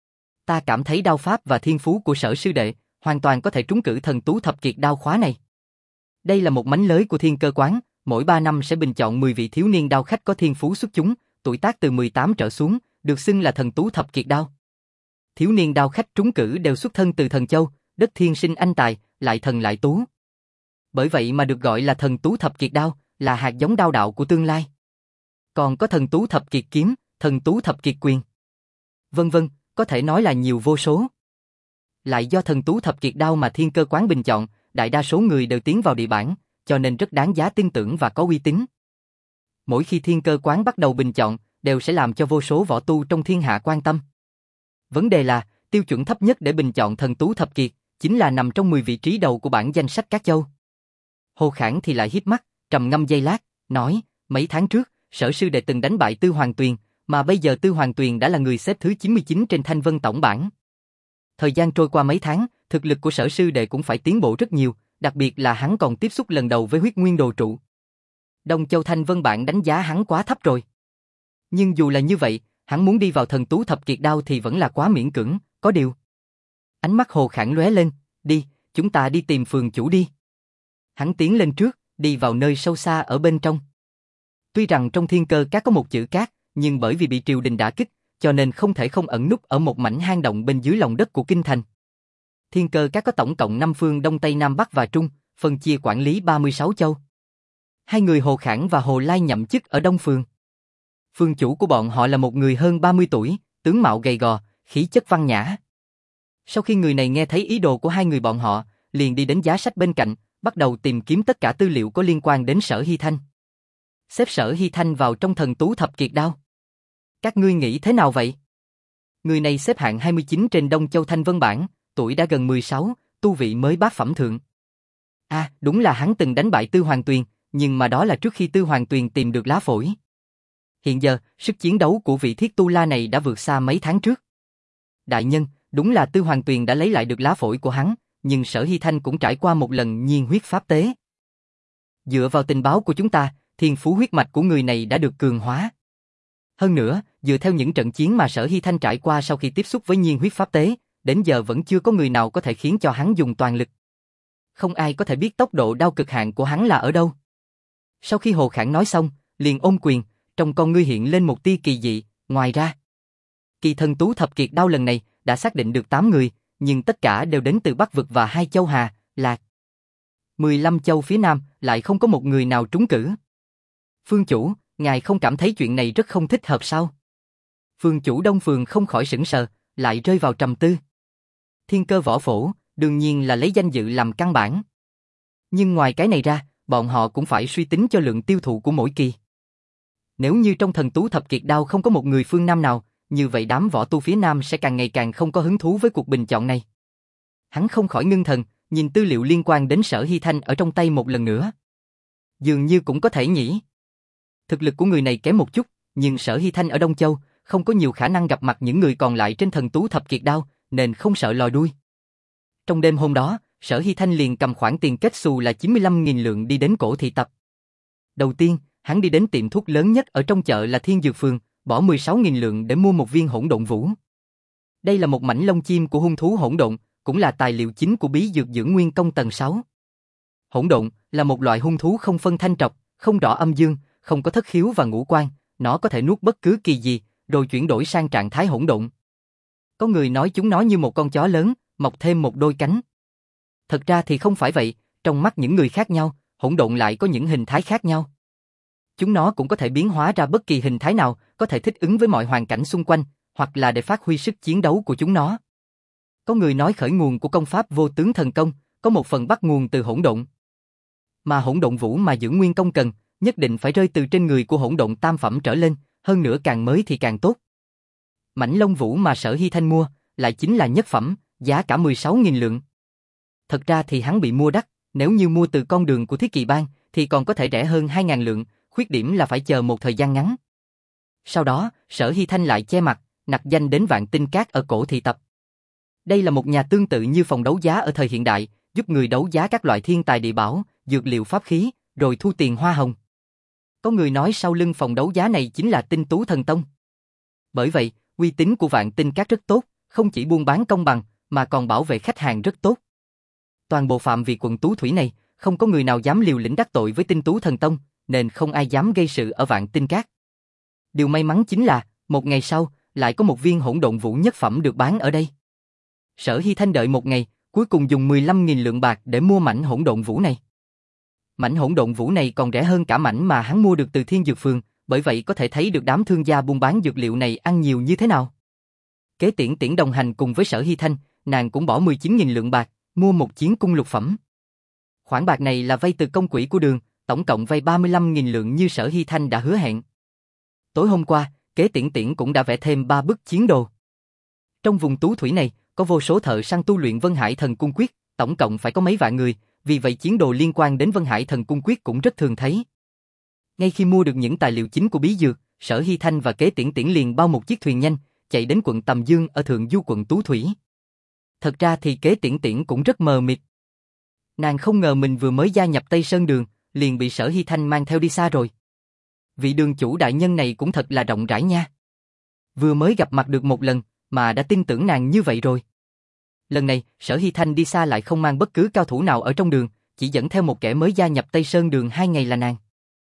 Ta cảm thấy đao pháp và thiên phú của Sở sư đệ, hoàn toàn có thể trúng cử thần tú thập kiệt đao khóa này. Đây là một mánh lới của Thiên Cơ Quán, mỗi ba năm sẽ bình chọn mười vị thiếu niên đao khách có thiên phú xuất chúng, tuổi tác từ mười tám trở xuống, được xưng là thần tú thập kiệt đao. Thiếu niên đao khách trúng cử đều xuất thân từ Thần Châu, đất thiên sinh anh tài, lại thần lại tú. Bởi vậy mà được gọi là thần tú thập kiệt đao, là hạt giống đao đạo của tương lai. Còn có thần tú thập kiệt kiếm, thần tú thập kiệt quyền, vân vân, có thể nói là nhiều vô số. Lại do thần tú thập kiệt đao mà Thiên Cơ Quán bình chọn, đại đa số người đều tiến vào địa bản, cho nên rất đáng giá tin tưởng và có uy tín. Mỗi khi Thiên Cơ Quán bắt đầu bình chọn, đều sẽ làm cho vô số võ tu trong thiên hạ quan tâm. Vấn đề là, tiêu chuẩn thấp nhất để bình chọn thần tú thập kiệt, chính là nằm trong mười vị trí đầu của bảng danh sách các châu. Hồ Khảng thì lại híp mắt, trầm ngâm giây lát, nói, mấy tháng trước, Sở sư đệ từng đánh bại Tư Hoàng Tuyền, mà bây giờ Tư Hoàng Tuyền đã là người xếp thứ chín mươi chín trên Thanh Vân tổng bảng. Thời gian trôi qua mấy tháng, thực lực của Sở sư đệ cũng phải tiến bộ rất nhiều, đặc biệt là hắn còn tiếp xúc lần đầu với huyết nguyên đồ trụ. Đông Châu Thanh Vân bảng đánh giá hắn quá thấp rồi. Nhưng dù là như vậy, hắn muốn đi vào thần tú thập kiệt đao thì vẫn là quá miễn cưỡng, có điều. Ánh mắt Hồ Khảng lóe lên, đi, chúng ta đi tìm phường chủ đi. Hắn tiến lên trước, đi vào nơi sâu xa ở bên trong. Tuy rằng trong Thiên Cơ Các có một chữ Các, nhưng bởi vì bị triều đình đả kích, cho nên không thể không ẩn núp ở một mảnh hang động bên dưới lòng đất của kinh thành. Thiên Cơ Các có tổng cộng năm phương Đông Tây Nam Bắc và Trung, phân chia quản lý ba mươi sáu châu. Hai người Hồ Khảng và Hồ Lai nhậm chức ở Đông Phường. Phương chủ của bọn họ là một người hơn ba mươi tuổi, tướng mạo gầy gò, khí chất văn nhã. Sau khi người này nghe thấy ý đồ của hai người bọn họ, liền đi đến giá sách bên cạnh, bắt đầu tìm kiếm tất cả tư liệu có liên quan đến Sở Hy Thanh. Xếp Sở Hy Thanh vào trong thần tú thập kiệt đao. Các ngươi nghĩ thế nào vậy? Người này xếp hạng hai mươi chín trên Đông Châu Thanh Vân bảng, tuổi đã gần mười sáu, tu vị mới bát phẩm thượng. À, đúng là hắn từng đánh bại Tư Hoàng Tuyền, nhưng mà đó là trước khi Tư Hoàng Tuyền tìm được lá phổi. Hiện giờ, sức chiến đấu của vị thiết tu la này đã vượt xa mấy tháng trước. Đại nhân, đúng là Tư Hoàng Tuyền đã lấy lại được lá phổi của hắn, nhưng Sở Hy Thanh cũng trải qua một lần nhiên huyết pháp tế. Dựa vào tình báo của chúng ta, thiên phú huyết mạch của người này đã được cường hóa. Hơn nữa, dựa theo những trận chiến mà Sở Hy Thanh trải qua sau khi tiếp xúc với nhiên huyết pháp tế, đến giờ vẫn chưa có người nào có thể khiến cho hắn dùng toàn lực. Không ai có thể biết tốc độ đao cực hạn của hắn là ở đâu. Sau khi Hồ Khảng nói xong, liền ôm quyền, trong con ngươi hiện lên một tia kỳ dị. Ngoài ra, kỳ thần tú thập kiệt đao lần này đã xác định được tám người, nhưng tất cả đều đến từ Bắc Vực và hai châu Hà, Lạc. mười lăm châu phía Nam lại không có một người nào trúng cử. Phương chủ, ngài không cảm thấy chuyện này rất không thích hợp sao? Phương chủ Đông Phường không khỏi sững sờ, lại rơi vào trầm tư. Thiên Cơ Võ Phổ, đương nhiên là lấy danh dự làm căn bản. Nhưng ngoài cái này ra, bọn họ cũng phải suy tính cho lượng tiêu thụ của mỗi kỳ. Nếu như trong thần tú thập kiệt đao không có một người phương Nam nào, như vậy đám võ tu phía Nam sẽ càng ngày càng không có hứng thú với cuộc bình chọn này. Hắn không khỏi ngưng thần, nhìn tư liệu liên quan đến Sở Hy Thanh ở trong tay một lần nữa. Dường như cũng có thể nhỉ. Thực lực của người này kém một chút, nhưng Sở Hy Thanh ở Đông Châu không có nhiều khả năng gặp mặt những người còn lại trên thần tú thập kiệt đao, nên không sợ lòi đuôi. Trong đêm hôm đó, Sở Hy Thanh liền cầm khoản tiền kết xù là chín mươi lăm nghìn lượng đi đến cổ thị tập. Đầu tiên, hắn đi đến tiệm thuốc lớn nhất ở trong chợ là Thiên Dược Phường, bỏ mười sáu nghìn lượng để mua một viên hỗn độn vũ. Đây là một mảnh lông chim của hung thú hỗn độn, cũng là tài liệu chính của bí dược dưỡng nguyên công tầng sáu. Hỗn độn là một loại hung thú không phân thanh trọc, không rõ âm dương, không có thất khiếu và ngũ quan, nó có thể nuốt bất cứ kỳ gì, rồi chuyển đổi sang trạng thái hỗn độn. Có người nói chúng nó như một con chó lớn, mọc thêm một đôi cánh. Thật ra thì không phải vậy, trong mắt những người khác nhau, hỗn độn lại có những hình thái khác nhau. Chúng nó cũng có thể biến hóa ra bất kỳ hình thái nào, có thể thích ứng với mọi hoàn cảnh xung quanh, hoặc là để phát huy sức chiến đấu của chúng nó. Có người nói khởi nguồn của công pháp vô tướng thần công, có một phần bắt nguồn từ hỗn độn. Mà hỗn độn vũ mà dưỡng nguyên công cần, nhất định phải rơi từ trên người của hỗn độn tam phẩm trở lên, hơn nữa càng mới thì càng tốt. Mảnh lông vũ mà Sở Hy Thanh mua, lại chính là nhất phẩm, giá cả mười sáu nghìn lượng. Thật ra thì hắn bị mua đắt, nếu như mua từ con đường của Thiết Kỵ Bang, thì còn có thể rẻ hơn hai nghìn lượng, khuyết điểm là phải chờ một thời gian ngắn. Sau đó, Sở Hy Thanh lại che mặt, nặc danh đến Vạn Tinh Các ở cổ thị tập. Đây là một nhà tương tự như phòng đấu giá ở thời hiện đại, giúp người đấu giá các loại thiên tài địa bảo, dược liệu pháp khí, rồi thu tiền hoa hồng. Có người nói sau lưng phòng đấu giá này chính là Tinh Tú Thần Tông. Bởi vậy, uy tín của Vạn Tinh Các rất tốt, không chỉ buôn bán công bằng, mà còn bảo vệ khách hàng rất tốt. Toàn bộ phạm vi quận Tú Thủy này, không có người nào dám liều lĩnh đắc tội với Tinh Tú Thần Tông, nên không ai dám gây sự ở Vạn Tinh Các. Điều may mắn chính là, một ngày sau, lại có một viên hỗn độn vũ nhất phẩm được bán ở đây. Sở Hy Thanh đợi một ngày, cuối cùng dùng mười lăm nghìn lượng bạc để mua mảnh hỗn độn vũ này. Mảnh hỗn độn vũ này còn rẻ hơn cả mảnh mà hắn mua được từ Thiên Dược Phường, bởi vậy có thể thấy được đám thương gia buôn bán dược liệu này ăn nhiều như thế nào. Kế Tiễn Tiễn đồng hành cùng với Sở Hy Thanh, nàng cũng bỏ mười chín nghìn lượng bạc, mua một chiến cung lục phẩm. Khoản bạc này là vay từ công quỹ của Đường, tổng cộng vay ba mươi lăm nghìn lượng như Sở Hy Thanh đã hứa hẹn. Tối hôm qua, Kế Tiễn Tiễn cũng đã vẽ thêm ba bức chiến đồ. Trong vùng Tú Thủy này, có vô số thợ săn tu luyện Vân Hải Thần Cung Quyết, tổng cộng phải có mấy vạn người, vì vậy chiến đồ liên quan đến Vân Hải Thần Cung Quyết cũng rất thường thấy. Ngay khi mua được những tài liệu chính của bí dược, Sở Hy Thanh và Kế Tiễn Tiễn liền bao một chiếc thuyền nhanh, chạy đến quận Tầm Dương ở thượng du quận Tú Thủy. Thật ra thì Kế Tiễn Tiễn cũng rất mờ mịt. Nàng không ngờ mình vừa mới gia nhập Tây Sơn Đường, liền bị Sở Hy Thanh mang theo đi xa rồi. Vị đường chủ đại nhân này cũng thật là rộng rãi nha. Vừa mới gặp mặt được một lần, mà đã tin tưởng nàng như vậy rồi. Lần này, Sở Hy Thanh đi xa lại không mang bất cứ cao thủ nào ở trong đường, chỉ dẫn theo một kẻ mới gia nhập Tây Sơn Đường hai ngày là nàng.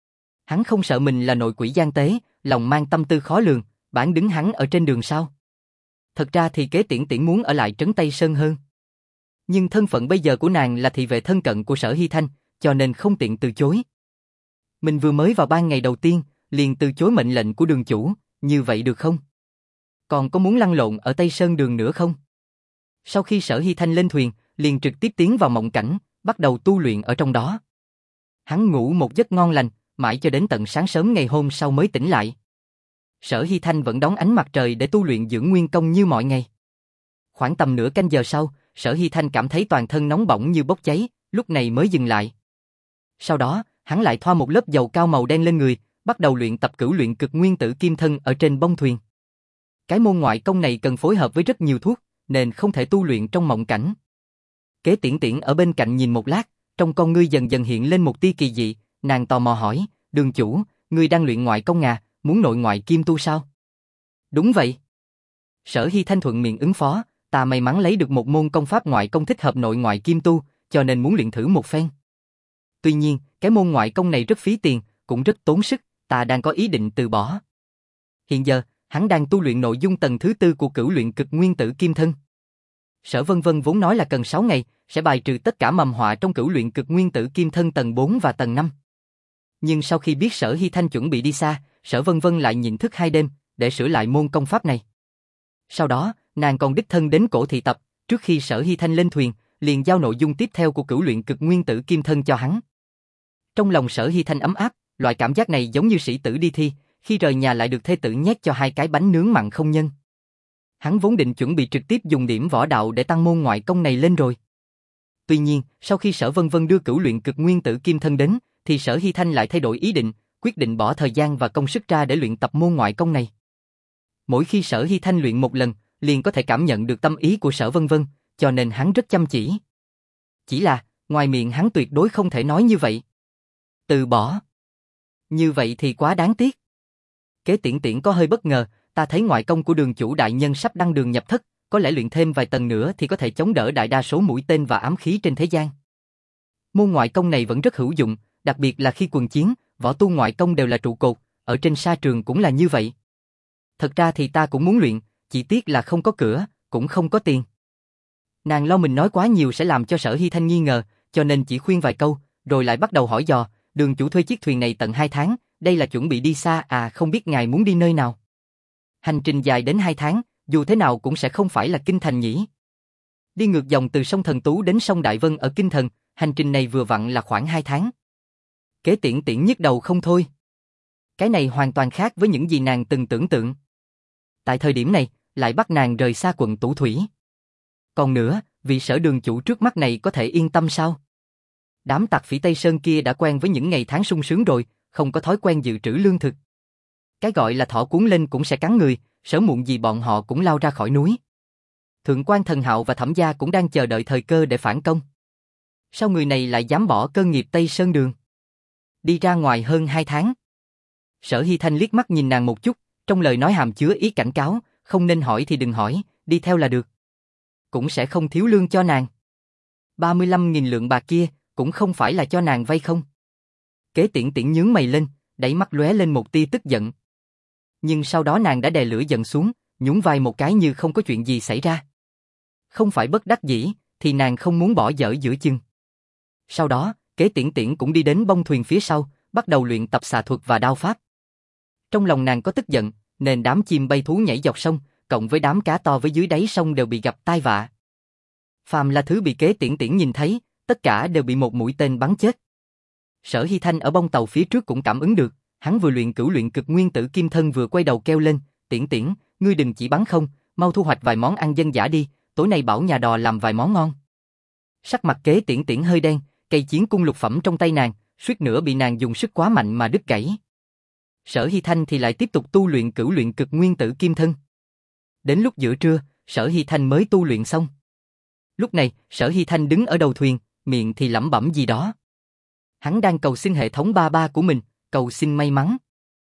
Hắn không sợ mình là nội quỷ gian tế, lòng mang tâm tư khó lường, bản đứng hắn ở trên đường sao? Thật ra thì Kế Tiễn Tiễn muốn ở lại trấn Tây Sơn hơn. Nhưng thân phận bây giờ của nàng là thị vệ thân cận của Sở Hy Thanh, cho nên không tiện từ chối. Mình vừa mới vào ban ngày đầu tiên, liền từ chối mệnh lệnh của đường chủ, như vậy được không? Còn có muốn lăn lộn ở Tây Sơn Đường nữa không? Sau khi Sở Hy Thanh lên thuyền, liền trực tiếp tiến vào mộng cảnh, bắt đầu tu luyện ở trong đó. Hắn ngủ một giấc ngon lành, mãi cho đến tận sáng sớm ngày hôm sau mới tỉnh lại. Sở Hy Thanh vẫn đón ánh mặt trời để tu luyện dưỡng nguyên công như mọi ngày. Khoảng tầm nửa canh giờ sau, Sở Hy Thanh cảm thấy toàn thân nóng bỏng như bốc cháy, lúc này mới dừng lại. Sau đó, hắn lại thoa một lớp dầu cao màu đen lên người, bắt đầu luyện tập cửu luyện cực nguyên tử kim thân ở trên bông thuyền. Cái môn ngoại công này cần phối hợp với rất nhiều thuốc, nên không thể tu luyện trong mộng cảnh. Kế Tiễn Tiễn ở bên cạnh nhìn một lát, trong con ngươi dần dần hiện lên một tia kỳ dị, nàng tò mò hỏi, đường chủ, ngươi đang luyện ngoại công à, muốn nội ngoại kim tu sao? Đúng vậy. Sở Hy Thanh thuận miệng ứng phó, ta may mắn lấy được một môn công pháp ngoại công thích hợp nội ngoại kim tu, cho nên muốn luyện thử một phen. Tuy nhiên, cái môn ngoại công này rất phí tiền, cũng rất tốn sức, ta đang có ý định từ bỏ. Hiện giờ, hắn đang tu luyện nội dung tầng thứ tư của cửu luyện cực nguyên tử kim thân. Sở Vân Vân vốn nói là cần sáu ngày, sẽ bài trừ tất cả mầm họa trong cửu luyện cực nguyên tử kim thân tầng bốn và tầng năm. Nhưng sau khi biết Sở Hy Thanh chuẩn bị đi xa, Sở Vân Vân lại nhịn thức hai đêm, để sửa lại môn công pháp này. Sau đó, nàng còn đích thân đến cổ thị tập, trước khi Sở Hy Thanh lên thuyền, liền giao nội dung tiếp theo của cửu luyện cực nguyên tử kim thân cho hắn. Trong lòng Sở Hy Thanh ấm áp, loại cảm giác này giống như sĩ tử đi thi, khi rời nhà lại được thê tử nhét cho hai cái bánh nướng mặn không nhân. Hắn vốn định chuẩn bị trực tiếp dùng điểm võ đạo để tăng môn ngoại công này lên rồi. Tuy nhiên, sau khi Sở Vân Vân đưa cửu luyện cực nguyên tử kim thân đến, thì Sở Hy Thanh lại thay đổi ý định, quyết định bỏ thời gian và công sức ra để luyện tập môn ngoại công này. Mỗi khi Sở Hy Thanh luyện một lần, liền có thể cảm nhận được tâm ý của Sở Vân Vân, cho nên hắn rất chăm chỉ. Chỉ là, ngoài miệng hắn tuyệt đối không thể nói như vậy. Từ bỏ. Như vậy thì quá đáng tiếc. Kế Tiễn Tiễn có hơi bất ngờ, ta thấy ngoại công của đường chủ đại nhân sắp đăng đường nhập thất, có lẽ luyện thêm vài tầng nữa thì có thể chống đỡ đại đa số mũi tên và ám khí trên thế gian. Môn ngoại công này vẫn rất hữu dụng, đặc biệt là khi quần chiến, võ tu ngoại công đều là trụ cột, ở trên sa trường cũng là như vậy. Thật ra thì ta cũng muốn luyện, chỉ tiếc là không có cửa, cũng không có tiền. Nàng lo mình nói quá nhiều sẽ làm cho Sở Hy Thanh nghi ngờ, cho nên chỉ khuyên vài câu, rồi lại bắt đầu hỏi dò, đường chủ thuê chiếc thuyền này tận hai tháng, đây là chuẩn bị đi xa à, không biết ngài muốn đi nơi nào. Hành trình dài đến hai tháng, dù thế nào cũng sẽ không phải là Kinh Thành nhỉ. Đi ngược dòng từ sông Thần Tú đến sông Đại Vân ở Kinh Thần, hành trình này vừa vặn là khoảng hai tháng. Kế Tiễn Tiễn nhức đầu không thôi. Cái này hoàn toàn khác với những gì nàng từng tưởng tượng. Tại thời điểm này, lại bắt nàng rời xa quận Tủ Thủy. Còn nữa, vị Sở đường chủ trước mắt này có thể yên tâm sao? Đám tặc phỉ Tây Sơn kia đã quen với những ngày tháng sung sướng rồi, không có thói quen dự trữ lương thực. Cái gọi là thỏ cuốn lên cũng sẽ cắn người, sớm muộn gì bọn họ cũng lao ra khỏi núi. Thượng quan Thần Hạo và Thẩm Gia cũng đang chờ đợi thời cơ để phản công. Sao người này lại dám bỏ cơ nghiệp Tây Sơn đường? Đi ra ngoài hơn hai tháng. Sở Hy Thanh liếc mắt nhìn nàng một chút, trong lời nói hàm chứa ý cảnh cáo, không nên hỏi thì đừng hỏi, đi theo là được. Cũng sẽ không thiếu lương cho nàng. ba mươi lăm nghìn lượng bạc kia, cũng không phải là cho nàng vay không. Kế Tiễn Tiễn nhướng mày lên, đẩy mắt lóe lên một tia tức giận. Nhưng sau đó nàng đã đè lửa giận xuống, nhún vai một cái như không có chuyện gì xảy ra. Không phải bất đắc dĩ, thì nàng không muốn bỏ dở giữa chừng. Sau đó, Kế Tiễn Tiễn cũng đi đến bông thuyền phía sau, bắt đầu luyện tập xà thuật và đao pháp. Trong lòng nàng có tức giận, nên đám chim bay thú nhảy dọc sông, cộng với đám cá to với dưới đáy sông đều bị gặp tai vạ. Phàm là thứ bị Kế Tiễn Tiễn nhìn thấy, tất cả đều bị một mũi tên bắn chết. Sở Hy Thanh ở bông tàu phía trước cũng cảm ứng được, hắn vừa luyện cửu luyện cực nguyên tử kim thân vừa quay đầu kêu lên, Tiễn Tiễn, ngươi đừng chỉ bắn không, mau thu hoạch vài món ăn dân dã đi, tối nay bảo nhà đò làm vài món ngon. Sắc mặt Kế Tiễn Tiễn hơi đen, cây chiến cung lục phẩm trong tay nàng, suýt nữa bị nàng dùng sức quá mạnh mà đứt gãy. Sở Hy Thanh thì lại tiếp tục tu luyện cửu luyện cực nguyên tử kim thân. Đến lúc giữa trưa, Sở Hy Thanh mới tu luyện xong. Lúc này, Sở Hy Thanh đứng ở đầu thuyền, miệng thì lẩm bẩm gì đó. Hắn đang cầu xin hệ thống ba ba của mình, cầu xin may mắn.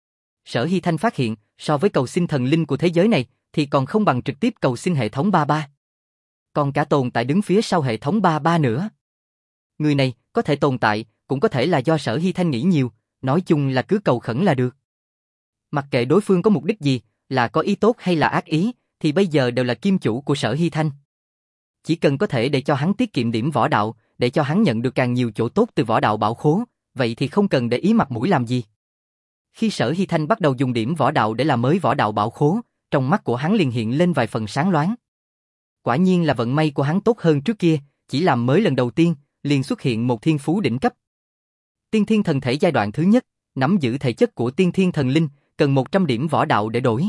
Sở Hy Thanh phát hiện, so với cầu xin thần linh của thế giới này, thì còn không bằng trực tiếp cầu xin hệ thống ba ba. Còn cả tồn tại đứng phía sau hệ thống ba ba nữa. Người này, có thể tồn tại, cũng có thể là do Sở Hy Thanh nghĩ nhiều, nói chung là cứ cầu khẩn là được. Mặc kệ đối phương có mục đích gì, là có ý tốt hay là ác ý, thì bây giờ đều là kim chủ của Sở Hy Thanh. Chỉ cần có thể để cho hắn tiết kiệm điểm võ đạo, để cho hắn nhận được càng nhiều chỗ tốt từ võ đạo bảo khố, vậy thì không cần để ý mặt mũi làm gì. Khi Sở Hy Thanh bắt đầu dùng điểm võ đạo để làm mới võ đạo bảo khố, trong mắt của hắn liền hiện lên vài phần sáng loáng. Quả nhiên là vận may của hắn tốt hơn trước kia, chỉ làm mới lần đầu tiên, liền xuất hiện một thiên phú đỉnh cấp. Tiên thiên thần thể giai đoạn thứ nhất, nắm giữ thể chất của tiên thiên thần linh, cần một trăm điểm võ đạo để đổi.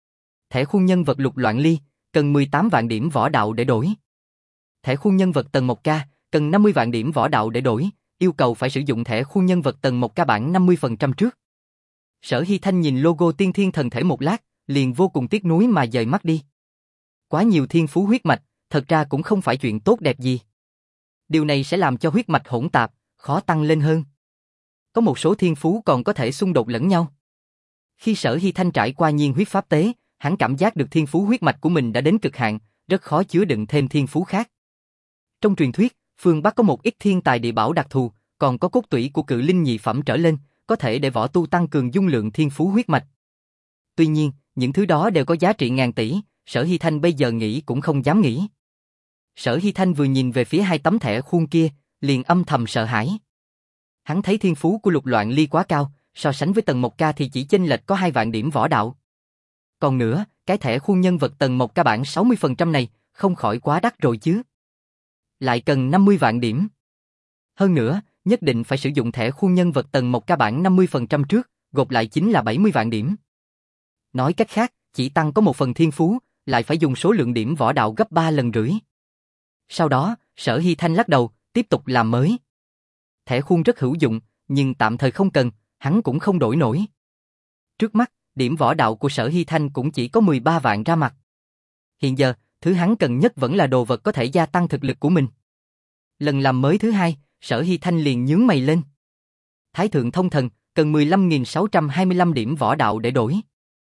Thẻ khuôn nhân vật lục loạn ly, cần mười tám vạn điểm võ đạo để đổi. Thẻ khuôn nhân vật tầng một K, cần năm mươi vạn điểm võ đạo để đổi, yêu cầu phải sử dụng thẻ khuôn nhân vật tầng một K bản năm mươi phần trăm trước. Sở Hy Thanh nhìn logo tiên thiên thần thể một lát, liền vô cùng tiếc nuối mà dời mắt đi. Quá nhiều thiên phú huyết mạch, thật ra cũng không phải chuyện tốt đẹp gì. Điều này sẽ làm cho huyết mạch hỗn tạp, khó tăng lên hơn. Có một số thiên phú còn có thể xung đột lẫn nhau. Khi Sở Hy Thanh trải qua nhiên huyết pháp tế, hắn cảm giác được thiên phú huyết mạch của mình đã đến cực hạn, rất khó chứa đựng thêm thiên phú khác. Trong truyền thuyết, phương Bắc có một ít thiên tài địa bảo đặc thù, còn có cốt tủy của cự linh nhị phẩm trở lên, có thể để võ tu tăng cường dung lượng thiên phú huyết mạch. Tuy nhiên, những thứ đó đều có giá trị ngàn tỷ, Sở Hy Thanh bây giờ nghĩ cũng không dám nghĩ. Sở Hy Thanh vừa nhìn về phía hai tấm thẻ khuôn kia, liền âm thầm sợ hãi. Hắn thấy thiên phú của Lục Loạn Ly quá cao, so sánh với tầng một ca thì chỉ chênh lệch có hai vạn điểm võ đạo. Còn nữa, cái thẻ khuôn nhân vật tầng một ca bản sáu mươi phần trăm này, không khỏi quá đắt rồi chứ. Lại cần năm mươi vạn điểm. Hơn nữa, nhất định phải sử dụng thẻ khuôn nhân vật tầng một ca bản năm mươi phần trăm trước, gộp lại chính là bảy mươi vạn điểm. Nói cách khác, chỉ tăng có một phần thiên phú, lại phải dùng số lượng điểm võ đạo gấp ba lần rưỡi. Sau đó, Sở Hy Thanh lắc đầu, tiếp tục làm mới. Thẻ khuôn rất hữu dụng, nhưng tạm thời không cần, hắn cũng không đổi nổi. Trước mắt, điểm võ đạo của Sở Hy Thanh cũng chỉ có mười ba vạn ra mặt. Hiện giờ, thứ hắn cần nhất vẫn là đồ vật có thể gia tăng thực lực của mình. Lần làm mới thứ hai, Sở Hy Thanh liền nhướng mày lên. Thái thượng thông thần, cần mười lăm nghìn sáu trăm hai mươi lăm điểm võ đạo để đổi.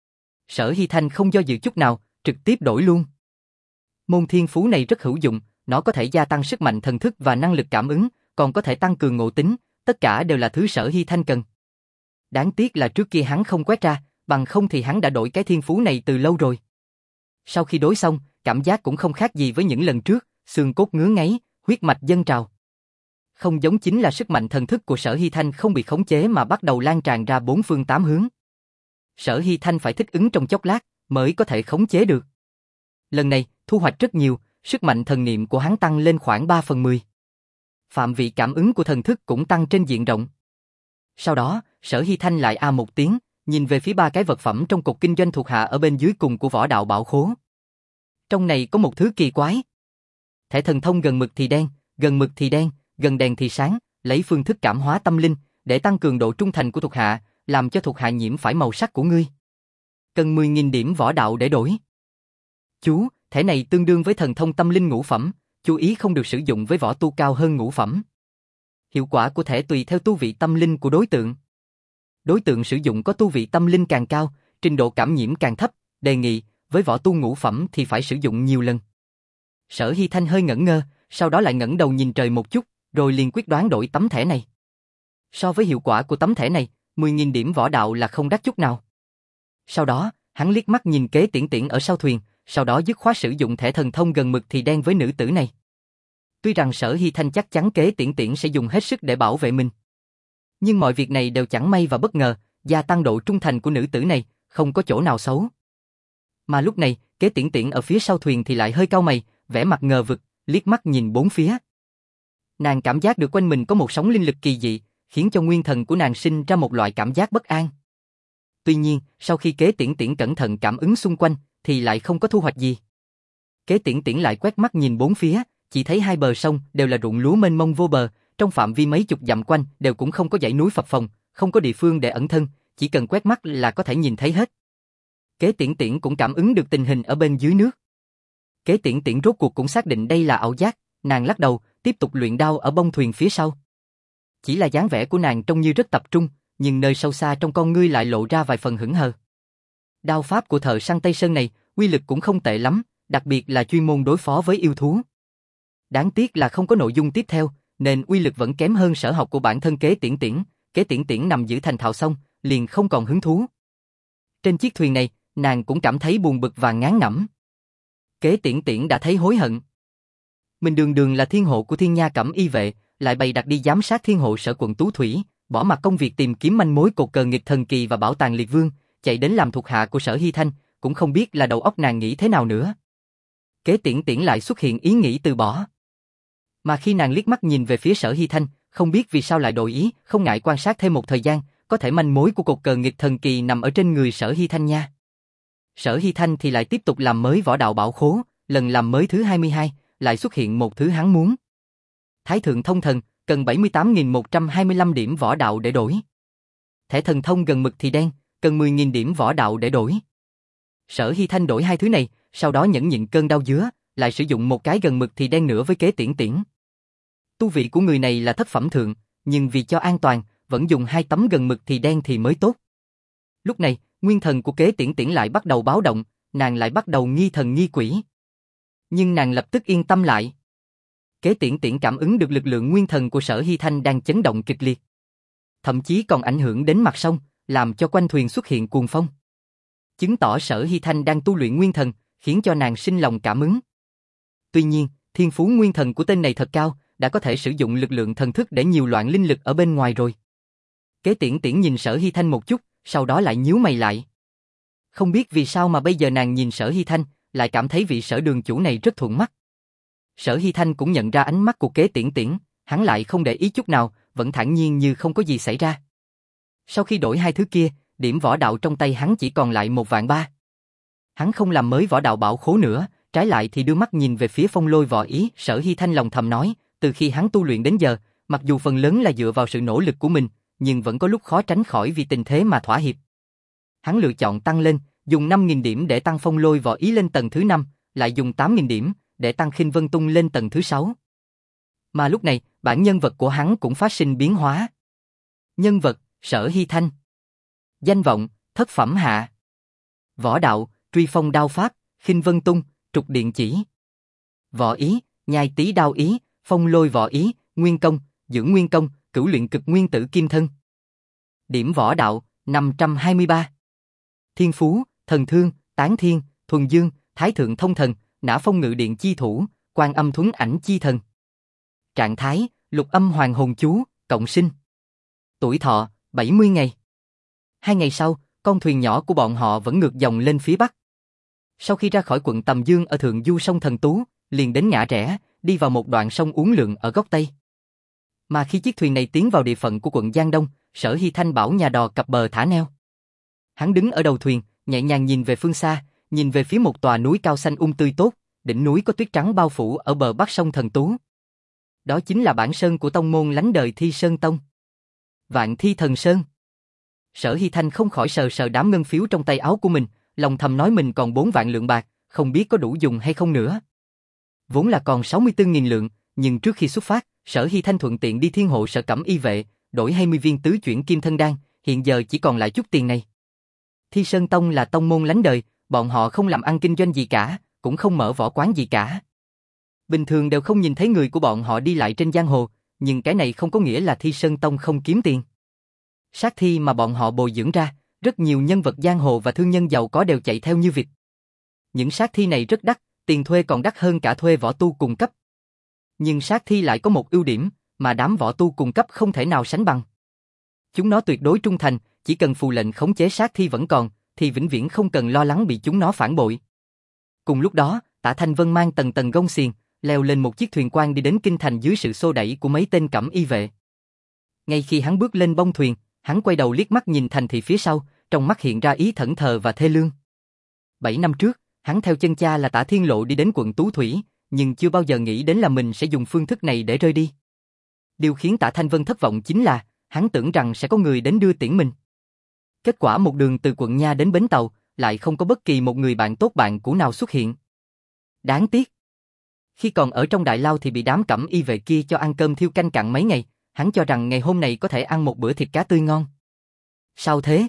Sở Hy Thanh không do dự chút nào, trực tiếp đổi luôn. Môn thiên phú này rất hữu dụng, nó có thể gia tăng sức mạnh thần thức và năng lực cảm ứng, còn có thể tăng cường ngộ tính, tất cả đều là thứ Sở Hy Thanh cần. Đáng tiếc là trước kia hắn không quét ra, bằng không thì hắn đã đổi cái thiên phú này từ lâu rồi. Sau khi đối xong, cảm giác cũng không khác gì với những lần trước, xương cốt ngứa ngáy, huyết mạch dâng trào. Không giống chính là sức mạnh thần thức của Sở Hy Thanh không bị khống chế mà bắt đầu lan tràn ra bốn phương tám hướng. Sở Hy Thanh phải thích ứng trong chốc lát, mới có thể khống chế được. Lần này, thu hoạch rất nhiều, sức mạnh thần niệm của hắn tăng lên khoảng ba phần mười. Phạm vị cảm ứng của thần thức cũng tăng trên diện rộng. Sau đó, Sở Hy Thanh lại a một tiếng, nhìn về phía ba cái vật phẩm trong cục kinh doanh thuộc hạ ở bên dưới cùng của võ đạo bảo khố. Trong này có một thứ kỳ quái. Thẻ thần thông gần mực thì đen, gần mực thì đen, gần đèn thì sáng, lấy phương thức cảm hóa tâm linh, để tăng cường độ trung thành của thuộc hạ, làm cho thuộc hạ nhiễm phải màu sắc của ngươi. Cần mười nghìn điểm võ đạo để đổi. Chú, thẻ này tương đương với thần thông tâm linh ngũ phẩm, chú ý không được sử dụng với võ tu cao hơn ngũ phẩm. Hiệu quả của thẻ tùy theo tu vị tâm linh của đối tượng. Đối tượng sử dụng có tu vị tâm linh càng cao, trình độ cảm nhiễm càng thấp, đề nghị, với võ tu ngũ phẩm thì phải sử dụng nhiều lần. Sở Hy Thanh hơi ngẩn ngơ, sau đó lại ngẩng đầu nhìn trời một chút, rồi liền quyết đoán đổi tấm thẻ này. So với hiệu quả của tấm thẻ này, mười nghìn điểm võ đạo là không đắt chút nào. Sau đó, hắn liếc mắt nhìn Kế Tiễn Tiễn ở sau thuyền, sau đó dứt khoát sử dụng thẻ thần thông gần mực thì đen với nữ tử này. Tuy rằng Sở Hy Thanh chắc chắn Kế Tiễn Tiễn sẽ dùng hết sức để bảo vệ mình. Nhưng mọi việc này đều chẳng may và bất ngờ, gia tăng độ trung thành của nữ tử này, không có chỗ nào xấu. Mà lúc này, Kế Tiễn Tiễn ở phía sau thuyền thì lại hơi cau mày, vẻ mặt ngờ vực, liếc mắt nhìn bốn phía. Nàng cảm giác được quanh mình có một sóng linh lực kỳ dị, khiến cho nguyên thần của nàng sinh ra một loại cảm giác bất an. Tuy nhiên, sau khi Kế Tiễn Tiễn cẩn thận cảm ứng xung quanh, thì lại không có thu hoạch gì. Kế Tiễn Tiễn lại quét mắt nhìn bốn phía, chỉ thấy hai bờ sông đều là ruộng lúa mênh mông vô bờ, trong phạm vi mấy chục dặm quanh đều cũng không có dãy núi phập phồng, không có địa phương để ẩn thân, chỉ cần quét mắt là có thể nhìn thấy hết. Kế Tiễn Tiễn cũng cảm ứng được tình hình ở bên dưới nước. Kế Tiễn Tiễn rốt cuộc cũng xác định đây là ảo giác, nàng lắc đầu, tiếp tục luyện đao ở bông thuyền phía sau. Chỉ là dáng vẻ của nàng trông như rất tập trung, nhưng nơi sâu xa trong con ngươi lại lộ ra vài phần hững hờ. Đao pháp của thợ săn Tây Sơn này, uy lực cũng không tệ lắm, đặc biệt là chuyên môn đối phó với yêu thú. Đáng tiếc là không có nội dung tiếp theo, nên uy lực vẫn kém hơn sở học của bản thân Kế Tiễn Tiễn. Kế Tiễn Tiễn nằm giữ thành thạo xong, liền không còn hứng thú. Trên chiếc thuyền này, nàng cũng cảm thấy buồn bực và ngán ngẩm. Kế Tiễn Tiễn đã thấy hối hận. Mình đường đường là thiên hộ của Thiên Nha Cẩm Y vệ, lại bày đặt đi giám sát thiên hộ sở quận Tú Thủy, bỏ mặc công việc tìm kiếm manh mối cột cờ nghịch thần kỳ và bảo tàng liệt vương, chạy đến làm thuộc hạ của Sở Hy Thanh, cũng không biết là đầu óc nàng nghĩ thế nào nữa. Kế Tiễn Tiễn lại xuất hiện ý nghĩ từ bỏ. Mà khi nàng liếc mắt nhìn về phía Sở Hy Thanh, không biết vì sao lại đổi ý, không ngại quan sát thêm một thời gian, có thể manh mối của cột cờ nghịch thần kỳ nằm ở trên người Sở Hy Thanh nha. Sở Hy Thanh thì lại tiếp tục làm mới võ đạo bảo khố, lần làm mới thứ hai mươi hai, lại xuất hiện một thứ hắn muốn. Thái thượng thông thần, cần bảy mươi tám nghìn một trăm hai mươi lăm điểm võ đạo để đổi. Thẻ thần thông gần mực thì đen, cần mười nghìn điểm võ đạo để đổi. Sở Hy Thanh đổi hai thứ này, sau đó nhẫn nhịn cơn đau dứa, lại sử dụng một cái gần mực thì đen nữa với kế tiễn tiễn. Tu vị của người này là thất phẩm thượng, nhưng vì cho an toàn, vẫn dùng hai tấm gần mực thì đen thì mới tốt. Lúc này, nguyên thần của kế tiễn tiễn lại bắt đầu báo động, nàng lại bắt đầu nghi thần nghi quỷ. Nhưng nàng lập tức yên tâm lại. Kế tiễn tiễn cảm ứng được lực lượng nguyên thần của Sở Hy Thanh đang chấn động kịch liệt. Thậm chí còn ảnh hưởng đến mặt sông, làm cho quanh thuyền xuất hiện cuồng phong. Chứng tỏ Sở Hy Thanh đang tu luyện nguyên thần, khiến cho nàng sinh lòng cảm ứng. Tuy nhiên, thiên phú nguyên thần của tên này thật cao, đã có thể sử dụng lực lượng thần thức để nhiều loạn linh lực ở bên ngoài rồi. Kế tiễn tiễn nhìn Sở Hy Thanh một chút, sau đó lại nhíu mày lại. Không biết vì sao mà bây giờ nàng nhìn Sở Hy Thanh, lại cảm thấy vị Sở đường chủ này rất thuận mắt. Sở Hy Thanh cũng nhận ra ánh mắt của kế tiễn tiễn, hắn lại không để ý chút nào, vẫn thản nhiên như không có gì xảy ra. Sau khi đổi hai thứ kia, điểm võ đạo trong tay hắn chỉ còn lại một vạn ba. Hắn không làm mới võ đạo bảo khố nữa, trái lại thì đưa mắt nhìn về phía Phong Lôi Võ Ý. Sở Hy Thanh lòng thầm nói, từ khi hắn tu luyện đến giờ, mặc dù phần lớn là dựa vào sự nỗ lực của mình, nhưng vẫn có lúc khó tránh khỏi vì tình thế mà thỏa hiệp. Hắn lựa chọn tăng lên, dùng năm nghìn điểm để tăng Phong Lôi Võ Ý lên tầng thứ năm, lại dùng tám nghìn điểm để tăng Khinh Vân Tung lên tầng thứ sáu. Mà lúc này, bản nhân vật của hắn cũng phát sinh biến hóa. Nhân vật, Sở Hy Thanh. Danh vọng, thất phẩm hạ. Võ đạo, truy phong đao pháp, Khinh Vân Tung, trục điện chỉ. Võ ý, nhai tí đao ý, phong lôi võ ý, nguyên công, dưỡng nguyên công, cửu luyện cực nguyên tử kim thân. Điểm võ đạo, năm trăm hai mươi ba. Thiên phú, thần thương, tán thiên, thuần dương, thái thượng thông thần, nã phong ngự điện chi thủ, quan âm thuấn ảnh chi thần. Trạng thái, lục âm hoàng hồn chú, cộng sinh. Tuổi thọ, bảy mươi ngày. Hai ngày sau, con thuyền nhỏ của bọn họ vẫn ngược dòng lên phía bắc. Sau khi ra khỏi quận Tầm Dương ở thượng du sông Thần Tú, liền đến ngã rẽ, đi vào một đoạn sông uốn lượn ở góc tây. Mà khi chiếc thuyền này tiến vào địa phận của quận Giang Đông, Sở Hy Thanh bảo nhà đò cập bờ thả neo. Hắn đứng ở đầu thuyền, nhẹ nhàng nhìn về phương xa, nhìn về phía một tòa núi cao xanh um tươi tốt, đỉnh núi có tuyết trắng bao phủ ở bờ bắc sông Thần Tú. Đó chính là bản sơn của tông môn lánh đời Thi Sơn Tông. Vạn Thi Thần Sơn. Sở Hy Thanh không khỏi sờ sờ đám ngân phiếu trong tay áo của mình, lòng thầm nói mình còn bốn vạn lượng bạc, không biết có đủ dùng hay không nữa. Vốn là còn sáu mươi tư nghìn lượng, nhưng trước khi xuất phát, Sở Hy Thanh thuận tiện đi thiên hộ Sở Cẩm Y Vệ, đổi hai mươi viên tứ chuyển kim thân đan, hiện giờ chỉ còn lại chút tiền này. Thi Sơn Tông là tông môn lánh đời, bọn họ không làm ăn kinh doanh gì cả, cũng không mở võ quán gì cả. Bình thường đều không nhìn thấy người của bọn họ đi lại trên giang hồ, nhưng cái này không có nghĩa là Thi Sơn Tông không kiếm tiền. Sát thi mà bọn họ bồi dưỡng ra, rất nhiều nhân vật giang hồ và thương nhân giàu có đều chạy theo như vịt. Những sát thi này rất đắt, tiền thuê còn đắt hơn cả thuê võ tu cùng cấp. Nhưng sát thi lại có một ưu điểm, mà đám võ tu cùng cấp không thể nào sánh bằng. Chúng nó tuyệt đối trung thành, chỉ cần phù lệnh khống chế sát thi vẫn còn, thì vĩnh viễn không cần lo lắng bị chúng nó phản bội. Cùng lúc đó, Tạ Thanh Vân mang tầng tầng gông xiềng, leo lên một chiếc thuyền quan đi đến kinh thành dưới sự xô đẩy của mấy tên cẩm y vệ. Ngay khi hắn bước lên bông thuyền, hắn quay đầu liếc mắt nhìn thành thị phía sau, trong mắt hiện ra ý thẫn thờ và thê lương. Bảy năm trước, hắn theo chân cha là Tạ Thiên Lộ đi đến quận Tú Thủy, nhưng chưa bao giờ nghĩ đến là mình sẽ dùng phương thức này để rơi đi. Điều khiến Tạ Thanh Vân thất vọng chính là, hắn tưởng rằng sẽ có người đến đưa tiễn mình. Kết quả một đường từ quận Nha đến bến tàu, lại không có bất kỳ một người bạn tốt bạn cũ nào xuất hiện. Đáng tiếc. Khi còn ở trong đại lao thì bị đám cẩm y vệ kia cho ăn cơm thiêu canh cặn mấy ngày, hắn cho rằng ngày hôm nay có thể ăn một bữa thịt cá tươi ngon. Sao thế?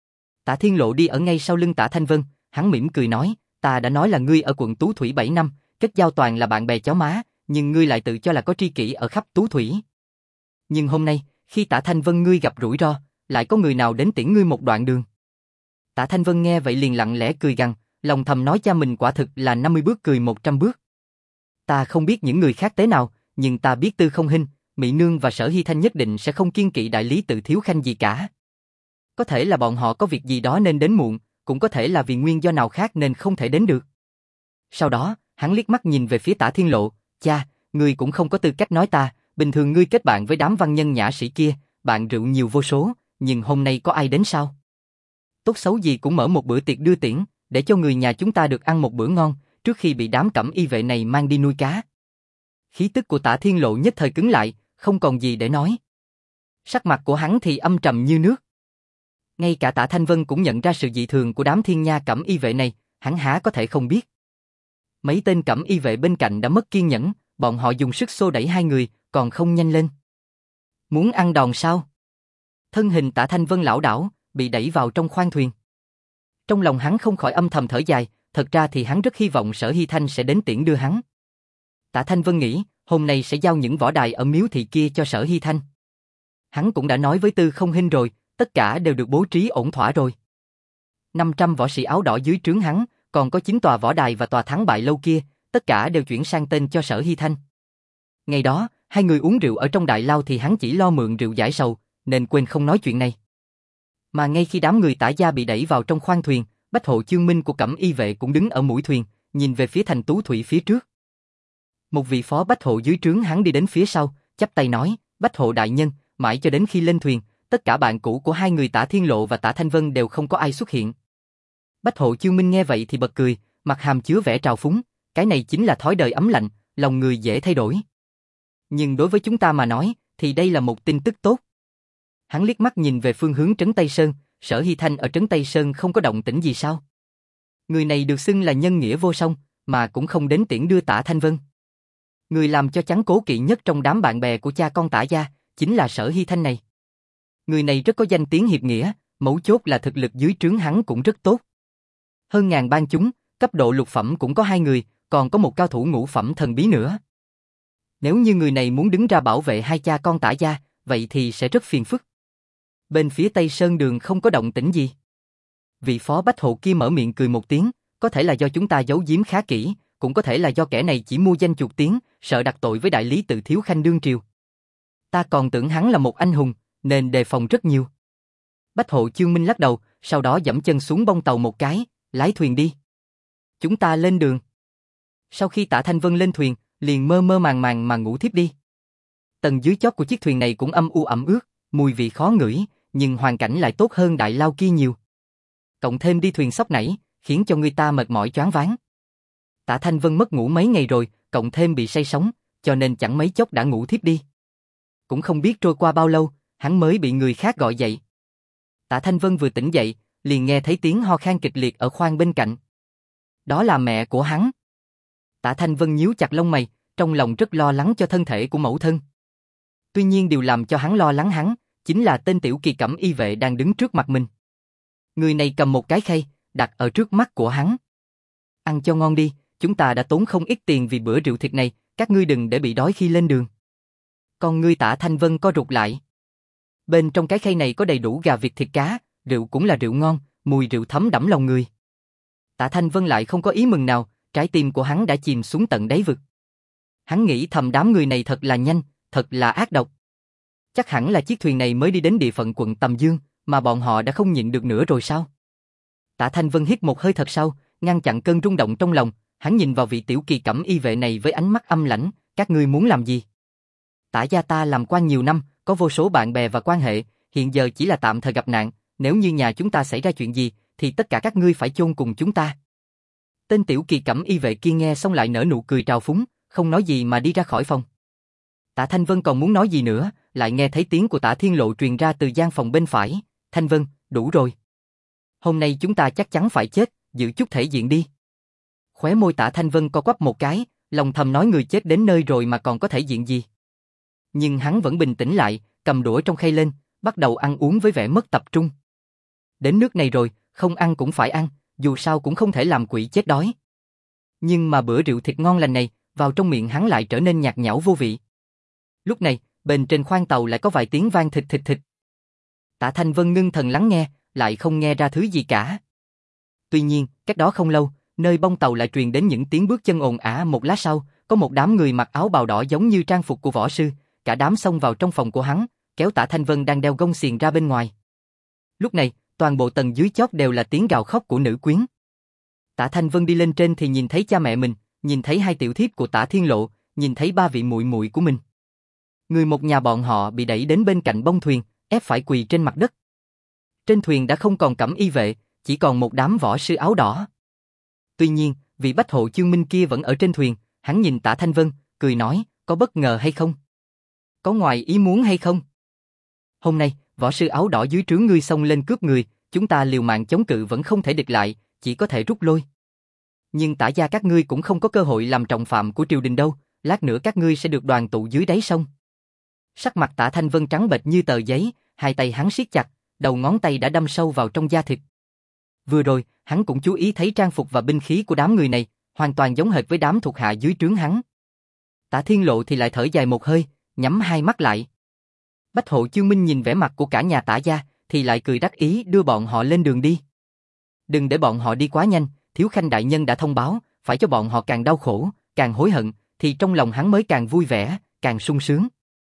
Tạ Thiên Lộ đi ở ngay sau lưng Tạ Thanh Vân, hắn mỉm cười nói, ta đã nói là ngươi ở quận Tú Thủy bảy năm, kết giao toàn là bạn bè chó má, nhưng ngươi lại tự cho là có tri kỷ ở khắp Tú Thủy. Nhưng hôm nay, khi Tạ Thanh Vân ngươi gặp rủi ro, lại có người nào đến tiễn ngươi một đoạn đường. Tạ Thanh Vân nghe vậy liền lặng lẽ cười gằn, lòng thầm nói cha mình quả thực là năm mươi bước cười một trăm bước. Ta không biết những người khác thế nào, nhưng ta biết Tư Không Hinh, Mỹ Nương và Sở Hy Thanh nhất định sẽ không kiêng kỵ đại lý tự thiếu khanh gì cả. Có thể là bọn họ có việc gì đó nên đến muộn, cũng có thể là vì nguyên do nào khác nên không thể đến được. Sau đó, hắn liếc mắt nhìn về phía Tạ Thiên Lộ, cha, ngươi cũng không có tư cách nói ta, bình thường ngươi kết bạn với đám văn nhân nhã sĩ kia, bạn rượu nhiều vô số, nhưng hôm nay có ai đến sao? Tốt xấu gì cũng mở một bữa tiệc đưa tiễn, để cho người nhà chúng ta được ăn một bữa ngon, trước khi bị đám cẩm y vệ này mang đi nuôi cá. Khí tức của Tạ Thiên Lộ nhất thời cứng lại, không còn gì để nói. Sắc mặt của hắn thì âm trầm như nước. Ngay cả Tạ Thanh Vân cũng nhận ra sự dị thường của đám thiên nha cẩm y vệ này, hắn há có thể không biết. Mấy tên cẩm y vệ bên cạnh đã mất kiên nhẫn, bọn họ dùng sức xô đẩy hai người, còn không nhanh lên. Muốn ăn đòn sao? Thân hình Tạ Thanh Vân lảo đảo, bị đẩy vào trong khoang thuyền. Trong lòng hắn không khỏi âm thầm thở dài, thật ra thì hắn rất hy vọng Sở Hy Thanh sẽ đến tiễn đưa hắn. Tạ Thanh Vân nghĩ, hôm nay sẽ giao những võ đài ở miếu thị kia cho Sở Hy Thanh. Hắn cũng đã nói với Tư Không Hinh rồi, tất cả đều được bố trí ổn thỏa rồi. năm trăm võ sĩ áo đỏ dưới trướng hắn, còn có chín tòa võ đài và tòa thắng bại lâu kia, tất cả đều chuyển sang tên cho Sở Hy Thanh. Ngày đó, hai người uống rượu ở trong đại lao thì hắn chỉ lo mượn rượu giải sầu, nên quên không nói chuyện này. Mà ngay khi đám người Tả gia bị đẩy vào trong khoang thuyền, Bách Hộ Chương Minh của Cẩm Y vệ cũng đứng ở mũi thuyền, nhìn về phía thành Tú Thủy phía trước. Một vị phó Bách Hộ dưới trướng hắn đi đến phía sau, chắp tay nói, Bách Hộ đại nhân, mãi cho đến khi lên thuyền, tất cả bạn cũ của hai người Tả Thiên Lộ và Tả Thanh Vân đều không có ai xuất hiện. Bách Hộ Chương Minh nghe vậy thì bật cười, mặt hàm chứa vẻ trào phúng, cái này chính là thói đời ấm lạnh, lòng người dễ thay đổi. Nhưng đối với chúng ta mà nói, thì đây là một tin tức tốt. Hắn liếc mắt nhìn về phương hướng Trấn Tây Sơn, Sở Hy Thanh ở Trấn Tây Sơn không có động tĩnh gì sao? Người này được xưng là nhân nghĩa vô song, mà cũng không đến tiễn đưa Tả Thanh Vân. Người làm cho chắn cố kỵ nhất trong đám bạn bè của cha con Tả gia, chính là Sở Hy Thanh này. Người này rất có danh tiếng hiệp nghĩa, mấu chốt là thực lực dưới trướng hắn cũng rất tốt. Hơn ngàn bang chúng, cấp độ lục phẩm cũng có hai người, còn có một cao thủ ngũ phẩm thần bí nữa. Nếu như người này muốn đứng ra bảo vệ hai cha con Tả gia, vậy thì sẽ rất phiền phức. Bên phía Tây Sơn Đường không có động tĩnh gì. Vị phó Bách Hộ kia mở miệng cười một tiếng, có thể là do chúng ta giấu giếm khá kỹ, cũng có thể là do kẻ này chỉ mua danh chuộc tiếng, sợ đặt tội với đại lý tự Thiếu Khanh đương triều. Ta còn tưởng hắn là một anh hùng, nên đề phòng rất nhiều. Bách Hộ Chương Minh lắc đầu, sau đó giẫm chân xuống bông tàu một cái, lái thuyền đi. Chúng ta lên đường. Sau khi Tạ Thanh Vân lên thuyền, liền mơ mơ màng màng mà ngủ thiếp đi. Tầng dưới chót của chiếc thuyền này cũng âm u ẩm ướt, mùi vị khó ngửi, nhưng hoàn cảnh lại tốt hơn đại lao kia nhiều. Cộng thêm đi thuyền sóc nảy, khiến cho người ta mệt mỏi choáng váng. Tạ Thanh Vân mất ngủ mấy ngày rồi, cộng thêm bị say sóng, cho nên chẳng mấy chốc đã ngủ thiếp đi. Cũng không biết trôi qua bao lâu, hắn mới bị người khác gọi dậy. Tạ Thanh Vân vừa tỉnh dậy, liền nghe thấy tiếng ho khan kịch liệt ở khoang bên cạnh. Đó là mẹ của hắn. Tạ Thanh Vân nhíu chặt lông mày, trong lòng rất lo lắng cho thân thể của mẫu thân. Tuy nhiên điều làm cho hắn lo lắng hắn, chính là tên tiểu kỳ Cẩm Y vệ đang đứng trước mặt mình. Người này cầm một cái khay, đặt ở trước mắt của hắn. Ăn cho ngon đi, chúng ta đã tốn không ít tiền vì bữa rượu thịt này, các ngươi đừng để bị đói khi lên đường. Còn ngươi Tạ Thanh Vân co rụt lại. Bên trong cái khay này có đầy đủ gà vịt thịt cá, rượu cũng là rượu ngon, mùi rượu thấm đẫm lòng người. Tạ Thanh Vân lại không có ý mừng nào, trái tim của hắn đã chìm xuống tận đáy vực. Hắn nghĩ thầm đám người này thật là nhanh, thật là ác độc. Chắc hẳn là chiếc thuyền này mới đi đến địa phận quận Tầm Dương, mà bọn họ đã không nhịn được nữa rồi sao? Tạ Thanh Vân hít một hơi thật sâu, ngăn chặn cơn rung động trong lòng, hắn nhìn vào vị tiểu kỳ Cẩm Y vệ này với ánh mắt âm lãnh, các ngươi muốn làm gì? Tả gia ta làm quan nhiều năm, có vô số bạn bè và quan hệ, hiện giờ chỉ là tạm thời gặp nạn, nếu như nhà chúng ta xảy ra chuyện gì, thì tất cả các ngươi phải chôn cùng chúng ta. Tên tiểu kỳ Cẩm Y vệ kia nghe xong lại nở nụ cười trào phúng, không nói gì mà đi ra khỏi phòng. Tạ Thanh Vân còn muốn nói gì nữa, lại nghe thấy tiếng của Tạ Thiên Lộ truyền ra từ gian phòng bên phải. Thanh Vân, đủ rồi. Hôm nay chúng ta chắc chắn phải chết, giữ chút thể diện đi. Khóe môi Tạ Thanh Vân co quắp một cái, lòng thầm nói người chết đến nơi rồi mà còn có thể diện gì. Nhưng hắn vẫn bình tĩnh lại, cầm đũa trong khay lên, bắt đầu ăn uống với vẻ mất tập trung. Đến nước này rồi, không ăn cũng phải ăn, dù sao cũng không thể làm quỷ chết đói. Nhưng mà bữa rượu thịt ngon lành này, vào trong miệng hắn lại trở nên nhạt nhẽo vô vị. Lúc này, bên trên khoang tàu lại có vài tiếng vang thịt thịt thịt. Tạ Thanh Vân ngưng thần lắng nghe, lại không nghe ra thứ gì cả. Tuy nhiên, cách đó không lâu, nơi bông tàu lại truyền đến những tiếng bước chân ồn ào. Một lát sau, có một đám người mặc áo bào đỏ giống như trang phục của võ sư, cả đám xông vào trong phòng của hắn, kéo Tạ Thanh Vân đang đeo gông xiềng ra bên ngoài. Lúc này, toàn bộ tầng dưới chót đều là tiếng gào khóc của nữ quyến. Tạ Thanh Vân đi lên trên thì nhìn thấy cha mẹ mình, nhìn thấy hai tiểu thiếp của Tạ Thiên Lộ, nhìn thấy ba vị muội muội của mình. Người một nhà bọn họ bị đẩy đến bên cạnh bông thuyền, ép phải quỳ trên mặt đất. Trên thuyền đã không còn Cẩm Y vệ, chỉ còn một đám võ sư áo đỏ. Tuy nhiên, vị Bách Hộ Chương Minh kia vẫn ở trên thuyền, hắn nhìn Tạ Thanh Vân, cười nói, có bất ngờ hay không? Có ngoài ý muốn hay không? Hôm nay, võ sư áo đỏ dưới trướng ngươi xông lên cướp người, chúng ta liều mạng chống cự vẫn không thể địch lại, chỉ có thể rút lui. Nhưng Tả gia các ngươi cũng không có cơ hội làm trọng phạm của triều đình đâu, lát nữa các ngươi sẽ được đoàn tụ dưới đáy sông. Sắc mặt Tả Thanh Vân trắng bệch như tờ giấy, hai tay hắn siết chặt, đầu ngón tay đã đâm sâu vào trong da thịt. Vừa rồi, hắn cũng chú ý thấy trang phục và binh khí của đám người này, hoàn toàn giống hệt với đám thuộc hạ dưới trướng hắn. Tả Thiên Lộ thì lại thở dài một hơi, nhắm hai mắt lại. Bách Hộ Chương Minh nhìn vẻ mặt của cả nhà Tả gia, thì lại cười đắc ý đưa bọn họ lên đường đi. Đừng để bọn họ đi quá nhanh, Thiếu Khanh đại nhân đã thông báo, phải cho bọn họ càng đau khổ, càng hối hận, thì trong lòng hắn mới càng vui vẻ, càng sung sướng.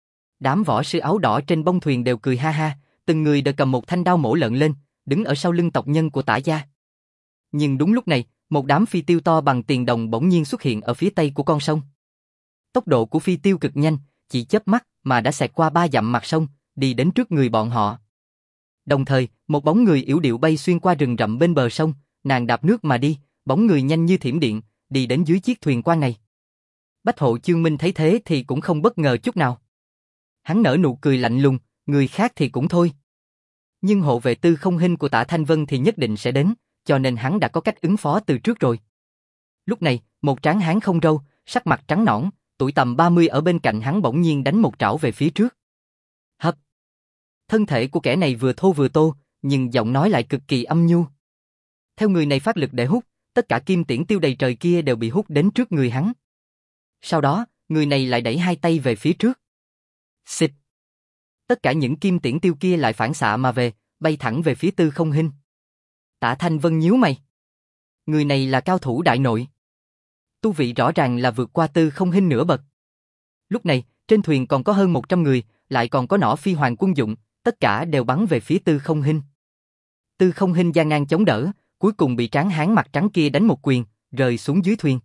Đám võ sư áo đỏ trên bông thuyền đều cười ha ha, từng người đều cầm một thanh đao mổ lợn lên, đứng ở sau lưng tộc nhân của Tả gia. Nhưng đúng lúc này, một đám phi tiêu to bằng tiền đồng bỗng nhiên xuất hiện ở phía tây của con sông. Tốc độ của phi tiêu cực nhanh, chỉ chớp mắt mà đã xẹt qua ba dặm mặt sông, đi đến trước người bọn họ. Đồng thời, một bóng người yểu điệu bay xuyên qua rừng rậm bên bờ sông, nàng đạp nước mà đi, bóng người nhanh như thiểm điện, đi đến dưới chiếc thuyền quan này. Bách Hộ Chương Minh thấy thế thì cũng không bất ngờ chút nào. Hắn nở nụ cười lạnh lùng, người khác thì cũng thôi. Nhưng hộ vệ Tư Không Hinh của Tả Thanh Vân thì nhất định sẽ đến, cho nên hắn đã có cách ứng phó từ trước rồi. Lúc này, một tráng hán không râu, sắc mặt trắng nõn, tuổi tầm ba mươi ở bên cạnh hắn bỗng nhiên đánh một trảo về phía trước. Hấp! Thân thể của kẻ này vừa thô vừa tô, nhưng giọng nói lại cực kỳ âm nhu. Theo người này phát lực để hút, tất cả kim tiễn tiêu đầy trời kia đều bị hút đến trước người hắn. Sau đó, người này lại đẩy hai tay về phía trước. Xịt! Tất cả những kim tiễn tiêu kia lại phản xạ mà về, bay thẳng về phía Tư Không Hinh. Tả Thanh Vân nhíu mày. Người này là cao thủ đại nội. Tu vị rõ ràng là vượt qua Tư Không Hinh nửa bậc. Lúc này, trên thuyền còn có hơn một trăm người, lại còn có nỏ phi hoàng quân dụng, tất cả đều bắn về phía Tư Không Hinh. Tư Không Hinh gian nan chống đỡ, cuối cùng bị tráng hán mặt trắng kia đánh một quyền, rơi xuống dưới thuyền.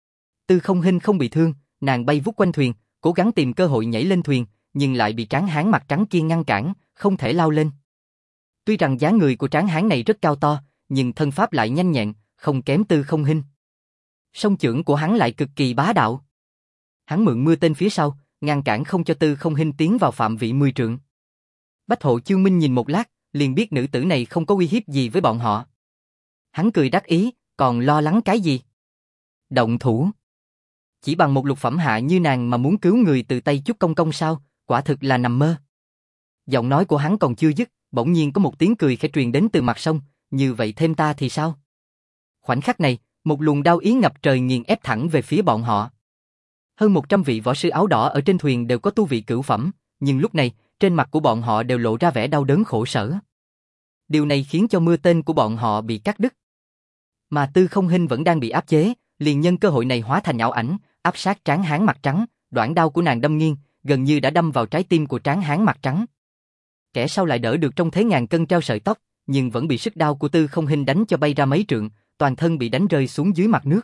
Tư Không Hinh không bị thương, nàng bay vút quanh thuyền, cố gắng tìm cơ hội nhảy lên thuyền, nhưng lại bị tráng hán mặt trắng kia ngăn cản, không thể lao lên. Tuy rằng dáng người của tráng hán này rất cao to, nhưng thân pháp lại nhanh nhẹn, không kém Tư Không Hinh. Song chưởng của hắn lại cực kỳ bá đạo. Hắn mượn mưa tên phía sau, ngăn cản không cho Tư Không Hinh tiến vào phạm vị mười trượng. Bách Hộ Chương Minh nhìn một lát, liền biết nữ tử này không có uy hiếp gì với bọn họ. Hắn cười đắc ý, còn lo lắng cái gì? Động thủ. Chỉ bằng một lục phẩm hạ như nàng mà muốn cứu người từ tay Chúc Công Công sao, quả thực là nằm mơ. Giọng nói của hắn còn chưa dứt, bỗng nhiên có một tiếng cười khẽ truyền đến từ mặt sông, như vậy thêm ta thì sao? Khoảnh khắc này, một luồng đao ý ngập trời nghiền ép thẳng về phía bọn họ. Hơn một trăm vị võ sư áo đỏ ở trên thuyền đều có tu vị cửu phẩm, nhưng lúc này, trên mặt của bọn họ đều lộ ra vẻ đau đớn khổ sở. Điều này khiến cho mưa tên của bọn họ bị cắt đứt. Mà Tư Không Hinh vẫn đang bị áp chế, liền nhân cơ hội này hóa thành ảo ảnh, áp sát tráng hán mặt trắng, đoạn đao của nàng đâm nghiêng, gần như đã đâm vào trái tim của tráng hán mặt trắng. Kẻ sau lại đỡ được trong thế ngàn cân treo sợi tóc, nhưng vẫn bị sức đau của Tư Không Hinh đánh cho bay ra mấy trượng, toàn thân bị đánh rơi xuống dưới mặt nước.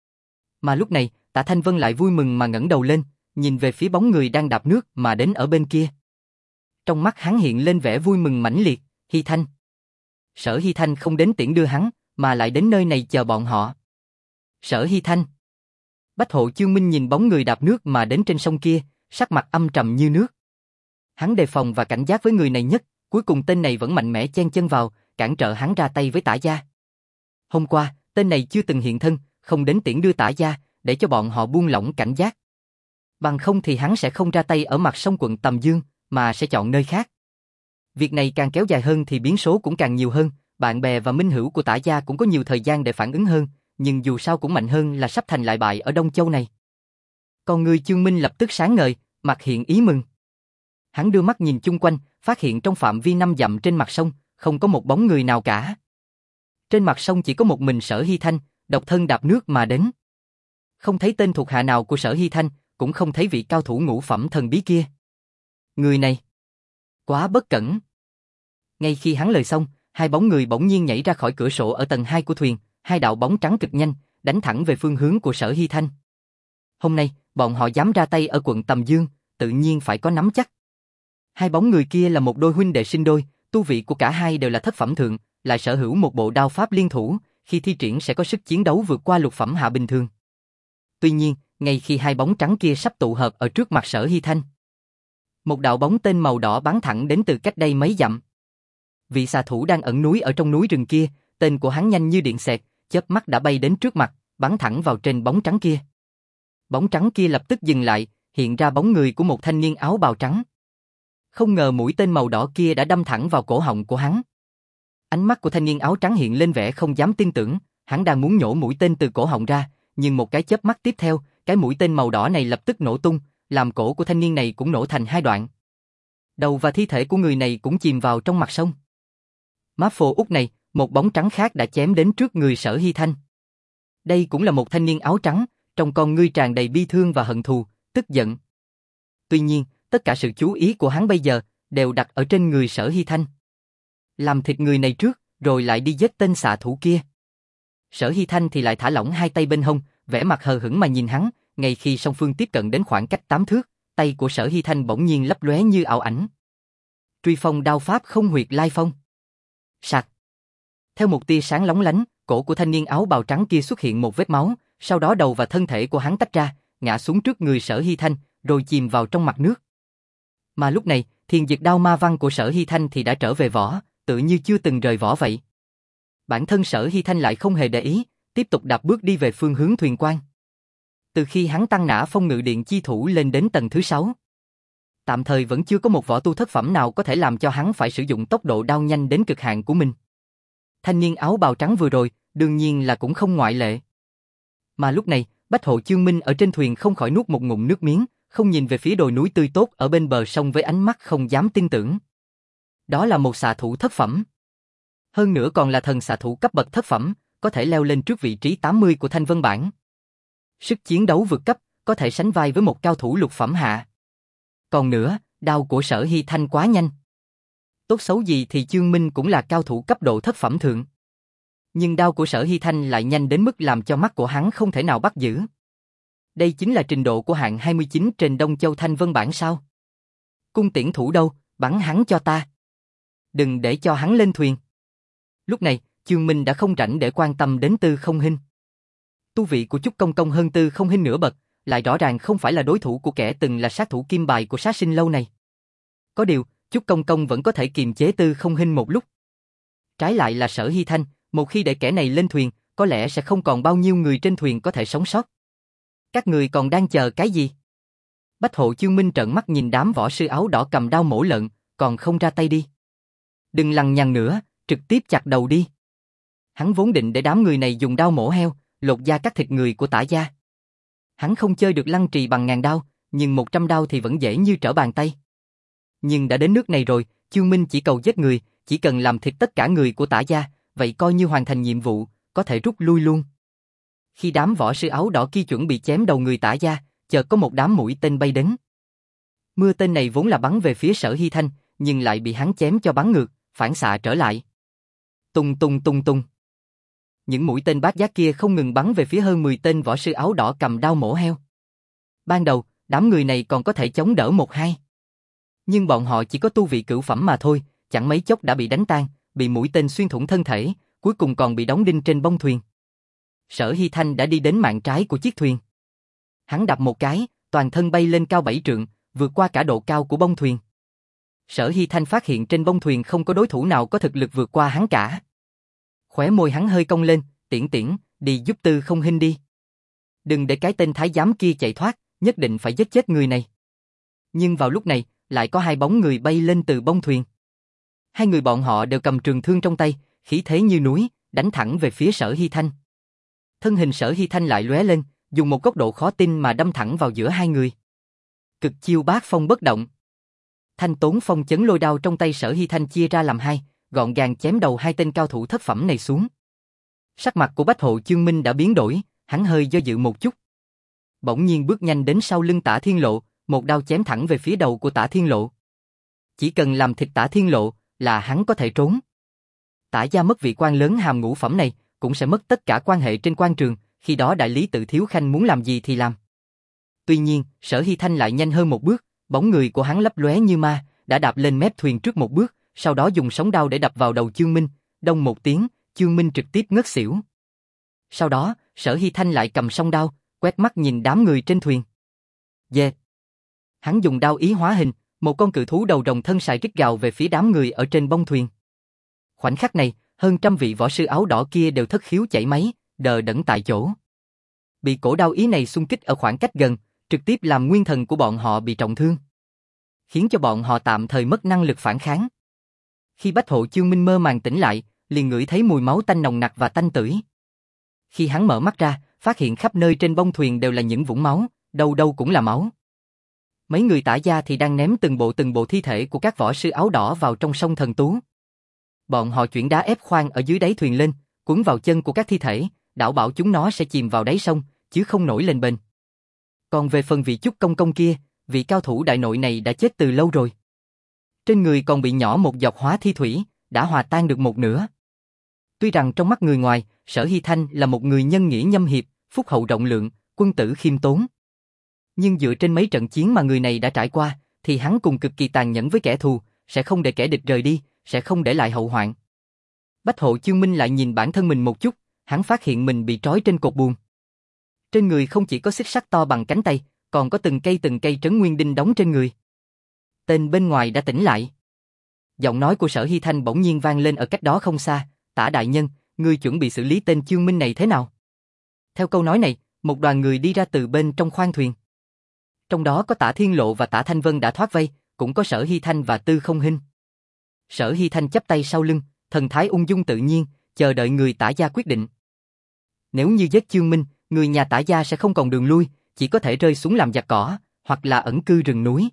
Mà lúc này, Tạ Thanh Vân lại vui mừng mà ngẩng đầu lên, nhìn về phía bóng người đang đạp nước mà đến ở bên kia. Trong mắt hắn hiện lên vẻ vui mừng mãnh liệt, Hy Thanh. Sở Hy Thanh không đến tiễn đưa hắn, mà lại đến nơi này chờ bọn họ. Sở Hy Thanh. Bách Hộ Chương Minh nhìn bóng người đạp nước mà đến trên sông kia, sắc mặt âm trầm như nước. Hắn đề phòng và cảnh giác với người này nhất, cuối cùng tên này vẫn mạnh mẽ chen chân vào, cản trở hắn ra tay với Tả gia. Hôm qua, tên này chưa từng hiện thân, không đến tiễn đưa Tả gia, để cho bọn họ buông lỏng cảnh giác. Bằng không thì hắn sẽ không ra tay ở mặt sông quận Tầm Dương, mà sẽ chọn nơi khác. Việc này càng kéo dài hơn thì biến số cũng càng nhiều hơn, bạn bè và minh hữu của Tả gia cũng có nhiều thời gian để phản ứng hơn, nhưng dù sao cũng mạnh hơn là sắp thành lại bại ở Đông Châu này. Con người Chương Minh lập tức sáng ngời, mặt hiện ý mừng. Hắn đưa mắt nhìn chung quanh, phát hiện trong phạm vi năm dặm trên mặt sông, không có một bóng người nào cả. Trên mặt sông chỉ có một mình Sở Hy Thanh, độc thân đạp nước mà đến. Không thấy tên thuộc hạ nào của Sở Hy Thanh, cũng không thấy vị cao thủ ngũ phẩm thần bí kia. Người này, quá bất cẩn. Ngay khi hắn lời xong, hai bóng người bỗng nhiên nhảy ra khỏi cửa sổ ở tầng hai của thuyền, hai đạo bóng trắng cực nhanh, đánh thẳng về phương hướng của Sở Hy Thanh. Hôm nay, bọn họ dám ra tay ở quận Tầm Dương, tự nhiên phải có nắm chắc. Hai bóng người kia là một đôi huynh đệ sinh đôi, tu vị của cả hai đều là thất phẩm thượng, lại sở hữu một bộ đao pháp liên thủ, khi thi triển sẽ có sức chiến đấu vượt qua lục phẩm hạ bình thường. Tuy nhiên, ngay khi hai bóng trắng kia sắp tụ hợp ở trước mặt Sở Hy Thanh, Một đạo bóng tên màu đỏ bắn thẳng đến từ cách đây mấy dặm. Vị xà thủ đang ẩn núi ở trong núi rừng kia, tên của hắn nhanh như điện xẹt, chớp mắt đã bay đến trước mặt, bắn thẳng vào trên bóng trắng kia. Bóng trắng kia lập tức dừng lại, hiện ra bóng người của một thanh niên áo bào trắng. Không ngờ mũi tên màu đỏ kia đã đâm thẳng vào cổ họng của hắn. Ánh mắt của thanh niên áo trắng hiện lên vẻ không dám tin tưởng, hắn đang muốn nhổ mũi tên từ cổ họng ra, nhưng một cái chớp mắt tiếp theo, cái mũi tên màu đỏ này lập tức nổ tung, làm cổ của thanh niên này cũng nổ thành hai đoạn. Đầu và thi thể của người này cũng chìm vào trong mặt sông. Má phồ út này, một bóng trắng khác đã chém đến trước người Sở Hy Thanh. Đây cũng là một thanh niên áo trắng, trong con ngươi tràn đầy bi thương và hận thù, tức giận. Tuy nhiên, tất cả sự chú ý của hắn bây giờ đều đặt ở trên người Sở Hy Thanh. Làm thịt người này trước, rồi lại đi giết tên xạ thủ kia. Sở Hy Thanh thì lại thả lỏng hai tay bên hông, vẻ mặt hờ hững mà nhìn hắn. Ngay khi song phương tiếp cận đến khoảng cách tám thước, tay của Sở Hy Thanh bỗng nhiên lấp lóe như ảo ảnh. Truy phong đao pháp không huyệt lai phong. Sạc. Theo một tia sáng lóng lánh, cổ của thanh niên áo bào trắng kia xuất hiện một vết máu, sau đó đầu và thân thể của hắn tách ra, ngã xuống trước người Sở Hy Thanh, rồi chìm vào trong mặt nước. Mà lúc này, thiền diệt đao ma văn của Sở Hy Thanh thì đã trở về vỏ, tự như chưa từng rời vỏ vậy. Bản thân Sở Hy Thanh lại không hề để ý, tiếp tục đạp bước đi về phương hướng thuyền quan. Từ khi hắn tăng nã phong ngự điện chi thủ lên đến tầng thứ sáu, tạm thời vẫn chưa có một võ tu thất phẩm nào có thể làm cho hắn phải sử dụng tốc độ đao nhanh đến cực hạn của mình. Thanh niên áo bào trắng vừa rồi, đương nhiên là cũng không ngoại lệ. Mà lúc này, Bách Hộ Chương Minh ở trên thuyền không khỏi nuốt một ngụm nước miếng, không nhìn về phía đồi núi tươi tốt ở bên bờ sông với ánh mắt không dám tin tưởng. Đó là một xạ thủ thất phẩm. Hơn nữa còn là thần xạ thủ cấp bậc thất phẩm, có thể leo lên trước vị trí tám mươi của Thanh Vân bảng. Sức chiến đấu vượt cấp, có thể sánh vai với một cao thủ lục phẩm hạ. Còn nữa, đao của Sở Hy Thanh quá nhanh. Tốt xấu gì thì Chương Minh cũng là cao thủ cấp độ thất phẩm thượng. Nhưng đao của Sở Hy Thanh lại nhanh đến mức làm cho mắt của hắn không thể nào bắt giữ. Đây chính là trình độ của hạng hai mươi chín trên Đông Châu Thanh Vân bảng sao? Cung tiễn thủ đâu, bắn hắn cho ta. Đừng để cho hắn lên thuyền. Lúc này, Chương Minh đã không rảnh để quan tâm đến Tư Không Hinh. Tu vị của Chúc Công Công hơn Tư Không Hinh nửa bậc, lại rõ ràng không phải là đối thủ của kẻ từng là sát thủ kim bài của Sát Sinh Lâu này. Có điều, Chúc Công Công vẫn có thể kiềm chế Tư Không Hinh một lúc. Trái lại là Sở Hy Thanh, một khi để kẻ này lên thuyền, có lẽ sẽ không còn bao nhiêu người trên thuyền có thể sống sót. Các người còn đang chờ cái gì? Bách Hộ Chương Minh trợn mắt nhìn đám võ sư áo đỏ cầm đao mổ lợn, còn không ra tay đi. Đừng lằng nhằng nữa, trực tiếp chặt đầu đi. Hắn vốn định để đám người này dùng đao mổ heo, lột da cắt thịt người của Tả gia. Hắn không chơi được lăng trì bằng ngàn đao, nhưng một trăm đao thì vẫn dễ như trở bàn tay. Nhưng đã đến nước này rồi, Chương Minh chỉ cầu giết người, chỉ cần làm thịt tất cả người của Tả gia, vậy coi như hoàn thành nhiệm vụ, có thể rút lui luôn. Khi đám võ sư áo đỏ kia chuẩn bị chém đầu người Tả gia, chợt có một đám mũi tên bay đến. Mưa tên này vốn là bắn về phía Sở Hy Thanh, nhưng lại bị hắn chém cho bắn ngược, phản xạ trở lại. Tung tung tung tung. Những mũi tên bát giác kia không ngừng bắn về phía hơn mười tên võ sư áo đỏ cầm đao mổ heo. Ban đầu, đám người này còn có thể chống đỡ một hai. Nhưng bọn họ chỉ có tu vị cửu phẩm mà thôi, chẳng mấy chốc đã bị đánh tan, bị mũi tên xuyên thủng thân thể, cuối cùng còn bị đóng đinh trên bông thuyền. Sở Hy Thanh đã đi đến mạn trái của chiếc thuyền. Hắn đập một cái, toàn thân bay lên cao bảy trượng, vượt qua cả độ cao của bông thuyền. Sở Hy Thanh phát hiện trên bông thuyền không có đối thủ nào có thực lực vượt qua hắn cả. Khóe môi hắn hơi cong lên, tiễn tiễn, đi giúp Tư Không Hinh đi. Đừng để cái tên thái giám kia chạy thoát, nhất định phải giết chết người này. Nhưng vào lúc này, lại có hai bóng người bay lên từ bông thuyền. Hai người bọn họ đều cầm trường thương trong tay, khí thế như núi, đánh thẳng về phía Sở Hy Thanh. Thân hình Sở Hy Thanh lại lóe lên, dùng một góc độ khó tin mà đâm thẳng vào giữa hai người. Cực chiêu bát phong bất động. Thanh tốn phong chấn lôi đao trong tay Sở Hy Thanh chia ra làm hai, gọn gàng chém đầu hai tên cao thủ thất phẩm này xuống. Sắc mặt của Bách Hộ Chương Minh đã biến đổi, hắn hơi do dự một chút. Bỗng nhiên bước nhanh đến sau lưng Tả Thiên Lộ, một đao chém thẳng về phía đầu của Tả Thiên Lộ. Chỉ cần làm thịt Tả Thiên Lộ là hắn có thể trốn. Tả gia mất vị quan lớn hàm ngũ phẩm này, cũng sẽ mất tất cả quan hệ trên quan trường, khi đó đại lý Tự Thiếu Khanh muốn làm gì thì làm. Tuy nhiên, Sở Hy Thanh lại nhanh hơn một bước, bóng người của hắn lấp lóe như ma, đã đạp lên mép thuyền trước một bước, sau đó dùng sóng đao để đập vào đầu Chương Minh, đong một tiếng, Chương Minh trực tiếp ngất xỉu. Sau đó, Sở Hy Thanh lại cầm song đao, quét mắt nhìn đám người trên thuyền. Dê! Hắn dùng đao ý hóa hình, Một con cự thú đầu rồng thân sài rít gào về phía đám người ở trên bông thuyền. Khoảnh khắc này, hơn trăm vị võ sư áo đỏ kia đều thất khiếu chảy máu, đờ đẫn tại chỗ. Bị cổ đao ý này xung kích ở khoảng cách gần, trực tiếp làm nguyên thần của bọn họ bị trọng thương, khiến cho bọn họ tạm thời mất năng lực phản kháng. Khi Bách Hộ Chương Minh mơ màng tỉnh lại, liền ngửi thấy mùi máu tanh nồng nặc và tanh tưởi. Khi hắn mở mắt ra, phát hiện khắp nơi trên bông thuyền đều là những vũng máu, đâu đâu cũng là máu. Mấy người Tả gia thì đang ném từng bộ từng bộ thi thể của các võ sư áo đỏ vào trong sông Thần Tú. Bọn họ chuyển đá ép khoan ở dưới đáy thuyền lên, cuốn vào chân của các thi thể, đảm bảo chúng nó sẽ chìm vào đáy sông, chứ không nổi lên bền. Còn về phần vị Chúc Công Công kia, vị cao thủ đại nội này đã chết từ lâu rồi. Trên người còn bị nhỏ một giọt hóa thi thủy, đã hòa tan được một nửa. Tuy rằng trong mắt người ngoài, Sở Hy Thanh là một người nhân nghĩa nhâm hiệp, phúc hậu rộng lượng, quân tử khiêm tốn. Nhưng dựa trên mấy trận chiến mà người này đã trải qua, thì hắn cùng cực kỳ tàn nhẫn với kẻ thù, sẽ không để kẻ địch rời đi, sẽ không để lại hậu hoạn. Bách Hộ Chương Minh lại nhìn bản thân mình một chút, hắn phát hiện mình bị trói trên cột buồm. Trên người không chỉ có xích sắt to bằng cánh tay, còn có từng cây từng cây trấn nguyên đinh đóng trên người. Tên bên ngoài đã tỉnh lại. Giọng nói của Sở Hy Thanh bỗng nhiên vang lên ở cách đó không xa, Tả đại nhân, ngươi chuẩn bị xử lý tên Chương Minh này thế nào? Theo câu nói này, một đoàn người đi ra từ bên trong khoang thuyền. Trong đó có Tả Thiên Lộ và Tả Thanh Vân đã thoát vây, cũng có Sở Hy Thanh và Tư Không Hinh. Sở Hy Thanh chắp tay sau lưng, thần thái ung dung tự nhiên, chờ đợi người Tả gia quyết định. Nếu như giết Chương Minh, người nhà Tả gia sẽ không còn đường lui, chỉ có thể rơi xuống làm giặc cỏ, hoặc là ẩn cư rừng núi.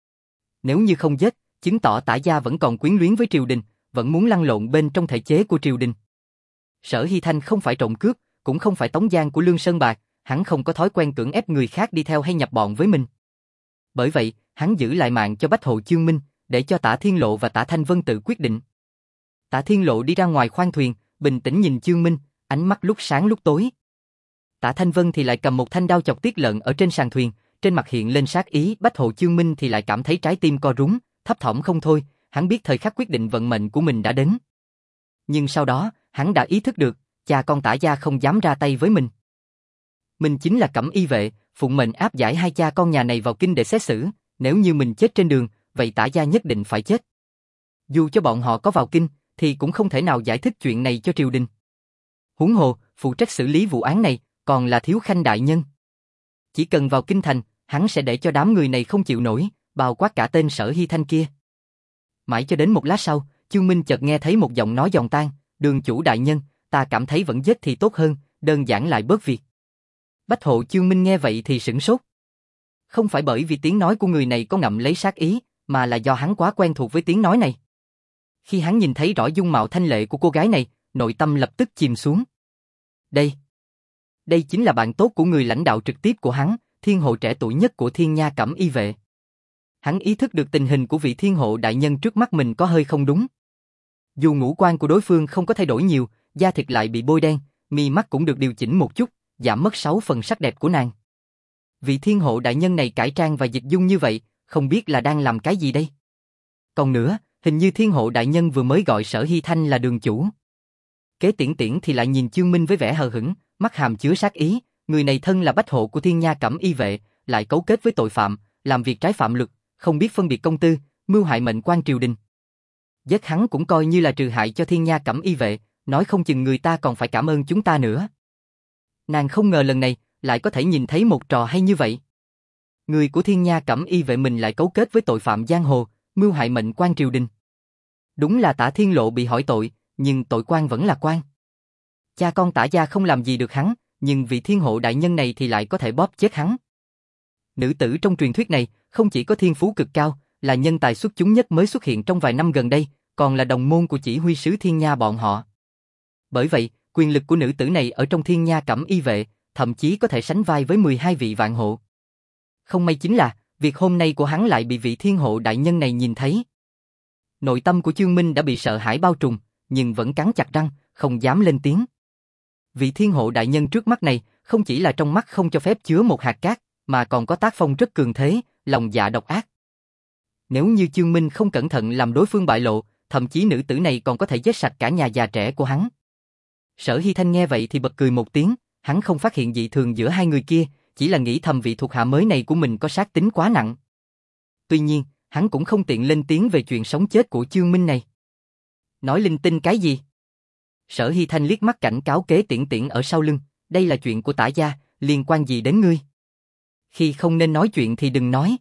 Nếu như không giết, chứng tỏ Tả gia vẫn còn quyến luyến với triều đình, vẫn muốn lăn lộn bên trong thể chế của triều đình. Sở Hy Thanh không phải trộm cướp, cũng không phải tống giang của Lương Sơn Bạc, hắn không có thói quen cưỡng ép người khác đi theo hay nhập bọn với mình. Bởi vậy, hắn giữ lại mạng cho Bách Hộ Chương Minh, để cho Tả Thiên Lộ và Tả Thanh Vân tự quyết định. Tả Thiên Lộ đi ra ngoài khoang thuyền, bình tĩnh nhìn Chương Minh, ánh mắt lúc sáng lúc tối. Tả Thanh Vân thì lại cầm một thanh đao chọc tiết lợn ở trên sàn thuyền, trên mặt hiện lên sát ý. Bách Hộ Chương Minh thì lại cảm thấy trái tim co rúm, thấp thỏm không thôi, hắn biết thời khắc quyết định vận mệnh của mình đã đến. Nhưng sau đó, hắn đã ý thức được, cha con Tả gia không dám ra tay với mình. Mình chính là Cẩm Y vệ, phụng mệnh áp giải hai cha con nhà này vào kinh để xét xử, nếu như mình chết trên đường, vậy Tả gia nhất định phải chết. Dù cho bọn họ có vào kinh, thì cũng không thể nào giải thích chuyện này cho triều đình. Huống hồ, phụ trách xử lý vụ án này, còn là Thiếu Khanh đại nhân. Chỉ cần vào kinh thành, hắn sẽ để cho đám người này không chịu nổi, bao quát cả tên Sở Hy Thanh kia. Mãi cho đến một lát sau, Chương Minh chợt nghe thấy một giọng nói giòn tan, đường chủ đại nhân, ta cảm thấy vẫn giết thì tốt hơn, đơn giản lại bớt việc. Bách Hộ Chương Minh nghe vậy thì sửng sốt. Không phải bởi vì tiếng nói của người này có ngậm lấy sát ý, mà là do hắn quá quen thuộc với tiếng nói này. Khi hắn nhìn thấy rõ dung mạo thanh lệ của cô gái này, nội tâm lập tức chìm xuống. Đây, đây chính là bạn tốt của người lãnh đạo trực tiếp của hắn, thiên hộ trẻ tuổi nhất của Thiên Nha Cẩm Y vệ. Hắn ý thức được tình hình của vị thiên hộ đại nhân trước mắt mình có hơi không đúng. Dù ngũ quan của đối phương không có thay đổi nhiều, da thịt lại bị bôi đen, mi mắt cũng được điều chỉnh một chút, giảm mất sáu phần sắc đẹp của nàng. Vị thiên hộ đại nhân này cải trang và dịch dung như vậy, không biết là đang làm cái gì đây? Còn nữa, hình như thiên hộ đại nhân vừa mới gọi Sở Hy Thanh là đường chủ. Kế Tiễn Tiễn thì lại nhìn Chương Minh với vẻ hờ hững, mắt hàm chứa sát ý, người này thân là bách hộ của Thiên Nha Cẩm Y vệ, lại cấu kết với tội phạm, làm việc trái phạm luật, không biết phân biệt công tư, mưu hại mệnh quan triều đình. Giết hắn cũng coi như là trừ hại cho Thiên Nha Cẩm Y vệ, nói không chừng người ta còn phải cảm ơn chúng ta nữa. Nàng không ngờ lần này lại có thể nhìn thấy một trò hay như vậy. Người của Thiên Nha Cẩm Y vệ mình lại cấu kết với tội phạm giang hồ, mưu hại mệnh quan triều đình. Đúng là Tả Thiên Lộ bị hỏi tội, nhưng tội quan vẫn là quan. Cha con Tả gia không làm gì được hắn, nhưng vị thiên hộ đại nhân này thì lại có thể bóp chết hắn. Nữ tử trong truyền thuyết này không chỉ có thiên phú cực cao, là nhân tài xuất chúng nhất mới xuất hiện trong vài năm gần đây, còn là đồng môn của chỉ huy sứ Thiên Nha bọn họ. Bởi vậy, quyền lực của nữ tử này ở trong Thiên Nha Cẩm Y vệ, thậm chí có thể sánh vai với mười hai vị vạn hộ. Không may chính là, việc hôm nay của hắn lại bị vị thiên hộ đại nhân này nhìn thấy. Nội tâm của Chương Minh đã bị sợ hãi bao trùm, nhưng vẫn cắn chặt răng, không dám lên tiếng. Vị thiên hộ đại nhân trước mắt này, không chỉ là trong mắt không cho phép chứa một hạt cát, mà còn có tác phong rất cường thế, lòng dạ độc ác. Nếu như Chương Minh không cẩn thận làm đối phương bại lộ, thậm chí nữ tử này còn có thể giết sạch cả nhà già trẻ của hắn. Sở Hy Thanh nghe vậy thì bật cười một tiếng, hắn không phát hiện dị thường giữa hai người kia, chỉ là nghĩ thầm vị thuộc hạ mới này của mình có sát tính quá nặng. Tuy nhiên, Hắn cũng không tiện lên tiếng về chuyện sống chết của Chương Minh này. Nói linh tinh cái gì? Sở Hy Thanh liếc mắt cảnh cáo Kế Tiễn Tiễn ở sau lưng, đây là chuyện của Tả gia, liên quan gì đến ngươi? Khi không nên nói chuyện thì đừng nói.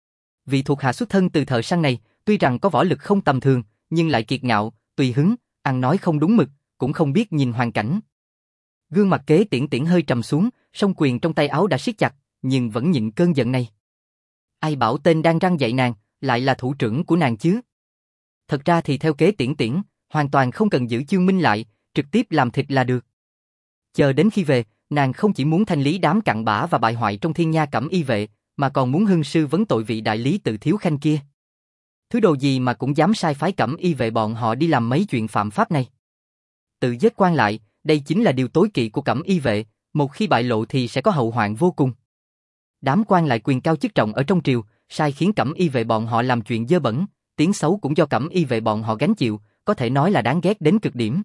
Vị thuộc hạ xuất thân từ thợ săn này, tuy rằng có võ lực không tầm thường, nhưng lại kiệt ngạo, tùy hứng, ăn nói không đúng mực, cũng không biết nhìn hoàn cảnh. Gương mặt Kế Tiễn Tiễn hơi trầm xuống, song quyền trong tay áo đã siết chặt, nhưng vẫn nhịn cơn giận này. Ai bảo tên đang răn dạy nàng, lại là thủ trưởng của nàng chứ? Thật ra thì theo Kế Tiễn Tiễn, hoàn toàn không cần giữ Chương Minh lại, trực tiếp làm thịt là được. Chờ đến khi về, nàng không chỉ muốn thanh lý đám cặn bã và bại hoại trong Thiên Nha Cẩm Y vệ, mà còn muốn hưng sư vấn tội vị đại lý Tự Thiếu Khanh kia. Thứ đồ gì mà cũng dám sai phái Cẩm Y vệ bọn họ đi làm mấy chuyện phạm pháp này. Tự giết quan lại, đây chính là điều tối kỵ của Cẩm Y vệ, một khi bại lộ thì sẽ có hậu hoạn vô cùng. Đám quan lại quyền cao chức trọng ở trong triều, sai khiến Cẩm Y vệ bọn họ làm chuyện dơ bẩn, tiếng xấu cũng do Cẩm Y vệ bọn họ gánh chịu, có thể nói là đáng ghét đến cực điểm.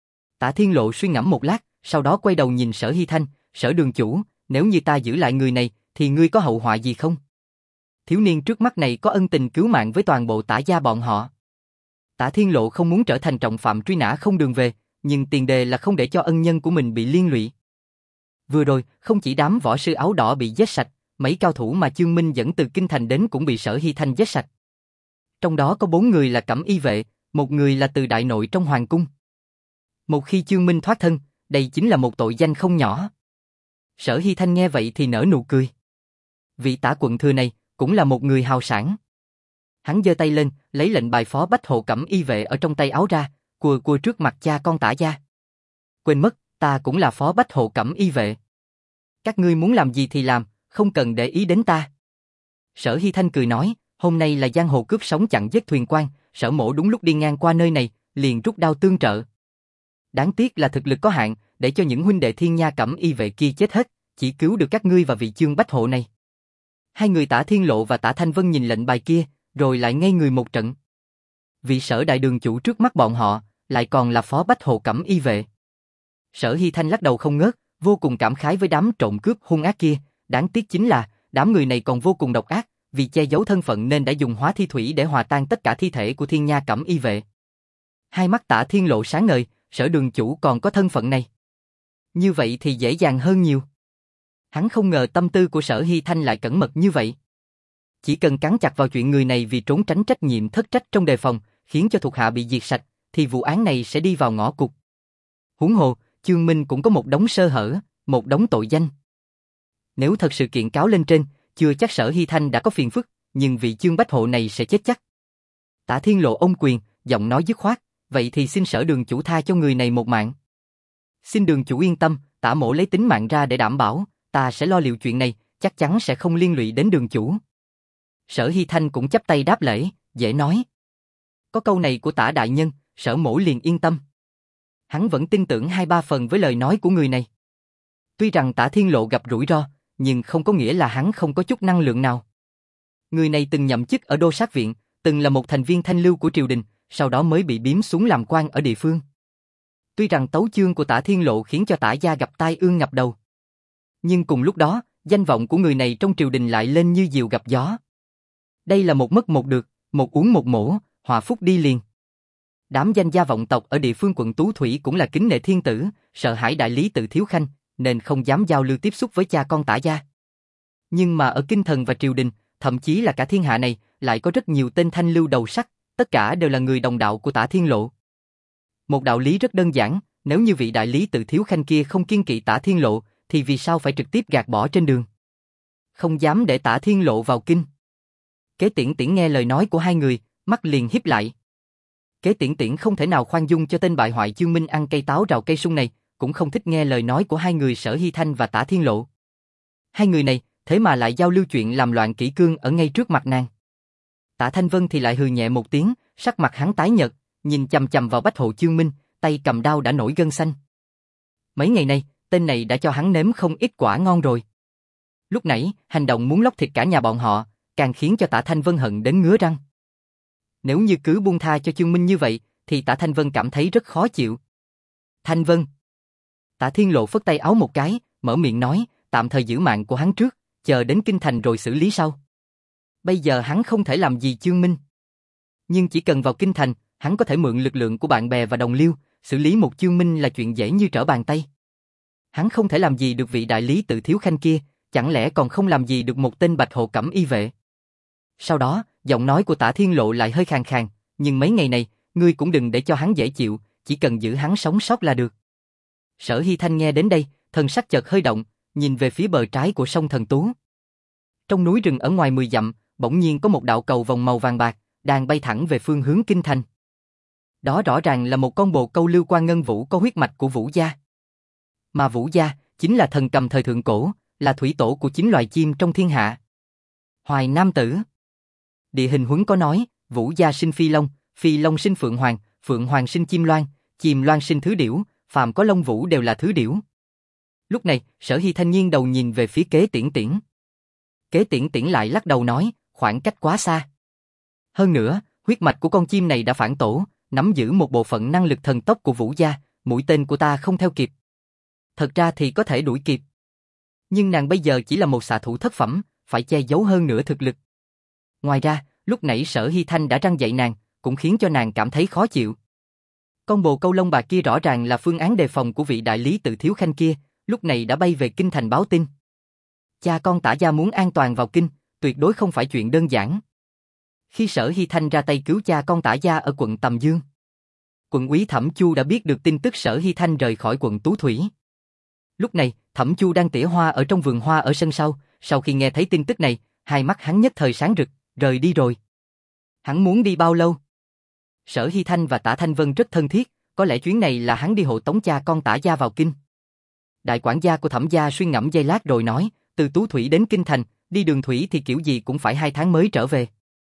Tả Thiên Lộ suy ngẫm một lát, sau đó quay đầu nhìn Sở Hy Thanh, Sở đường chủ, nếu như ta giữ lại người này, thì ngươi có hậu họa gì không? Thiếu niên trước mắt này có ân tình cứu mạng với toàn bộ Tả gia bọn họ. Tả Thiên Lộ không muốn trở thành trọng phạm truy nã không đường về, nhưng tiền đề là không để cho ân nhân của mình bị liên lụy. Vừa rồi, không chỉ đám võ sư áo đỏ bị giết sạch, mấy cao thủ mà Chương Minh dẫn từ Kinh Thành đến cũng bị Sở Hy Thanh giết sạch. Trong đó có bốn người là Cẩm Y vệ, một người là từ đại nội trong hoàng cung. Một khi Chương Minh thoát thân, đây chính là một tội danh không nhỏ. Sở Hy Thanh nghe vậy thì nở nụ cười. Vị Tả quận thừa này cũng là một người hào sảng. Hắn giơ tay lên, lấy lệnh bài phó bách hộ Cẩm Y vệ ở trong tay áo ra, cùa cùa trước mặt cha con Tả gia. Quên mất, ta cũng là phó bách hộ Cẩm Y vệ. Các ngươi muốn làm gì thì làm, không cần để ý đến ta. Sở Hy Thanh cười nói, hôm nay là giang hồ cướp sống chặn giết thuyền quan, Sở mỗ đúng lúc đi ngang qua nơi này, liền rút đao tương trợ. Đáng tiếc là thực lực có hạn, để cho những huynh đệ Thiên Nha Cẩm Y vệ kia chết hết, chỉ cứu được các ngươi và vị Chương bách hộ này. Hai người Tả Thiên Lộ và Tả Thanh Vân nhìn lệnh bài kia, rồi lại ngây người một trận. Vị Sở đại đường chủ trước mắt bọn họ, lại còn là phó bách hộ Cẩm Y vệ. Sở Hy Thanh lắc đầu không ngớt, vô cùng cảm khái với đám trộm cướp hung ác kia, đáng tiếc chính là, đám người này còn vô cùng độc ác, vì che giấu thân phận nên đã dùng hóa thi thủy để hòa tan tất cả thi thể của Thiên Nha Cẩm Y vệ. Hai mắt Tả Thiên Lộ sáng ngời, Sở đường chủ còn có thân phận này. Như vậy thì dễ dàng hơn nhiều. Hắn không ngờ tâm tư của Sở Hy Thanh lại cẩn mật như vậy. Chỉ cần cắn chặt vào chuyện người này vì trốn tránh trách nhiệm thất trách trong đề phòng, khiến cho thuộc hạ bị diệt sạch, thì vụ án này sẽ đi vào ngõ cụt. Huống hồ, Chương Minh cũng có một đống sơ hở, một đống tội danh. Nếu thật sự kiện cáo lên trên, chưa chắc Sở Hy Thanh đã có phiền phức, nhưng vị Chương bách hộ này sẽ chết chắc. Tả Thiên Lộ ôm quyền, giọng nói dứt khoát, vậy thì xin Sở đường chủ tha cho người này một mạng. Xin đường chủ yên tâm, Tả mỗ lấy tính mạng ra để đảm bảo, ta sẽ lo liệu chuyện này, chắc chắn sẽ không liên lụy đến đường chủ. Sở Hy Thanh cũng chắp tay đáp lễ, dễ nói. Có câu này của Tả đại nhân, Sở mỗ liền yên tâm. Hắn vẫn tin tưởng hai ba phần với lời nói của người này. Tuy rằng Tả Thiên Lộ gặp rủi ro, nhưng không có nghĩa là hắn không có chút năng lượng nào. Người này từng nhậm chức ở Đô Sát Viện, từng là một thành viên thanh lưu của triều đình, sau đó mới bị biếm xuống làm quan ở địa phương. Tuy rằng tấu chương của Tả Thiên Lộ khiến cho Tả gia gặp tai ương ngập đầu, nhưng cùng lúc đó, danh vọng của người này trong triều đình lại lên như diều gặp gió. Đây là một mất một được, một uống một mổ, hòa phúc đi liền. Đám danh gia vọng tộc ở địa phương quận Tú Thủy cũng là kính nể thiên tử, sợ hãi đại lý Tự Thiếu Khanh, nên không dám giao lưu tiếp xúc với cha con Tả gia. Nhưng mà ở kinh thần và triều đình, thậm chí là cả thiên hạ này, lại có rất nhiều tên thanh lưu đầu sắc, tất cả đều là người đồng đạo của Tả Thiên Lộ. Một đạo lý rất đơn giản, nếu như vị đại lý Tự Thiếu Khanh kia không kiêng kỵ Tả Thiên Lộ, thì vì sao phải trực tiếp gạt bỏ trên đường? Không dám để Tả Thiên Lộ vào kinh. Kế Tiễn Tiễn nghe lời nói của hai người, mắt liền híp lại. Kế Tiễn Tiễn không thể nào khoan dung cho tên bại hoại Chương Minh ăn cây táo rào cây sung này, cũng không thích nghe lời nói của hai người Sở Hy Thanh và Tả Thiên Lộ. Hai người này, thế mà lại giao lưu chuyện làm loạn kỷ cương ở ngay trước mặt nàng. Tả Thanh Vân thì lại hừ nhẹ một tiếng, sắc mặt hắn tái nhợt, nhìn chằm chằm vào bách hộ Chương Minh, tay cầm đao đã nổi gân xanh. Mấy ngày nay, tên này đã cho hắn nếm không ít quả ngon rồi. Lúc nãy, hành động muốn lóc thịt cả nhà bọn họ, càng khiến cho Tả Thanh Vân hận đến ngứa răng. Nếu như cứ buông tha cho Chương Minh như vậy, thì Tả Thanh Vân cảm thấy rất khó chịu. Thanh Vân. Tả Thiên Lộ phất tay áo một cái, mở miệng nói, tạm thời giữ mạng của hắn trước, chờ đến kinh thành rồi xử lý sau. Bây giờ hắn không thể làm gì Chương Minh. Nhưng chỉ cần vào kinh thành, hắn có thể mượn lực lượng của bạn bè và đồng liêu, xử lý một Chương Minh là chuyện dễ như trở bàn tay. Hắn không thể làm gì được vị đại lý Tự Thiếu Khanh kia, chẳng lẽ còn không làm gì được một tên Bạch Hộ Cẩm y vệ. Sau đó, giọng nói của Tả Thiên Lộ lại hơi khàn khàn, nhưng mấy ngày này, ngươi cũng đừng để cho hắn dễ chịu, chỉ cần giữ hắn sống sót là được. Sở Hy Thanh nghe đến đây, thần sắc chợt hơi động, nhìn về phía bờ trái của sông Thần Tú. Trong núi rừng ở ngoài mười dặm, bỗng nhiên có một đạo cầu vòng màu vàng bạc, đang bay thẳng về phương hướng kinh thành. Đó rõ ràng là một con bồ câu lưu quan ngân vũ có huyết mạch của Vũ gia. Mà Vũ gia chính là thần cầm thời thượng cổ, là thủy tổ của chín loài chim trong thiên hạ. Hoài Nam Tử. Địa hình huấn có nói, Vũ gia sinh phi long, phi long sinh phượng hoàng, phượng hoàng sinh chim loan, chim loan sinh thứ điểu, phàm có lông vũ đều là thứ điểu. Lúc này, Sở Hy Thanh nghiêng đầu nhìn về phía Kế Tiễn Tiễn. Kế Tiễn Tiễn lại lắc đầu nói, khoảng cách quá xa. Hơn nữa, huyết mạch của con chim này đã phản tổ, nắm giữ một bộ phận năng lực thần tốc của Vũ gia, mũi tên của ta không theo kịp. Thật ra thì có thể đuổi kịp. Nhưng nàng bây giờ chỉ là một xạ thủ thất phẩm, phải che giấu hơn nữa thực lực. Ngoài ra, lúc nãy Sở Hy Thanh đã răng dạy nàng, cũng khiến cho nàng cảm thấy khó chịu. Con bồ câu lông bạc kia rõ ràng là phương án đề phòng của vị đại lý Tự Thiếu Khanh kia, lúc này đã bay về kinh thành báo tin. Cha con Tả gia muốn an toàn vào kinh, tuyệt đối không phải chuyện đơn giản. Khi Sở Hy Thanh ra tay cứu cha con Tả gia ở quận Tầm Dương, quận úy Thẩm Chu đã biết được tin tức Sở Hy Thanh rời khỏi quận Tú Thủy. Lúc này, Thẩm Chu đang tỉa hoa ở trong vườn hoa ở sân sau, sau khi nghe thấy tin tức này, hai mắt hắn nhất thời sáng rực, rời đi rồi. Hắn muốn đi bao lâu? Sở Hy Thanh và Tả Thanh Vân rất thân thiết, có lẽ chuyến này là hắn đi hộ tống cha con Tả gia vào kinh. Đại quản gia của Thẩm gia suy ngẫm giây lát rồi nói, từ Tú Thủy đến kinh thành, đi đường thủy thì kiểu gì cũng phải hai tháng mới trở về.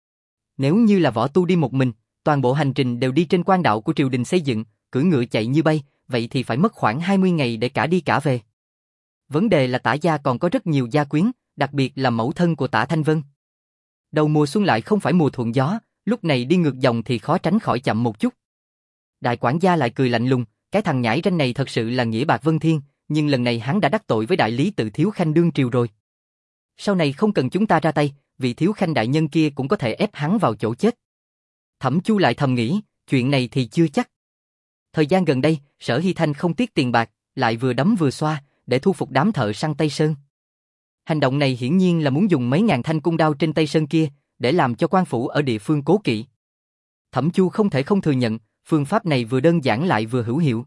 Nếu như là võ tu đi một mình, toàn bộ hành trình đều đi trên quan đạo của triều đình xây dựng, cưỡi ngựa chạy như bay, vậy thì phải mất khoảng hai mươi ngày để cả đi cả về. Vấn đề là Tả gia còn có rất nhiều gia quyến, đặc biệt là mẫu thân của Tả Thanh Vân. Đầu mùa xuân lại không phải mùa thuận gió, lúc này đi ngược dòng thì khó tránh khỏi chậm một chút. Đại quản gia lại cười lạnh lùng, cái thằng nhãi ranh này thật sự là nghĩa bạc vân thiên, nhưng lần này hắn đã đắc tội với đại lý Tự Thiếu Khanh đương triều rồi. Sau này không cần chúng ta ra tay, vị Thiếu Khanh đại nhân kia cũng có thể ép hắn vào chỗ chết. Thẩm Chu lại thầm nghĩ, chuyện này thì chưa chắc. Thời gian gần đây, Sở Hy Thanh không tiếc tiền bạc, lại vừa đấm vừa xoa, để thu phục đám thợ săn Tây Sơn. Hành động này hiển nhiên là muốn dùng mấy ngàn thanh cung đao trên Tây Sơn kia, để làm cho quan phủ ở địa phương cố kỵ. Thẩm Chu không thể không thừa nhận, phương pháp này vừa đơn giản lại vừa hữu hiệu.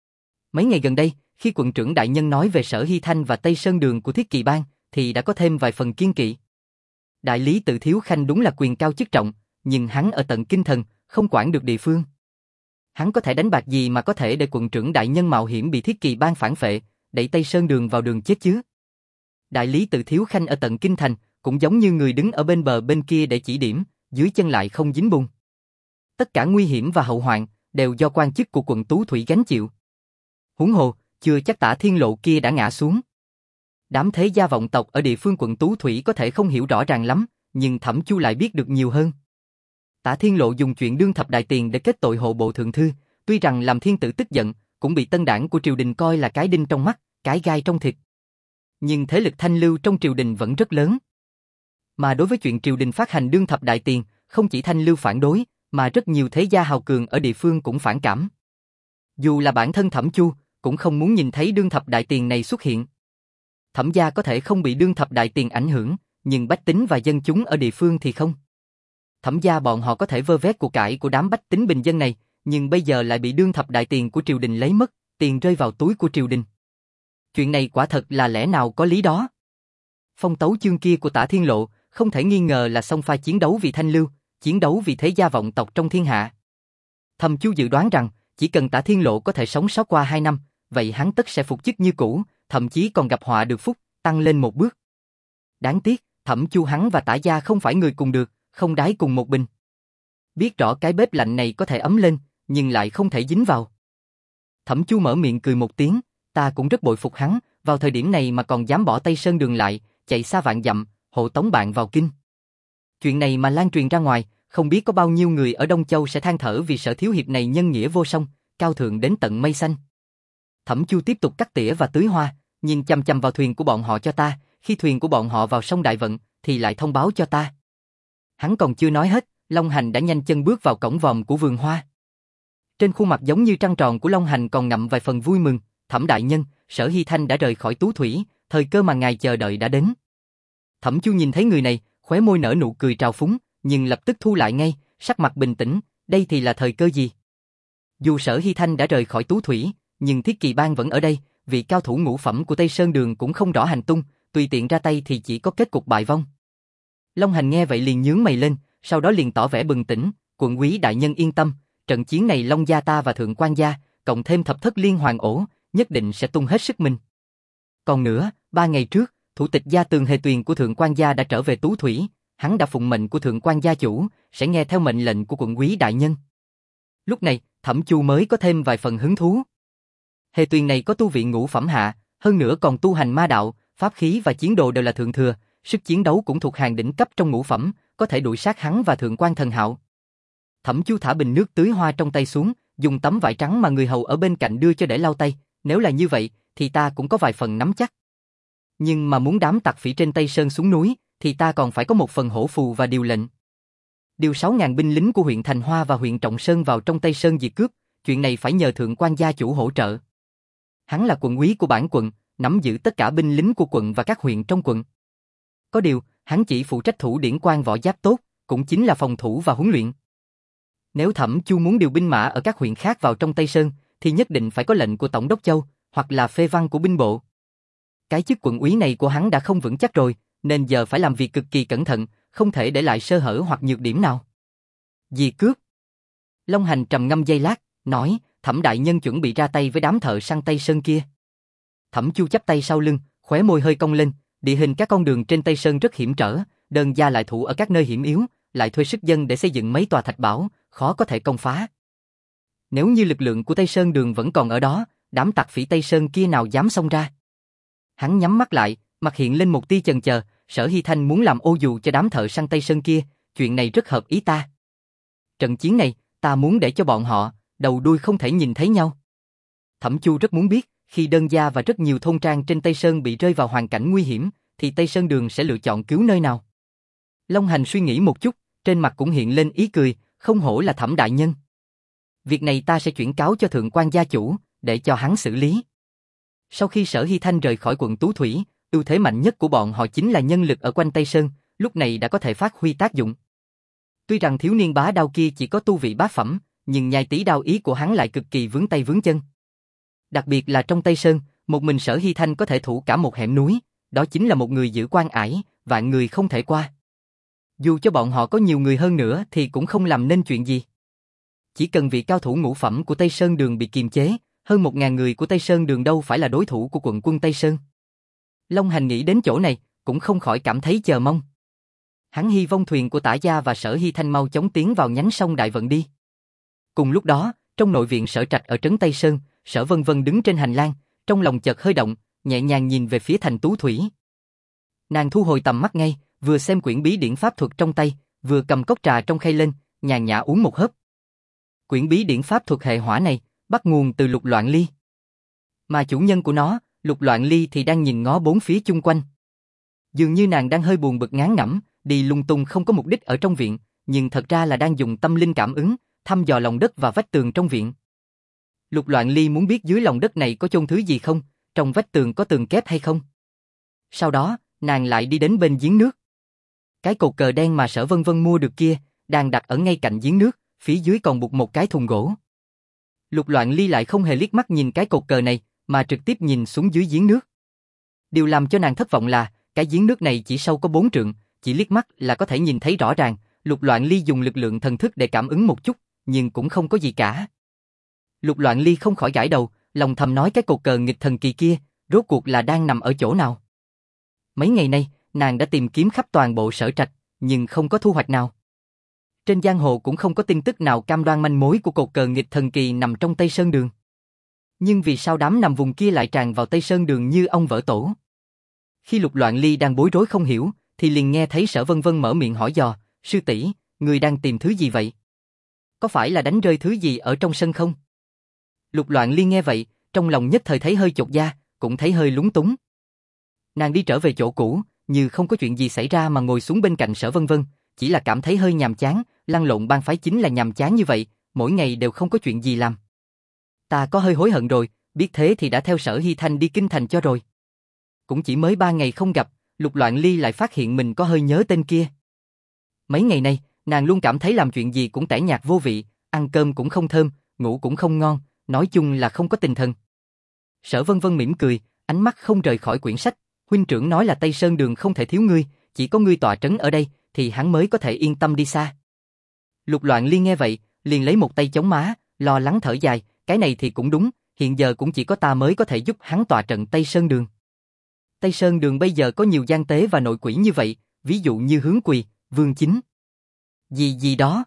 Mấy ngày gần đây, khi quận trưởng đại nhân nói về Sở Hy Thanh và Tây Sơn Đường của Thiết Kỵ Bang, thì đã có thêm vài phần kiên kỵ. Đại lý Tự Thiếu Khanh đúng là quyền cao chức trọng, nhưng hắn ở tận kinh thần, không quản được địa phương. Hắn có thể đánh bạc gì mà có thể để quận trưởng đại nhân mạo hiểm bị Thiết Kỵ Bang phản phệ, đẩy Tây Sơn Đường vào đường chết chứ? Đại lý Tự Thiếu Khanh ở tận kinh thành, cũng giống như người đứng ở bên bờ bên kia để chỉ điểm, dưới chân lại không dính bùn. Tất cả nguy hiểm và hậu hoạn đều do quan chức của quận Tú Thủy gánh chịu. Huống hồ, chưa chắc Tả Thiên Lộ kia đã ngã xuống. Đám thế gia vọng tộc ở địa phương quận Tú Thủy có thể không hiểu rõ ràng lắm, nhưng Thẩm Chu lại biết được nhiều hơn. Tả Thiên Lộ dùng chuyện đương thập đại tiền để kết tội hộ bộ thượng thư, tuy rằng làm thiên tử tức giận, cũng bị tân đảng của triều đình coi là cái đinh trong mắt, cái gai trong thịt. Nhưng thế lực thanh lưu trong triều đình vẫn rất lớn. Mà đối với chuyện triều đình phát hành đương thập đại tiền, không chỉ thanh lưu phản đối, mà rất nhiều thế gia hào cường ở địa phương cũng phản cảm. Dù là bản thân Thẩm Chu, cũng không muốn nhìn thấy đương thập đại tiền này xuất hiện. Thẩm gia có thể không bị đương thập đại tiền ảnh hưởng, nhưng bách tính và dân chúng ở địa phương thì không. Thẩm gia bọn họ có thể vơ vét của cải của đám bách tính bình dân này, nhưng bây giờ lại bị đương thập đại tiền của triều đình lấy mất, tiền rơi vào túi của triều đình. Chuyện này quả thật là lẽ nào có lý đó. Phong tấu chương kia của Tả Thiên Lộ, không thể nghi ngờ là xông pha chiến đấu vì thanh lưu, chiến đấu vì thế gia vọng tộc trong thiên hạ. Thẩm Chu dự đoán rằng, chỉ cần Tả Thiên Lộ có thể sống sót qua hai năm, vậy hắn tất sẽ phục chức như cũ, thậm chí còn gặp họa được phúc, tăng lên một bước. Đáng tiếc, Thẩm Chu hắn và Tả gia không phải người cùng được, không đái cùng một bình. Biết rõ cái bếp lạnh này có thể ấm lên, nhưng lại không thể dính vào. Thẩm Chu mở miệng cười một tiếng, ta cũng rất bội phục hắn, vào thời điểm này mà còn dám bỏ Tây Sơn Đường lại, chạy xa vạn dặm, hộ tống bạn vào kinh. Chuyện này mà lan truyền ra ngoài, không biết có bao nhiêu người ở Đông Châu sẽ than thở vì Sở thiếu hiệp này nhân nghĩa vô song, cao thượng đến tận mây xanh. Thẩm Chu tiếp tục cắt tỉa và tưới hoa, nhìn chằm chằm vào thuyền của bọn họ cho ta, khi thuyền của bọn họ vào sông Đại Vận, thì lại thông báo cho ta. Hắn còn chưa nói hết, Long Hành đã nhanh chân bước vào cổng vòm của vườn hoa. Trên khuôn mặt giống như trăng tròn của Long Hành còn ngậm vài phần vui mừng, Thẩm đại nhân, Sở Hy Thanh đã rời khỏi Tú Thủy, thời cơ mà ngài chờ đợi đã đến. Thẩm Chu nhìn thấy người này, khóe môi nở nụ cười trào phúng, nhưng lập tức thu lại ngay, sắc mặt bình tĩnh, đây thì là thời cơ gì? Dù Sở Hy Thanh đã rời khỏi Tú Thủy, nhưng Thiết Kỳ Bang vẫn ở đây, vị cao thủ ngũ phẩm của Tây Sơn Đường cũng không rõ hành tung, tùy tiện ra tay thì chỉ có kết cục bại vong. Long Hành nghe vậy liền nhướng mày lên, sau đó liền tỏ vẻ bừng tỉnh, quận quý đại nhân yên tâm, trận chiến này Long gia ta và Thượng quan gia, cộng thêm thập thất liên hoàng ổ, nhất định sẽ tung hết sức mình. Còn nữa, ba ngày trước, thủ tịch gia Tường Hề Tuyền của Thượng quan gia đã trở về Tú Thủy, hắn đã phụng mệnh của Thượng quan gia chủ, sẽ nghe theo mệnh lệnh của quận quý đại nhân. Lúc này, Thẩm Chu mới có thêm vài phần hứng thú. Hề Tuyền này có tu vị ngũ phẩm hạ, hơn nữa còn tu hành ma đạo, pháp khí và chiến đồ đều là thượng thừa, sức chiến đấu cũng thuộc hàng đỉnh cấp trong ngũ phẩm, có thể đuổi sát hắn và Thượng quan Thần Hạo. Thẩm Chu thả bình nước tưới hoa trong tay xuống, dùng tấm vải trắng mà người hầu ở bên cạnh đưa cho để lau tay, nếu là như vậy, thì ta cũng có vài phần nắm chắc. Nhưng mà muốn đám tặc phỉ trên Tây Sơn xuống núi, thì ta còn phải có một phần hổ phù và điều lệnh. Điều sáu ngàn binh lính của huyện Thành Hoa và huyện Trọng Sơn vào trong Tây Sơn diệt cướp, chuyện này phải nhờ Thượng quan gia chủ hỗ trợ. Hắn là quận úy của bản quận, nắm giữ tất cả binh lính của quận và các huyện trong quận. Có điều, hắn chỉ phụ trách thủ điển quan võ giáp tốt, cũng chính là phòng thủ và huấn luyện. Nếu Thẩm Chu muốn điều binh mã ở các huyện khác vào trong Tây Sơn, thì nhất định phải có lệnh của Tổng đốc Châu, hoặc là phê văn của binh bộ. Cái chức quận úy này của hắn đã không vững chắc rồi, nên giờ phải làm việc cực kỳ cẩn thận, không thể để lại sơ hở hoặc nhược điểm nào. Diệt cướp. Long Hành trầm ngâm giây lát, nói, Thẩm đại nhân chuẩn bị ra tay với đám thợ săn Tây Sơn kia. Thẩm Chu chắp tay sau lưng, khóe môi hơi cong lên, địa hình các con đường trên Tây Sơn rất hiểm trở, đơn gia lại thủ ở các nơi hiểm yếu, lại thuê sức dân để xây dựng mấy tòa thạch bảo, khó có thể công phá. Nếu như lực lượng của Tây Sơn Đường vẫn còn ở đó, đám tặc phỉ Tây Sơn kia nào dám xông ra. Hắn nhắm mắt lại, mặt hiện lên một tia chần chờ, Sở Hy Thanh muốn làm ô dù cho đám thợ săn Tây Sơn kia, chuyện này rất hợp ý ta. Trận chiến này, ta muốn để cho bọn họ, đầu đuôi không thể nhìn thấy nhau. Thẩm Chu rất muốn biết, khi đơn gia và rất nhiều thôn trang trên Tây Sơn bị rơi vào hoàn cảnh nguy hiểm, thì Tây Sơn Đường sẽ lựa chọn cứu nơi nào. Long Hành suy nghĩ một chút, trên mặt cũng hiện lên ý cười, không hổ là Thẩm đại nhân. Việc này ta sẽ chuyển cáo cho Thượng quan gia chủ, để cho hắn xử lý. Sau khi Sở Hy Thanh rời khỏi quận Tú Thủy, ưu thế mạnh nhất của bọn họ chính là nhân lực ở quanh Tây Sơn, lúc này đã có thể phát huy tác dụng. Tuy rằng thiếu niên bá đao kia chỉ có tu vị bá phẩm, nhưng nhai tí đao ý của hắn lại cực kỳ vướng tay vướng chân. Đặc biệt là trong Tây Sơn, một mình Sở Hy Thanh có thể thủ cả một hẻm núi, đó chính là một người giữ quan ải, vạn người không thể qua. Dù cho bọn họ có nhiều người hơn nữa thì cũng không làm nên chuyện gì. Chỉ cần vị cao thủ ngũ phẩm của Tây Sơn Đường bị kiềm chế, hơn một ngàn người của Tây Sơn Đường đâu phải là đối thủ của quận quân Tây Sơn. Long Hành nghĩ đến chỗ này, cũng không khỏi cảm thấy chờ mong. Hắn hy vọng thuyền của Tả Gia và Sở Hy Thanh mau chóng tiến vào nhánh sông Đại Vận đi. Cùng lúc đó, trong nội viện Sở Trạch ở trấn Tây Sơn, Sở Vân Vân đứng trên hành lang, trong lòng chợt hơi động, nhẹ nhàng nhìn về phía thành Tú Thủy. Nàng thu hồi tầm mắt ngay, vừa xem quyển bí điển pháp thuật trong tay, vừa cầm cốc trà trong khay lên, nhàn nhã uống một hớp. Quyển bí điển pháp thuật hệ hỏa này, bắt nguồn từ Lục Loạn Ly. Mà chủ nhân của nó, Lục Loạn Ly thì đang nhìn ngó bốn phía chung quanh. Dường như nàng đang hơi buồn bực ngán ngẩm, đi lung tung không có mục đích ở trong viện, nhưng thật ra là đang dùng tâm linh cảm ứng, thăm dò lòng đất và vách tường trong viện. Lục Loạn Ly muốn biết dưới lòng đất này có chôn thứ gì không, trong vách tường có tường kép hay không. Sau đó, nàng lại đi đến bên giếng nước. Cái cột cờ đen mà Sở Vân Vân mua được kia, đang đặt ở ngay cạnh giếng nước, phía dưới còn buộc một cái thùng gỗ. Lục Loạn Ly lại không hề liếc mắt nhìn cái cột cờ này, mà trực tiếp nhìn xuống dưới giếng nước. Điều làm cho nàng thất vọng là, cái giếng nước này chỉ sâu có bốn trượng, chỉ liếc mắt là có thể nhìn thấy rõ ràng. Lục Loạn Ly dùng lực lượng thần thức để cảm ứng một chút, nhưng cũng không có gì cả. Lục Loạn Ly không khỏi gãi đầu, lòng thầm nói cái cột cờ nghịch thần kỳ kia, rốt cuộc là đang nằm ở chỗ nào. Mấy ngày nay, nàng đã tìm kiếm khắp toàn bộ Sở Trạch, nhưng không có thu hoạch nào. Trên giang hồ cũng không có tin tức nào cam đoan manh mối của cột cờ nghịch thần kỳ nằm trong Tây Sơn Đường. Nhưng vì sao đám nằm vùng kia lại tràn vào Tây Sơn Đường như ong vỡ tổ? Khi Lục Loạn Ly đang bối rối không hiểu, thì liền nghe thấy Sở Vân Vân mở miệng hỏi dò, sư tỷ, người đang tìm thứ gì vậy? Có phải là đánh rơi thứ gì ở trong sân không? Lục Loạn Ly nghe vậy, trong lòng nhất thời thấy hơi chột da, cũng thấy hơi lúng túng. Nàng đi trở về chỗ cũ, như không có chuyện gì xảy ra mà ngồi xuống bên cạnh Sở Vân Vân, chỉ là cảm thấy hơi nhàm chán, lăn lộn bang phái chính là nhàm chán như vậy, mỗi ngày đều không có chuyện gì làm. Ta có hơi hối hận rồi, biết thế thì đã theo Sở Hy Thanh đi kinh thành cho rồi. Cũng chỉ mới ba ngày không gặp, Lục Loạn Ly lại phát hiện mình có hơi nhớ tên kia. Mấy ngày nay, nàng luôn cảm thấy làm chuyện gì cũng tẻ nhạt vô vị, ăn cơm cũng không thơm, ngủ cũng không ngon, nói chung là không có tinh thần. Sở Vân Vân mỉm cười, ánh mắt không rời khỏi quyển sách, huynh trưởng nói là Tây Sơn Đường không thể thiếu ngươi, chỉ có ngươi tọa trấn ở đây, thì hắn mới có thể yên tâm đi xa. Lục Loạn Ly nghe vậy, liền lấy một tay chống má, lo lắng thở dài, cái này thì cũng đúng, hiện giờ cũng chỉ có ta mới có thể giúp hắn tọa trận Tây Sơn Đường. Tây Sơn Đường bây giờ có nhiều gian tế và nội quỷ như vậy, ví dụ như Hướng Quỳ, Vương Chính, gì gì đó.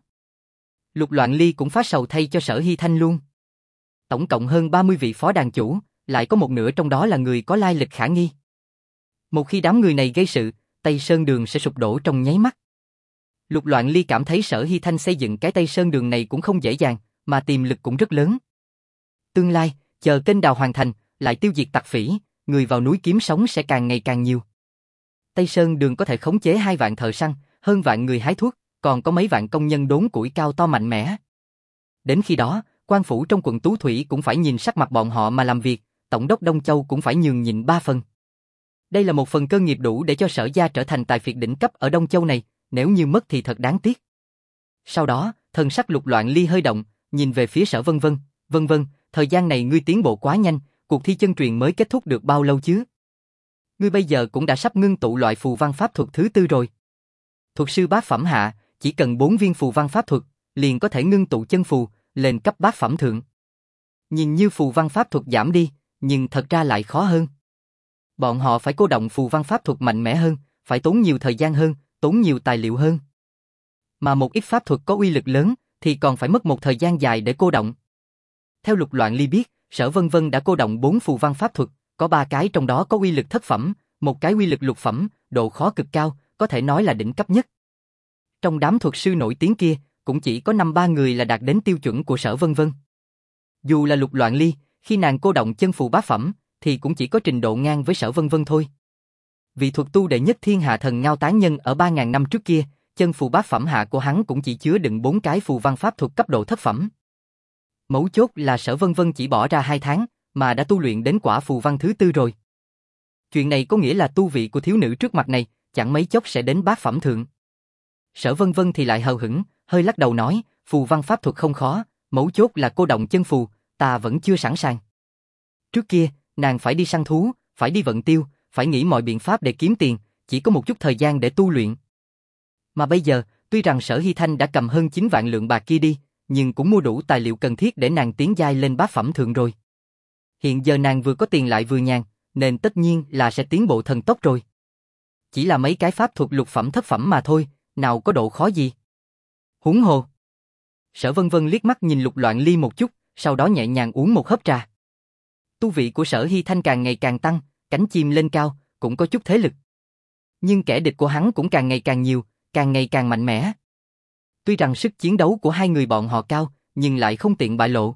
Lục Loạn Ly cũng phát sầu thay cho Sở Hy Thanh luôn. Tổng cộng hơn ba mươi vị phó đàn chủ, lại có một nửa trong đó là người có lai lịch khả nghi. Một khi đám người này gây sự, Tây Sơn Đường sẽ sụp đổ trong nháy mắt. Lục Loạn Ly cảm thấy Sở Hy Thanh xây dựng cái Tây Sơn Đường này cũng không dễ dàng, mà tiềm lực cũng rất lớn. Tương lai, chờ kênh đào hoàn thành, lại tiêu diệt tặc phỉ, người vào núi kiếm sống sẽ càng ngày càng nhiều. Tây Sơn Đường có thể khống chế hai vạn thợ săn, hơn vạn người hái thuốc, còn có mấy vạn công nhân đốn củi cao to mạnh mẽ. Đến khi đó, quan phủ trong quận Tú Thủy cũng phải nhìn sắc mặt bọn họ mà làm việc, tổng đốc Đông Châu cũng phải nhường nhịn ba phần. Đây là một phần cơ nghiệp đủ để cho Sở gia trở thành tài phiệt đỉnh cấp ở Đông Châu này, nếu như mất thì thật đáng tiếc. Sau đó, thần sắc Lục Loạn Ly hơi động, nhìn về phía Sở Vân Vân, Vân Vân, thời gian này ngươi tiến bộ quá nhanh, cuộc thi chân truyền mới kết thúc được bao lâu chứ? Ngươi bây giờ cũng đã sắp ngưng tụ loại phù văn pháp thuật thứ tư rồi. Thuật sư bát phẩm hạ, chỉ cần bốn viên phù văn pháp thuật, liền có thể ngưng tụ chân phù, lên cấp bát phẩm thượng. Nhìn như phù văn pháp thuật giảm đi, nhưng thật ra lại khó hơn. Bọn họ phải cô động phù văn pháp thuật mạnh mẽ hơn, phải tốn nhiều thời gian hơn, tốn nhiều tài liệu hơn. Mà một ít pháp thuật có uy lực lớn, thì còn phải mất một thời gian dài để cô động. Theo Lục Loạn Ly biết, Sở Vân Vân đã cô động bốn phù văn pháp thuật, có ba cái trong đó có uy lực thất phẩm, một cái uy lực lục phẩm, độ khó cực cao, có thể nói là đỉnh cấp nhất. Trong đám thuật sư nổi tiếng kia, cũng chỉ có năm ba người là đạt đến tiêu chuẩn của Sở Vân Vân. Dù là Lục Loạn Ly, khi nàng cô động chân phù bát phẩm, thì cũng chỉ có trình độ ngang với Sở Vân Vân thôi. Vị thuật tu đệ nhất thiên hạ thần Ngao Tán Nhân ở ba ngàn năm trước kia, chân phù bát phẩm hạ của hắn cũng chỉ chứa đựng bốn cái phù văn pháp thuật cấp độ thất phẩm. Mấu chốt là Sở Vân Vân chỉ bỏ ra hai tháng, mà đã tu luyện đến quả phù văn thứ tư rồi. Chuyện này có nghĩa là tu vị của thiếu nữ trước mặt này, chẳng mấy chốc sẽ đến bát phẩm thượng. Sở Vân Vân thì lại hờ hững, hơi lắc đầu nói, phù văn pháp thuật không khó, mấu chốt là cô động chân phù, ta vẫn chưa sẵn sàng. Trước kia, nàng phải đi săn thú, phải đi vận tiêu, phải nghĩ mọi biện pháp để kiếm tiền, chỉ có một chút thời gian để tu luyện. Mà bây giờ, tuy rằng Sở Hy Thanh đã cầm hơn chín vạn lượng bạc kia đi, nhưng cũng mua đủ tài liệu cần thiết để nàng tiến giai lên bát phẩm thượng rồi. Hiện giờ nàng vừa có tiền lại vừa nhàn, nên tất nhiên là sẽ tiến bộ thần tốc rồi. Chỉ là mấy cái pháp thuật lục phẩm thất phẩm mà thôi, nào có độ khó gì. Huống hồ. Sở Vân Vân liếc mắt nhìn Lục Loạn Ly một chút, sau đó nhẹ nhàng uống một hớp trà. Tu vị của Sở Hy Thanh càng ngày càng tăng, cánh chim lên cao, cũng có chút thế lực. Nhưng kẻ địch của hắn cũng càng ngày càng nhiều, càng ngày càng mạnh mẽ. Tuy rằng sức chiến đấu của hai người bọn họ cao, nhưng lại không tiện bại lộ.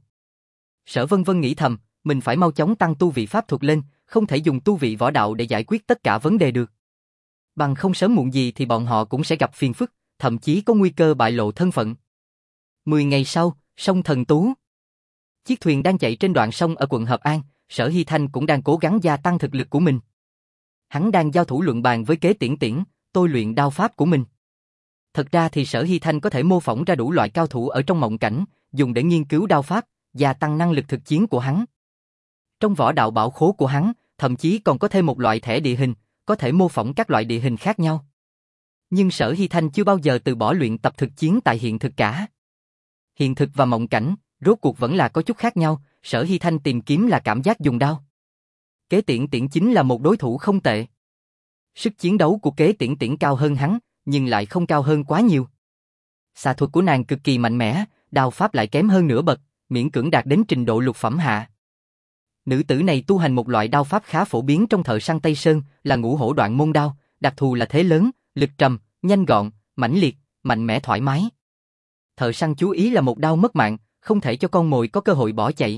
Sở Vân Vân nghĩ thầm, mình phải mau chóng tăng tu vị pháp thuật lên, không thể dùng tu vị võ đạo để giải quyết tất cả vấn đề được. Bằng không sớm muộn gì thì bọn họ cũng sẽ gặp phiền phức, thậm chí có nguy cơ bại lộ thân phận. Mười ngày sau, sông Thần Tú. Chiếc thuyền đang chạy trên đoạn sông ở quận Hợp An, Sở Hy Thanh cũng đang cố gắng gia tăng thực lực của mình. Hắn đang giao thủ luận bàn với Kế Tiễn Tiễn, tôi luyện đao pháp của mình. Thật ra thì Sở Hy Thanh có thể mô phỏng ra đủ loại cao thủ ở trong mộng cảnh, dùng để nghiên cứu đao pháp, gia tăng năng lực thực chiến của hắn. Trong võ đạo bảo khố của hắn, thậm chí còn có thêm một loại thẻ địa hình, có thể mô phỏng các loại địa hình khác nhau. Nhưng Sở Hy Thanh chưa bao giờ từ bỏ luyện tập thực chiến tại hiện thực cả. Hiện thực và mộng cảnh, rốt cuộc vẫn là có chút khác nhau, Sở Hy Thanh tìm kiếm là cảm giác dùng đao. Kế Tiễn Tiễn chính là một đối thủ không tệ. Sức chiến đấu của Kế Tiễn Tiễn cao hơn hắn, nhưng lại không cao hơn quá nhiều. Xạ thuật của nàng cực kỳ mạnh mẽ, đao pháp lại kém hơn nửa bậc, miễn cưỡng đạt đến trình độ lục phẩm hạ. Nữ tử này tu hành một loại đao pháp khá phổ biến trong thợ săn Tây Sơn, là ngũ hổ đoạn môn đao, đặc thù là thế lớn, lực trầm, nhanh gọn, mãnh liệt, mạnh mẽ thoải mái. Thợ săn chú ý là một đao mất mạng, không thể cho con mồi có cơ hội bỏ chạy.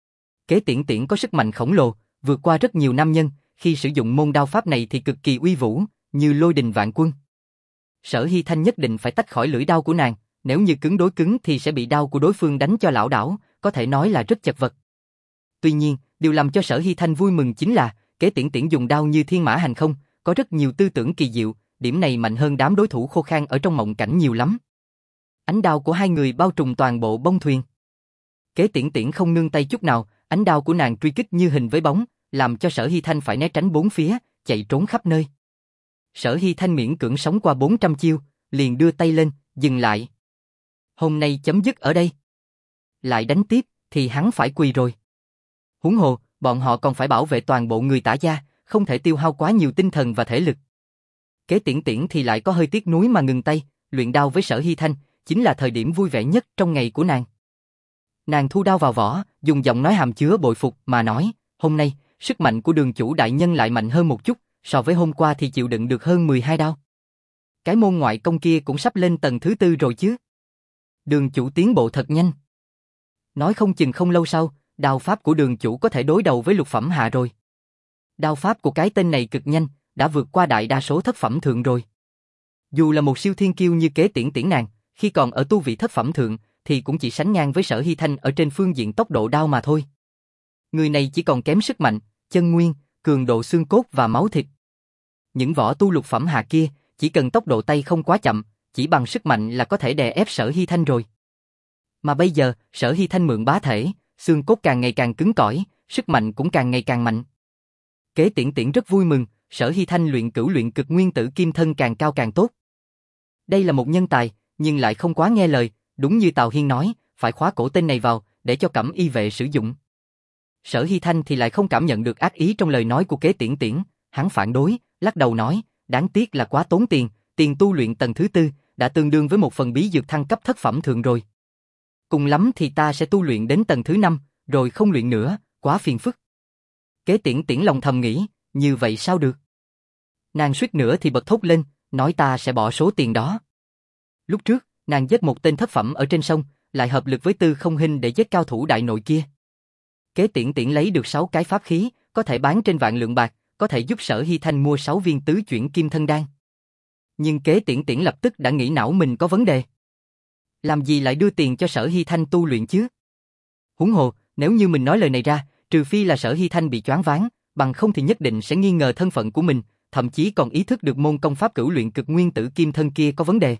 Kế Tiễn Tiễn có sức mạnh khổng lồ, vượt qua rất nhiều nam nhân, khi sử dụng môn đao pháp này thì cực kỳ uy vũ, như lôi đình vạn quân. Sở Hy Thanh nhất định phải tách khỏi lưỡi đao của nàng, nếu như cứng đối cứng thì sẽ bị đao của đối phương đánh cho lảo đảo, có thể nói là rất chật vật. Tuy nhiên, điều làm cho Sở Hy Thanh vui mừng chính là, Kế Tiễn Tiễn dùng đao như thiên mã hành không, có rất nhiều tư tưởng kỳ diệu, điểm này mạnh hơn đám đối thủ khô khan ở trong mộng cảnh nhiều lắm. Ánh đao của hai người bao trùm toàn bộ bông thuyền. Kế Tiễn Tiễn không nương tay chút nào, ánh đao của nàng truy kích như hình với bóng, làm cho Sở Hy Thanh phải né tránh bốn phía, chạy trốn khắp nơi. Sở Hy Thanh miễn cưỡng sống qua bốn trăm chiêu, liền đưa tay lên, dừng lại. Hôm nay chấm dứt ở đây. Lại đánh tiếp, thì hắn phải quỳ rồi. Huống hồ, bọn họ còn phải bảo vệ toàn bộ người Tả gia, không thể tiêu hao quá nhiều tinh thần và thể lực. Kế Tiễn Tiễn thì lại có hơi tiếc nuối mà ngừng tay, luyện đao với Sở Hy Thanh, chính là thời điểm vui vẻ nhất trong ngày của nàng. Nàng thu đao vào vỏ, dùng giọng nói hàm chứa bội phục mà nói, hôm nay, sức mạnh của Đường chủ đại nhân lại mạnh hơn một chút, so với hôm qua thì chịu đựng được hơn mười hai đao. Cái môn ngoại công kia cũng sắp lên tầng thứ tư rồi chứ. Đường chủ tiến bộ thật nhanh. Nói không chừng không lâu sau, đao pháp của đường chủ có thể đối đầu với lục phẩm hạ rồi. Đao pháp của cái tên này cực nhanh, đã vượt qua đại đa số thất phẩm thượng rồi. Dù là một siêu thiên kiêu như Kế Tiễn Tiễn nàng, khi còn ở tu vị thất phẩm thượng, thì cũng chỉ sánh ngang với Sở Hy Thanh ở trên phương diện tốc độ đao mà thôi. Người này chỉ còn kém sức mạnh, chân nguyên, cường độ xương cốt và máu thịt. Những võ tu lục phẩm hạ kia, chỉ cần tốc độ tay không quá chậm, chỉ bằng sức mạnh là có thể đè ép Sở Hy Thanh rồi. Mà bây giờ, Sở Hy Thanh mượn bá thể, xương cốt càng ngày càng cứng cỏi, sức mạnh cũng càng ngày càng mạnh. Kế Tiễn Tiễn rất vui mừng, Sở Hy Thanh luyện cửu luyện cực nguyên tử kim thân càng cao càng tốt. Đây là một nhân tài, nhưng lại không quá nghe lời, đúng như Tào Hiên nói, phải khóa cổ tên này vào, để cho Cẩm Y vệ sử dụng. Sở Hy Thanh thì lại không cảm nhận được ác ý trong lời nói của Kế Tiễn Tiễn, hắn phản đối, lắc đầu nói, đáng tiếc là quá tốn tiền, tiền tu luyện tầng thứ tư, đã tương đương với một phần bí dược thăng cấp thất phẩm thượng rồi. Cùng lắm thì ta sẽ tu luyện đến tầng thứ năm, rồi không luyện nữa, quá phiền phức. Kế Tiễn Tiễn lòng thầm nghĩ, như vậy sao được? Nàng suýt nữa thì bật thốt lên, nói ta sẽ bỏ số tiền đó. Lúc trước, nàng giết một tên thất phẩm ở trên sông, lại hợp lực với Tư Không Hinh để giết cao thủ đại nội kia. Kế Tiễn Tiễn lấy được sáu cái pháp khí, có thể bán trên vạn lượng bạc, có thể giúp Sở Hy Thanh mua sáu viên tứ chuyển kim thân đan. Nhưng Kế Tiễn Tiễn lập tức đã nghĩ não mình có vấn đề. Làm gì lại đưa tiền cho Sở Hy Thanh tu luyện chứ? Huống hồ, nếu như mình nói lời này ra, trừ phi là Sở Hy Thanh bị choáng váng, bằng không thì nhất định sẽ nghi ngờ thân phận của mình, thậm chí còn ý thức được môn công pháp cửu luyện cực nguyên tử kim thân kia có vấn đề.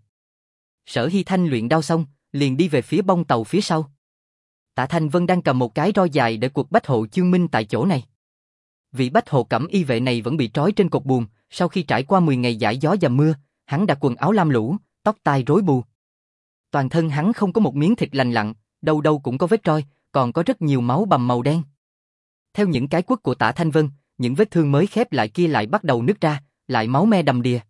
Sở Hy Thanh luyện đao xong, liền đi về phía bông tàu phía sau. Tạ Thanh Vân đang cầm một cái roi dài để quật Bách Hộ Chương Minh tại chỗ này. Vị Bách Hộ Cẩm Y vệ này vẫn bị trói trên cột buồm, sau khi trải qua mười ngày dãi gió dầm mưa, hắn đã quần áo lam lũ, tóc tai rối bù. Toàn thân hắn không có một miếng thịt lành lặn, đâu đâu cũng có vết roi, còn có rất nhiều máu bầm màu đen. Theo những cái quất của Tạ Thanh Vân, những vết thương mới khép lại kia lại bắt đầu nứt ra, lại máu me đầm đìa.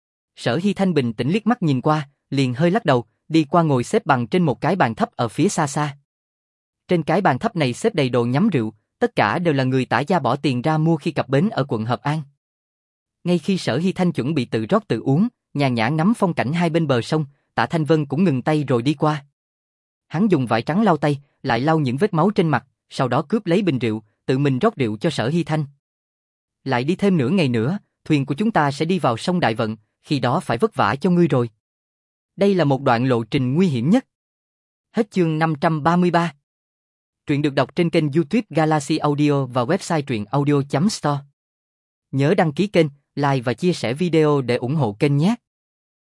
Sở Hy Thanh bình tĩnh liếc mắt nhìn qua, liền hơi lắc đầu, đi qua ngồi xếp bằng trên một cái bàn thấp ở phía xa xa. Trên cái bàn thấp này xếp đầy đồ nhắm rượu, tất cả đều là người Tả gia bỏ tiền ra mua khi cập bến ở quận Hợp An. Ngay khi Sở Hy Thanh chuẩn bị tự rót tự uống, nhàn nhã ngắm phong cảnh hai bên bờ sông, Tạ Thanh Vân cũng ngừng tay rồi đi qua. Hắn dùng vải trắng lau tay, lại lau những vết máu trên mặt, sau đó cướp lấy bình rượu, tự mình rót rượu cho Sở Hy Thanh. Lại đi thêm nửa ngày nữa, thuyền của chúng ta sẽ đi vào sông Đại Vận, khi đó phải vất vả cho ngươi rồi. Đây là một đoạn lộ trình nguy hiểm nhất. Hết chương năm trăm ba mươi ba. Truyện được đọc trên kênh YouTube Galaxy Audio và website truyện audio chấm store. Nhớ đăng ký kênh, like và chia sẻ video để ủng hộ kênh nhé.